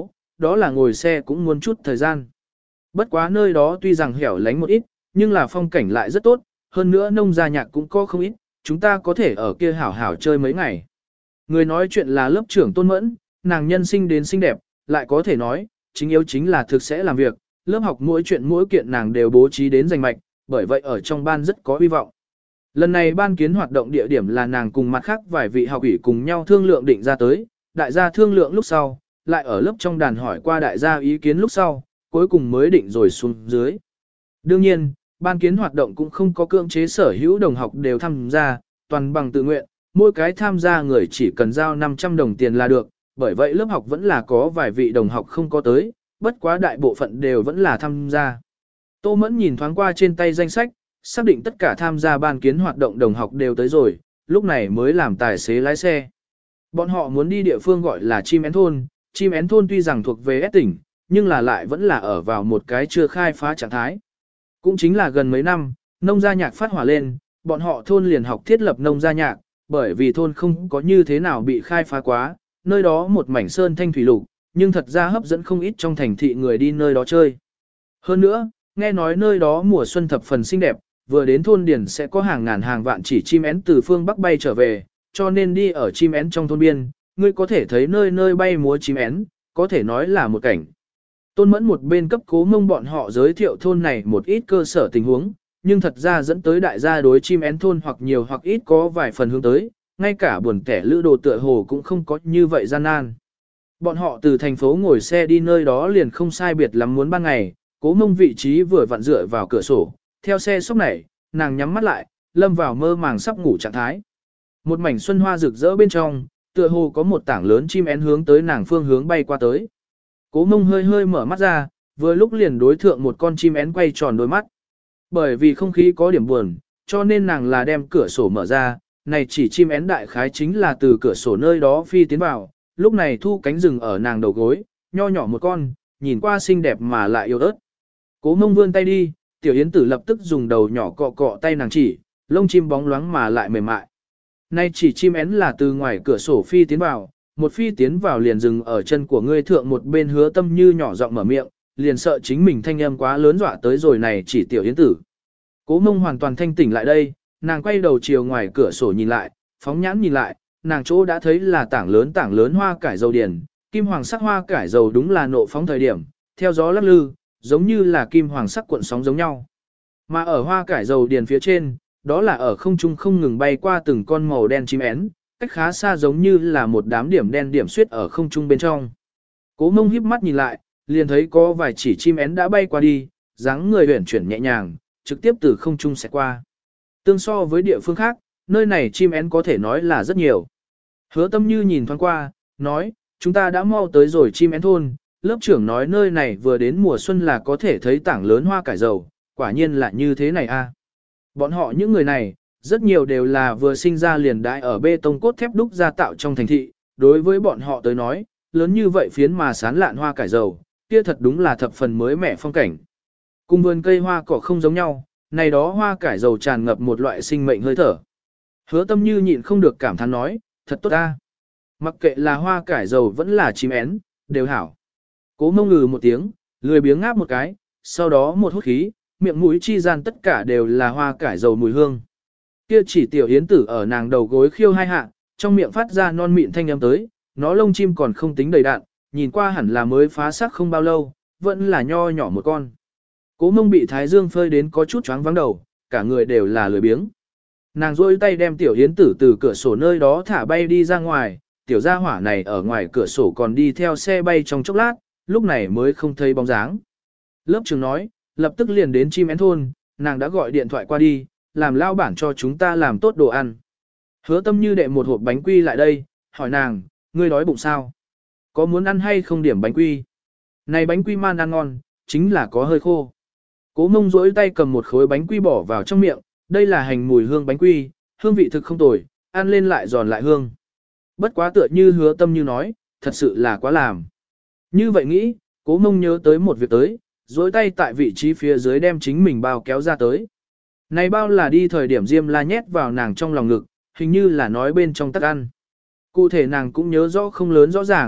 đó là ngồi xe cũng muốn chút thời gian. Bất quá nơi đó tuy rằng hẻo lánh một ít, nhưng là phong cảnh lại rất tốt, hơn nữa nông gia nhạc cũng có không ít, chúng ta có thể ở kia hảo hảo chơi mấy ngày. Người nói chuyện là lớp trưởng Tôn Mẫn, nàng nhân sinh đến xinh đẹp, lại có thể nói, chính yếu chính là thực sẽ làm việc, lớp học mỗi chuyện mỗi kiện nàng đều bố trí đến danh mạch, bởi vậy ở trong ban rất có hy vọng. Lần này ban kiến hoạt động địa điểm là nàng cùng mặt khác vài vị học ủy cùng nhau thương lượng định ra tới, đại gia thương lượng lúc sau, lại ở lớp trong đàn hỏi qua đại gia ý kiến lúc sau, cuối cùng mới định rồi xuống dưới. Đương nhiên, ban kiến hoạt động cũng không có cưỡng chế sở hữu đồng học đều tham gia, toàn bằng tự nguyện, mỗi cái tham gia người chỉ cần giao năm trăm đồng tiền là được, bởi vậy lớp học vẫn là có vài vị đồng học không có tới, bất quá đại bộ phận đều vẫn là tham gia. Tô Mẫn nhìn thoáng qua trên tay danh sách, xác định tất cả tham gia ban kiến hoạt động đồng học đều tới rồi, lúc này mới làm tài xế lái xe. Bọn họ muốn đi địa phương gọi là Chim Én Thôn, Chim Én Thôn tuy rằng thuộc về S tỉnh, nhưng là lại vẫn là ở vào một cái chưa khai phá trạng thái. Cũng chính là gần mấy năm, nông gia nhạc phát hỏa lên, bọn họ thôn liền học thiết lập nông gia nhạc, bởi vì thôn không có như thế nào bị khai phá quá, nơi đó một mảnh sơn thanh thủy lục, nhưng thật ra hấp dẫn không ít trong thành thị người đi nơi đó chơi. Hơn nữa, nghe nói nơi đó mùa xuân thập phần xinh đẹp, vừa đến thôn điền sẽ có hàng ngàn hàng vạn chỉ chim én từ phương Bắc bay trở về, cho nên đi ở chim én trong thôn biên, ngươi có thể thấy nơi nơi bay múa chim én, có thể nói là một cảnh. Tôn Mẫn một bên cấp Cố Mông bọn họ giới thiệu thôn này một ít cơ sở tình huống, nhưng thật ra dẫn tới đại gia đối chim én thôn hoặc nhiều hoặc ít có vài phần hướng tới, ngay cả buồn kẻ lữ đồ tựa hồ cũng không có như vậy gian nan. Bọn họ từ thành phố ngồi xe đi nơi đó liền không sai biệt lắm muốn ban ngày, Cố Mông vị trí vừa vặn dựa vào cửa sổ, theo xe sốc nảy, nàng nhắm mắt lại, lâm vào mơ màng sắp ngủ trạng thái. Một mảnh xuân hoa rực rỡ bên trong, tựa hồ có một tảng lớn chim én hướng tới nàng phương hướng bay qua tới. Cố Mông hơi hơi mở mắt ra, vừa lúc liền đối thượng một con chim én quay tròn đôi mắt. Bởi vì không khí có điểm buồn, cho nên nàng là đem cửa sổ mở ra, này chỉ chim én đại khái chính là từ cửa sổ nơi đó phi tiến vào, lúc này thu cánh rừng ở nàng đầu gối, nho nhỏ một con, nhìn qua xinh đẹp mà lại yếu ớt. Cố Mông vươn tay đi, Tiểu Yến Tử lập tức dùng đầu nhỏ cọ cọ tay nàng chỉ, lông chim bóng loáng mà lại mềm mại. Nay chỉ chim én là từ ngoài cửa sổ phi tiến vào, một phi tiến vào liền dừng ở chân của ngươi thượng, một bên Hứa Tâm Như nhỏ giọng mở miệng, liền sợ chính mình thanh âm quá lớn dọa tới rồi này chỉ Tiểu Yến Tử. Cố Mông hoàn toàn thanh tỉnh lại đây, nàng quay đầu chiều ngoài cửa sổ nhìn lại, phóng nhãn nhìn lại, nàng chỗ đã thấy là tảng lớn tảng lớn hoa cải dầu điền, kim hoàng sắc hoa cải dầu đúng là nộ phóng thời điểm, theo gió lắc lư, giống như là kim hoàng sắc cuộn sóng giống nhau. Mà ở hoa cải dầu điền phía trên, đó là ở không trung không ngừng bay qua từng con màu đen chim én, cách khá xa giống như là một đám điểm đen điểm xuyết ở không trung bên trong. Cố Mông híp mắt nhìn lại, liền thấy có vài chỉ chim én đã bay qua đi, dáng người uyển chuyển nhẹ nhàng, trực tiếp từ không trung sẽ qua. Tương so với địa phương khác, nơi này chim én có thể nói là rất nhiều. Hứa Tâm Như nhìn thoáng qua, nói, chúng ta đã mau tới rồi chim én thôn, lớp trưởng nói nơi này vừa đến mùa xuân là có thể thấy tảng lớn hoa cải dầu, quả nhiên là như thế này a. Bọn họ những người này, rất nhiều đều là vừa sinh ra liền đãi ở bê tông cốt thép đúc ra tạo trong thành thị, đối với bọn họ tới nói, lớn như vậy phiến mà sán lạn hoa cải dầu, kia thật đúng là thập phần mới mẻ phong cảnh. Cùng vườn cây hoa cỏ không giống nhau, này đó hoa cải dầu tràn ngập một loại sinh mệnh hơi thở. Hứa Tâm Như nhịn không được cảm thán nói, thật tốt ta. Mặc kệ là hoa cải dầu vẫn là chim én, đều hảo. Cố Mông ngừ một tiếng, lười biếng ngáp một cái, sau đó một hút khí, miệng mũi chi gian tất cả đều là hoa cải dầu mùi hương. Kia chỉ Tiểu Yến Tử ở nàng đầu gối khiêu hai hạ, trong miệng phát ra non mịn thanh âm tới, nó lông chim còn không tính đầy đạn, nhìn qua hẳn là mới phá xác không bao lâu, vẫn là nho nhỏ một con. Cố Mông bị thái dương phơi đến có chút choáng vắng đầu, cả người đều là lười biếng. Nàng rôi tay đem Tiểu Yến Tử từ cửa sổ nơi đó thả bay đi ra ngoài, tiểu gia hỏa này ở ngoài cửa sổ còn đi theo xe bay trong chốc lát, lúc này mới không thấy bóng dáng. Lớp trưởng nói, lập tức liền đến chim én thôn, nàng đã gọi điện thoại qua đi, làm lao bản cho chúng ta làm tốt đồ ăn. Hứa Tâm Như đệ một hộp bánh quy lại đây, hỏi nàng, ngươi đói bụng sao? Có muốn ăn hay không điểm bánh quy? Này bánh quy man ăn ngon, chính là có hơi khô. Cố Mông rỗi tay cầm một khối bánh quy bỏ vào trong miệng, đây là hành mùi hương bánh quy, hương vị thực không tồi, ăn lên lại giòn lại hương. Bất quá tựa như Hứa Tâm Như nói, thật sự là quá làm. Như vậy nghĩ, Cố Mông nhớ tới một việc tới, rỗi tay tại vị trí phía dưới đem chính mình bao kéo ra tới. Này bao là đi thời điểm Diêm La nhét vào nàng trong lòng ngực, hình như là nói bên trong tắc ăn. Cụ thể nàng cũng nhớ rõ không lớn rõ ràng,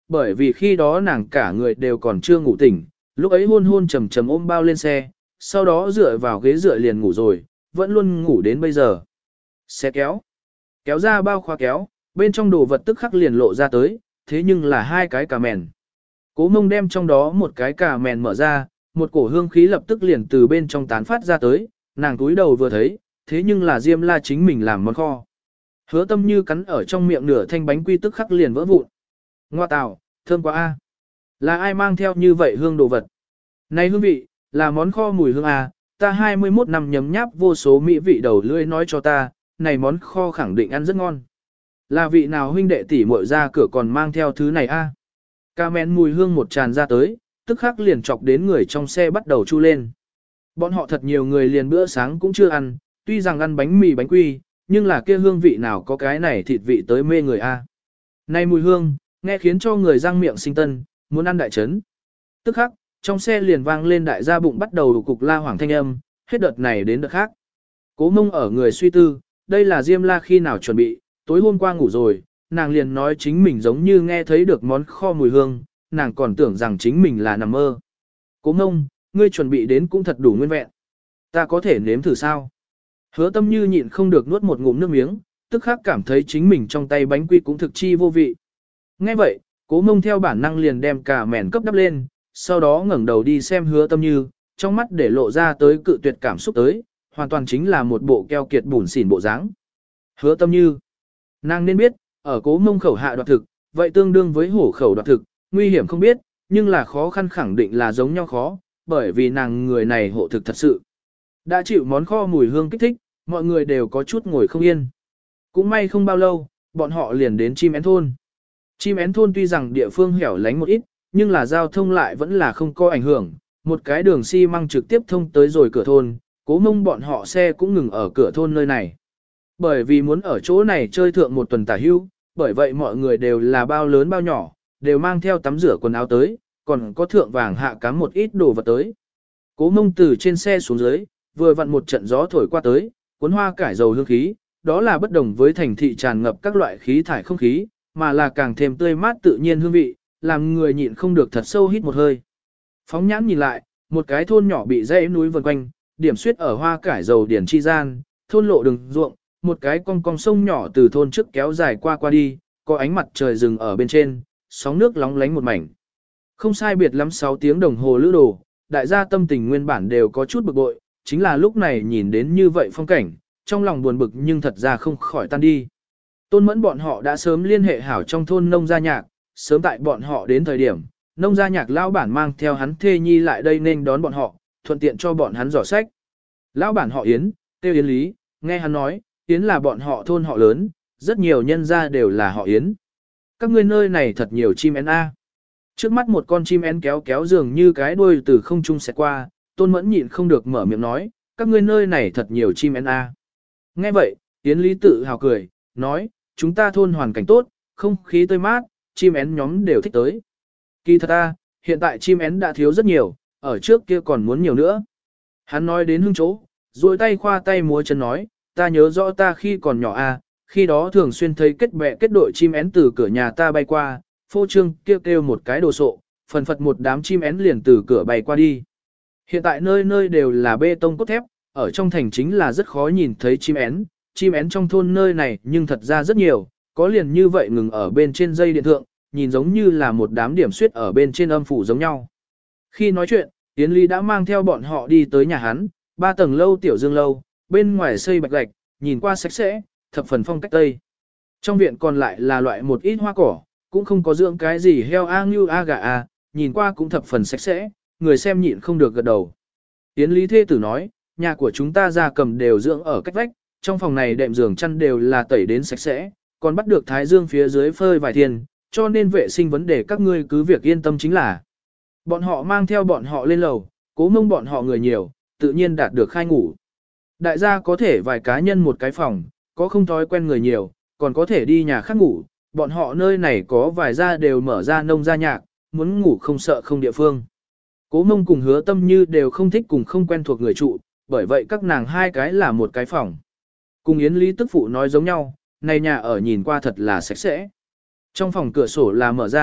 bởi vì khi đó nàng cả người đều còn chưa ngủ tỉnh, lúc ấy hôn hôn trầm trầm ôm bao lên xe, sau đó dựa vào ghế dựa liền ngủ rồi, vẫn luôn ngủ đến bây giờ. Xe kéo, kéo ra bao khóa kéo, bên trong đồ vật tức khắc liền lộ ra tới, thế nhưng là hai cái cà mèn. Cố Mông đem trong đó một cái cà mèn mở ra, một cổ hương khí lập tức liền từ bên trong tán phát ra tới, nàng túi đầu vừa thấy, thế nhưng là Diêm La chính mình làm món kho. Hứa Tâm Như cắn ở trong miệng nửa thanh bánh quy tức khắc liền vỡ vụn. Ngoa tào, thơm quá a. Là ai mang theo như vậy hương đồ vật? Này hương vị, là món kho mùi hương a, ta hai mươi mốt năm nhấm nháp vô số mỹ vị đầu lưỡi nói cho ta, này món kho khẳng định ăn rất ngon. Là vị nào huynh đệ tỷ muội ra cửa còn mang theo thứ này a? Cà mèn mùi hương một tràn ra tới, tức khắc liền chọc đến người trong xe bắt đầu chu lên. Bọn họ thật nhiều người liền bữa sáng cũng chưa ăn, tuy rằng ăn bánh mì bánh quy, nhưng là kia hương vị nào có cái này thịt vị tới mê người a. Này mùi hương, nghe khiến cho người răng miệng sinh tân, muốn ăn đại chấn. Tức khắc, trong xe liền vang lên đại gia bụng bắt đầu cục la hoảng thanh âm, hết đợt này đến đợt khác. Cố Mông ở người suy tư, đây là Diêm La khi nào chuẩn bị, tối hôm qua ngủ rồi, nàng liền nói chính mình giống như nghe thấy được món kho mùi hương, nàng còn tưởng rằng chính mình là nằm mơ. Cố Mông, ngươi chuẩn bị đến cũng thật đủ nguyên vẹn. Ta có thể nếm thử sao? Hứa Tâm Như nhịn không được nuốt một ngụm nước miếng, tức khắc cảm thấy chính mình trong tay bánh quy cũng thực chi vô vị. Nghe vậy, Cố Mông theo bản năng liền đem cả mẻn cấp đắp lên, sau đó ngẩng đầu đi xem Hứa Tâm Như, trong mắt để lộ ra tới cự tuyệt cảm xúc tới, hoàn toàn chính là một bộ keo kiệt bùn xỉn bộ dáng. Hứa Tâm Như, nàng nên biết, ở Cố Mông khẩu hạ đoạt thực, vậy tương đương với hổ khẩu đoạt thực, nguy hiểm không biết, nhưng là khó khăn khẳng định là giống nhau khó, bởi vì nàng người này hộ thực thật sự. Đã chịu món kho mùi hương kích thích, mọi người đều có chút ngồi không yên. Cũng may không bao lâu, bọn họ liền đến Chim Én thôn. Chim Én thôn tuy rằng địa phương hẻo lánh một ít, nhưng là giao thông lại vẫn là không có ảnh hưởng, một cái đường xi măng trực tiếp thông tới rồi cửa thôn, Cố Mông bọn họ xe cũng ngừng ở cửa thôn nơi này. Bởi vì muốn ở chỗ này chơi thượng một tuần tả hưu, bởi vậy mọi người đều là bao lớn bao nhỏ, đều mang theo tắm rửa quần áo tới, còn có thượng vàng hạ cám một ít đồ vật tới. Cố Mông từ trên xe xuống dưới, vừa vặn một trận gió thổi qua tới, cuốn hoa cải dầu hương khí, đó là bất đồng với thành thị tràn ngập các loại khí thải không khí, mà là càng thêm tươi mát tự nhiên hương vị, làm người nhịn không được thật sâu hít một hơi. Phóng nhãn nhìn lại, một cái thôn nhỏ bị dãy núi vần quanh, điểm xuyết ở hoa cải dầu điển chi gian, thôn lộ đường ruộng, một cái cong cong sông nhỏ từ thôn trước kéo dài qua qua đi, có ánh mặt trời rừng ở bên trên, sóng nước lóng lánh một mảnh. Không sai biệt lắm sáu tiếng đồng hồ lữ đồ, đại gia tâm tình nguyên bản đều có chút bực bội, chính là lúc này nhìn đến như vậy phong cảnh, trong lòng buồn bực nhưng thật ra không khỏi tan đi. Tôn Mẫn bọn họ đã sớm liên hệ hảo trong thôn nông gia nhạc, sớm tại bọn họ đến thời điểm, nông gia nhạc lão bản mang theo hắn thê nhi lại đây nên đón bọn họ, thuận tiện cho bọn hắn giỏ sách. Lão bản họ Yến, tiêu Yến Lý, nghe hắn nói, Yến là bọn họ thôn họ lớn, rất nhiều nhân gia đều là họ Yến. Các ngươi nơi này thật nhiều chim én a. Trước mắt một con chim én kéo kéo dường như cái đuôi từ không trung xẹt qua, Tôn Mẫn nhịn không được mở miệng nói, các ngươi nơi này thật nhiều chim én a. Nghe vậy, Yến Lý tự hào cười, nói, chúng ta thôn hoàn cảnh tốt, không khí tươi mát, chim én nhóm đều thích tới. Kỳ thật a, hiện tại chim én đã thiếu rất nhiều, ở trước kia còn muốn nhiều nữa. Hắn nói đến hưng chỗ, duỗi tay khoa tay múa chân nói, ta nhớ rõ ta khi còn nhỏ a, khi đó thường xuyên thấy kết bè kết đội chim én từ cửa nhà ta bay qua, phô trương kêu kêu một cái đồ sộ, phần phật một đám chim én liền từ cửa bay qua đi. Hiện tại nơi nơi đều là bê tông cốt thép, ở trong thành chính là rất khó nhìn thấy chim én, chim én trong thôn nơi này nhưng thật ra rất nhiều, có liền như vậy ngừng ở bên trên dây điện thượng, nhìn giống như là một đám điểm suyết ở bên trên âm phủ giống nhau. Khi nói chuyện, Yến Ly đã mang theo bọn họ đi tới nhà hắn, ba tầng lâu tiểu dương lâu, bên ngoài xây bạch gạch, nhìn qua sạch sẽ, thập phần phong cách Tây. Trong viện còn lại là loại một ít hoa cỏ, cũng không có dưỡng cái gì heo a ngưu a gà a, nhìn qua cũng thập phần sạch sẽ, người xem nhịn không được gật đầu. Yến Lý Thê Tử nói, nhà của chúng ta gia cầm đều dưỡng ở cách vách, trong phòng này đệm giường chăn đều là tẩy đến sạch sẽ, còn bắt được thái dương phía dưới phơi vài thiên, cho nên vệ sinh vấn đề các ngươi cứ việc yên tâm chính là. Bọn họ mang theo bọn họ lên lầu, Cố Mông bọn họ người nhiều, tự nhiên đạt được khai ngủ. Đại gia có thể vài cá nhân một cái phòng, có không thói quen người nhiều, còn có thể đi nhà khác ngủ, bọn họ nơi này có vài gia đều mở ra nông gia nhạc, muốn ngủ không sợ không địa phương. Cố Mông cùng Hứa Tâm Như đều không thích cùng không quen thuộc người trụ, bởi vậy các nàng hai cái là một cái phòng. Cùng Yến Lý tức phụ nói giống nhau, này nhà ở nhìn qua thật là sạch sẽ. Trong phòng cửa sổ là mở ra,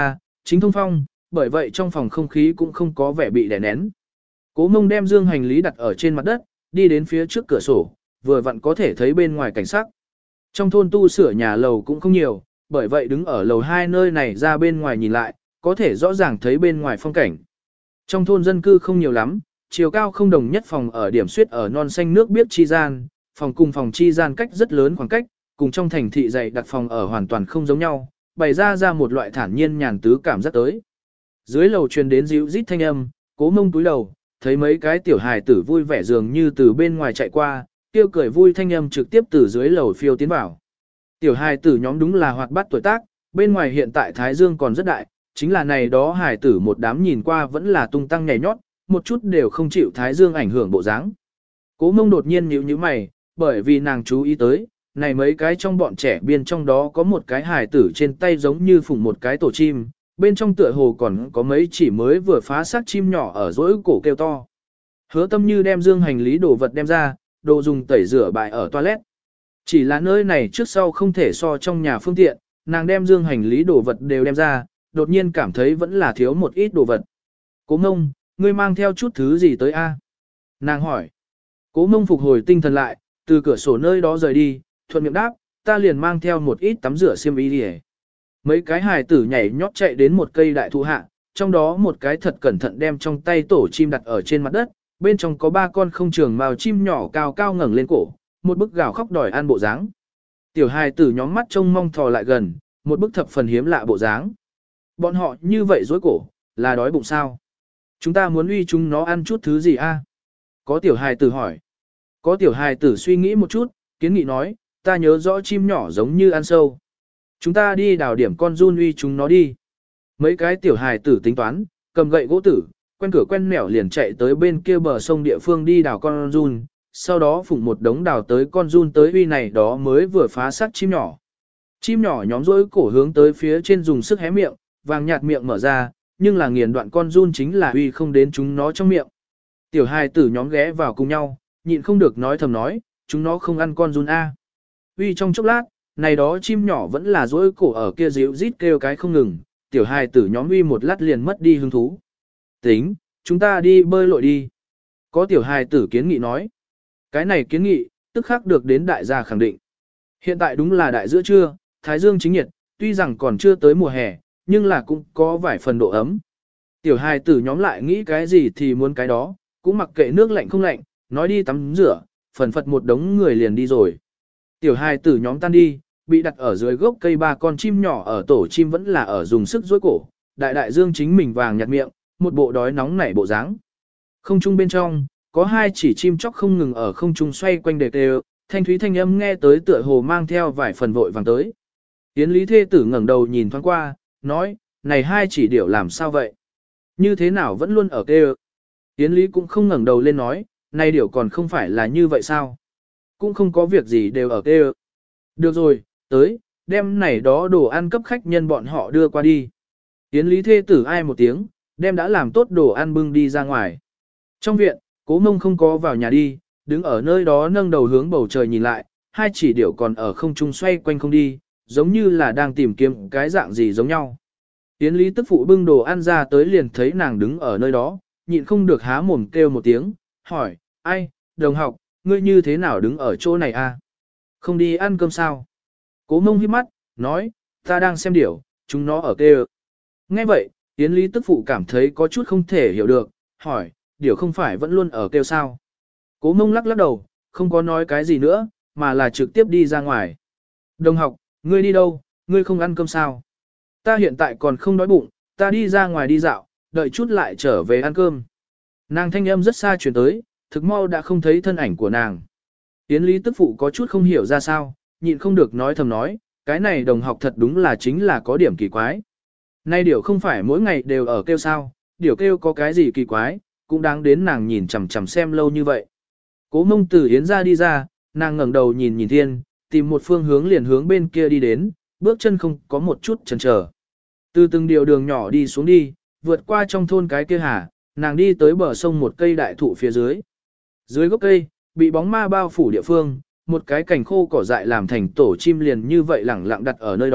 chính thông phong, bởi vậy trong phòng không khí cũng không có vẻ bị đè nén. Cố Mông đem dương hành lý đặt ở trên mặt đất, đi đến phía trước cửa sổ, vừa vặn có thể thấy bên ngoài cảnh sắc. Trong thôn tu sửa nhà lầu cũng không nhiều, bởi vậy đứng ở lầu hai nơi này ra bên ngoài nhìn lại, có thể rõ ràng thấy bên ngoài phong cảnh. Trong thôn dân cư không nhiều lắm, chiều cao không đồng nhất phòng ở điểm suyết ở non xanh nước biết chi gian, phòng cùng phòng chi gian cách rất lớn khoảng cách, cùng trong thành thị dày đặt phòng ở hoàn toàn không giống nhau, bày ra ra một loại thản nhiên nhàn tứ cảm giác tới. Dưới lầu truyền đến dịu rít thanh âm, Cố Mông túi đầu, thấy mấy cái tiểu hài tử vui vẻ dường như từ bên ngoài chạy qua, tiêu cười vui thanh âm trực tiếp từ dưới lầu phiêu tiến vào. Tiểu hài tử nhóm đúng là hoạt bát tuổi tác, bên ngoài hiện tại Thái Dương còn rất đại, chính là này đó hài tử một đám nhìn qua vẫn là tung tăng nhảy nhót, một chút đều không chịu Thái Dương ảnh hưởng bộ dáng. Cố Mông đột nhiên nhíu nhíu mày, bởi vì nàng chú ý tới, này mấy cái trong bọn trẻ biên trong đó có một cái hài tử trên tay giống như phủng một cái tổ chim, bên trong tựa hồ còn có mấy chỉ mới vừa phá xác chim nhỏ ở rỗi cổ kêu to. Hứa Tâm Như đem dương hành lý đồ vật đem ra, đồ dùng tẩy rửa bại ở toilet. Chỉ là nơi này trước sau không thể so trong nhà phương tiện, nàng đem dương hành lý đồ vật đều đem ra, đột nhiên cảm thấy vẫn là thiếu một ít đồ vật. Cố Mông, ngươi mang theo chút thứ gì tới a? Nàng hỏi. Cố Mông phục hồi tinh thần lại, từ cửa sổ nơi đó rời đi, thuận miệng đáp, ta liền mang theo một ít tắm rửa xiêm y đi. Mấy cái hài tử nhảy nhót chạy đến một cây đại thụ hạ, trong đó một cái thật cẩn thận đem trong tay tổ chim đặt ở trên mặt đất, bên trong có ba con không trường màu chim nhỏ cao cao ngẩng lên cổ, một bức gào khóc đòi ăn bộ dáng. Tiểu hài tử nhóm mắt trông mong thò lại gần, một bức thập phần hiếm lạ bộ dáng. Bọn họ như vậy dối cổ, là đói bụng sao? Chúng ta muốn uy chúng nó ăn chút thứ gì a? Có tiểu hài tử hỏi. Có tiểu hài tử suy nghĩ một chút, kiến nghị nói, ta nhớ rõ chim nhỏ giống như ăn sâu. Chúng ta đi đào điểm con giun uy chúng nó đi. Mấy cái tiểu hài tử tính toán, cầm gậy gỗ tử, quen cửa quen mẻo liền chạy tới bên kia bờ sông địa phương đi đào con giun, sau đó phụng một đống đào tới con giun tới uy này đó mới vừa phá xác chim nhỏ. Chim nhỏ nhóm rỗi cổ hướng tới phía trên dùng sức hé miệng, vàng nhạt miệng mở ra, nhưng là nghiền đoạn con giun chính là uy không đến chúng nó trong miệng. Tiểu hài tử nhóm ghé vào cùng nhau, nhịn không được nói thầm nói, chúng nó không ăn con giun a. Uy trong chốc lát, này đó chim nhỏ vẫn là rỗi cổ ở kia ríu rít kêu cái không ngừng, tiểu hài tử nhóm uy một lát liền mất đi hứng thú. Tính, chúng ta đi bơi lội đi. Có tiểu hài tử kiến nghị nói. Cái này kiến nghị, tức khắc được đến đại gia khẳng định. Hiện tại đúng là đại giữa trưa, thái dương chính nhiệt, tuy rằng còn chưa tới mùa hè, nhưng là cũng có vài phần độ ấm. Tiểu hài tử nhóm lại nghĩ cái gì thì muốn cái đó, cũng mặc kệ nước lạnh không lạnh, nói đi tắm rửa, phần phật một đống người liền đi rồi. Tiểu hài tử nhóm tan đi, bị đặt ở dưới gốc cây ba con chim nhỏ ở tổ chim vẫn là ở dùng sức dối cổ, đại đại dương chính mình vàng nhạt miệng, một bộ đói nóng nảy bộ dáng. Không trung bên trong, có hai chỉ chim chóc không ngừng ở không trung xoay quanh đề đều, thanh thúy thanh âm nghe tới tựa hồ mang theo vài phần vội vàng tới. Yến Lý Thê Tử ngẩng đầu nhìn thoáng qua, nói, này hai chỉ điểu làm sao vậy? Như thế nào vẫn luôn ở kêu? Yến Lý cũng không ngẩng đầu lên nói, này điểu còn không phải là như vậy sao? Cũng không có việc gì đều ở kêu. Được rồi, tới, đem này đó đồ ăn cấp khách nhân bọn họ đưa qua đi. Yến Lý Thê Tử ai một tiếng, đem đã làm tốt đồ ăn bưng đi ra ngoài. Trong viện, Cố Mông không có vào nhà đi, đứng ở nơi đó nâng đầu hướng bầu trời nhìn lại, hai chỉ điểu còn ở không trung xoay quanh không đi, giống như là đang tìm kiếm cái dạng gì giống nhau. Yến Lý tức phụ bưng đồ ăn ra tới liền thấy nàng đứng ở nơi đó, nhịn không được há mồm kêu một tiếng, hỏi, ai, đồng học, ngươi như thế nào đứng ở chỗ này a? Không đi ăn cơm sao? Cố Mông híp mắt, nói, ta đang xem điểu, chúng nó ở kêu. Nghe vậy, Yến Lý tức phụ cảm thấy có chút không thể hiểu được, hỏi, điểu không phải vẫn luôn ở kêu sao? Cố Mông lắc lắc đầu, không có nói cái gì nữa, mà là trực tiếp đi ra ngoài. Đồng học, ngươi đi đâu, ngươi không ăn cơm sao? Ta hiện tại còn không đói bụng, ta đi ra ngoài đi dạo, đợi chút lại trở về ăn cơm. Nàng thanh âm rất xa chuyển tới, thực mau đã không thấy thân ảnh của nàng. Yến Lý tức phụ có chút không hiểu ra sao, nhịn không được nói thầm nói, cái này đồng học thật đúng là chính là có điểm kỳ quái. Nay điểu không phải mỗi ngày đều ở kêu sao, điểu kêu có cái gì kỳ quái, cũng đáng đến nàng nhìn chằm chằm xem lâu như vậy. Cố Mông từ Yến ra đi ra, nàng ngẩng đầu nhìn nhìn thiên, tìm một phương hướng liền hướng bên kia đi đến, bước chân không có một chút chần chờ. Từ từng điều đường nhỏ đi xuống đi, vượt qua trong thôn cái kia hà, nàng đi tới bờ sông một cây đại thụ phía dưới. Dưới gốc cây, bị bóng ma bao phủ địa phương, một cái cành khô cỏ dại làm thành tổ chim liền như vậy lẳng lặng đặt ở nơi đó,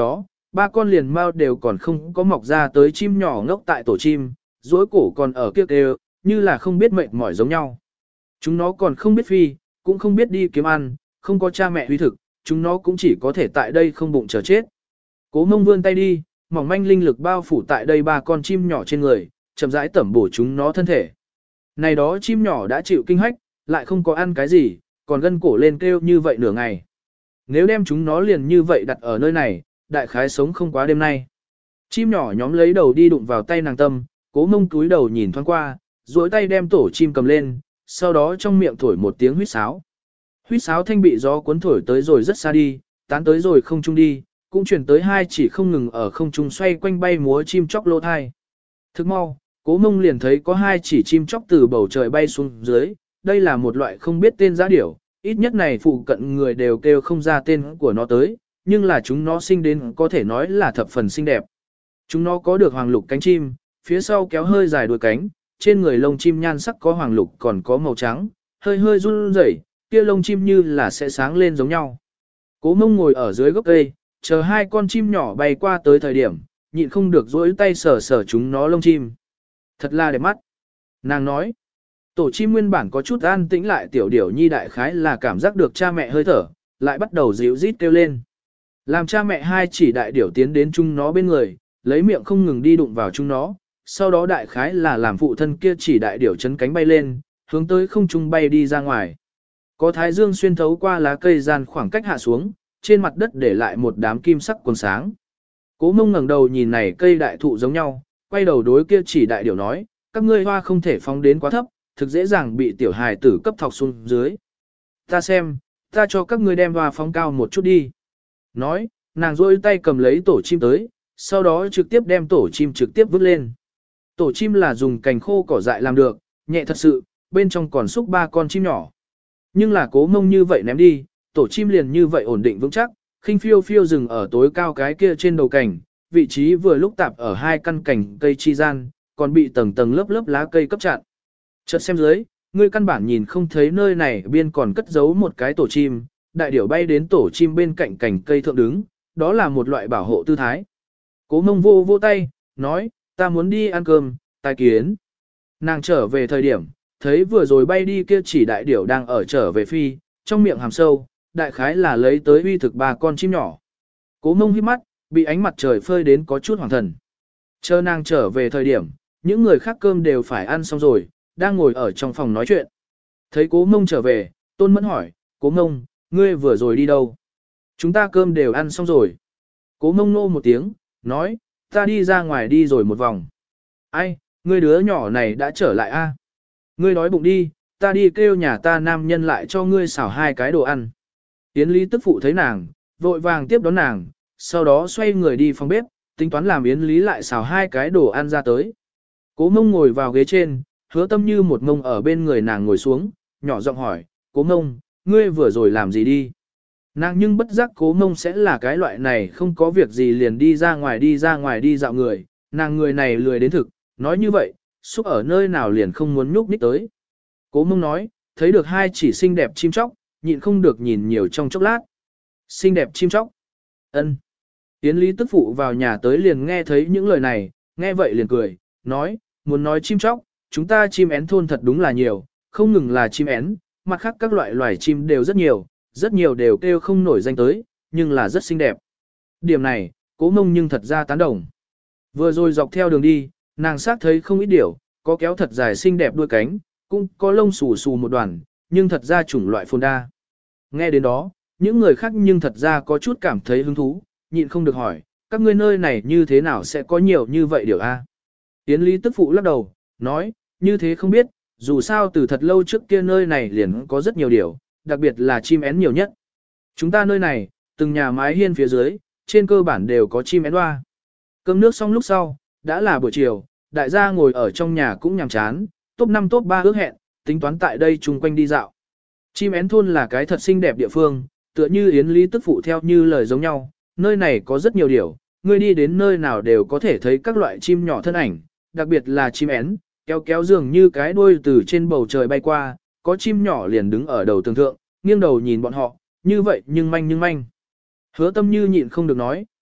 ba con liền mao đều còn không có mọc ra tới chim nhỏ ngốc tại tổ chim, rối cổ còn ở kia kêu, như là không biết mệt mỏi giống nhau. Chúng nó còn không biết phi, cũng không biết đi kiếm ăn, không có cha mẹ huy thực, chúng nó cũng chỉ có thể tại đây không bụng chờ chết. Cố Mông vươn tay đi, mỏng manh linh lực bao phủ tại đây ba con chim nhỏ trên người, chậm rãi tẩm bổ chúng nó thân thể. Này đó chim nhỏ đã chịu kinh hách, lại không có ăn cái gì, còn gân cổ lên kêu như vậy nửa ngày. Nếu đem chúng nó liền như vậy đặt ở nơi này, đại khái sống không quá đêm nay. Chim nhỏ nhóm lấy đầu đi đụng vào tay nàng tâm, Cố Mông túi đầu nhìn thoáng qua, duỗi tay đem tổ chim cầm lên, sau đó trong miệng thổi một tiếng huýt sáo. Huýt sáo thanh bị gió cuốn thổi tới rồi rất xa đi, tán tới rồi không trung đi, cũng chuyển tới hai chỉ không ngừng ở không trung xoay quanh bay múa chim chóc lỗ thai. Thức mau, Cố Mông liền thấy có hai chỉ chim chóc từ bầu trời bay xuống dưới, đây là một loại không biết tên giá điểu, ít nhất này phụ cận người đều kêu không ra tên của nó tới, nhưng là chúng nó sinh đến có thể nói là thập phần xinh đẹp. Chúng nó có được hoàng lục cánh chim, phía sau kéo hơi dài đuôi cánh, trên người lông chim nhan sắc có hoàng lục còn có màu trắng, hơi hơi run rẩy, kia lông chim như là sẽ sáng lên giống nhau. Cố Mông ngồi ở dưới gốc cây, chờ hai con chim nhỏ bay qua tới thời điểm, nhịn không được duỗi tay sờ sờ chúng nó lông chim. Thật là đẹp mắt. Nàng nói, tổ chim nguyên bản có chút an tĩnh lại tiểu điểu nhi đại khái là cảm giác được cha mẹ hơi thở, lại bắt đầu dịu rít kêu lên. Làm cha mẹ hai chỉ đại điểu tiến đến chúng nó bên người, lấy miệng không ngừng đi đụng vào chúng nó, sau đó đại khái là làm phụ thân kia chỉ đại điểu chấn cánh bay lên, hướng tới không trung bay đi ra ngoài. Có thái dương xuyên thấu qua lá cây gian khoảng cách hạ xuống, trên mặt đất để lại một đám kim sắc quần sáng. Cố Mông ngẩng đầu nhìn này cây đại thụ giống nhau, quay đầu đối kia chỉ đại điểu nói, các ngươi hoa không thể phóng đến quá thấp, thực dễ dàng bị tiểu hài tử cấp thọc xuống dưới. Ta xem, ta cho các ngươi đem hoa phóng cao một chút đi. Nói, nàng rôi tay cầm lấy tổ chim tới, sau đó trực tiếp đem tổ chim trực tiếp vứt lên. Tổ chim là dùng cành khô cỏ dại làm được, nhẹ thật sự, bên trong còn xúc ba con chim nhỏ. Nhưng là Cố Mông như vậy ném đi, tổ chim liền như vậy ổn định vững chắc, khinh phiêu phiêu dừng ở tối cao cái kia trên đầu cành, vị trí vừa lúc tạp ở hai căn cành cây chi gian, còn bị tầng tầng lớp lớp lá cây cấp chặn. Chợt xem dưới, ngươi căn bản nhìn không thấy nơi này biên còn cất giấu một cái tổ chim, đại điểu bay đến tổ chim bên cạnh cành cây thượng đứng, đó là một loại bảo hộ tư thái. Cố Mông vô vô tay, nói, ta muốn đi ăn cơm, tài kiến. Nàng trở về thời điểm, thấy vừa rồi bay đi kia chỉ đại điểu đang ở trở về phi, trong miệng hàm sâu, đại khái là lấy tới uy thực ba con chim nhỏ. Cố Mông hít mắt, bị ánh mặt trời phơi đến có chút hoàng thần. Chờ nàng trở về thời điểm, những người khác cơm đều phải ăn xong rồi, đang ngồi ở trong phòng nói chuyện. Thấy Cố Mông trở về, Tôn Mẫn hỏi, Cố Mông, ngươi vừa rồi đi đâu? Chúng ta cơm đều ăn xong rồi. Cố Mông nô một tiếng, nói, ta đi ra ngoài đi rồi một vòng. Ai, ngươi đứa nhỏ này đã trở lại a? Ngươi đói bụng đi, ta đi kêu nhà ta nam nhân lại cho ngươi xào hai cái đồ ăn. Yến Lý tức phụ thấy nàng, vội vàng tiếp đón nàng, sau đó xoay người đi phòng bếp, tính toán làm Yến Lý lại xào hai cái đồ ăn ra tới. Cố Mông ngồi vào ghế trên, Hứa Tâm như một mông ở bên người nàng ngồi xuống, nhỏ giọng hỏi, Cố Mông, ngươi vừa rồi làm gì đi? Nàng nhưng bất giác Cố Mông sẽ là cái loại này không có việc gì liền đi ra ngoài đi ra ngoài đi dạo người, nàng người này lười đến thực, nói như vậy, xúc ở nơi nào liền không muốn nhúc nhích tới. Cố Mông nói, thấy được hai chỉ xinh đẹp chim chóc, nhịn không được nhìn nhiều trong chốc lát. Xinh đẹp chim chóc. Ân. Yến Lý tức phụ vào nhà tới liền nghe thấy những lời này, nghe vậy liền cười, nói, muốn nói chim chóc, chúng ta chim én thôn thật đúng là nhiều, không ngừng là chim én, mặt khác các loại loài chim đều rất nhiều, rất nhiều đều kêu không nổi danh tới, nhưng là rất xinh đẹp. Điểm này, Cố Mông nhưng thật ra tán đồng. Vừa rồi dọc theo đường đi, nàng xác thấy không ít điều, có kéo thật dài xinh đẹp đuôi cánh, cũng có lông xù xù một đoàn, nhưng thật ra chủng loại phồn đa. Nghe đến đó, những người khác nhưng thật ra có chút cảm thấy hứng thú, nhịn không được hỏi, các ngươi nơi này như thế nào sẽ có nhiều như vậy điều a? Yến Lý tức phụ lắc đầu, nói, như thế không biết, dù sao từ thật lâu trước kia nơi này liền có rất nhiều điều, đặc biệt là chim én nhiều nhất. Chúng ta nơi này, từng nhà mái hiên phía dưới, trên cơ bản đều có chim én hoa. Cơm nước xong lúc sau, đã là buổi chiều, đại gia ngồi ở trong nhà cũng nhàm chán, top năm top ba ước hẹn, tính toán tại đây chung quanh đi dạo. Chim én thôn là cái thật xinh đẹp địa phương, tựa như Yến Lý tức phụ theo như lời giống nhau, nơi này có rất nhiều điều, người đi đến nơi nào đều có thể thấy các loại chim nhỏ thân ảnh, đặc biệt là chim én, kéo kéo dường như cái đuôi từ trên bầu trời bay qua, có chim nhỏ liền đứng ở đầu tường thượng, nghiêng đầu nhìn bọn họ, như vậy nhưng manh nhưng manh. Hứa Tâm như nhịn không được nói,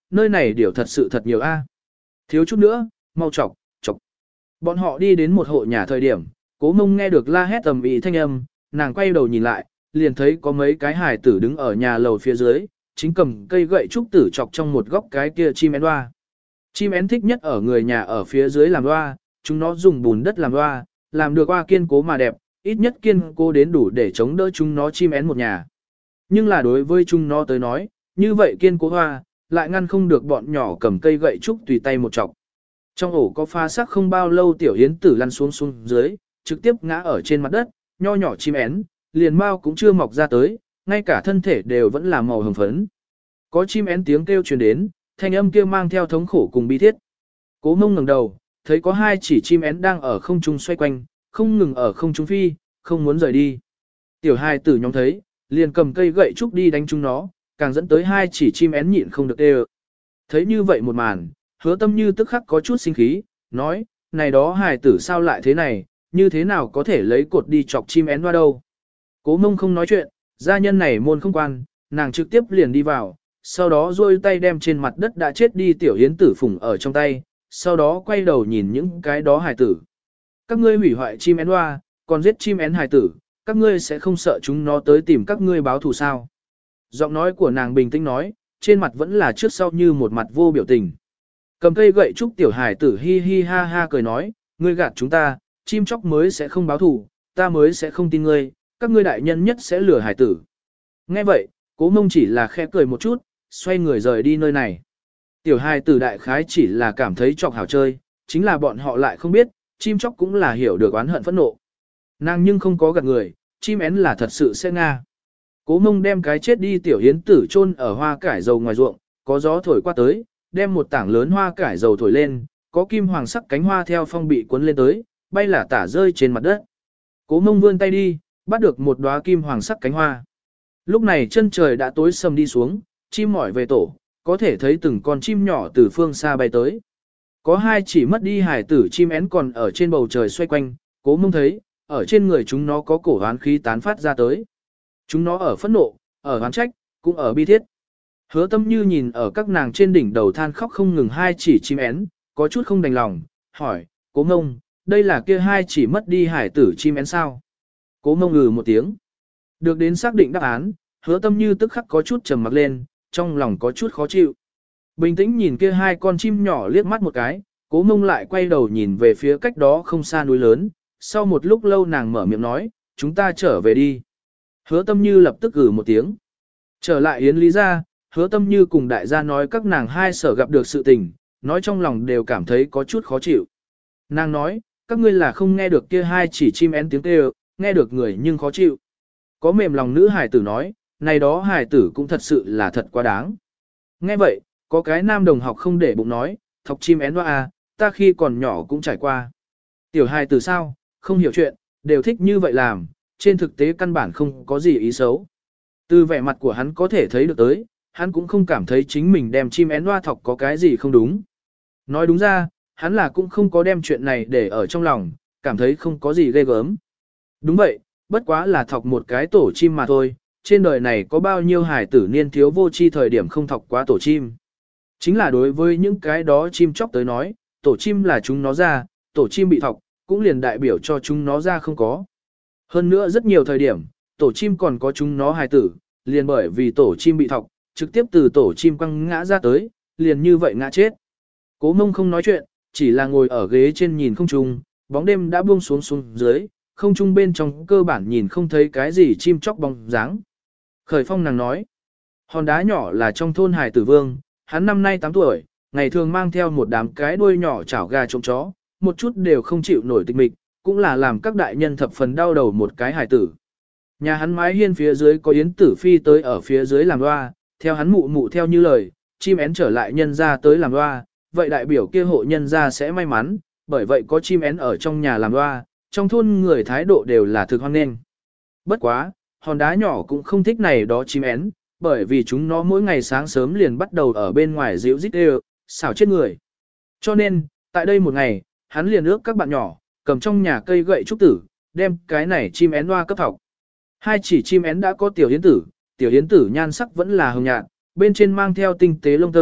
nơi này điều thật sự thật nhiều a. Thiếu chút nữa, mau chọc, chọc. Bọn họ đi đến một hộ nhà thời điểm, Cố Mông nghe được la hét tầm ý thanh âm, nàng quay đầu nhìn lại, liền thấy có mấy cái hài tử đứng ở nhà lầu phía dưới, chính cầm cây gậy trúc tử chọc trong một góc cái kia chim én hoa. Chim én thích nhất ở người nhà ở phía dưới làm hoa, chúng nó dùng bùn đất làm hoa, làm được hoa kiên cố mà đẹp, ít nhất kiên cố đến đủ để chống đỡ chúng nó chim én một nhà. Nhưng là đối với chúng nó tới nói, như vậy kiên cố hoa, lại ngăn không được bọn nhỏ cầm cây gậy trúc tùy tay một chọc. Trong ổ có pha sắc không bao lâu tiểu hiến tử lăn xuống xuống dưới, trực tiếp ngã ở trên mặt đất, nho nhỏ chim én, liền mao cũng chưa mọc ra tới, ngay cả thân thể đều vẫn là màu hồng phấn. Có chim én tiếng kêu truyền đến, thanh âm kia mang theo thống khổ cùng bi thiết. Cố Mông ngẩng đầu, thấy có hai chỉ chim én đang ở không trung xoay quanh, không ngừng ở không trung phi, không muốn rời đi. Tiểu hài tử nhóm thấy, liền cầm cây gậy trúc đi đánh chúng nó, càng dẫn tới hai chỉ chim én nhịn không được đê. Thấy như vậy một màn, Hứa Tâm Như tức khắc có chút sinh khí, nói, này đó hài tử sao lại thế này, như thế nào có thể lấy cột đi chọc chim én hoa đâu. Cố Mông không nói chuyện, gia nhân này môn không quan, nàng trực tiếp liền đi vào, sau đó duỗi tay đem trên mặt đất đã chết đi tiểu hiến tử phủng ở trong tay, sau đó quay đầu nhìn những cái đó hài tử. Các ngươi hủy hoại chim én hoa, còn giết chim én hài tử, các ngươi sẽ không sợ chúng nó tới tìm các ngươi báo thù sao. Giọng nói của nàng bình tĩnh nói, trên mặt vẫn là trước sau như một mặt vô biểu tình. Cầm cây gậy trúc tiểu hài tử hi hi ha ha cười nói, ngươi gạt chúng ta, chim chóc mới sẽ không báo thù, ta mới sẽ không tin ngươi, các ngươi đại nhân nhất sẽ lừa hài tử. Nghe vậy, Cố Mông chỉ là khẽ cười một chút, xoay người rời đi nơi này. Tiểu hài tử đại khái chỉ là cảm thấy chọc hảo chơi, chính là bọn họ lại không biết, chim chóc cũng là hiểu được oán hận phẫn nộ. Nàng nhưng không có gạt người, chim én là thật sự sẽ nga. Cố Mông đem cái chết đi tiểu hiến tử chôn ở hoa cải dầu ngoài ruộng, có gió thổi qua tới, đem một tảng lớn hoa cải dầu thổi lên, có kim hoàng sắc cánh hoa theo phong bị cuốn lên tới, bay lả tả rơi trên mặt đất. Cố Mông vươn tay đi, bắt được một đóa kim hoàng sắc cánh hoa. Lúc này chân trời đã tối sầm đi xuống, chim mỏi về tổ, có thể thấy từng con chim nhỏ từ phương xa bay tới. Có hai chỉ mất đi hải tử chim én còn ở trên bầu trời xoay quanh, Cố Mông thấy, ở trên người chúng nó có cổ oán khí tán phát ra tới. Chúng nó ở phẫn nộ, ở oán trách, cũng ở bi thiết. Hứa Tâm Như nhìn ở các nàng trên đỉnh đầu than khóc không ngừng hai chỉ chim én, có chút không đành lòng, hỏi, Cố Mông, đây là kia hai chỉ mất đi hải tử chim én sao? Cố Mông ngừ một tiếng. Được đến xác định đáp án, Hứa Tâm Như tức khắc có chút trầm mặc lên, trong lòng có chút khó chịu. Bình tĩnh nhìn kia hai con chim nhỏ liếc mắt một cái, Cố Mông lại quay đầu nhìn về phía cách đó không xa núi lớn, sau một lúc lâu nàng mở miệng nói, chúng ta trở về đi. Hứa Tâm Như lập tức gừ một tiếng. Trở lại Yến Lý gia, Hứa Tâm Như cùng đại gia nói các nàng hai sở gặp được sự tình, nói trong lòng đều cảm thấy có chút khó chịu. Nàng nói, các ngươi là không nghe được kia hai chỉ chim én tiếng kêu, nghe được người nhưng khó chịu. Có mềm lòng nữ hài tử nói, này đó hài tử cũng thật sự là thật quá đáng. Nghe vậy, có cái nam đồng học không để bụng nói, thọc chim én hoa à, ta khi còn nhỏ cũng trải qua. Tiểu hài tử sao, không hiểu chuyện, đều thích như vậy làm, trên thực tế căn bản không có gì ý xấu. Từ vẻ mặt của hắn có thể thấy được tới, hắn cũng không cảm thấy chính mình đem chim én hoa thọc có cái gì không đúng. Nói đúng ra, hắn là cũng không có đem chuyện này để ở trong lòng, cảm thấy không có gì ghê gớm. Đúng vậy, bất quá là thọc một cái tổ chim mà thôi, trên đời này có bao nhiêu hải tử niên thiếu vô tri thời điểm không thọc quá tổ chim. Chính là đối với những cái đó chim chóc tới nói, tổ chim là chúng nó ra, tổ chim bị thọc, cũng liền đại biểu cho chúng nó ra không có. Hơn nữa rất nhiều thời điểm, tổ chim còn có chúng nó hài tử, liền bởi vì tổ chim bị thọc, trực tiếp từ tổ chim quăng ngã ra tới, liền như vậy ngã chết. Cố Mông không nói chuyện, chỉ là ngồi ở ghế trên nhìn không trung, bóng đêm đã buông xuống xuống dưới, không trung bên trong cơ bản nhìn không thấy cái gì chim chóc bóng dáng. Khởi Phong nàng nói, hòn đá nhỏ là trong thôn Hải Tử Vương, hắn năm nay tám tuổi, ngày thường mang theo một đám cái đuôi nhỏ chảo gà trống chó, một chút đều không chịu nổi tịch mịch, cũng là làm các đại nhân thập phần đau đầu một cái hải tử. Nhà hắn mái hiên phía dưới có yến tử phi tới ở phía dưới làm loa, theo hắn mụ mụ theo như lời, chim én trở lại nhân ra tới làm loa, vậy đại biểu kia hộ nhân ra sẽ may mắn, bởi vậy có chim én ở trong nhà làm loa, trong thôn người thái độ đều là thực hoan nghênh. Bất quá, hòn đá nhỏ cũng không thích này đó chim én, bởi vì chúng nó mỗi ngày sáng sớm liền bắt đầu ở bên ngoài ríu rít đều, xảo chết người. Cho nên, tại đây một ngày, hắn liền ước các bạn nhỏ, cầm trong nhà cây gậy trúc tử, đem cái này chim én hoa cấp thọc. Hai chỉ chim én đã có tiểu yến tử, tiểu yến tử nhan sắc vẫn là hồng nhạt, bên trên mang theo tinh tế lông tơ,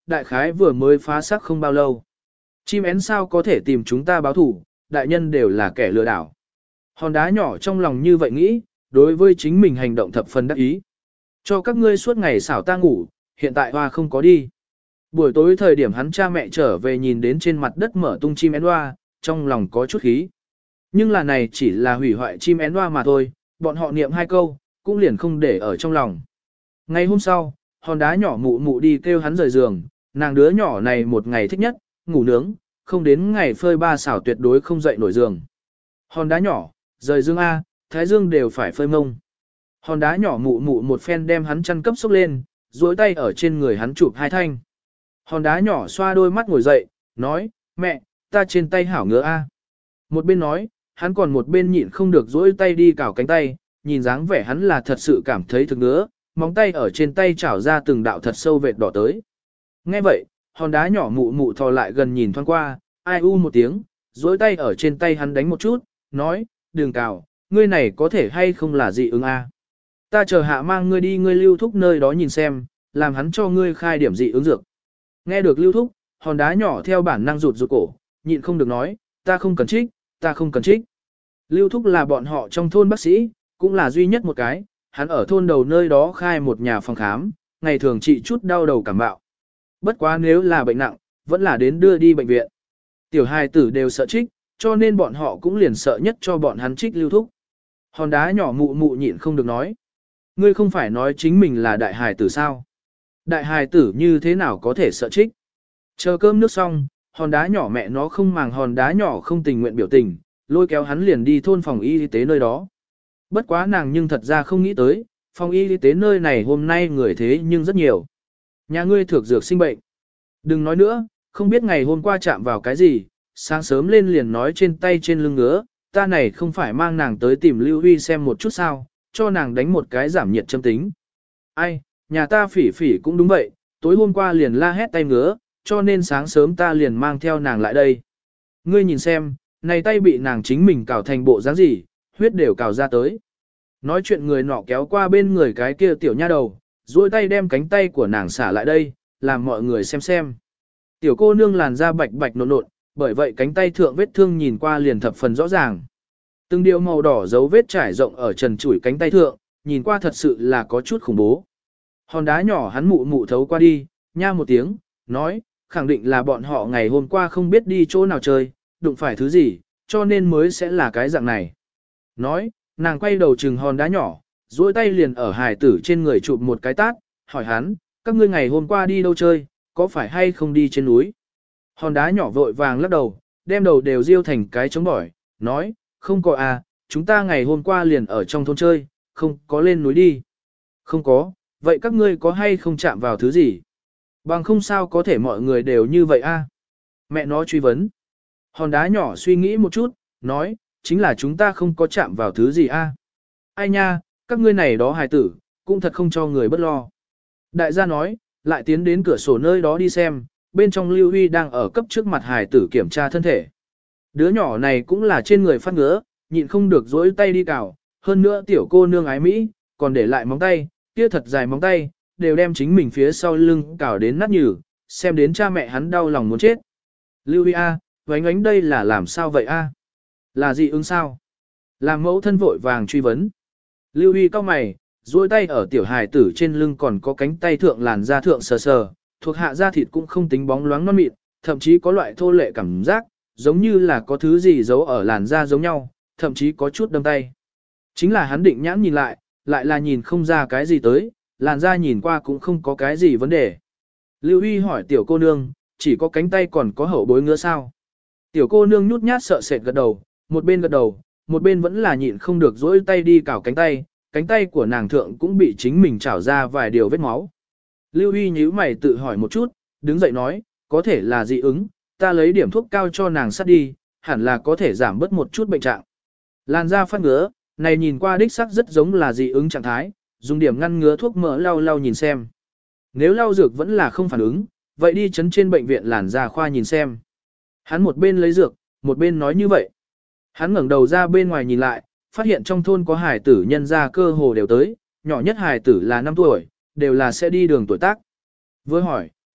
đại khái vừa mới phá xác không bao lâu. Chim én sao có thể tìm chúng ta báo thủ, đại nhân đều là kẻ lừa đảo. Hòn đá nhỏ trong lòng như vậy nghĩ, đối với chính mình hành động thập phần đắc ý. Cho các ngươi suốt ngày xảo ta ngủ, hiện tại hoa không có đi. Buổi tối thời điểm hắn cha mẹ trở về nhìn đến trên mặt đất mở tung chim én hoa, trong lòng có chút khí. Nhưng là này chỉ là hủy hoại chim én hoa mà thôi, bọn họ niệm hai câu, cũng liền không để ở trong lòng. Ngày hôm sau, hòn đá nhỏ mụ mụ đi kêu hắn rời giường, nàng đứa nhỏ này một ngày thích nhất, ngủ nướng, không đến ngày phơi ba xảo tuyệt đối không dậy nổi giường. Hòn đá nhỏ, rời dương A, thái dương đều phải phơi mông. Hòn đá nhỏ mụ mụ một phen đem hắn chăn cấp sốc lên, duỗi tay ở trên người hắn chụp hai thanh. Hòn đá nhỏ xoa đôi mắt ngồi dậy, nói, mẹ, ta trên tay hảo ngứa A. Một bên nói, hắn còn một bên nhịn không được duỗi tay đi cào cánh tay, nhìn dáng vẻ hắn là thật sự cảm thấy thực ngứa, móng tay ở trên tay chảo ra từng đạo thật sâu vệt đỏ tới. Nghe vậy, hòn đá nhỏ mụ mụ thò lại gần nhìn thoáng qua, ai u một tiếng, duỗi tay ở trên tay hắn đánh một chút, nói, đừng cào, ngươi này có thể hay không là dị ứng A. Ta chờ hạ mang ngươi đi ngươi lưu thúc nơi đó nhìn xem, làm hắn cho ngươi khai điểm dị ứng dược. Nghe được lưu thúc, hòn đá nhỏ theo bản năng rụt rụt cổ, nhịn không được nói, ta không cần trích, ta không cần trích. Lưu thúc là bọn họ trong thôn bác sĩ, cũng là duy nhất một cái, hắn ở thôn đầu nơi đó khai một nhà phòng khám, ngày thường trị chút đau đầu cảm bạo. Bất quá nếu là bệnh nặng, vẫn là đến đưa đi bệnh viện. Tiểu hài tử đều sợ trích, cho nên bọn họ cũng liền sợ nhất cho bọn hắn trích lưu thúc. Hòn đá nhỏ mụ mụ nhịn không được nói. Ngươi không phải nói chính mình là đại hài tử sao? Đại hài tử như thế nào có thể sợ trích? Chờ cơm nước xong, hòn đá nhỏ mẹ nó không màng hòn đá nhỏ không tình nguyện biểu tình, lôi kéo hắn liền đi thôn phòng y tế nơi đó. Bất quá nàng nhưng thật ra không nghĩ tới, phòng y tế nơi này hôm nay người thế nhưng rất nhiều. Nhà ngươi thược dược sinh bệnh. Đừng nói nữa, không biết ngày hôm qua chạm vào cái gì, sáng sớm lên liền nói trên tay trên lưng ngứa, ta này không phải mang nàng tới tìm Lưu Huy xem một chút sao, cho nàng đánh một cái giảm nhiệt châm tính. Ai, nhà ta phỉ phỉ cũng đúng vậy, tối hôm qua liền la hét tay ngứa, cho nên sáng sớm ta liền mang theo nàng lại đây. Ngươi nhìn xem, này tay bị nàng chính mình cào thành bộ dáng gì, huyết đều cào ra tới. Nói chuyện người nọ kéo qua bên người cái kia tiểu nha đầu, duỗi tay đem cánh tay của nàng xả lại đây, làm mọi người xem xem. Tiểu cô nương làn da bạch bạch nộn nộn, bởi vậy cánh tay thượng vết thương nhìn qua liền thập phần rõ ràng. Từng điều màu đỏ dấu vết trải rộng ở trần trụi cánh tay thượng, nhìn qua thật sự là có chút khủng bố. Hòn đá nhỏ hắn mụ mụ thấu qua đi, nha một tiếng, nói, khẳng định là bọn họ ngày hôm qua không biết đi chỗ nào chơi, đụng phải thứ gì, cho nên mới sẽ là cái dạng này. Nói, nàng quay đầu trừng hòn đá nhỏ, duỗi tay liền ở hài tử trên người chụp một cái tát, hỏi hắn, các ngươi ngày hôm qua đi đâu chơi, có phải hay không đi trên núi? Hòn đá nhỏ vội vàng lắc đầu, đem đầu đều riêu thành cái chống bỏi, nói, không có à, chúng ta ngày hôm qua liền ở trong thôn chơi, không có lên núi đi. Không có, vậy các ngươi có hay không chạm vào thứ gì? Bằng không sao có thể mọi người đều như vậy a? Mẹ nó truy vấn. Hòn đá nhỏ suy nghĩ một chút, nói, chính là chúng ta không có chạm vào thứ gì a. Ai nha, các ngươi này đó hài tử, cũng thật không cho người bất lo. Đại gia nói, lại tiến đến cửa sổ nơi đó đi xem, bên trong Lưu Huy đang ở cấp trước mặt hài tử kiểm tra thân thể. Đứa nhỏ này cũng là trên người phát ngứa, nhịn không được dối tay đi cào, hơn nữa tiểu cô nương ái Mỹ, còn để lại móng tay, kia thật dài móng tay, đều đem chính mình phía sau lưng cào đến nát nhừ, xem đến cha mẹ hắn đau lòng muốn chết. Lưu Huy A, vánh ánh đây là làm sao vậy A? Là dị ứng sao? Làm mẫu thân vội vàng truy vấn. Lưu Huy cau mày, duỗi tay ở tiểu hài tử trên lưng còn có cánh tay thượng làn da thượng sờ sờ, thuộc hạ da thịt cũng không tính bóng loáng non mịn, thậm chí có loại thô lệ cảm giác, giống như là có thứ gì giấu ở làn da giống nhau, thậm chí có chút đâm tay. Chính là hắn định nhãn nhìn lại, lại là nhìn không ra cái gì tới, làn da nhìn qua cũng không có cái gì vấn đề. Lưu Huy hỏi tiểu cô nương, chỉ có cánh tay còn có hậu bối ngứa sao? Tiểu cô nương nhút nhát sợ sệt gật đầu, một bên gật đầu, một bên vẫn là nhịn không được dỗi tay đi cào cánh tay, cánh tay của nàng thượng cũng bị chính mình chảo ra vài điều vết máu. Lưu Huy nhíu mày tự hỏi một chút, đứng dậy nói, có thể là dị ứng, ta lấy điểm thuốc cao cho nàng sát đi, hẳn là có thể giảm bớt một chút bệnh trạng. Làn da phát ngứa, này nhìn qua đích sắc rất giống là dị ứng trạng thái, dùng điểm ngăn ngứa thuốc mỡ lau lau nhìn xem. Nếu lau dược vẫn là không phản ứng, vậy đi chấn trên bệnh viện làn da khoa nhìn xem. Hắn một bên lấy dược, một bên nói như vậy. Hắn ngẩng đầu ra bên ngoài nhìn lại, phát hiện trong thôn có hài tử nhân ra cơ hồ đều tới, nhỏ nhất hài tử là năm tuổi, đều là sẽ đi đường tuổi tác. Vừa hỏi,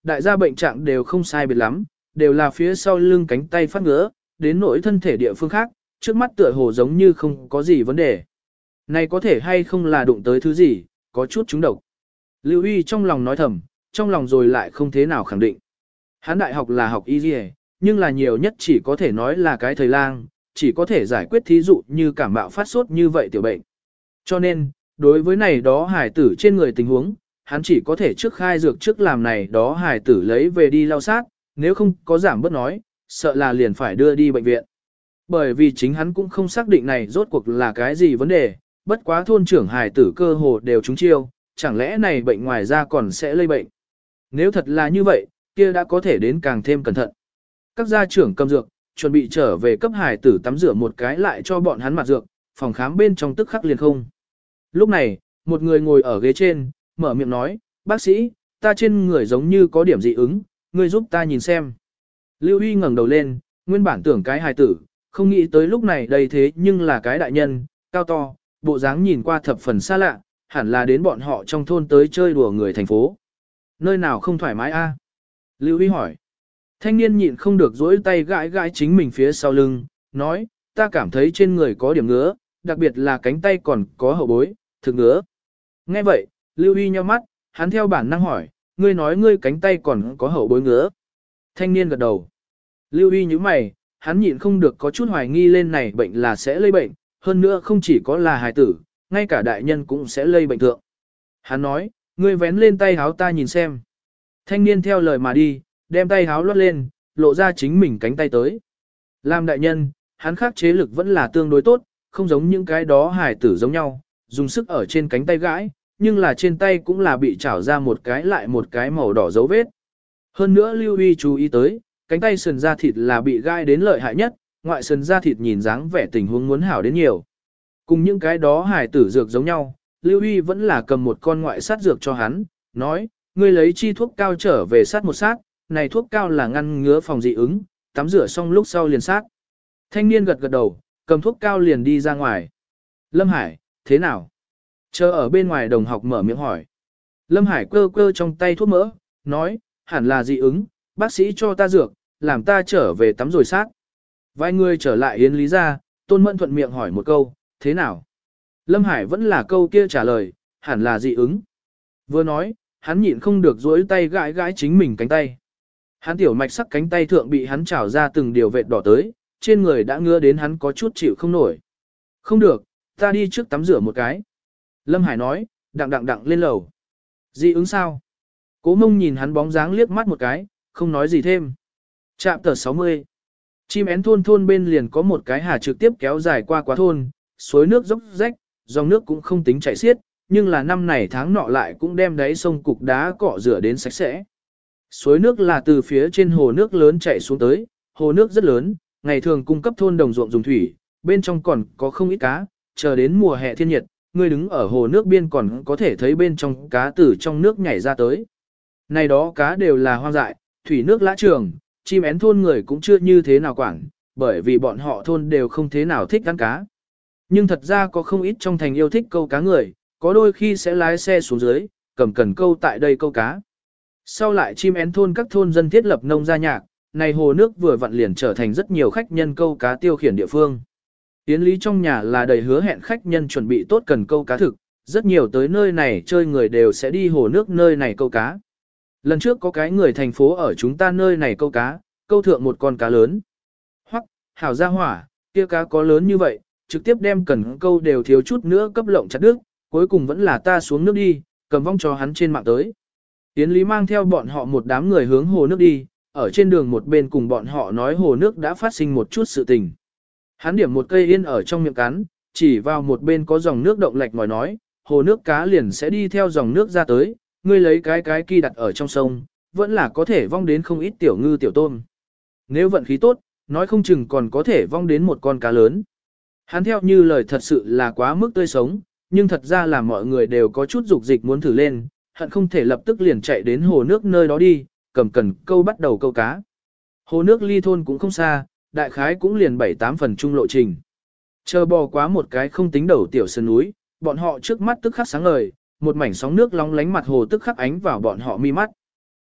đại gia bệnh trạng đều không sai biệt lắm, đều là phía sau lưng cánh tay phát ngứa, đến nỗi thân thể địa phương khác, trước mắt tựa hồ giống như không có gì vấn đề. Này có thể hay không là đụng tới thứ gì, có chút trúng độc. Lưu Huy trong lòng nói thầm, trong lòng rồi lại không thế nào khẳng định. Hắn đại học là học y dì, nhưng là nhiều nhất chỉ có thể nói là cái thầy lang, chỉ có thể giải quyết thí dụ như cảm mạo phát sốt như vậy tiểu bệnh. Cho nên, đối với này đó hải tử trên người tình huống, hắn chỉ có thể trước khai dược trước làm này đó hải tử lấy về đi lau sát, nếu không có giảm bớt nói, sợ là liền phải đưa đi bệnh viện. Bởi vì chính hắn cũng không xác định này rốt cuộc là cái gì vấn đề, bất quá thôn trưởng hải tử cơ hồ đều trúng chiêu, chẳng lẽ này bệnh ngoài ra còn sẽ lây bệnh. Nếu thật là như vậy, kia đã có thể đến càng thêm cẩn thận. Các gia trưởng cầm dược, chuẩn bị trở về cấp hải tử tắm rửa một cái lại cho bọn hắn mặt dược, phòng khám bên trong tức khắc liền không. Lúc này, một người ngồi ở ghế trên, mở miệng nói, bác sĩ, ta trên người giống như có điểm dị ứng, ngươi giúp ta nhìn xem. Lưu Huy ngẩng đầu lên, nguyên bản tưởng cái hài tử, không nghĩ tới lúc này đây thế nhưng là cái đại nhân, cao to, bộ dáng nhìn qua thập phần xa lạ, hẳn là đến bọn họ trong thôn tới chơi đùa người thành phố. Nơi nào không thoải mái a? Lưu Huy hỏi. Thanh niên nhịn không được dỗi tay gãi gãi chính mình phía sau lưng, nói, ta cảm thấy trên người có điểm ngứa, đặc biệt là cánh tay còn có hậu bối, thực ngứa. Nghe vậy, Lưu Huy nhíu mắt, hắn theo bản năng hỏi, ngươi nói ngươi cánh tay còn có hậu bối ngứa. Thanh niên gật đầu. Lưu Huy nhíu mày, hắn nhịn không được có chút hoài nghi lên này bệnh là sẽ lây bệnh, hơn nữa không chỉ có là hài tử, ngay cả đại nhân cũng sẽ lây bệnh thượng. Hắn nói, ngươi vén lên tay háo ta nhìn xem. Thanh niên theo lời mà đi, đem tay háo lót lên, lộ ra chính mình cánh tay tới. Làm đại nhân, hắn khắc chế lực vẫn là tương đối tốt, không giống những cái đó hài tử giống nhau, dùng sức ở trên cánh tay gãi, nhưng là trên tay cũng là bị trảo ra một cái lại một cái màu đỏ dấu vết. Hơn nữa Lưu Huy chú ý tới, cánh tay sườn da thịt là bị gai đến lợi hại nhất, ngoại sườn da thịt nhìn dáng vẻ tình huống muốn hảo đến nhiều. Cùng những cái đó hài tử dược giống nhau, Lưu Huy vẫn là cầm một con ngoại sát dược cho hắn, nói, ngươi lấy chi thuốc cao trở về sát một sát, này thuốc cao là ngăn ngứa phòng dị ứng, tắm rửa xong lúc sau liền sát. Thanh niên gật gật đầu, cầm thuốc cao liền đi ra ngoài. Lâm Hải, thế nào? Chờ ở bên ngoài đồng học mở miệng hỏi. Lâm Hải cơ cơ trong tay thuốc mỡ, nói, hẳn là dị ứng, bác sĩ cho ta dược, làm ta trở về tắm rồi sát. Vài người trở lại Yến Lý ra, Tôn Mẫn thuận miệng hỏi một câu, thế nào? Lâm Hải vẫn là câu kia trả lời, hẳn là dị ứng. Vừa nói, hắn nhịn không được duỗi tay gãi gãi chính mình cánh tay. Hắn tiểu mạch sắc cánh tay thượng bị hắn trào ra từng điều vệt đỏ tới, trên người đã ngứa đến hắn có chút chịu không nổi. Không được, ta đi trước tắm rửa một cái. Lâm Hải nói, đặng đặng đặng lên lầu. Dị ứng sao? Cố Mông nhìn hắn bóng dáng liếc mắt một cái, không nói gì thêm. Trạm tờ sáu mươi. Chim én thôn thôn bên liền có một cái hà trực tiếp kéo dài qua quá thôn, suối nước dốc rách, dòng nước cũng không tính chảy xiết, nhưng là năm này tháng nọ lại cũng đem đáy sông cục đá cọ rửa đến sạch sẽ. Suối nước là từ phía trên hồ nước lớn chảy xuống tới, hồ nước rất lớn, ngày thường cung cấp thôn đồng ruộng dùng thủy, bên trong còn có không ít cá, chờ đến mùa hè thiên nhiệt, người đứng ở hồ nước biên còn có thể thấy bên trong cá từ trong nước nhảy ra tới. Này đó cá đều là hoang dại, thủy nước lã trường, chim én thôn người cũng chưa như thế nào quản, bởi vì bọn họ thôn đều không thế nào thích ăn cá. Nhưng thật ra có không ít trong thành yêu thích câu cá người, có đôi khi sẽ lái xe xuống dưới, cầm cần câu tại đây câu cá. Sau lại chim én thôn các thôn dân thiết lập nông gia nhạc, này hồ nước vừa vặn liền trở thành rất nhiều khách nhân câu cá tiêu khiển địa phương. Yến Lý trong nhà là đầy hứa hẹn khách nhân chuẩn bị tốt cần câu cá thực, rất nhiều tới nơi này chơi người đều sẽ đi hồ nước nơi này câu cá. Lần trước có cái người thành phố ở chúng ta nơi này câu cá, câu thượng một con cá lớn. Hoắc, hảo gia hỏa, kia cá có lớn như vậy, trực tiếp đem cần câu đều thiếu chút nữa cấp lộng chặt đứt, cuối cùng vẫn là ta xuống nước đi, cầm vong cho hắn trên mạng tới. Yến Lý mang theo bọn họ một đám người hướng hồ nước đi, ở trên đường một bên cùng bọn họ nói hồ nước đã phát sinh một chút sự tình. Hắn điểm một cây yên ở trong miệng cắn, chỉ vào một bên có dòng nước động lạch ngòi nói, hồ nước cá liền sẽ đi theo dòng nước ra tới, ngươi lấy cái cái kia đặt ở trong sông, vẫn là có thể vong đến không ít tiểu ngư tiểu tôm. Nếu vận khí tốt, nói không chừng còn có thể vong đến một con cá lớn. Hắn theo như lời thật sự là quá mức tươi sống, nhưng thật ra là mọi người đều có chút dục dịch muốn thử lên, hận không thể lập tức liền chạy đến hồ nước nơi đó đi, cầm cần câu bắt đầu câu cá. Hồ nước ly thôn cũng không xa, đại khái cũng liền bảy tám phần trung lộ trình. Chờ bò quá một cái không tính đầu tiểu sơn núi, bọn họ trước mắt tức khắc sáng ngời, một mảnh sóng nước long lánh mặt hồ tức khắc ánh vào bọn họ mi mắt.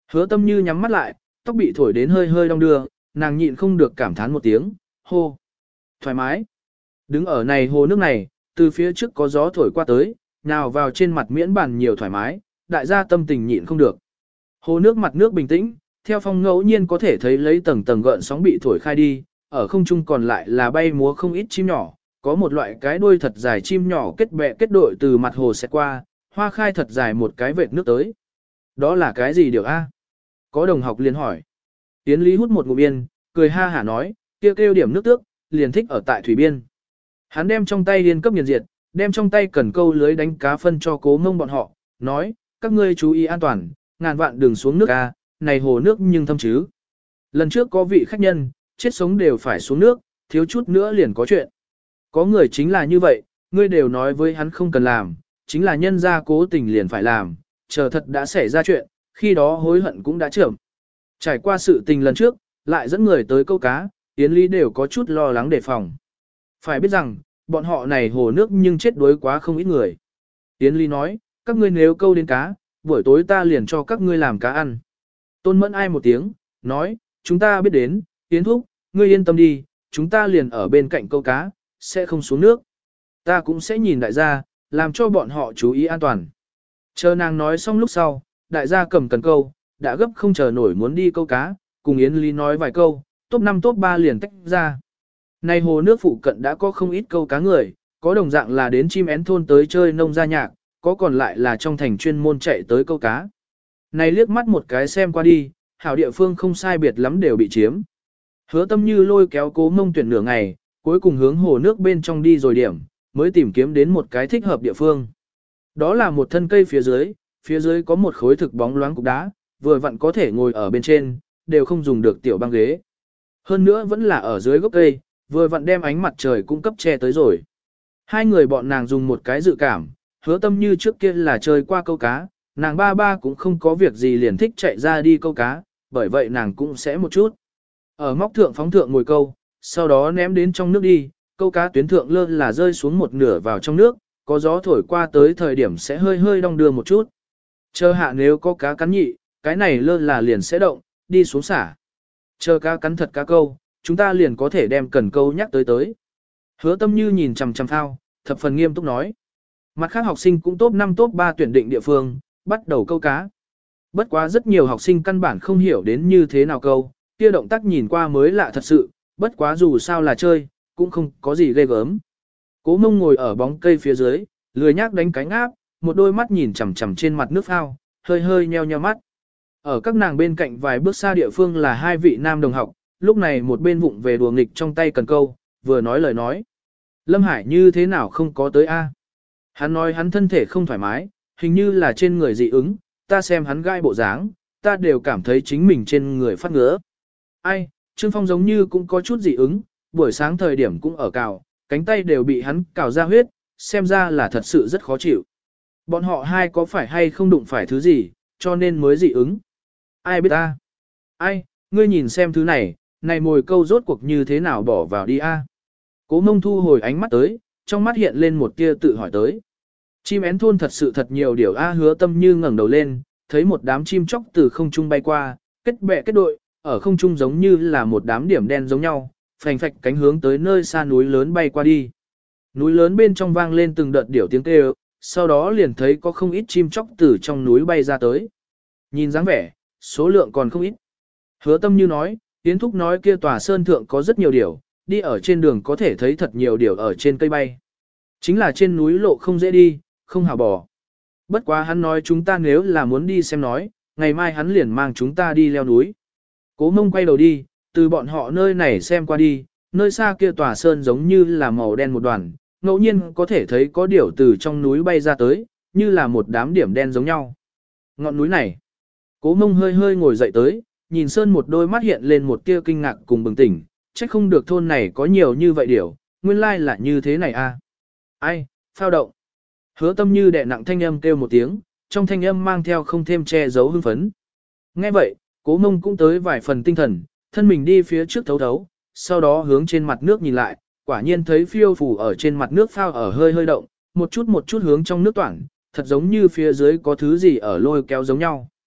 Hứa tâm như nhắm mắt lại, tóc bị thổi đến hơi hơi đong đưa, nàng nhịn không được cảm thán một tiếng, hô. Thoải mái. Đứng ở này hồ nước này, từ phía trước có gió thổi qua tới, nào vào trên mặt miễn bàn nhiều thoải mái, đại gia tâm tình nhịn không được. Hồ nước mặt nước bình tĩnh, theo phong ngẫu nhiên có thể thấy lấy tầng tầng gợn sóng bị thổi khai đi, ở không trung còn lại là bay múa không ít chim nhỏ, có một loại cái đuôi thật dài chim nhỏ kết bè kết đội từ mặt hồ sẽ qua, hoa khai thật dài một cái vệt nước tới. Đó là cái gì điều A? Có đồng học liền hỏi. Tiến Lý hút một ngụm yên, cười ha hả nói, kêu kêu điểm nước tước, liền thích ở tại thủy biên. Hắn đem trong tay liên cấp nghiền diệt, đem trong tay cần câu lưới đánh cá phân cho Cố Mông bọn họ, nói, các ngươi chú ý an toàn, ngàn vạn đừng xuống nước a, này hồ nước nhưng thâm chứ. Lần trước có vị khách nhân, chết sống đều phải xuống nước, thiếu chút nữa liền có chuyện. Có người chính là như vậy, ngươi đều nói với hắn không cần làm, chính là nhân ra cố tình liền phải làm, chờ thật đã xảy ra chuyện, khi đó hối hận cũng đã chậm. Trải qua sự tình lần trước, lại dẫn người tới câu cá, Yến Lý đều có chút lo lắng đề phòng. Phải biết rằng, bọn họ này hồ nước nhưng chết đuối quá không ít người. Yến Lý nói, các ngươi nếu câu đến cá, buổi tối ta liền cho các ngươi làm cá ăn. Tôn Mẫn ai một tiếng, nói, chúng ta biết đến, Yến Thúc, ngươi yên tâm đi, chúng ta liền ở bên cạnh câu cá, sẽ không xuống nước. Ta cũng sẽ nhìn đại gia, làm cho bọn họ chú ý an toàn. Chờ nàng nói xong lúc sau, đại gia cầm cần câu, đã gấp không chờ nổi muốn đi câu cá, cùng Yến Lý nói vài câu, top năm top ba liền tách ra. Này hồ nước phụ cận đã có không ít câu cá người, có đồng dạng là đến chim én thôn tới chơi nông gia nhạc, có còn lại là trong thành chuyên môn chạy tới câu cá. Này liếc mắt một cái xem qua đi, hảo địa phương không sai biệt lắm đều bị chiếm. Hứa Tâm Như lôi kéo Cố Mông tuyển nửa ngày, cuối cùng hướng hồ nước bên trong đi rồi điểm, mới tìm kiếm đến một cái thích hợp địa phương. Đó là một thân cây phía dưới, phía dưới có một khối thực bóng loáng cục đá, vừa vặn có thể ngồi ở bên trên, đều không dùng được tiểu băng ghế. Hơn nữa vẫn là ở dưới gốc cây, vừa vặn đem ánh mặt trời cung cấp che tới rồi. Hai người bọn nàng dùng một cái dự cảm, Hứa Tâm Như trước kia là chơi qua câu cá, nàng ba ba cũng không có việc gì liền thích chạy ra đi câu cá, bởi vậy nàng cũng sẽ một chút. Ở móc thượng phóng thượng ngồi câu, sau đó ném đến trong nước đi, câu cá tuyến thượng lơ là rơi xuống một nửa vào trong nước, có gió thổi qua tới thời điểm sẽ hơi hơi đong đưa một chút. Chờ hạ nếu có cá cắn nhị, cái này lơ là liền sẽ động, đi xuống xả. Chờ cá cắn thật cá câu, chúng ta liền có thể đem cần câu nhắc tới tới. Hứa Tâm Như nhìn chằm chằm phao, thập phần nghiêm túc nói. Mặt khác học sinh cũng top năm top ba tuyển định địa phương, bắt đầu câu cá. Bất quá rất nhiều học sinh căn bản không hiểu đến như thế nào câu, kia động tác nhìn qua mới lạ thật sự, bất quá dù sao là chơi, cũng không có gì ghê gớm. Cố Mông ngồi ở bóng cây phía dưới, lười nhác đánh cánh áp, một đôi mắt nhìn chằm chằm trên mặt nước phao, hơi hơi nheo nheo mắt. Ở các nàng bên cạnh vài bước xa địa phương là hai vị nam đồng học, lúc này một bên vụng về đùa nghịch trong tay cần câu, vừa nói lời nói. Lâm Hải như thế nào không có tới a? Hắn nói hắn thân thể không thoải mái, hình như là trên người dị ứng, ta xem hắn gai bộ dáng, ta đều cảm thấy chính mình trên người phát ngứa. Ai, Trương Phong giống như cũng có chút dị ứng, buổi sáng thời điểm cũng ở cào, cánh tay đều bị hắn cào ra huyết, xem ra là thật sự rất khó chịu. Bọn họ hai có phải hay không đụng phải thứ gì, cho nên mới dị ứng. Ai biết ta? Ai, ngươi nhìn xem thứ này, này mồi câu rốt cuộc như thế nào bỏ vào đi a? Cố Mông thu hồi ánh mắt tới, trong mắt hiện lên một tia tự hỏi tới. Chim én thôn thật sự thật nhiều điều a. Hứa Tâm Như ngẩng đầu lên, thấy một đám chim chóc từ không trung bay qua, kết bè kết đội, ở không trung giống như là một đám điểm đen giống nhau, phành phạch cánh hướng tới nơi xa núi lớn bay qua đi. Núi lớn bên trong vang lên từng đợt điểu tiếng kêu, sau đó liền thấy có không ít chim chóc từ trong núi bay ra tới. Nhìn dáng vẻ, số lượng còn không ít. Hứa Tâm Như nói, Yến Thúc nói kia tòa sơn thượng có rất nhiều điểu, đi ở trên đường có thể thấy thật nhiều điểu ở trên cây bay. Chính là trên núi lộ không dễ đi, không hảo bỏ. Bất quá hắn nói chúng ta nếu là muốn đi xem nói, ngày mai hắn liền mang chúng ta đi leo núi. Cố Mông quay đầu đi, từ bọn họ nơi này xem qua đi, nơi xa kia tòa sơn giống như là màu đen một đoàn, ngẫu nhiên có thể thấy có điểu từ trong núi bay ra tới, như là một đám điểm đen giống nhau. Ngọn núi này, Cố Mông hơi hơi ngồi dậy tới, nhìn sơn một đôi mắt hiện lên một tia kinh ngạc cùng bừng tỉnh, trách không được thôn này có nhiều như vậy điểu, nguyên lai là như thế này a. Ai, phao động. Hứa Tâm Như đè nặng thanh âm kêu một tiếng, trong thanh âm mang theo không thêm che giấu hưng phấn. Nghe vậy, Cố Mông cũng tới vài phần tinh thần, thân mình đi phía trước thấu thấu, sau đó hướng trên mặt nước nhìn lại, quả nhiên thấy phiêu phù ở trên mặt nước phao ở hơi hơi động, một chút một chút hướng trong nước toảng, thật giống như phía dưới có thứ gì ở lôi kéo giống nhau.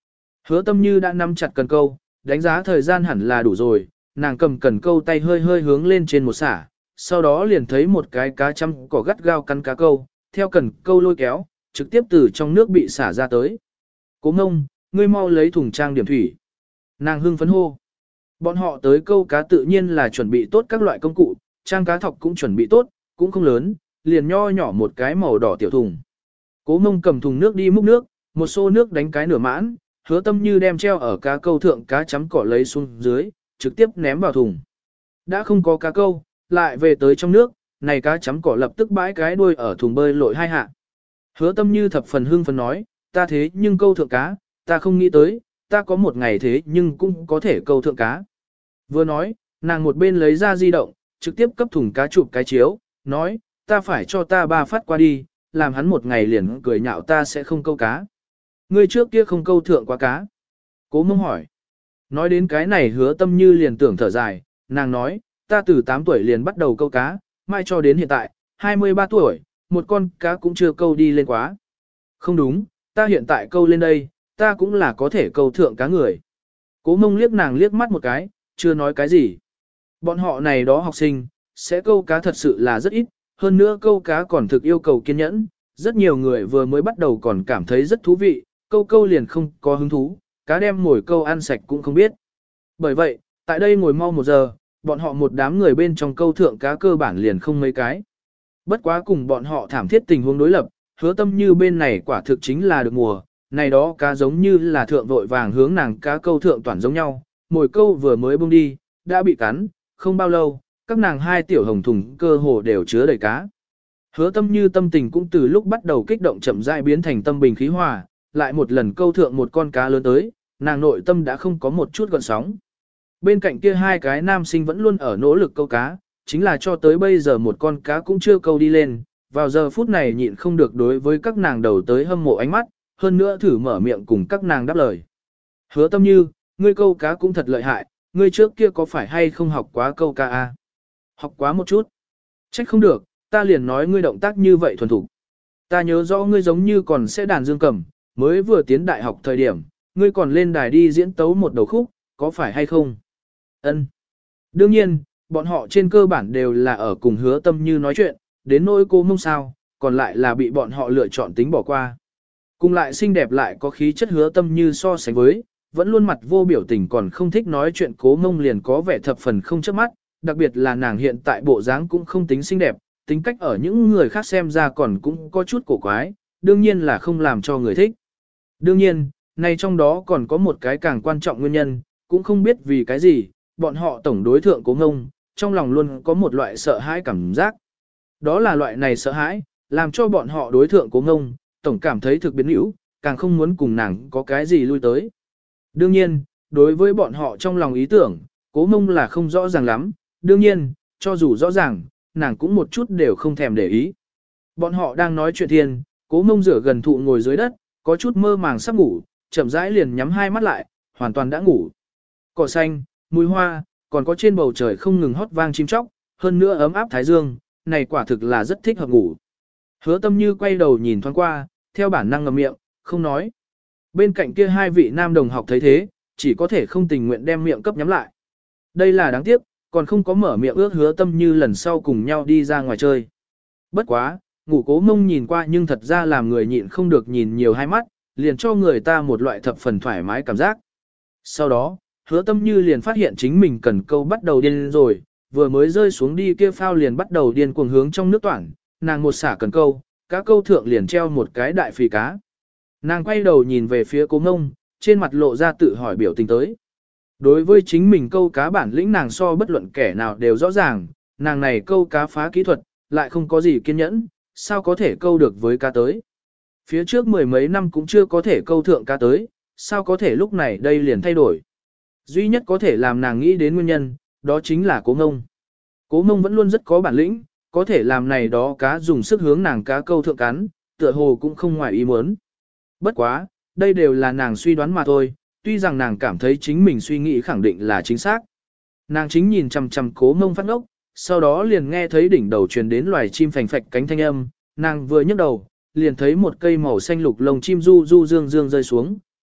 Hứa tâm như đã nắm chặt cần câu, đánh giá thời gian hẳn là đủ rồi, nàng cầm cần câu tay hơi hơi hướng lên trên một xả, sau đó liền thấy một cái cá chăm cỏ gắt gao cắn cá câu, theo cần câu lôi kéo, trực tiếp từ trong nước bị xả ra tới. Cố Ngông, ngươi mau lấy thùng trang điểm thủy. Nàng hưng phấn hô. Bọn họ tới câu cá tự nhiên là chuẩn bị tốt các loại công cụ, trang cá thọc cũng chuẩn bị tốt, cũng không lớn, liền nho nhỏ một cái màu đỏ tiểu thùng. Cố Ngông cầm thùng nước đi múc nước, một xô nước đánh cái nửa mãn, Hứa Tâm Như đem treo ở cá câu thượng cá chấm cỏ lấy xuống dưới, trực tiếp ném vào thùng. Đã không có cá câu, lại về tới trong nước, này cá chấm cỏ lập tức bãi cái đuôi ở thùng bơi lội hai hạ. Hứa Tâm Như thập phần hưng phấn nói, ta thế nhưng câu thượng cá, ta không nghĩ tới, ta có một ngày thế nhưng cũng có thể câu thượng cá. Vừa nói, nàng một bên lấy ra di động, trực tiếp cấp thùng cá chụp cái chiếu, nói, ta phải cho ta ba phát qua đi, làm hắn một ngày liền cười nhạo ta sẽ không câu cá. Ngươi trước kia không câu thượng quá cá. Cố Mông hỏi. Nói đến cái này Hứa Tâm Như liền tưởng thở dài, nàng nói, ta từ tám tuổi liền bắt đầu câu cá, mai cho đến hiện tại, hai mươi ba tuổi, một con cá cũng chưa câu đi lên quá. Không đúng, ta hiện tại câu lên đây, ta cũng là có thể câu thượng cá người. Cố Mông liếc nàng liếc mắt một cái, chưa nói cái gì. Bọn họ này đó học sinh, sẽ câu cá thật sự là rất ít, hơn nữa câu cá còn thực yêu cầu kiên nhẫn. Rất nhiều người vừa mới bắt đầu còn cảm thấy rất thú vị, câu câu liền không có hứng thú, cá đem ngồi câu ăn sạch cũng không biết. Bởi vậy, tại đây ngồi mau một giờ, bọn họ một đám người bên trong câu thượng cá cơ bản liền không mấy cái. Bất quá cùng bọn họ thảm thiết tình huống đối lập, Hứa Tâm Như bên này quả thực chính là được mùa, này đó cá giống như là thượng vội vàng hướng nàng cá câu thượng toàn giống nhau, mồi câu vừa mới bung đi, đã bị cắn, không bao lâu, các nàng hai tiểu hồng thùng cơ hồ đều chứa đầy cá. Hứa Tâm Như tâm tình cũng từ lúc bắt đầu kích động chậm rãi biến thành tâm bình khí hòa, lại một lần câu thượng một con cá lớn tới, nàng nội tâm đã không có một chút gợn sóng. Bên cạnh kia hai cái nam sinh vẫn luôn ở nỗ lực câu cá, chính là cho tới bây giờ một con cá cũng chưa câu đi lên, vào giờ phút này nhịn không được đối với các nàng đầu tới hâm mộ ánh mắt, hơn nữa thử mở miệng cùng các nàng đáp lời. Hứa Tâm Như, ngươi câu cá cũng thật lợi hại, ngươi trước kia có phải hay không học quá câu cá à? Học quá một chút. Trách không được, ta liền nói ngươi động tác như vậy thuần thục. Ta nhớ rõ ngươi giống như còn sẽ đàn dương cầm, mới vừa tiến đại học thời điểm, ngươi còn lên đài đi diễn tấu một đầu khúc, có phải hay không? Ân. Đương nhiên, bọn họ trên cơ bản đều là ở cùng Hứa Tâm Như nói chuyện, đến nỗi cô Mông sao, còn lại là bị bọn họ lựa chọn tính bỏ qua. Cùng lại xinh đẹp lại có khí chất Hứa Tâm Như so sánh với, vẫn luôn mặt vô biểu tình còn không thích nói chuyện Cố Mông liền có vẻ thập phần không chớp mắt, đặc biệt là nàng hiện tại bộ dáng cũng không tính xinh đẹp, tính cách ở những người khác xem ra còn cũng có chút cổ quái, đương nhiên là không làm cho người thích. Đương nhiên, này trong đó còn có một cái càng quan trọng nguyên nhân, cũng không biết vì cái gì, bọn họ tổng đối thượng Cố Mông, trong lòng luôn có một loại sợ hãi cảm giác. Đó là loại này sợ hãi, làm cho bọn họ đối thượng Cố Mông, tổng cảm thấy thực biến hữu, càng không muốn cùng nàng có cái gì lui tới. Đương nhiên, đối với bọn họ trong lòng ý tưởng, Cố Mông là không rõ ràng lắm, đương nhiên, cho dù rõ ràng, nàng cũng một chút đều không thèm để ý. Bọn họ đang nói chuyện thiên, Cố Mông rửa gần thụ ngồi dưới đất, có chút mơ màng sắp ngủ, chậm rãi liền nhắm hai mắt lại, hoàn toàn đã ngủ. Cỏ xanh, mùi hoa, còn có trên bầu trời không ngừng hót vang chim chóc, hơn nữa ấm áp thái dương, này quả thực là rất thích hợp ngủ. Hứa Tâm Như quay đầu nhìn thoáng qua, theo bản năng ngậm miệng, không nói. Bên cạnh kia hai vị nam đồng học thấy thế, chỉ có thể không tình nguyện đem miệng cấp nhắm lại. Đây là đáng tiếc, còn không có mở miệng ước Hứa Tâm Như lần sau cùng nhau đi ra ngoài chơi. Bất quá, ngủ Cố Mông nhìn qua nhưng thật ra làm người nhịn không được nhìn nhiều hai mắt, liền cho người ta một loại thập phần thoải mái cảm giác. Sau đó, Hứa Tâm Như liền phát hiện chính mình cần câu bắt đầu điên rồi, vừa mới rơi xuống đi kia phao liền bắt đầu điên cuồng hướng trong nước toản, nàng một xả cần câu, cá câu thượng liền treo một cái đại phì cá. Nàng quay đầu nhìn về phía Cố Mông, trên mặt lộ ra tự hỏi biểu tình tới. Đối với chính mình câu cá bản lĩnh nàng so bất luận kẻ nào đều rõ ràng, nàng này câu cá phá kỹ thuật, lại không có gì kiên nhẫn, sao có thể câu được với cá tới. Phía trước mười mấy năm cũng chưa có thể câu thượng cá tới, sao có thể lúc này đây liền thay đổi. Duy nhất có thể làm nàng nghĩ đến nguyên nhân, đó chính là Cố Mông. Cố Mông vẫn luôn rất có bản lĩnh, có thể làm này đó cá dùng sức hướng nàng cá câu thượng cắn, tựa hồ cũng không ngoài ý muốn. Bất quá, đây đều là nàng suy đoán mà thôi, tuy rằng nàng cảm thấy chính mình suy nghĩ khẳng định là chính xác. Nàng chính nhìn chằm chằm Cố Mông phát ngốc, sau đó liền nghe thấy đỉnh đầu truyền đến loài chim phành phạch cánh thanh âm, nàng vừa nhấc đầu, liền thấy một cây màu xanh lục lông chim du du dương dương rơi xuống,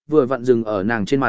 vừa vặn dừng ở nàng trên mặt.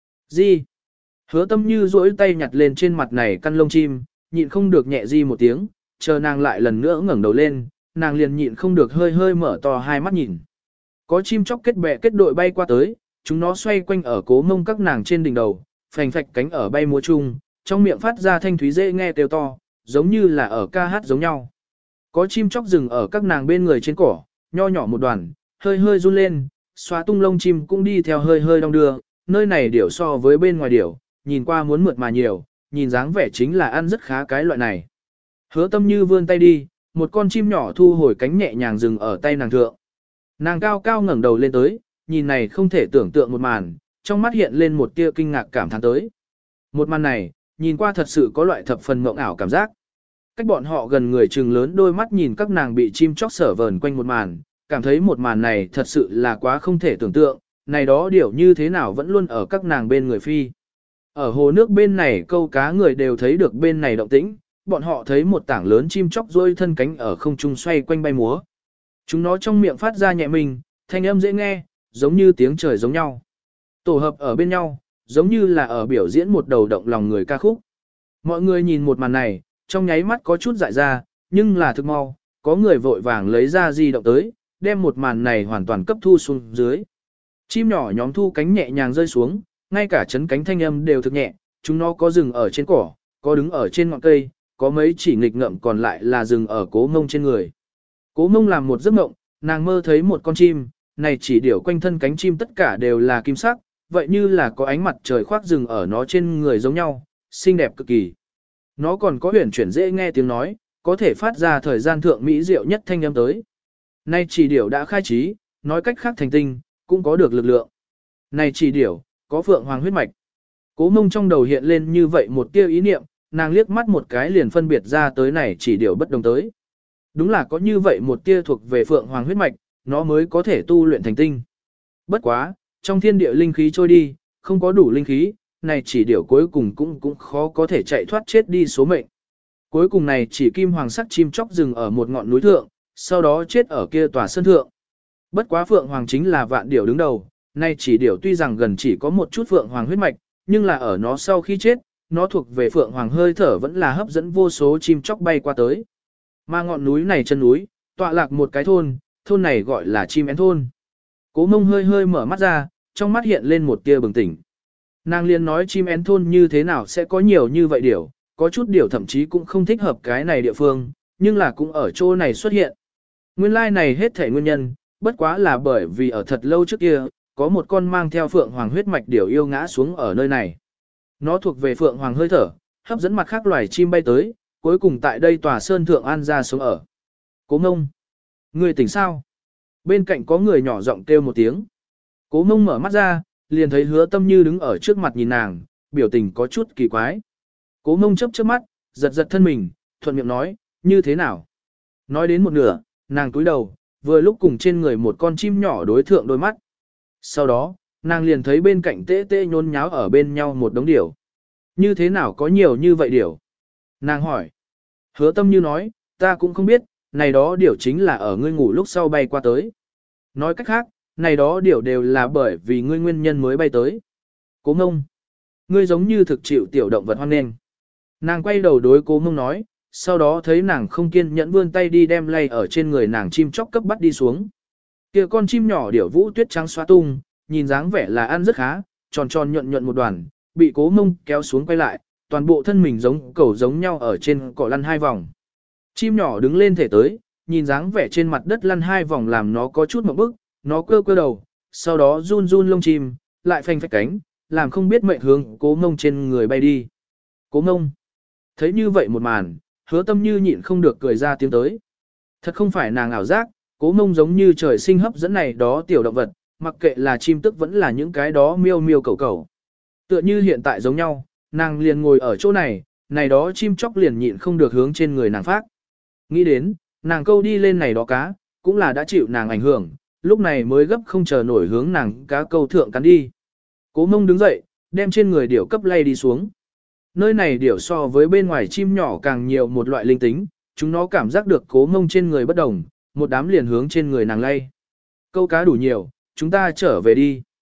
Gì? Hứa tâm như duỗi tay nhặt lên trên mặt này căn lông chim, nhịn không được nhẹ di một tiếng, chờ nàng lại lần nữa ngẩng đầu lên, nàng liền nhịn không được hơi hơi mở to hai mắt nhìn. Có chim chóc kết bè kết đội bay qua tới, chúng nó xoay quanh ở cố mông các nàng trên đỉnh đầu, phành phạch cánh ở bay múa chung, trong miệng phát ra thanh thúy dễ nghe kêu to, giống như là ở ca hát giống nhau. Có chim chóc dừng ở các nàng bên người trên cỏ, nho nhỏ một đoàn, hơi hơi run lên, xóa tung lông chim cũng đi theo hơi hơi đong đưa, nơi này điểu so với bên ngoài điểu, nhìn qua muốn mượt mà nhiều, nhìn dáng vẻ chính là ăn rất khá cái loại này. Hứa tâm như vươn tay đi, một con chim nhỏ thu hồi cánh nhẹ nhàng dừng ở tay nàng thượng. Nàng cao cao ngẩng đầu lên tới, nhìn này không thể tưởng tượng một màn, trong mắt hiện lên một tia kinh ngạc cảm thán tới. Một màn này, nhìn qua thật sự có loại thập phần mộng ảo cảm giác. Cách bọn họ gần người trừng lớn đôi mắt nhìn các nàng bị chim chóc sở vờn quanh một màn, cảm thấy một màn này thật sự là quá không thể tưởng tượng, này đó điều như thế nào vẫn luôn ở các nàng bên người phi. Ở hồ nước bên này câu cá người đều thấy được bên này động tĩnh, bọn họ thấy một tảng lớn chim chóc rôi thân cánh ở không trung xoay quanh bay múa. Chúng nó trong miệng phát ra nhẹ mình, thanh âm dễ nghe, giống như tiếng trời giống nhau. Tổ hợp ở bên nhau, giống như là ở biểu diễn một đầu động lòng người ca khúc. Mọi người nhìn một màn này, trong nháy mắt có chút dại ra, nhưng là thực mau, có người vội vàng lấy ra di động tới, đem một màn này hoàn toàn cấp thu xuống dưới. Chim nhỏ nhóm thu cánh nhẹ nhàng rơi xuống, ngay cả chấn cánh thanh âm đều thực nhẹ, chúng nó có dừng ở trên cỏ, có đứng ở trên ngọn cây, có mấy chỉ nghịch ngợm còn lại là dừng ở cố mông trên người. Cố mông làm một giấc mộng, nàng mơ thấy một con chim, này chỉ điểu quanh thân cánh chim tất cả đều là kim sắc, vậy như là có ánh mặt trời khoác rừng ở nó trên người giống nhau, xinh đẹp cực kỳ. Nó còn có huyền chuyển dễ nghe tiếng nói, có thể phát ra thời gian thượng mỹ diệu nhất thanh âm tới. Này chỉ điểu đã khai trí, nói cách khác thành tinh, cũng có được lực lượng. Này chỉ điểu, có phượng hoàng huyết mạch. Cố mông trong đầu hiện lên như vậy một tia ý niệm, nàng liếc mắt một cái liền phân biệt ra tới này chỉ điểu bất đồng tới. Đúng là có như vậy một tia thuộc về phượng hoàng huyết mạch, nó mới có thể tu luyện thành tinh. Bất quá, trong thiên địa linh khí trôi đi, không có đủ linh khí, này chỉ điểu cuối cùng cũng cũng khó có thể chạy thoát chết đi số mệnh. Cuối cùng này chỉ kim hoàng sắc chim chóc dừng ở một ngọn núi thượng, sau đó chết ở kia tòa sơn thượng. Bất quá phượng hoàng chính là vạn điểu đứng đầu, này chỉ điểu tuy rằng gần chỉ có một chút phượng hoàng huyết mạch, nhưng là ở nó sau khi chết, nó thuộc về phượng hoàng hơi thở vẫn là hấp dẫn vô số chim chóc bay qua tới. Mà ngọn núi này chân núi, tọa lạc một cái thôn, thôn này gọi là chim én thôn. Cố mông hơi hơi mở mắt ra, trong mắt hiện lên một tia bừng tỉnh. Nàng liền nói chim én thôn như thế nào sẽ có nhiều như vậy điểu, có chút điểu thậm chí cũng không thích hợp cái này địa phương, nhưng là cũng ở chỗ này xuất hiện. Nguyên lai like này hết thể nguyên nhân, bất quá là bởi vì ở thật lâu trước kia, có một con mang theo phượng hoàng huyết mạch điểu yêu ngã xuống ở nơi này. Nó thuộc về phượng hoàng hơi thở, hấp dẫn mặt khác loài chim bay tới, cuối cùng tại đây tòa sơn thượng an ra sống ở. Cố Mông, người tỉnh sao? Bên cạnh có người nhỏ giọng kêu một tiếng. Cố Mông mở mắt ra, liền thấy Hứa Tâm Như đứng ở trước mặt nhìn nàng, biểu tình có chút kỳ quái. Cố Mông chớp chớp mắt, giật giật thân mình, thuận miệng nói, như thế nào? Nói đến một nửa, nàng cúi đầu, vừa lúc cùng trên người một con chim nhỏ đối thượng đôi mắt. Sau đó, nàng liền thấy bên cạnh tê tê nhốn nháo ở bên nhau một đống điểu. Như thế nào có nhiều như vậy điểu? Nàng hỏi. Hứa Tâm Như nói, ta cũng không biết, này đó điểu chính là ở ngươi ngủ lúc sau bay qua tới. Nói cách khác, này đó điểu đều là bởi vì ngươi nguyên nhân mới bay tới. Cố Mông, ngươi giống như thực chịu tiểu động vật hoan nghênh. Nàng quay đầu đối Cố Mông nói, sau đó thấy nàng không kiên nhẫn vươn tay đi đem lay ở trên người nàng chim chóc cấp bắt đi xuống. Kia con chim nhỏ điểu vũ tuyết trắng xóa tung, nhìn dáng vẻ là ăn rất khá, tròn tròn nhuận nhuận một đoàn, bị Cố Mông kéo xuống quay lại, toàn bộ thân mình giống cẩu giống nhau ở trên cỏ lăn hai vòng. Chim nhỏ đứng lên thể tới, nhìn dáng vẻ trên mặt đất lăn hai vòng làm nó có chút một bức, nó cơ cơ đầu, sau đó run run lông chim, lại phanh phách cánh, làm không biết mệnh hướng Cố Mông trên người bay đi. Cố Mông, thấy như vậy một màn, Hứa Tâm Như nhịn không được cười ra tiếng tới. Thật không phải nàng ảo giác, Cố Mông giống như trời sinh hấp dẫn này đó tiểu động vật, mặc kệ là chim tức vẫn là những cái đó miêu miêu cầu cầu. Tựa như hiện tại giống nhau, nàng liền ngồi ở chỗ này, này đó chim chóc liền nhịn không được hướng trên người nàng phát. Nghĩ đến, nàng câu đi lên này đó cá, cũng là đã chịu nàng ảnh hưởng, lúc này mới gấp không chờ nổi hướng nàng cá câu thượng cắn đi. Cố Mông đứng dậy, đem trên người điểu cấp lay đi xuống. Nơi này điểu so với bên ngoài chim nhỏ càng nhiều một loại linh tính, chúng nó cảm giác được Cố Mông trên người bất đồng, một đám liền hướng trên người nàng lay. Câu cá đủ nhiều, chúng ta trở về đi.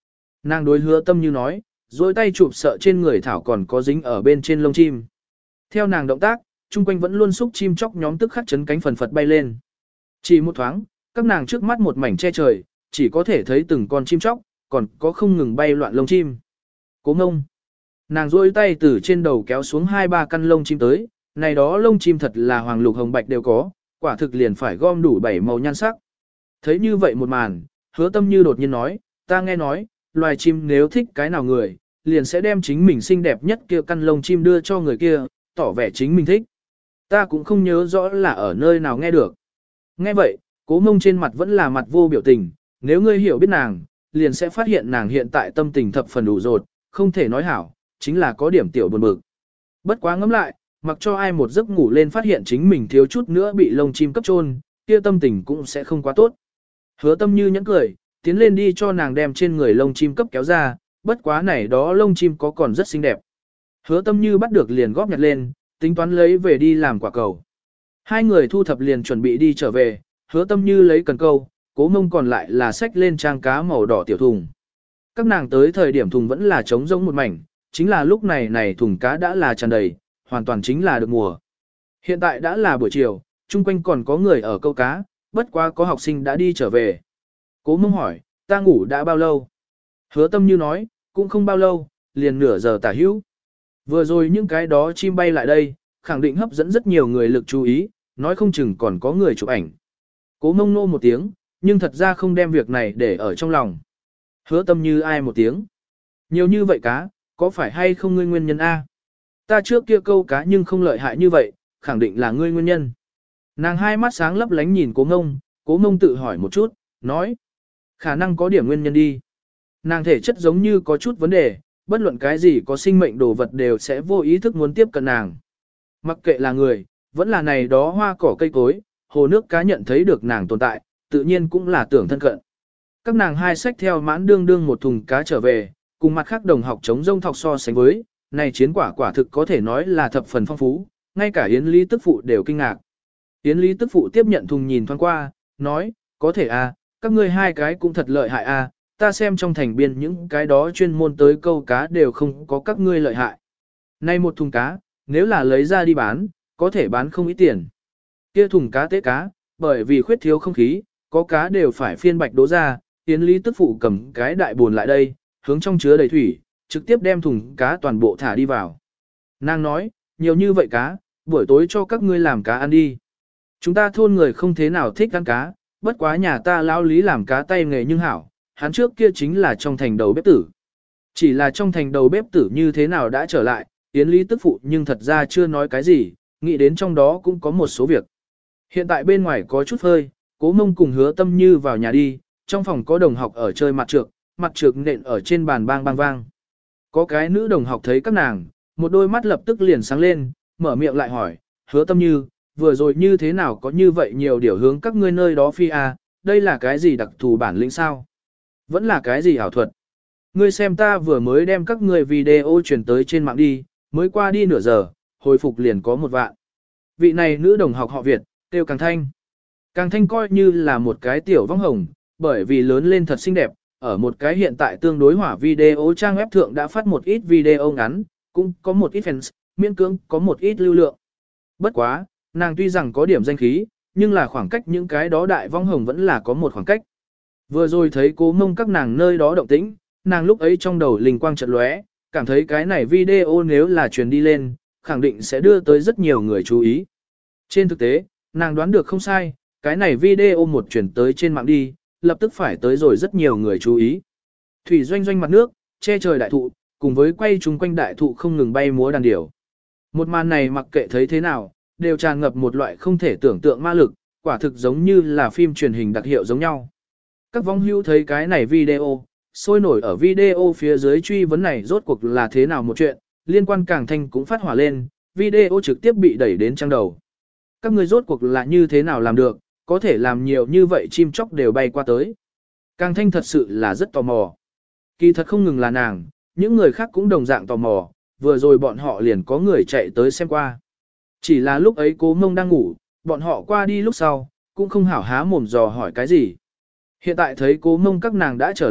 Nàng đối hứa tâm như nói, dối tay chụp sợ trên người thảo còn có dính ở bên trên lông chim. Theo nàng động tác, chung quanh vẫn luôn xúc chim chóc nhóm tức khắc chấn cánh phần phật bay lên. Chỉ một thoáng, các nàng trước mắt một mảnh che trời, chỉ có thể thấy từng con chim chóc, còn có không ngừng bay loạn lông chim. Cố ngông. Nàng duỗi tay từ trên đầu kéo xuống hai ba căn lông chim tới, này đó lông chim thật là hoàng lục hồng bạch đều có, quả thực liền phải gom đủ bảy màu nhan sắc. Thấy như vậy một màn, hứa tâm như đột nhiên nói, ta nghe nói, loài chim nếu thích cái nào người, liền sẽ đem chính mình xinh đẹp nhất kia căn lông chim đưa cho người kia, tỏ vẻ chính mình thích. Ta cũng không nhớ rõ là ở nơi nào nghe được. Nghe vậy, cố mông trên mặt vẫn là mặt vô biểu tình, nếu ngươi hiểu biết nàng, liền sẽ phát hiện nàng hiện tại tâm tình thập phần đủ rột, không thể nói hảo, chính là có điểm tiểu buồn bực. Bất quá ngẫm lại, mặc cho ai một giấc ngủ lên phát hiện chính mình thiếu chút nữa bị lông chim cấp trôn, kia tâm tình cũng sẽ không quá tốt. Hứa tâm như nhẫn cười, tiến lên đi cho nàng đem trên người lông chim cấp kéo ra, bất quá này đó lông chim có còn rất xinh đẹp. Hứa tâm như bắt được liền góp nhặt lên, tính toán lấy về đi làm quả cầu. Hai người thu thập liền chuẩn bị đi trở về, hứa tâm như lấy cần câu, cố mông còn lại là xách lên trang cá màu đỏ tiểu thùng. Các nàng tới thời điểm thùng vẫn là trống rỗng một mảnh, chính là lúc này này thùng cá đã là tràn đầy, hoàn toàn chính là được mùa. Hiện tại đã là buổi chiều, chung quanh còn có người ở câu cá, bất quá có học sinh đã đi trở về. Cố mông hỏi, ta ngủ đã bao lâu? Hứa tâm như nói, cũng không bao lâu, liền nửa giờ tả hữu. Vừa rồi những cái đó chim bay lại đây, khẳng định hấp dẫn rất nhiều người lực chú ý, nói không chừng còn có người chụp ảnh. Cố mông nô một tiếng, nhưng thật ra không đem việc này để ở trong lòng. Hứa tâm như ai một tiếng. Nhiều như vậy cá, có phải hay không ngươi nguyên nhân A? Ta trước kia câu cá nhưng không lợi hại như vậy, khẳng định là ngươi nguyên nhân. Nàng hai mắt sáng lấp lánh nhìn cố mông, cố mông tự hỏi một chút, nói. Khả năng có điểm nguyên nhân đi. Nàng thể chất giống như có chút vấn đề, bất luận cái gì có sinh mệnh đồ vật đều sẽ vô ý thức muốn tiếp cận nàng. Mặc kệ là người, vẫn là này đó hoa cỏ cây cối, hồ nước cá nhận thấy được nàng tồn tại, tự nhiên cũng là tưởng thân cận. Các nàng hai sách theo mãn đương đương một thùng cá trở về, cùng mặt khác đồng học chống rông thọc so sánh với, này chiến quả quả thực có thể nói là thập phần phong phú, ngay cả Yến Lý tức phụ đều kinh ngạc. Yến Lý tức phụ tiếp nhận thùng nhìn thoáng qua, nói, có thể à, các ngươi hai cái cũng thật lợi hại à, ta xem trong thành biên những cái đó chuyên môn tới câu cá đều không có các ngươi lợi hại. Nay một thùng cá, nếu là lấy ra đi bán, có thể bán không ít tiền. Kia thùng cá tế cá, bởi vì khuyết thiếu không khí, có cá đều phải phiên bạch đố ra, Yến Lý tức phụ cầm cái đại buồn lại đây, hướng trong chứa đầy thủy, trực tiếp đem thùng cá toàn bộ thả đi vào. Nàng nói, nhiều như vậy cá, buổi tối cho các ngươi làm cá ăn đi. Chúng ta thôn người không thế nào thích ăn cá, bất quá nhà ta lão Lý làm cá tay nghề nhưng hảo, hắn trước kia chính là trong thành đầu bếp tử. Chỉ là trong thành đầu bếp tử như thế nào đã trở lại, Yến Lý tức phụ nhưng thật ra chưa nói cái gì, nghĩ đến trong đó cũng có một số việc. Hiện tại bên ngoài có chút phơi, cố mông cùng hứa tâm như vào nhà đi, trong phòng có đồng học ở chơi mặt trược, mặt trược nện ở trên bàn bang bang vang. Có cái nữ đồng học thấy các nàng, một đôi mắt lập tức liền sáng lên, mở miệng lại hỏi, hứa tâm như, vừa rồi như thế nào có như vậy nhiều điều hướng các ngươi nơi đó phi à, đây là cái gì đặc thù bản lĩnh sao? Vẫn là cái gì ảo thuật? Ngươi xem ta vừa mới đem các ngươi video truyền tới trên mạng đi, mới qua đi nửa giờ, hồi phục liền có một vạn. Vị này nữ đồng học họ Việt, tiêu Càng Thanh. Càng Thanh coi như là một cái tiểu vong hồng, bởi vì lớn lên thật xinh đẹp, ở một cái hiện tại tương đối hỏa video trang web thượng đã phát một ít video ngắn, cũng có một ít fans, miễn cưỡng có một ít lưu lượng. Bất quá, nàng tuy rằng có điểm danh khí, nhưng là khoảng cách những cái đó đại vong hồng vẫn là có một khoảng cách. Vừa rồi thấy cố mông các nàng nơi đó động tĩnh, nàng lúc ấy trong đầu linh quang chợt lóe, cảm thấy cái này video nếu là truyền đi lên, khẳng định sẽ đưa tới rất nhiều người chú ý. Trên thực tế, nàng đoán được không sai, cái này video một truyền tới trên mạng đi, lập tức phải tới rồi rất nhiều người chú ý. Thủy doanh doanh mặt nước, che trời đại thụ, cùng với quay chung quanh đại thụ không ngừng bay múa đàn điểu. Một màn này mặc kệ thấy thế nào, đều tràn ngập một loại không thể tưởng tượng ma lực, quả thực giống như là phim truyền hình đặc hiệu giống nhau. Các vong hữu thấy cái này video, sôi nổi ở video phía dưới truy vấn này rốt cuộc là thế nào một chuyện, liên quan Càng Thanh cũng phát hỏa lên, video trực tiếp bị đẩy đến trang đầu. Các người rốt cuộc là như thế nào làm được, có thể làm nhiều như vậy chim chóc đều bay qua tới. Càng Thanh thật sự là rất tò mò. Kỳ thật không ngừng là nàng, những người khác cũng đồng dạng tò mò, vừa rồi bọn họ liền có người chạy tới xem qua. Chỉ là lúc ấy cố mông đang ngủ, bọn họ qua đi lúc sau, cũng không hảo há mồm dò hỏi cái gì. Hiện tại thấy cố mông các nàng đã trở lại,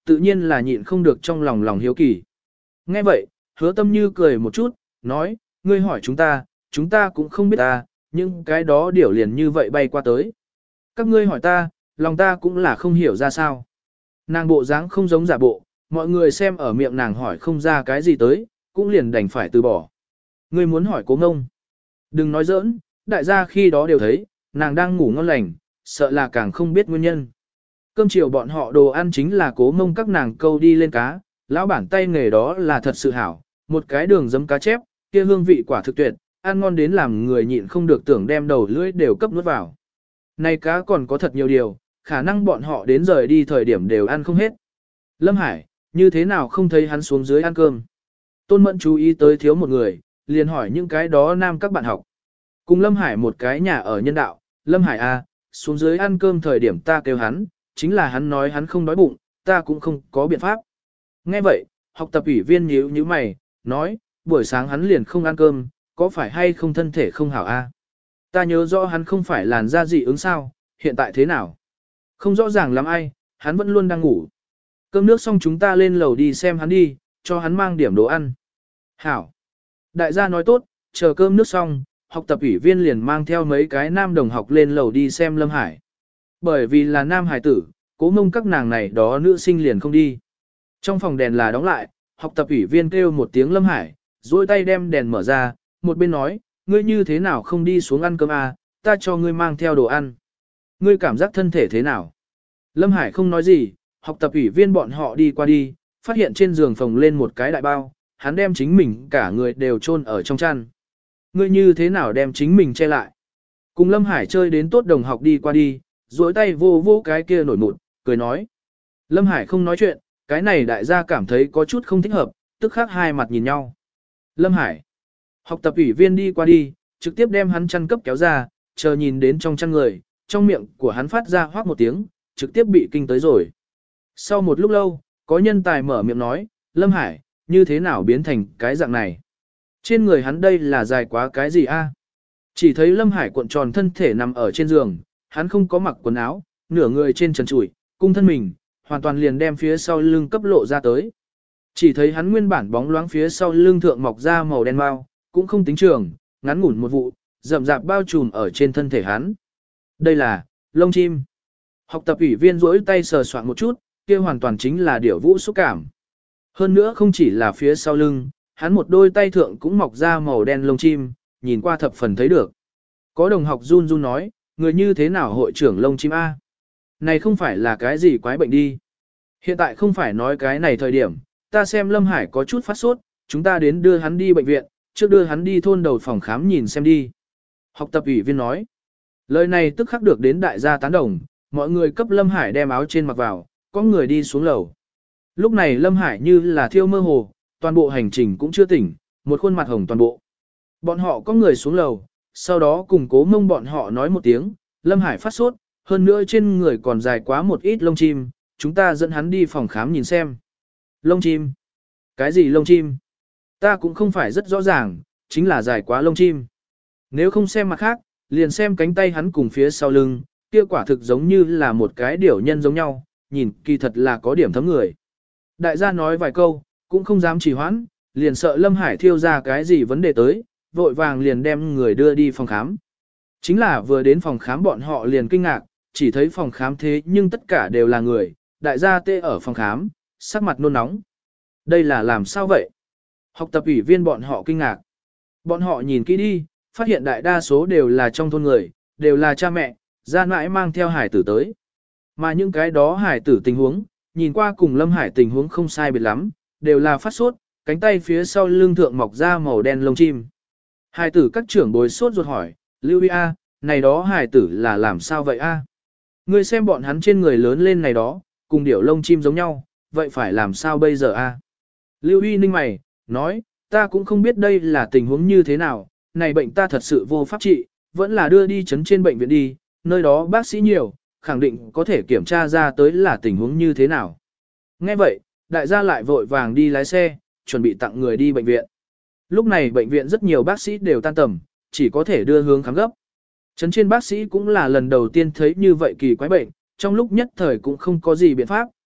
tự nhiên là nhịn không được trong lòng lòng hiếu kỳ. Nghe vậy, hứa tâm như cười một chút, nói, ngươi hỏi chúng ta, chúng ta cũng không biết ta, nhưng cái đó điểu liền như vậy bay qua tới. Các ngươi hỏi ta, lòng ta cũng là không hiểu ra sao. Nàng bộ dáng không giống giả bộ, mọi người xem ở miệng nàng hỏi không ra cái gì tới, cũng liền đành phải từ bỏ. Ngươi muốn hỏi Cố Ngông. Đừng nói giỡn, đại gia khi đó đều thấy, nàng đang ngủ ngon lành, sợ là càng không biết nguyên nhân. Cơm chiều bọn họ đồ ăn chính là Cố Mông các nàng câu đi lên cá, lão bản tay nghề đó là thật sự hảo, một cái đường giấm cá chép, kia hương vị quả thực tuyệt, ăn ngon đến làm người nhịn không được tưởng đem đầu lưỡi đều cấp nuốt vào. Này cá còn có thật nhiều điều, khả năng bọn họ đến rời đi thời điểm đều ăn không hết. Lâm Hải, như thế nào không thấy hắn xuống dưới ăn cơm? Tôn Mẫn chú ý tới thiếu một người, liền hỏi những cái đó nam các bạn học. Cùng Lâm Hải một cái nhà ở nhân đạo, Lâm Hải à, xuống dưới ăn cơm thời điểm ta kêu hắn, chính là hắn nói hắn không đói bụng, ta cũng không có biện pháp. Nghe vậy, học tập ủy viên nhíu nhíu mày, nói, buổi sáng hắn liền không ăn cơm, có phải hay không thân thể không hảo a? Ta nhớ rõ hắn không phải làn da dị ứng sao, hiện tại thế nào? Không rõ ràng lắm ai, hắn vẫn luôn đang ngủ. Cơm nước xong chúng ta lên lầu đi xem hắn đi, cho hắn mang điểm đồ ăn. Hảo. Đại gia nói tốt, chờ cơm nước xong, học tập ủy viên liền mang theo mấy cái nam đồng học lên lầu đi xem Lâm Hải. Bởi vì là nam hải tử, Cố Mông các nàng này đó nữ sinh liền không đi. Trong phòng đèn là đóng lại, học tập ủy viên kêu một tiếng Lâm Hải, duỗi tay đem đèn mở ra, một bên nói, ngươi như thế nào không đi xuống ăn cơm à, ta cho ngươi mang theo đồ ăn. Ngươi cảm giác thân thể thế nào? Lâm Hải không nói gì, học tập ủy viên bọn họ đi qua đi, phát hiện trên giường phồng lên một cái đại bao, hắn đem chính mình cả người đều chôn ở trong chăn. Ngươi như thế nào đem chính mình che lại? Cùng Lâm Hải chơi đến tốt đồng học đi qua đi, duỗi tay vô vô cái kia nổi mụn, cười nói. Lâm Hải không nói chuyện, cái này đại gia cảm thấy có chút không thích hợp, tức khắc hai mặt nhìn nhau. Lâm Hải. Học tập ủy viên đi qua đi, trực tiếp đem hắn chăn cấp kéo ra, chờ nhìn đến trong chăn người, trong miệng của hắn phát ra hoác một tiếng, trực tiếp bị kinh tới rồi. Sau một lúc lâu, có nhân tài mở miệng nói, Lâm Hải, như thế nào biến thành cái dạng này? Trên người hắn đây là dài quá cái gì a? Chỉ thấy Lâm Hải cuộn tròn thân thể nằm ở trên giường, hắn không có mặc quần áo, nửa người trên trần trụi, cung thân mình, hoàn toàn liền đem phía sau lưng cấp lộ ra tới. Chỉ thấy hắn nguyên bản bóng loáng phía sau lưng thượng mọc ra màu đen mau, cũng không tính trường, ngắn ngủn một vụ, rậm rạp bao trùm ở trên thân thể hắn. Đây là lông chim. Học tập ủy viên duỗi tay sờ soạn một chút, kia hoàn toàn chính là điểu vũ xúc cảm. Hơn nữa không chỉ là phía sau lưng, hắn một đôi tay thượng cũng mọc ra màu đen lông chim, nhìn qua thập phần thấy được. Có đồng học run run nói, người như thế nào hội trưởng lông chim A? Này không phải là cái gì quái bệnh đi. Hiện tại không phải nói cái này thời điểm, ta xem Lâm Hải có chút phát sốt, chúng ta đến đưa hắn đi bệnh viện, trước đưa hắn đi thôn đầu phòng khám nhìn xem đi. Học tập ủy viên nói. Lời này tức khắc được đến đại gia tán đồng, mọi người cấp Lâm Hải đem áo trên mặc vào, có người đi xuống lầu. Lúc này Lâm Hải như là thiêu mơ hồ, toàn bộ hành trình cũng chưa tỉnh, một khuôn mặt hồng toàn bộ. Bọn họ có người xuống lầu, sau đó cùng Cố Mông bọn họ nói một tiếng, Lâm Hải phát sốt, hơn nữa trên người còn dài quá một ít lông chim, chúng ta dẫn hắn đi phòng khám nhìn xem. Lông chim? Cái gì lông chim? Ta cũng không phải rất rõ ràng, chính là dài quá lông chim. Nếu không xem mặt khác, liền xem cánh tay hắn cùng phía sau lưng, kia quả thực giống như là một cái điểu nhân giống nhau, nhìn kỳ thật là có điểm thấm người. Đại gia nói vài câu, cũng không dám trì hoãn, liền sợ Lâm Hải thiêu ra cái gì vấn đề tới, vội vàng liền đem người đưa đi phòng khám. Chính là vừa đến phòng khám bọn họ liền kinh ngạc, chỉ thấy phòng khám thế nhưng tất cả đều là người, đại gia tê ở phòng khám, sắc mặt nôn nóng. Đây là làm sao vậy? Học tập ủy viên bọn họ kinh ngạc. Bọn họ nhìn kỹ đi, phát hiện đại đa số đều là trong thôn người, đều là cha mẹ, gia nãi mang theo hải tử tới. Mà những cái đó hải tử tình huống, nhìn qua cùng Lâm Hải tình huống không sai biệt lắm, đều là phát sốt, cánh tay phía sau lưng thượng mọc ra màu đen lông chim. Hải tử các trưởng bối sốt ruột hỏi, Lưu Huy A, này đó hải tử là làm sao vậy A? Ngươi xem bọn hắn trên người lớn lên này đó, cùng điểu lông chim giống nhau, vậy phải làm sao bây giờ A? Lưu Huy ninh mày, nói, ta cũng không biết đây là tình huống như thế nào, này bệnh ta thật sự vô pháp trị, vẫn là đưa đi chấn trên bệnh viện đi, nơi đó bác sĩ nhiều, khẳng định có thể kiểm tra ra tới là tình huống như thế nào. Nghe vậy, đại gia lại vội vàng đi lái xe, chuẩn bị tặng người đi bệnh viện. Lúc này bệnh viện rất nhiều bác sĩ đều tan tầm, chỉ có thể đưa hướng khám gấp. Chấn trên bác sĩ cũng là lần đầu tiên thấy như vậy kỳ quái bệnh, trong lúc nhất thời cũng không có gì biện pháp,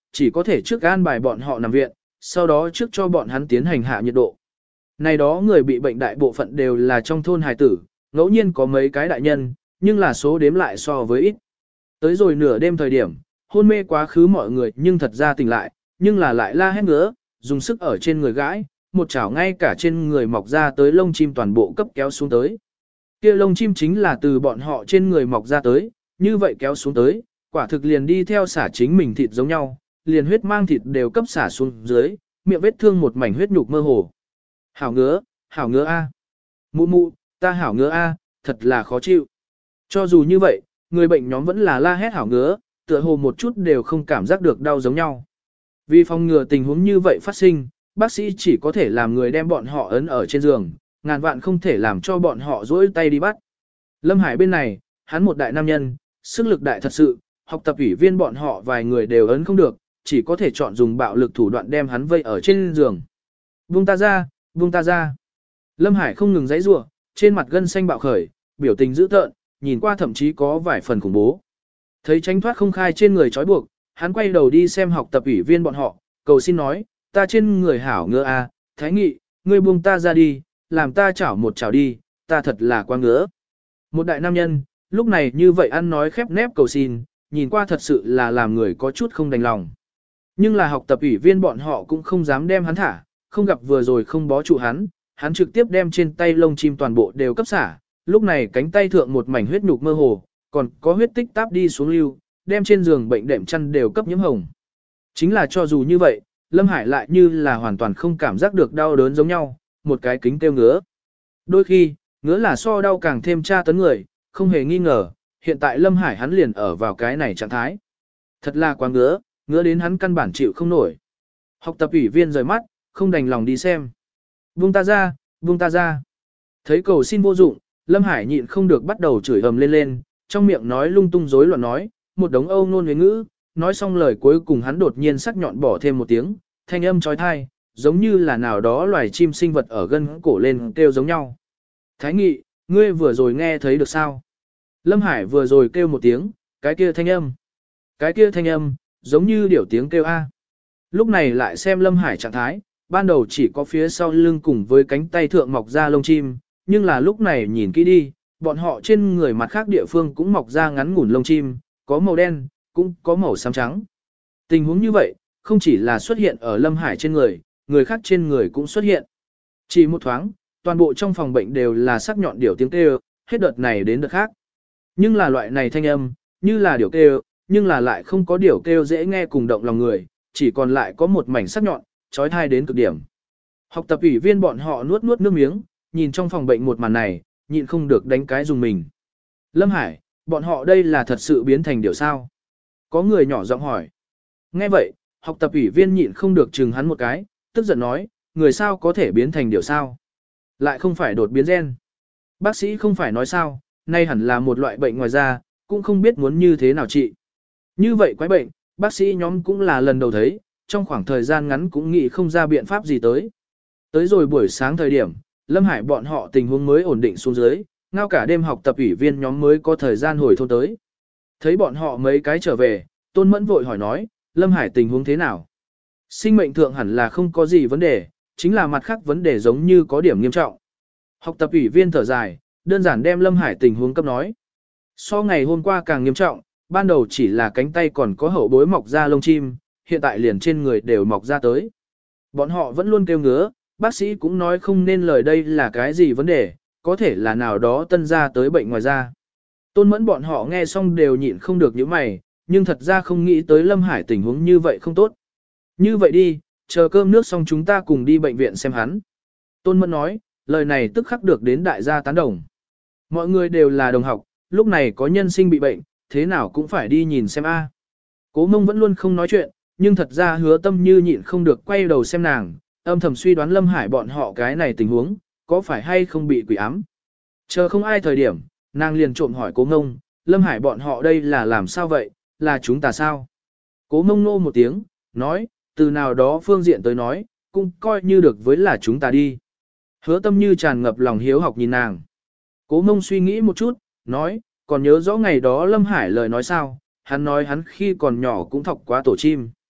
chỉ có thể trước an bài bọn họ nằm viện, sau đó trước cho bọn hắn tiến hành hạ nhiệt độ. Này đó người bị bệnh đại bộ phận đều là trong thôn hài tử, ngẫu nhiên có mấy cái đại nhân, nhưng là số đếm lại so với ít. Tới rồi nửa đêm thời điểm, hôn mê quá khứ mọi người nhưng thật ra tỉnh lại, nhưng là lại la hét ngứa, dùng sức ở trên người gãi, một chảo ngay cả trên người mọc ra tới lông chim toàn bộ cấp kéo xuống tới. Kia lông chim chính là từ bọn họ trên người mọc ra tới, như vậy kéo xuống tới, quả thực liền đi theo xả chính mình thịt giống nhau, liền huyết mang thịt đều cấp xả xuống dưới, miệng vết thương một mảnh huyết nhục mơ hồ. Hảo ngứa, hảo ngứa a. Mụ mụ, ta hảo ngứa a, thật là khó chịu. Cho dù như vậy, người bệnh nhóm vẫn là la hét hảo ngứa, tựa hồ một chút đều không cảm giác được đau giống nhau. Vì phòng ngừa tình huống như vậy phát sinh, bác sĩ chỉ có thể làm người đem bọn họ ấn ở trên giường, ngàn vạn không thể làm cho bọn họ duỗi tay đi bắt. Lâm Hải bên này, hắn một đại nam nhân, sức lực đại thật sự, học tập ủy viên bọn họ vài người đều ấn không được, chỉ có thể chọn dùng bạo lực thủ đoạn đem hắn vây ở trên giường. Buông ta ra, buông ta ra. Lâm Hải không ngừng giãy giụa, trên mặt gân xanh bạo khởi, biểu tình dữ tợn, nhìn qua thậm chí có vài phần khủng bố. Thấy tránh thoát không khai trên người trói buộc, hắn quay đầu đi xem học tập ủy viên bọn họ, cầu xin nói, ta trên người hảo ngứa a, Thái Nghị, ngươi buông ta ra đi, làm ta chảo một chảo đi, ta thật là quá ngứa. Một đại nam nhân, lúc này như vậy ăn nói khép nép cầu xin, nhìn qua thật sự là làm người có chút không đành lòng. Nhưng là học tập ủy viên bọn họ cũng không dám đem hắn thả, không gặp vừa rồi không bó trụ hắn, hắn trực tiếp đem trên tay lông chim toàn bộ đều cấp xả, lúc này cánh tay thượng một mảnh huyết nhục mơ hồ, còn có huyết tích táp đi xuống lưu, đem trên giường bệnh đệm chăn đều cấp nhiễm hồng. Chính là cho dù như vậy, Lâm Hải lại như là hoàn toàn không cảm giác được đau đớn giống nhau, một cái kính kêu ngứa. Đôi khi, ngứa là so đau càng thêm tra tấn người, không hề nghi ngờ, hiện tại Lâm Hải hắn liền ở vào cái này trạng thái. Thật là quá ngứa, ngứa đến hắn căn bản chịu không nổi. Học tập ủy viên rời mắt, không đành lòng đi xem. Buông ta ra, buông ta ra. Thấy cầu xin vô dụng, Lâm Hải nhịn không được bắt đầu chửi ầm lên lên, trong miệng nói lung tung rối loạn nói, một đống âu nôn huế ngữ, nói xong lời cuối cùng hắn đột nhiên sắc nhọn bỏ thêm một tiếng, thanh âm trói thai, giống như là nào đó loài chim sinh vật ở gân cổ lên kêu giống nhau. Thái Nghị, ngươi vừa rồi nghe thấy được sao? Lâm Hải vừa rồi kêu một tiếng, cái kia thanh âm. Cái kia thanh âm, giống như điểu tiếng kêu A. Lúc này lại xem Lâm Hải trạng thái, ban đầu chỉ có phía sau lưng cùng với cánh tay thượng mọc ra lông chim, nhưng là lúc này nhìn kỹ đi, bọn họ trên người mặt khác địa phương cũng mọc ra ngắn ngủn lông chim, có màu đen, cũng có màu xám trắng. Tình huống như vậy, không chỉ là xuất hiện ở Lâm Hải trên người, người khác trên người cũng xuất hiện. Chỉ một thoáng, toàn bộ trong phòng bệnh đều là sắc nhọn điểu tiếng kêu, hết đợt này đến đợt khác. Nhưng là loại này thanh âm, như là điểu kêu, nhưng là lại không có điểu kêu dễ nghe cùng động lòng người, chỉ còn lại có một mảnh sắc nhọn, trói thai đến cực điểm. Học tập ủy viên bọn họ nuốt nuốt nước miếng, nhìn trong phòng bệnh một màn này, nhịn không được đánh cái dùng mình. Lâm Hải, bọn họ đây là thật sự biến thành điểu sao? Có người nhỏ giọng hỏi. Nghe vậy, học tập ủy viên nhịn không được chừng hắn một cái, tức giận nói, người sao có thể biến thành điểu sao? Lại không phải đột biến gen. Bác sĩ không phải nói sao, nay hẳn là một loại bệnh ngoài da, cũng không biết muốn như thế nào trị. Như vậy quái bệnh, bác sĩ nhóm cũng là lần đầu thấy, trong khoảng thời gian ngắn cũng nghĩ không ra biện pháp gì tới. Tới rồi buổi sáng thời điểm, Lâm Hải bọn họ tình huống mới ổn định xuống dưới, ngao cả đêm học tập ủy viên nhóm mới có thời gian hồi thôn tới. Thấy bọn họ mấy cái trở về, Tôn Mẫn vội hỏi nói, Lâm Hải tình huống thế nào? Sinh mệnh thượng hẳn là không có gì vấn đề, chính là mặt khác vấn đề giống như có điểm nghiêm trọng. Học tập ủy viên thở dài, đơn giản đem Lâm Hải tình huống cấp nói. So ngày hôm qua càng nghiêm trọng, ban đầu chỉ là cánh tay còn có hậu bối mọc ra lông chim, hiện tại liền trên người đều mọc ra tới. Bọn họ vẫn luôn kêu ngứa, bác sĩ cũng nói không nên lời đây là cái gì vấn đề, có thể là nào đó tân ra tới bệnh ngoài da. Tôn Mẫn bọn họ nghe xong đều nhịn không được những mày, nhưng thật ra không nghĩ tới Lâm Hải tình huống như vậy không tốt. Như vậy đi, chờ cơm nước xong chúng ta cùng đi bệnh viện xem hắn. Tôn Mẫn nói, lời này tức khắc được đến đại gia tán đồng. Mọi người đều là đồng học, lúc này có nhân sinh bị bệnh, thế nào cũng phải đi nhìn xem a. Cố Mông vẫn luôn không nói chuyện, nhưng thật ra Hứa Tâm Như nhịn không được quay đầu xem nàng, âm thầm suy đoán Lâm Hải bọn họ cái này tình huống, có phải hay không bị quỷ ám. Chờ không ai thời điểm, nàng liền trộm hỏi Cố Mông, Lâm Hải bọn họ đây là làm sao vậy, là chúng ta sao? Cố Mông nô một tiếng, nói, từ nào đó phương diện tới nói, cũng coi như được với là chúng ta đi. Hứa Tâm Như tràn ngập lòng hiếu học nhìn nàng. Cố Mông suy nghĩ một chút, nói, còn nhớ rõ ngày đó Lâm Hải lời nói sao, hắn nói hắn khi còn nhỏ cũng thọc quá tổ chim.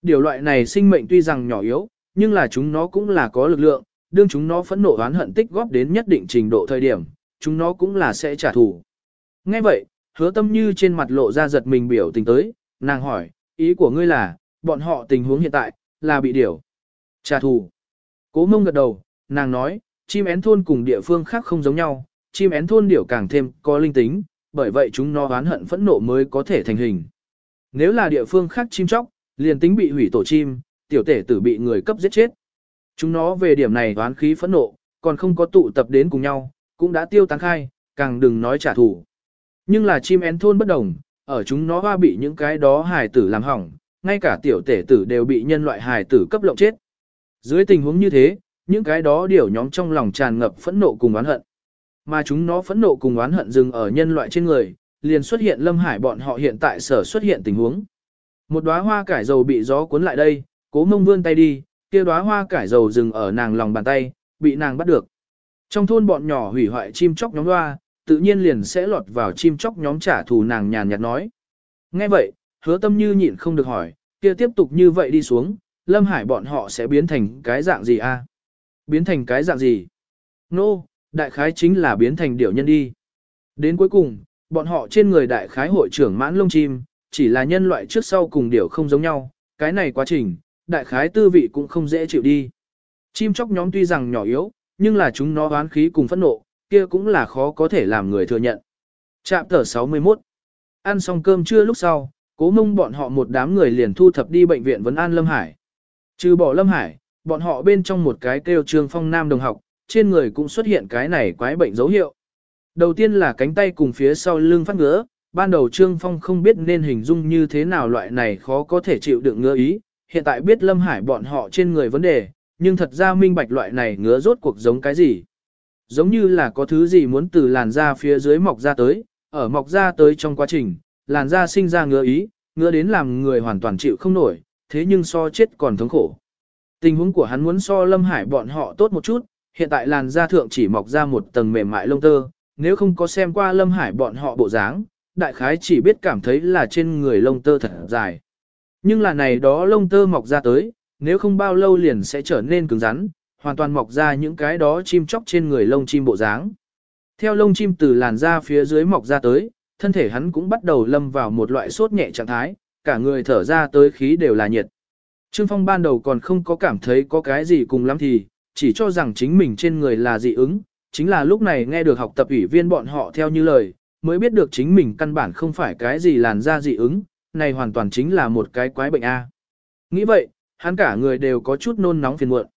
Điều loại này sinh mệnh tuy rằng nhỏ yếu, nhưng là chúng nó cũng là có lực lượng, đương chúng nó phẫn nộ oán hận tích góp đến nhất định trình độ thời điểm, chúng nó cũng là sẽ trả thù. Nghe vậy, Hứa Tâm Như trên mặt lộ ra giật mình biểu tình tới, nàng hỏi, ý của ngươi là, bọn họ tình huống hiện tại, là bị điểu trả thù. Cố Mông gật đầu, nàng nói, chim én thôn cùng địa phương khác không giống nhau, chim én thôn điểu càng thêm có linh tính, bởi vậy chúng nó oán hận phẫn nộ mới có thể thành hình. Nếu là địa phương khác chim chóc, liền tính bị hủy tổ chim, tiểu tể tử bị người cấp giết chết. Chúng nó về điểm này oán khí phẫn nộ, còn không có tụ tập đến cùng nhau, cũng đã tiêu tán khai, càng đừng nói trả thù. Nhưng là chim én thôn bất đồng, ở chúng nó hoa bị những cái đó hài tử làm hỏng, ngay cả tiểu tể tử đều bị nhân loại hài tử cấp lộng chết. Dưới tình huống như thế, những cái đó điều nhóm trong lòng tràn ngập phẫn nộ cùng oán hận. Mà chúng nó phẫn nộ cùng oán hận dừng ở nhân loại trên người, liền xuất hiện Lâm Hải bọn họ hiện tại sở xuất hiện tình huống. Một đóa hoa cải dầu bị gió cuốn lại đây, Cố Mông vươn tay đi, kia đóa hoa cải dầu dừng ở nàng lòng bàn tay, bị nàng bắt được. Trong thôn bọn nhỏ hủy hoại chim chóc nhóm hoa, tự nhiên liền sẽ lọt vào chim chóc nhóm trả thù, nàng nhàn nhạt nói. Nghe vậy, Hứa Tâm Như nhịn không được hỏi, kia tiếp tục như vậy đi xuống, Lâm Hải bọn họ sẽ biến thành cái dạng gì a? Biến thành cái dạng gì? Nô, no, đại khái chính là biến thành điểu nhân đi. Đến cuối cùng, bọn họ trên người đại khái hội trưởng mãn lông chim, chỉ là nhân loại trước sau cùng điểu không giống nhau, cái này quá trình, đại khái tư vị cũng không dễ chịu đi. Chim chóc nhóm tuy rằng nhỏ yếu, nhưng là chúng nó oán khí cùng phẫn nộ, kia cũng là khó có thể làm người thừa nhận. Trạm tờ sáu mươi mốt. Ăn xong cơm trưa lúc sau, Cố Mông bọn họ một đám người liền thu thập đi bệnh viện vấn an Lâm Hải. Trừ bỏ Lâm Hải, bọn họ bên trong một cái kêu Trương Phong nam đồng học, trên người cũng xuất hiện cái này quái bệnh dấu hiệu. Đầu tiên là cánh tay cùng phía sau lưng phát ngứa, ban đầu Trương Phong không biết nên hình dung như thế nào loại này khó có thể chịu đựng ngứa ý, hiện tại biết Lâm Hải bọn họ trên người vấn đề, nhưng thật ra minh bạch loại này ngứa rốt cuộc giống cái gì. Giống như là có thứ gì muốn từ làn da phía dưới mọc ra tới, ở mọc ra tới trong quá trình, làn da sinh ra ngứa ý, ngứa đến làm người hoàn toàn chịu không nổi, thế nhưng so chết còn thống khổ. Tình huống của hắn muốn so Lâm Hải bọn họ tốt một chút, hiện tại làn da thượng chỉ mọc ra một tầng mềm mại lông tơ, nếu không có xem qua Lâm Hải bọn họ bộ dáng, đại khái chỉ biết cảm thấy là trên người lông tơ thật dài. Nhưng là này đó lông tơ mọc ra tới, nếu không bao lâu liền sẽ trở nên cứng rắn, hoàn toàn mọc ra những cái đó chim chóc trên người lông chim bộ dáng. Theo lông chim từ làn da phía dưới mọc ra tới, thân thể hắn cũng bắt đầu lâm vào một loại sốt nhẹ trạng thái, cả người thở ra tới khí đều là nhiệt. Trương Phong ban đầu còn không có cảm thấy có cái gì cùng lắm thì, chỉ cho rằng chính mình trên người là dị ứng, chính là lúc này nghe được học tập ủy viên bọn họ theo như lời, mới biết được chính mình căn bản không phải cái gì làn da dị ứng, này hoàn toàn chính là một cái quái bệnh A. Nghĩ vậy, hắn cả người đều có chút nôn nóng phiền muộn.